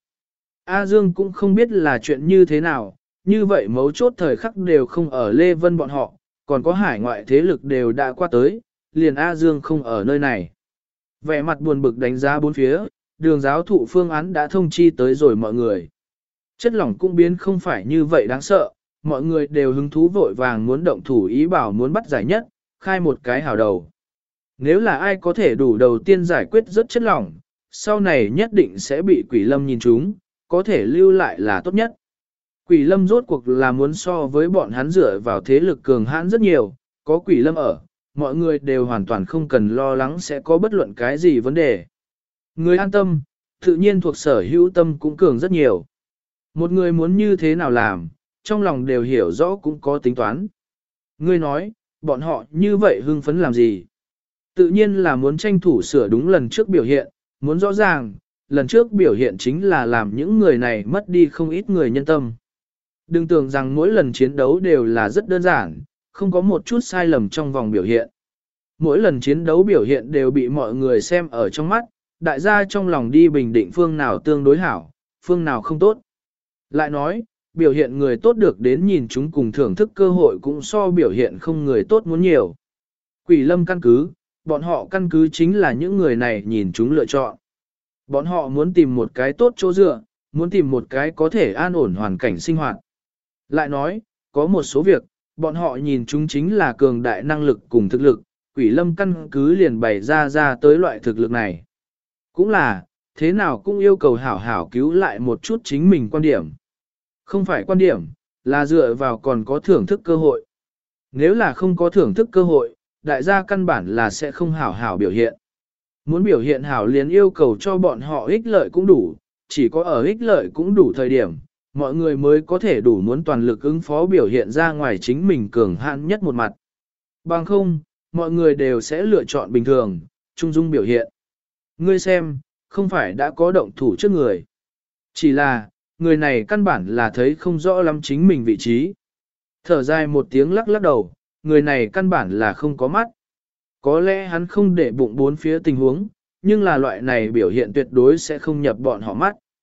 A Dương cũng không biết là chuyện như thế nào, như vậy mấu chốt thời khắc đều không ở Lê Vân bọn họ, còn có hải ngoại thế lực đều đã qua tới, liền A Dương không ở nơi này. Vẻ mặt buồn bực đánh giá bốn phía, đường giáo thụ phương án đã thông chi tới rồi mọi người. Chất lỏng cũng biến không phải như vậy đáng sợ, mọi người đều hứng thú vội vàng muốn động thủ ý bảo muốn bắt giải nhất, khai một cái hào đầu. Nếu là ai có thể đủ đầu tiên giải quyết rất chất lỏng, sau này nhất định sẽ bị quỷ lâm nhìn chúng, có thể lưu lại là tốt nhất. Quỷ lâm rốt cuộc là muốn so với bọn hắn dựa vào thế lực cường hãn rất nhiều, có quỷ lâm ở, mọi người đều hoàn toàn không cần lo lắng sẽ có bất luận cái gì vấn đề. Người an tâm, tự nhiên thuộc sở hữu tâm cũng cường rất nhiều. Một người muốn như thế nào làm, trong lòng đều hiểu rõ cũng có tính toán. Ngươi nói, bọn họ như vậy hưng phấn làm gì? Tự nhiên là muốn tranh thủ sửa đúng lần trước biểu hiện, muốn rõ ràng, lần trước biểu hiện chính là làm những người này mất đi không ít người nhân tâm. Đừng tưởng rằng mỗi lần chiến đấu đều là rất đơn giản, không có một chút sai lầm trong vòng biểu hiện. Mỗi lần chiến đấu biểu hiện đều bị mọi người xem ở trong mắt, đại gia trong lòng đi bình định phương nào tương đối hảo, phương nào không tốt. Lại nói, biểu hiện người tốt được đến nhìn chúng cùng thưởng thức cơ hội cũng so biểu hiện không người tốt muốn nhiều. Quỷ lâm căn cứ, bọn họ căn cứ chính là những người này nhìn chúng lựa chọn. Bọn họ muốn tìm một cái tốt chỗ dựa, muốn tìm một cái có thể an ổn hoàn cảnh sinh hoạt. Lại nói, có một số việc, bọn họ nhìn chúng chính là cường đại năng lực cùng thực lực, quỷ lâm căn cứ liền bày ra ra tới loại thực lực này. Cũng là, thế nào cũng yêu cầu hảo hảo cứu lại một chút chính mình quan điểm. Không phải quan điểm, là dựa vào còn có thưởng thức cơ hội. Nếu là không có thưởng thức cơ hội, đại gia căn bản là sẽ không hảo hảo biểu hiện. Muốn biểu hiện hảo liền yêu cầu cho bọn họ ích lợi cũng đủ, chỉ có ở ích lợi cũng đủ thời điểm, mọi người mới có thể đủ muốn toàn lực ứng phó biểu hiện ra ngoài chính mình cường hạn nhất một mặt. Bằng không, mọi người đều sẽ lựa chọn bình thường, trung dung biểu hiện. Ngươi xem, không phải đã có động thủ trước người. Chỉ là, người này căn bản là thấy không rõ lắm chính mình vị trí. Thở dài một tiếng lắc lắc đầu, người này căn bản là không có mắt. Có lẽ hắn không để bụng bốn phía tình huống, nhưng là loại này biểu hiện tuyệt đối sẽ không nhập bọn họ mắt.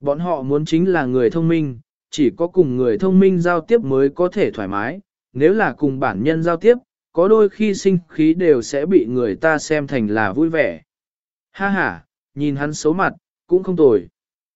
Bọn họ muốn chính là người thông minh, chỉ có cùng người thông minh giao tiếp mới có thể thoải mái, nếu là cùng bản nhân giao tiếp, có đôi khi sinh khí đều sẽ bị người ta xem thành là vui vẻ. Ha ha, nhìn hắn xấu mặt, cũng không tồi.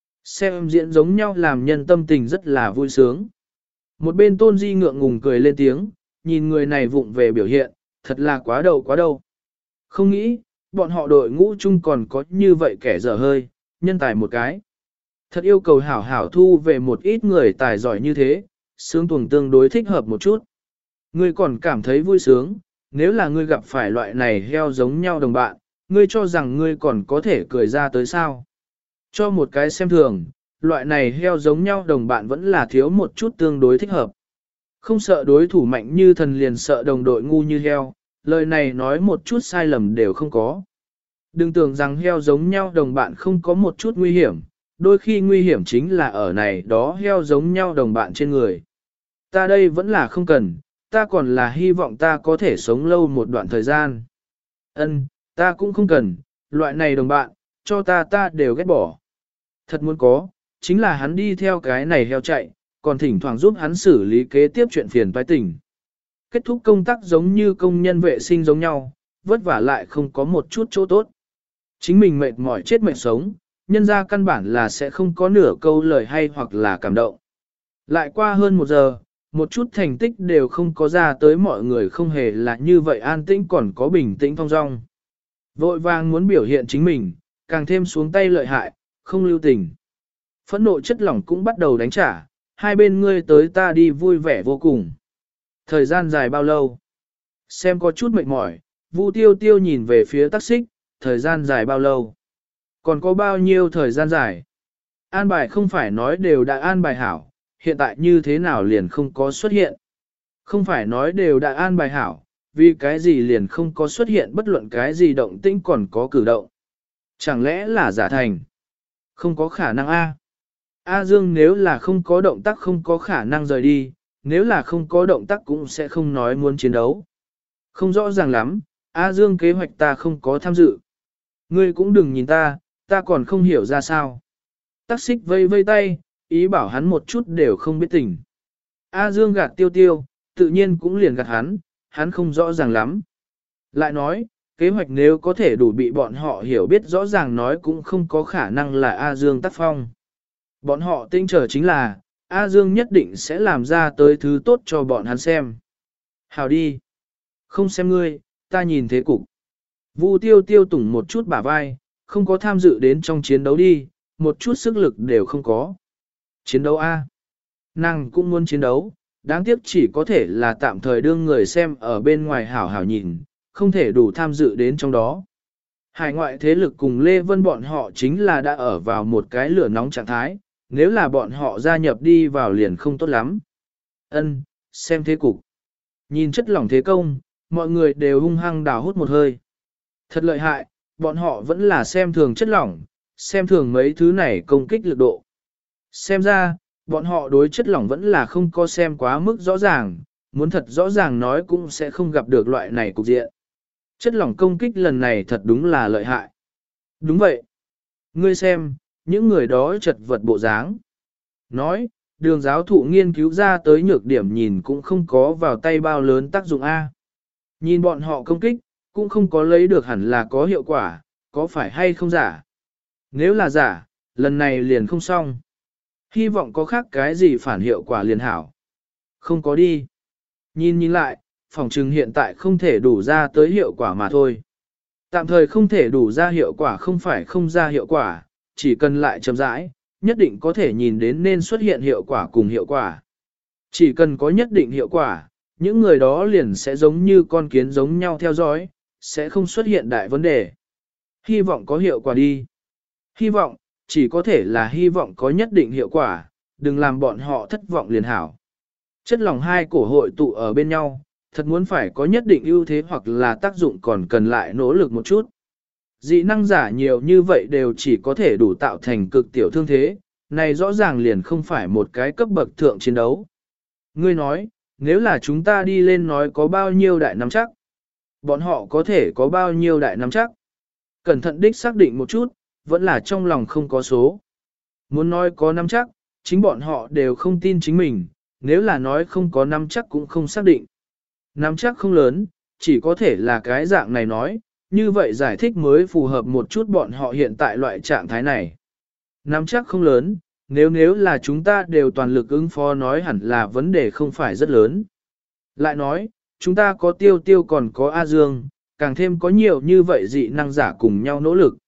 Xem diễn giống nhau làm nhân tâm tình rất là vui sướng. Một bên Tôn Di ngượng ngùng cười lên tiếng, nhìn người này vụng về biểu hiện, thật là quá đầu quá đầu. Không nghĩ, bọn họ đội ngũ chung còn có như vậy kẻ dở hơi, nhân tài một cái. Thật yêu cầu hảo hảo thu về một ít người tài giỏi như thế, sướng tuồng tương đối thích hợp một chút. Ngươi còn cảm thấy vui sướng, nếu là ngươi gặp phải loại này heo giống nhau đồng bạn, ngươi cho rằng ngươi còn có thể cười ra tới sao. Cho một cái xem thường, loại này heo giống nhau đồng bạn vẫn là thiếu một chút tương đối thích hợp. Không sợ đối thủ mạnh như thần liền sợ đồng đội ngu như heo, lời này nói một chút sai lầm đều không có. Đừng tưởng rằng heo giống nhau đồng bạn không có một chút nguy hiểm, đôi khi nguy hiểm chính là ở này đó heo giống nhau đồng bạn trên người. Ta đây vẫn là không cần, ta còn là hy vọng ta có thể sống lâu một đoạn thời gian. Ân, ta cũng không cần, loại này đồng bạn, cho ta ta đều ghét bỏ. Thật muốn có, chính là hắn đi theo cái này heo chạy, còn thỉnh thoảng giúp hắn xử lý kế tiếp chuyện phiền toái tình. Kết thúc công tác giống như công nhân vệ sinh giống nhau, vất vả lại không có một chút chỗ tốt. Chính mình mệt mỏi chết mệt sống, nhân ra căn bản là sẽ không có nửa câu lời hay hoặc là cảm động. Lại qua hơn một giờ, một chút thành tích đều không có ra tới, mọi người không hề là như vậy an tĩnh còn có bình tĩnh thong dong. Vội vàng muốn biểu hiện chính mình, càng thêm xuống tay lợi hại, không lưu tình. Phẫn nộ chất lỏng cũng bắt đầu đánh trả, hai bên ngươi tới ta đi vui vẻ vô cùng. Thời gian dài bao lâu? Xem có chút mệt mỏi, Vu Tiêu Tiêu nhìn về phía Tắc Xích, thời gian dài bao lâu? Còn có bao nhiêu thời gian dài? An bài không phải nói đều đã an bài hảo, hiện tại như thế nào liền không có xuất hiện? Không phải nói đều đã an bài hảo, vì cái gì liền không có xuất hiện bất luận cái gì động tĩnh còn có cử động? Chẳng lẽ là giả thành? Không có khả năng A. A Dương nếu là không có động tác không có khả năng rời đi, nếu là không có động tác cũng sẽ không nói muốn chiến đấu. Không rõ ràng lắm, A Dương kế hoạch ta không có tham dự. Ngươi cũng đừng nhìn ta, ta còn không hiểu ra sao. Tắc Xích vây vây tay, ý bảo hắn một chút đều không biết tình. A Dương gạt Tiêu Tiêu, tự nhiên cũng liền gạt hắn, hắn không rõ ràng lắm. Lại nói, kế hoạch nếu có thể đủ bị bọn họ hiểu biết rõ ràng nói cũng không có khả năng là A Dương tác phong. Bọn họ tinh trở chính là, A Dương nhất định sẽ làm ra tới thứ tốt cho bọn hắn xem. Hào đi. Không xem ngươi, ta nhìn thế cục. Vu Tiêu Tiêu tủng một chút bả vai, không có tham dự đến trong chiến đấu đi, một chút sức lực đều không có. Chiến đấu A. Nàng cũng muốn chiến đấu, đáng tiếc chỉ có thể là tạm thời đương người xem ở bên ngoài hảo hảo nhìn, không thể đủ tham dự đến trong đó. Hải ngoại thế lực cùng Lê Vân bọn họ chính là đã ở vào một cái lửa nóng trạng thái, nếu là bọn họ gia nhập đi vào liền không tốt lắm. Ân, xem thế cục. Nhìn chất lỏng thế công, mọi người đều hung hăng đào hút một hơi. Thật lợi hại, bọn họ vẫn là xem thường chất lỏng, xem thường mấy thứ này công kích lực độ. Xem ra, bọn họ đối chất lỏng vẫn là không có xem quá mức rõ ràng, muốn thật rõ ràng nói cũng sẽ không gặp được loại này cục diện. Chất lỏng công kích lần này thật đúng là lợi hại. Đúng vậy. Ngươi xem, những người đó chật vật bộ dáng. Nói, đường giáo thụ nghiên cứu ra tới nhược điểm nhìn cũng không có vào tay bao lớn tác dụng A. Nhìn bọn họ công kích, cũng không có lấy được hẳn là có hiệu quả, có phải hay không giả. Nếu là giả, lần này liền không xong. Hy vọng có khác cái gì phản hiệu quả liền hảo. Không có đi. Nhìn nhìn lại, phòng trừng hiện tại không thể đủ ra tới hiệu quả mà thôi. Tạm thời không thể đủ ra hiệu quả không phải không ra hiệu quả, chỉ cần lại chậm rãi, nhất định có thể nhìn đến nên xuất hiện hiệu quả cùng hiệu quả. Chỉ cần có nhất định hiệu quả, những người đó liền sẽ giống như con kiến giống nhau theo dõi, sẽ không xuất hiện đại vấn đề. Hy vọng có hiệu quả đi. Hy vọng, chỉ có thể là hy vọng có nhất định hiệu quả, đừng làm bọn họ thất vọng liền hảo. Chất lỏng hai cổ hội tụ ở bên nhau, thật muốn phải có nhất định ưu thế hoặc là tác dụng còn cần lại nỗ lực một chút. Dị năng giả nhiều như vậy đều chỉ có thể đủ tạo thành cực tiểu thương thế, này rõ ràng liền không phải một cái cấp bậc thượng chiến đấu. Ngươi nói, nếu là chúng ta đi lên nói có bao nhiêu đại nắm chắc, bọn họ có thể có bao nhiêu đại nắm chắc. Cẩn thận đích xác định một chút, vẫn là trong lòng không có số. muốn nói có nắm chắc, chính bọn họ đều không tin chính mình, nếu là nói không có nắm chắc cũng không xác định. Nắm chắc không lớn, chỉ có thể là cái dạng này nói, như vậy giải thích mới phù hợp một chút bọn họ hiện tại loại trạng thái này. Nắm chắc không lớn, nếu nếu là chúng ta đều toàn lực ứng phó nói hẳn là vấn đề không phải rất lớn. Lại nói, chúng ta có tiêu tiêu còn có A Dương, càng thêm có nhiều như vậy dị năng giả cùng nhau nỗ lực.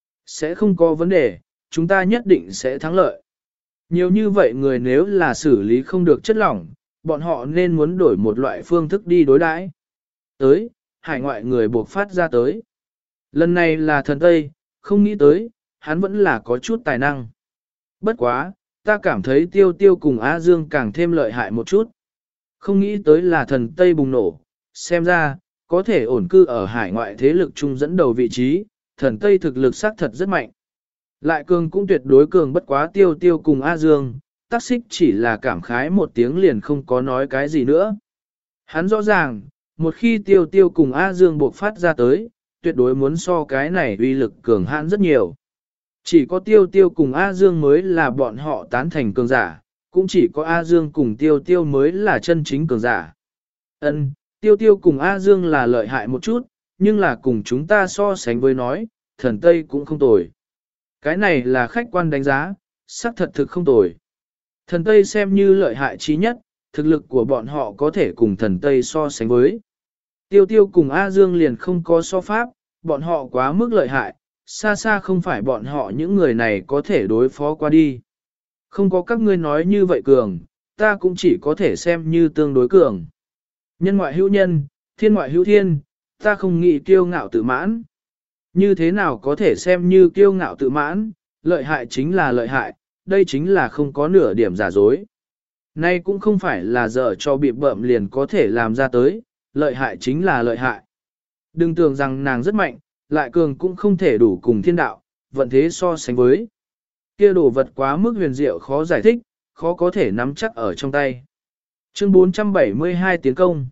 Sẽ không có vấn đề, chúng ta nhất định sẽ thắng lợi. Nhiều như vậy người nếu là xử lý không được chất lỏng, bọn họ nên muốn đổi một loại phương thức đi đối đãi. Tới, hải ngoại người buộc phát ra tới. Lần này là thần Tây, không nghĩ tới, hắn vẫn là có chút tài năng. Bất quá, ta cảm thấy tiêu tiêu cùng A Dương càng thêm lợi hại một chút. Không nghĩ tới là thần Tây bùng nổ, xem ra, có thể ổn cư ở hải ngoại thế lực chung dẫn đầu vị trí, thần Tây thực lực xác thật rất mạnh. Lại cường cũng tuyệt đối cường bất quá tiêu tiêu cùng A Dương, tác xích chỉ là cảm khái một tiếng liền không có nói cái gì nữa. Hắn rõ ràng, một khi tiêu tiêu cùng A Dương buộc phát ra tới, tuyệt đối muốn so cái này uy lực cường hãn rất nhiều. Chỉ có tiêu tiêu cùng A Dương mới là bọn họ tán thành cường giả, cũng chỉ có A Dương cùng tiêu tiêu mới là chân chính cường giả. Ân, tiêu tiêu cùng A Dương là lợi hại một chút, nhưng là cùng chúng ta so sánh với nói, thần Tây cũng không tồi. Cái này là khách quan đánh giá, xác thật thực không tồi. Thần Tây xem như lợi hại trí nhất, thực lực của bọn họ có thể cùng thần Tây so sánh với. Tiêu tiêu cùng A Dương liền không có so pháp, bọn họ quá mức lợi hại, xa xa không phải bọn họ những người này có thể đối phó qua đi. Không có các ngươi nói như vậy cường, ta cũng chỉ có thể xem như tương đối cường. Nhân ngoại hữu nhân, thiên ngoại hữu thiên, ta không nghĩ kiêu ngạo tự mãn. Như thế nào có thể xem như kiêu ngạo tự mãn, lợi hại chính là lợi hại, đây chính là không có nửa điểm giả dối. Nay cũng không phải là dở cho bị bợm liền có thể làm ra tới, lợi hại chính là lợi hại. Đừng tưởng rằng nàng rất mạnh, lại cường cũng không thể đủ cùng thiên đạo, vận thế so sánh với. Kia đồ vật quá mức huyền diệu khó giải thích, khó có thể nắm chắc ở trong tay. Chương bốn trăm bảy mươi hai tiến công.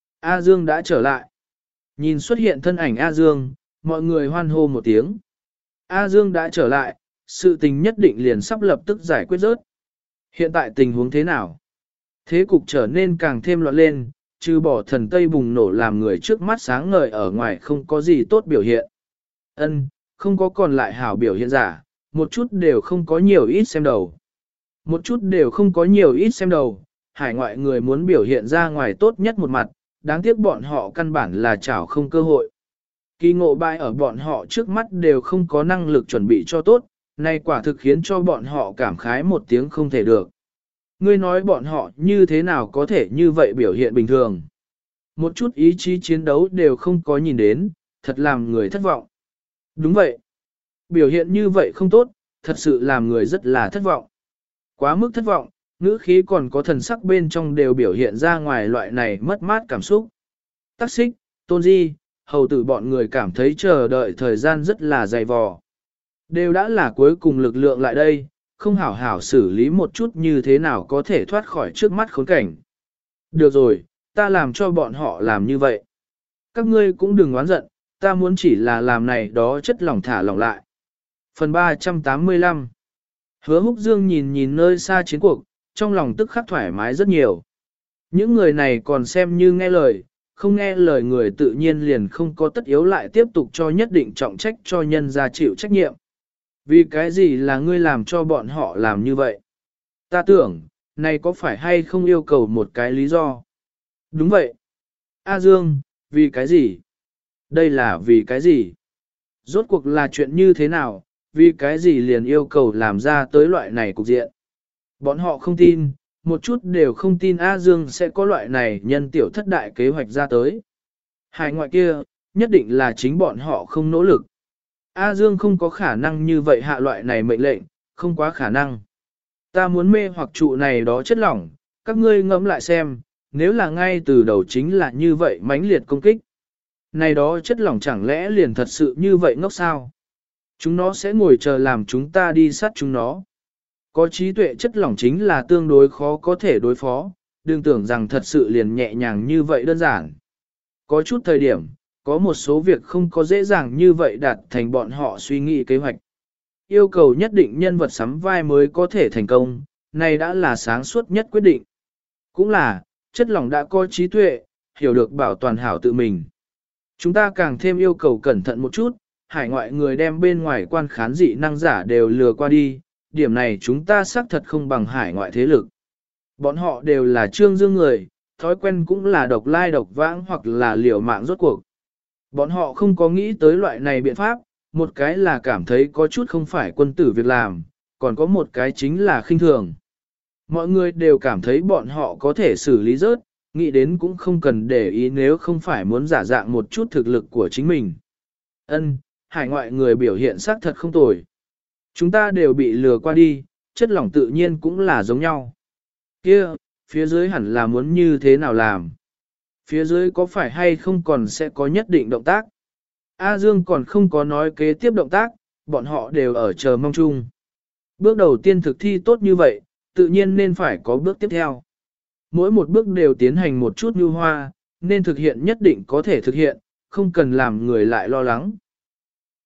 A Dương đã trở lại. Nhìn xuất hiện thân ảnh A Dương, mọi người hoan hô một tiếng. A Dương đã trở lại, sự tình nhất định liền sắp lập tức giải quyết rớt. Hiện tại tình huống thế nào? Thế cục trở nên càng thêm loạn lên, trừ bỏ thần Tây bùng nổ làm người trước mắt sáng ngời ở ngoài không có gì tốt biểu hiện. Ân, không có còn lại hảo biểu hiện giả, một chút đều không có nhiều ít xem đầu. Một chút đều không có nhiều ít xem đầu, hải ngoại người muốn biểu hiện ra ngoài tốt nhất một mặt, đáng tiếc bọn họ căn bản là chảo không cơ hội. Kỳ ngộ bại ở bọn họ trước mắt đều không có năng lực chuẩn bị cho tốt, này quả thực khiến cho bọn họ cảm khái một tiếng không thể được. Ngươi nói bọn họ như thế nào có thể như vậy biểu hiện bình thường. Một chút ý chí chiến đấu đều không có nhìn đến, thật làm người thất vọng. Đúng vậy. Biểu hiện như vậy không tốt, thật sự làm người rất là thất vọng. Quá mức thất vọng, ngữ khí còn có thần sắc bên trong đều biểu hiện ra ngoài loại này mất mát cảm xúc. Tắc xích, tôn di, hầu tử bọn người cảm thấy chờ đợi thời gian rất là dày vò. Đều đã là cuối cùng lực lượng lại đây, không hảo hảo xử lý một chút như thế nào có thể thoát khỏi trước mắt khốn cảnh. Được rồi, ta làm cho bọn họ làm như vậy. Các ngươi cũng đừng oán giận, ta muốn chỉ là làm này đó chất lỏng thả lỏng lại. Phần ba trăm tám mươi lăm. Hứa Húc Dương nhìn nhìn nơi xa chiến cuộc, trong lòng tức khắc thoải mái rất nhiều. Những người này còn xem như nghe lời, không nghe lời người tự nhiên liền không có tất yếu lại tiếp tục cho nhất định trọng trách cho nhân gia chịu trách nhiệm. Vì cái gì là ngươi làm cho bọn họ làm như vậy? Ta tưởng, này có phải hay không yêu cầu một cái lý do? Đúng vậy. A Dương, vì cái gì? Đây là vì cái gì? Rốt cuộc là chuyện như thế nào? Vì cái gì liền yêu cầu làm ra tới loại này cục diện? Bọn họ không tin, một chút đều không tin A Dương sẽ có loại này nhân tiểu thất đại kế hoạch ra tới. Hải ngoại kia, nhất định là chính bọn họ không nỗ lực. A Dương không có khả năng như vậy hạ loại này mệnh lệnh, không quá khả năng. Ta muốn mê hoặc trụ này đó chất lỏng, các ngươi ngẫm lại xem, nếu là ngay từ đầu chính là như vậy mãnh liệt công kích. Này đó chất lỏng chẳng lẽ liền thật sự như vậy ngốc sao? Chúng nó sẽ ngồi chờ làm chúng ta đi sát chúng nó. Có trí tuệ chất lỏng chính là tương đối khó có thể đối phó, đừng tưởng rằng thật sự liền nhẹ nhàng như vậy đơn giản. Có chút thời điểm, có một số việc không có dễ dàng như vậy đạt thành bọn họ suy nghĩ kế hoạch. yêu cầu nhất định nhân vật sắm vai mới có thể thành công, này đã là sáng suốt nhất quyết định. Cũng là, chất lỏng đã có trí tuệ, hiểu được bảo toàn hảo tự mình. Chúng ta càng thêm yêu cầu cẩn thận một chút, hải ngoại người đem bên ngoài quan khán dị năng giả đều lừa qua đi, điểm này chúng ta xác thật không bằng hải ngoại thế lực. Bọn họ đều là trương dương người, thói quen cũng là độc lai độc vãng hoặc là liều mạng rốt cuộc. Bọn họ không có nghĩ tới loại này biện pháp, một cái là cảm thấy có chút không phải quân tử việc làm, còn có một cái chính là khinh thường. Mọi người đều cảm thấy bọn họ có thể xử lý rớt, nghĩ đến cũng không cần để ý nếu không phải muốn giả dạng một chút thực lực của chính mình. Ân, hải ngoại người biểu hiện xác thật không tồi. Chúng ta đều bị lừa qua đi, chất lỏng tự nhiên cũng là giống nhau. Kia, phía dưới hẳn là muốn như thế nào làm? Phía dưới có phải hay không còn sẽ có nhất định động tác? A Dương còn không có nói kế tiếp động tác, bọn họ đều ở chờ mong chung. Bước đầu tiên thực thi tốt như vậy, tự nhiên nên phải có bước tiếp theo. Mỗi một bước đều tiến hành một chút như hoa, nên thực hiện nhất định có thể thực hiện, không cần làm người lại lo lắng.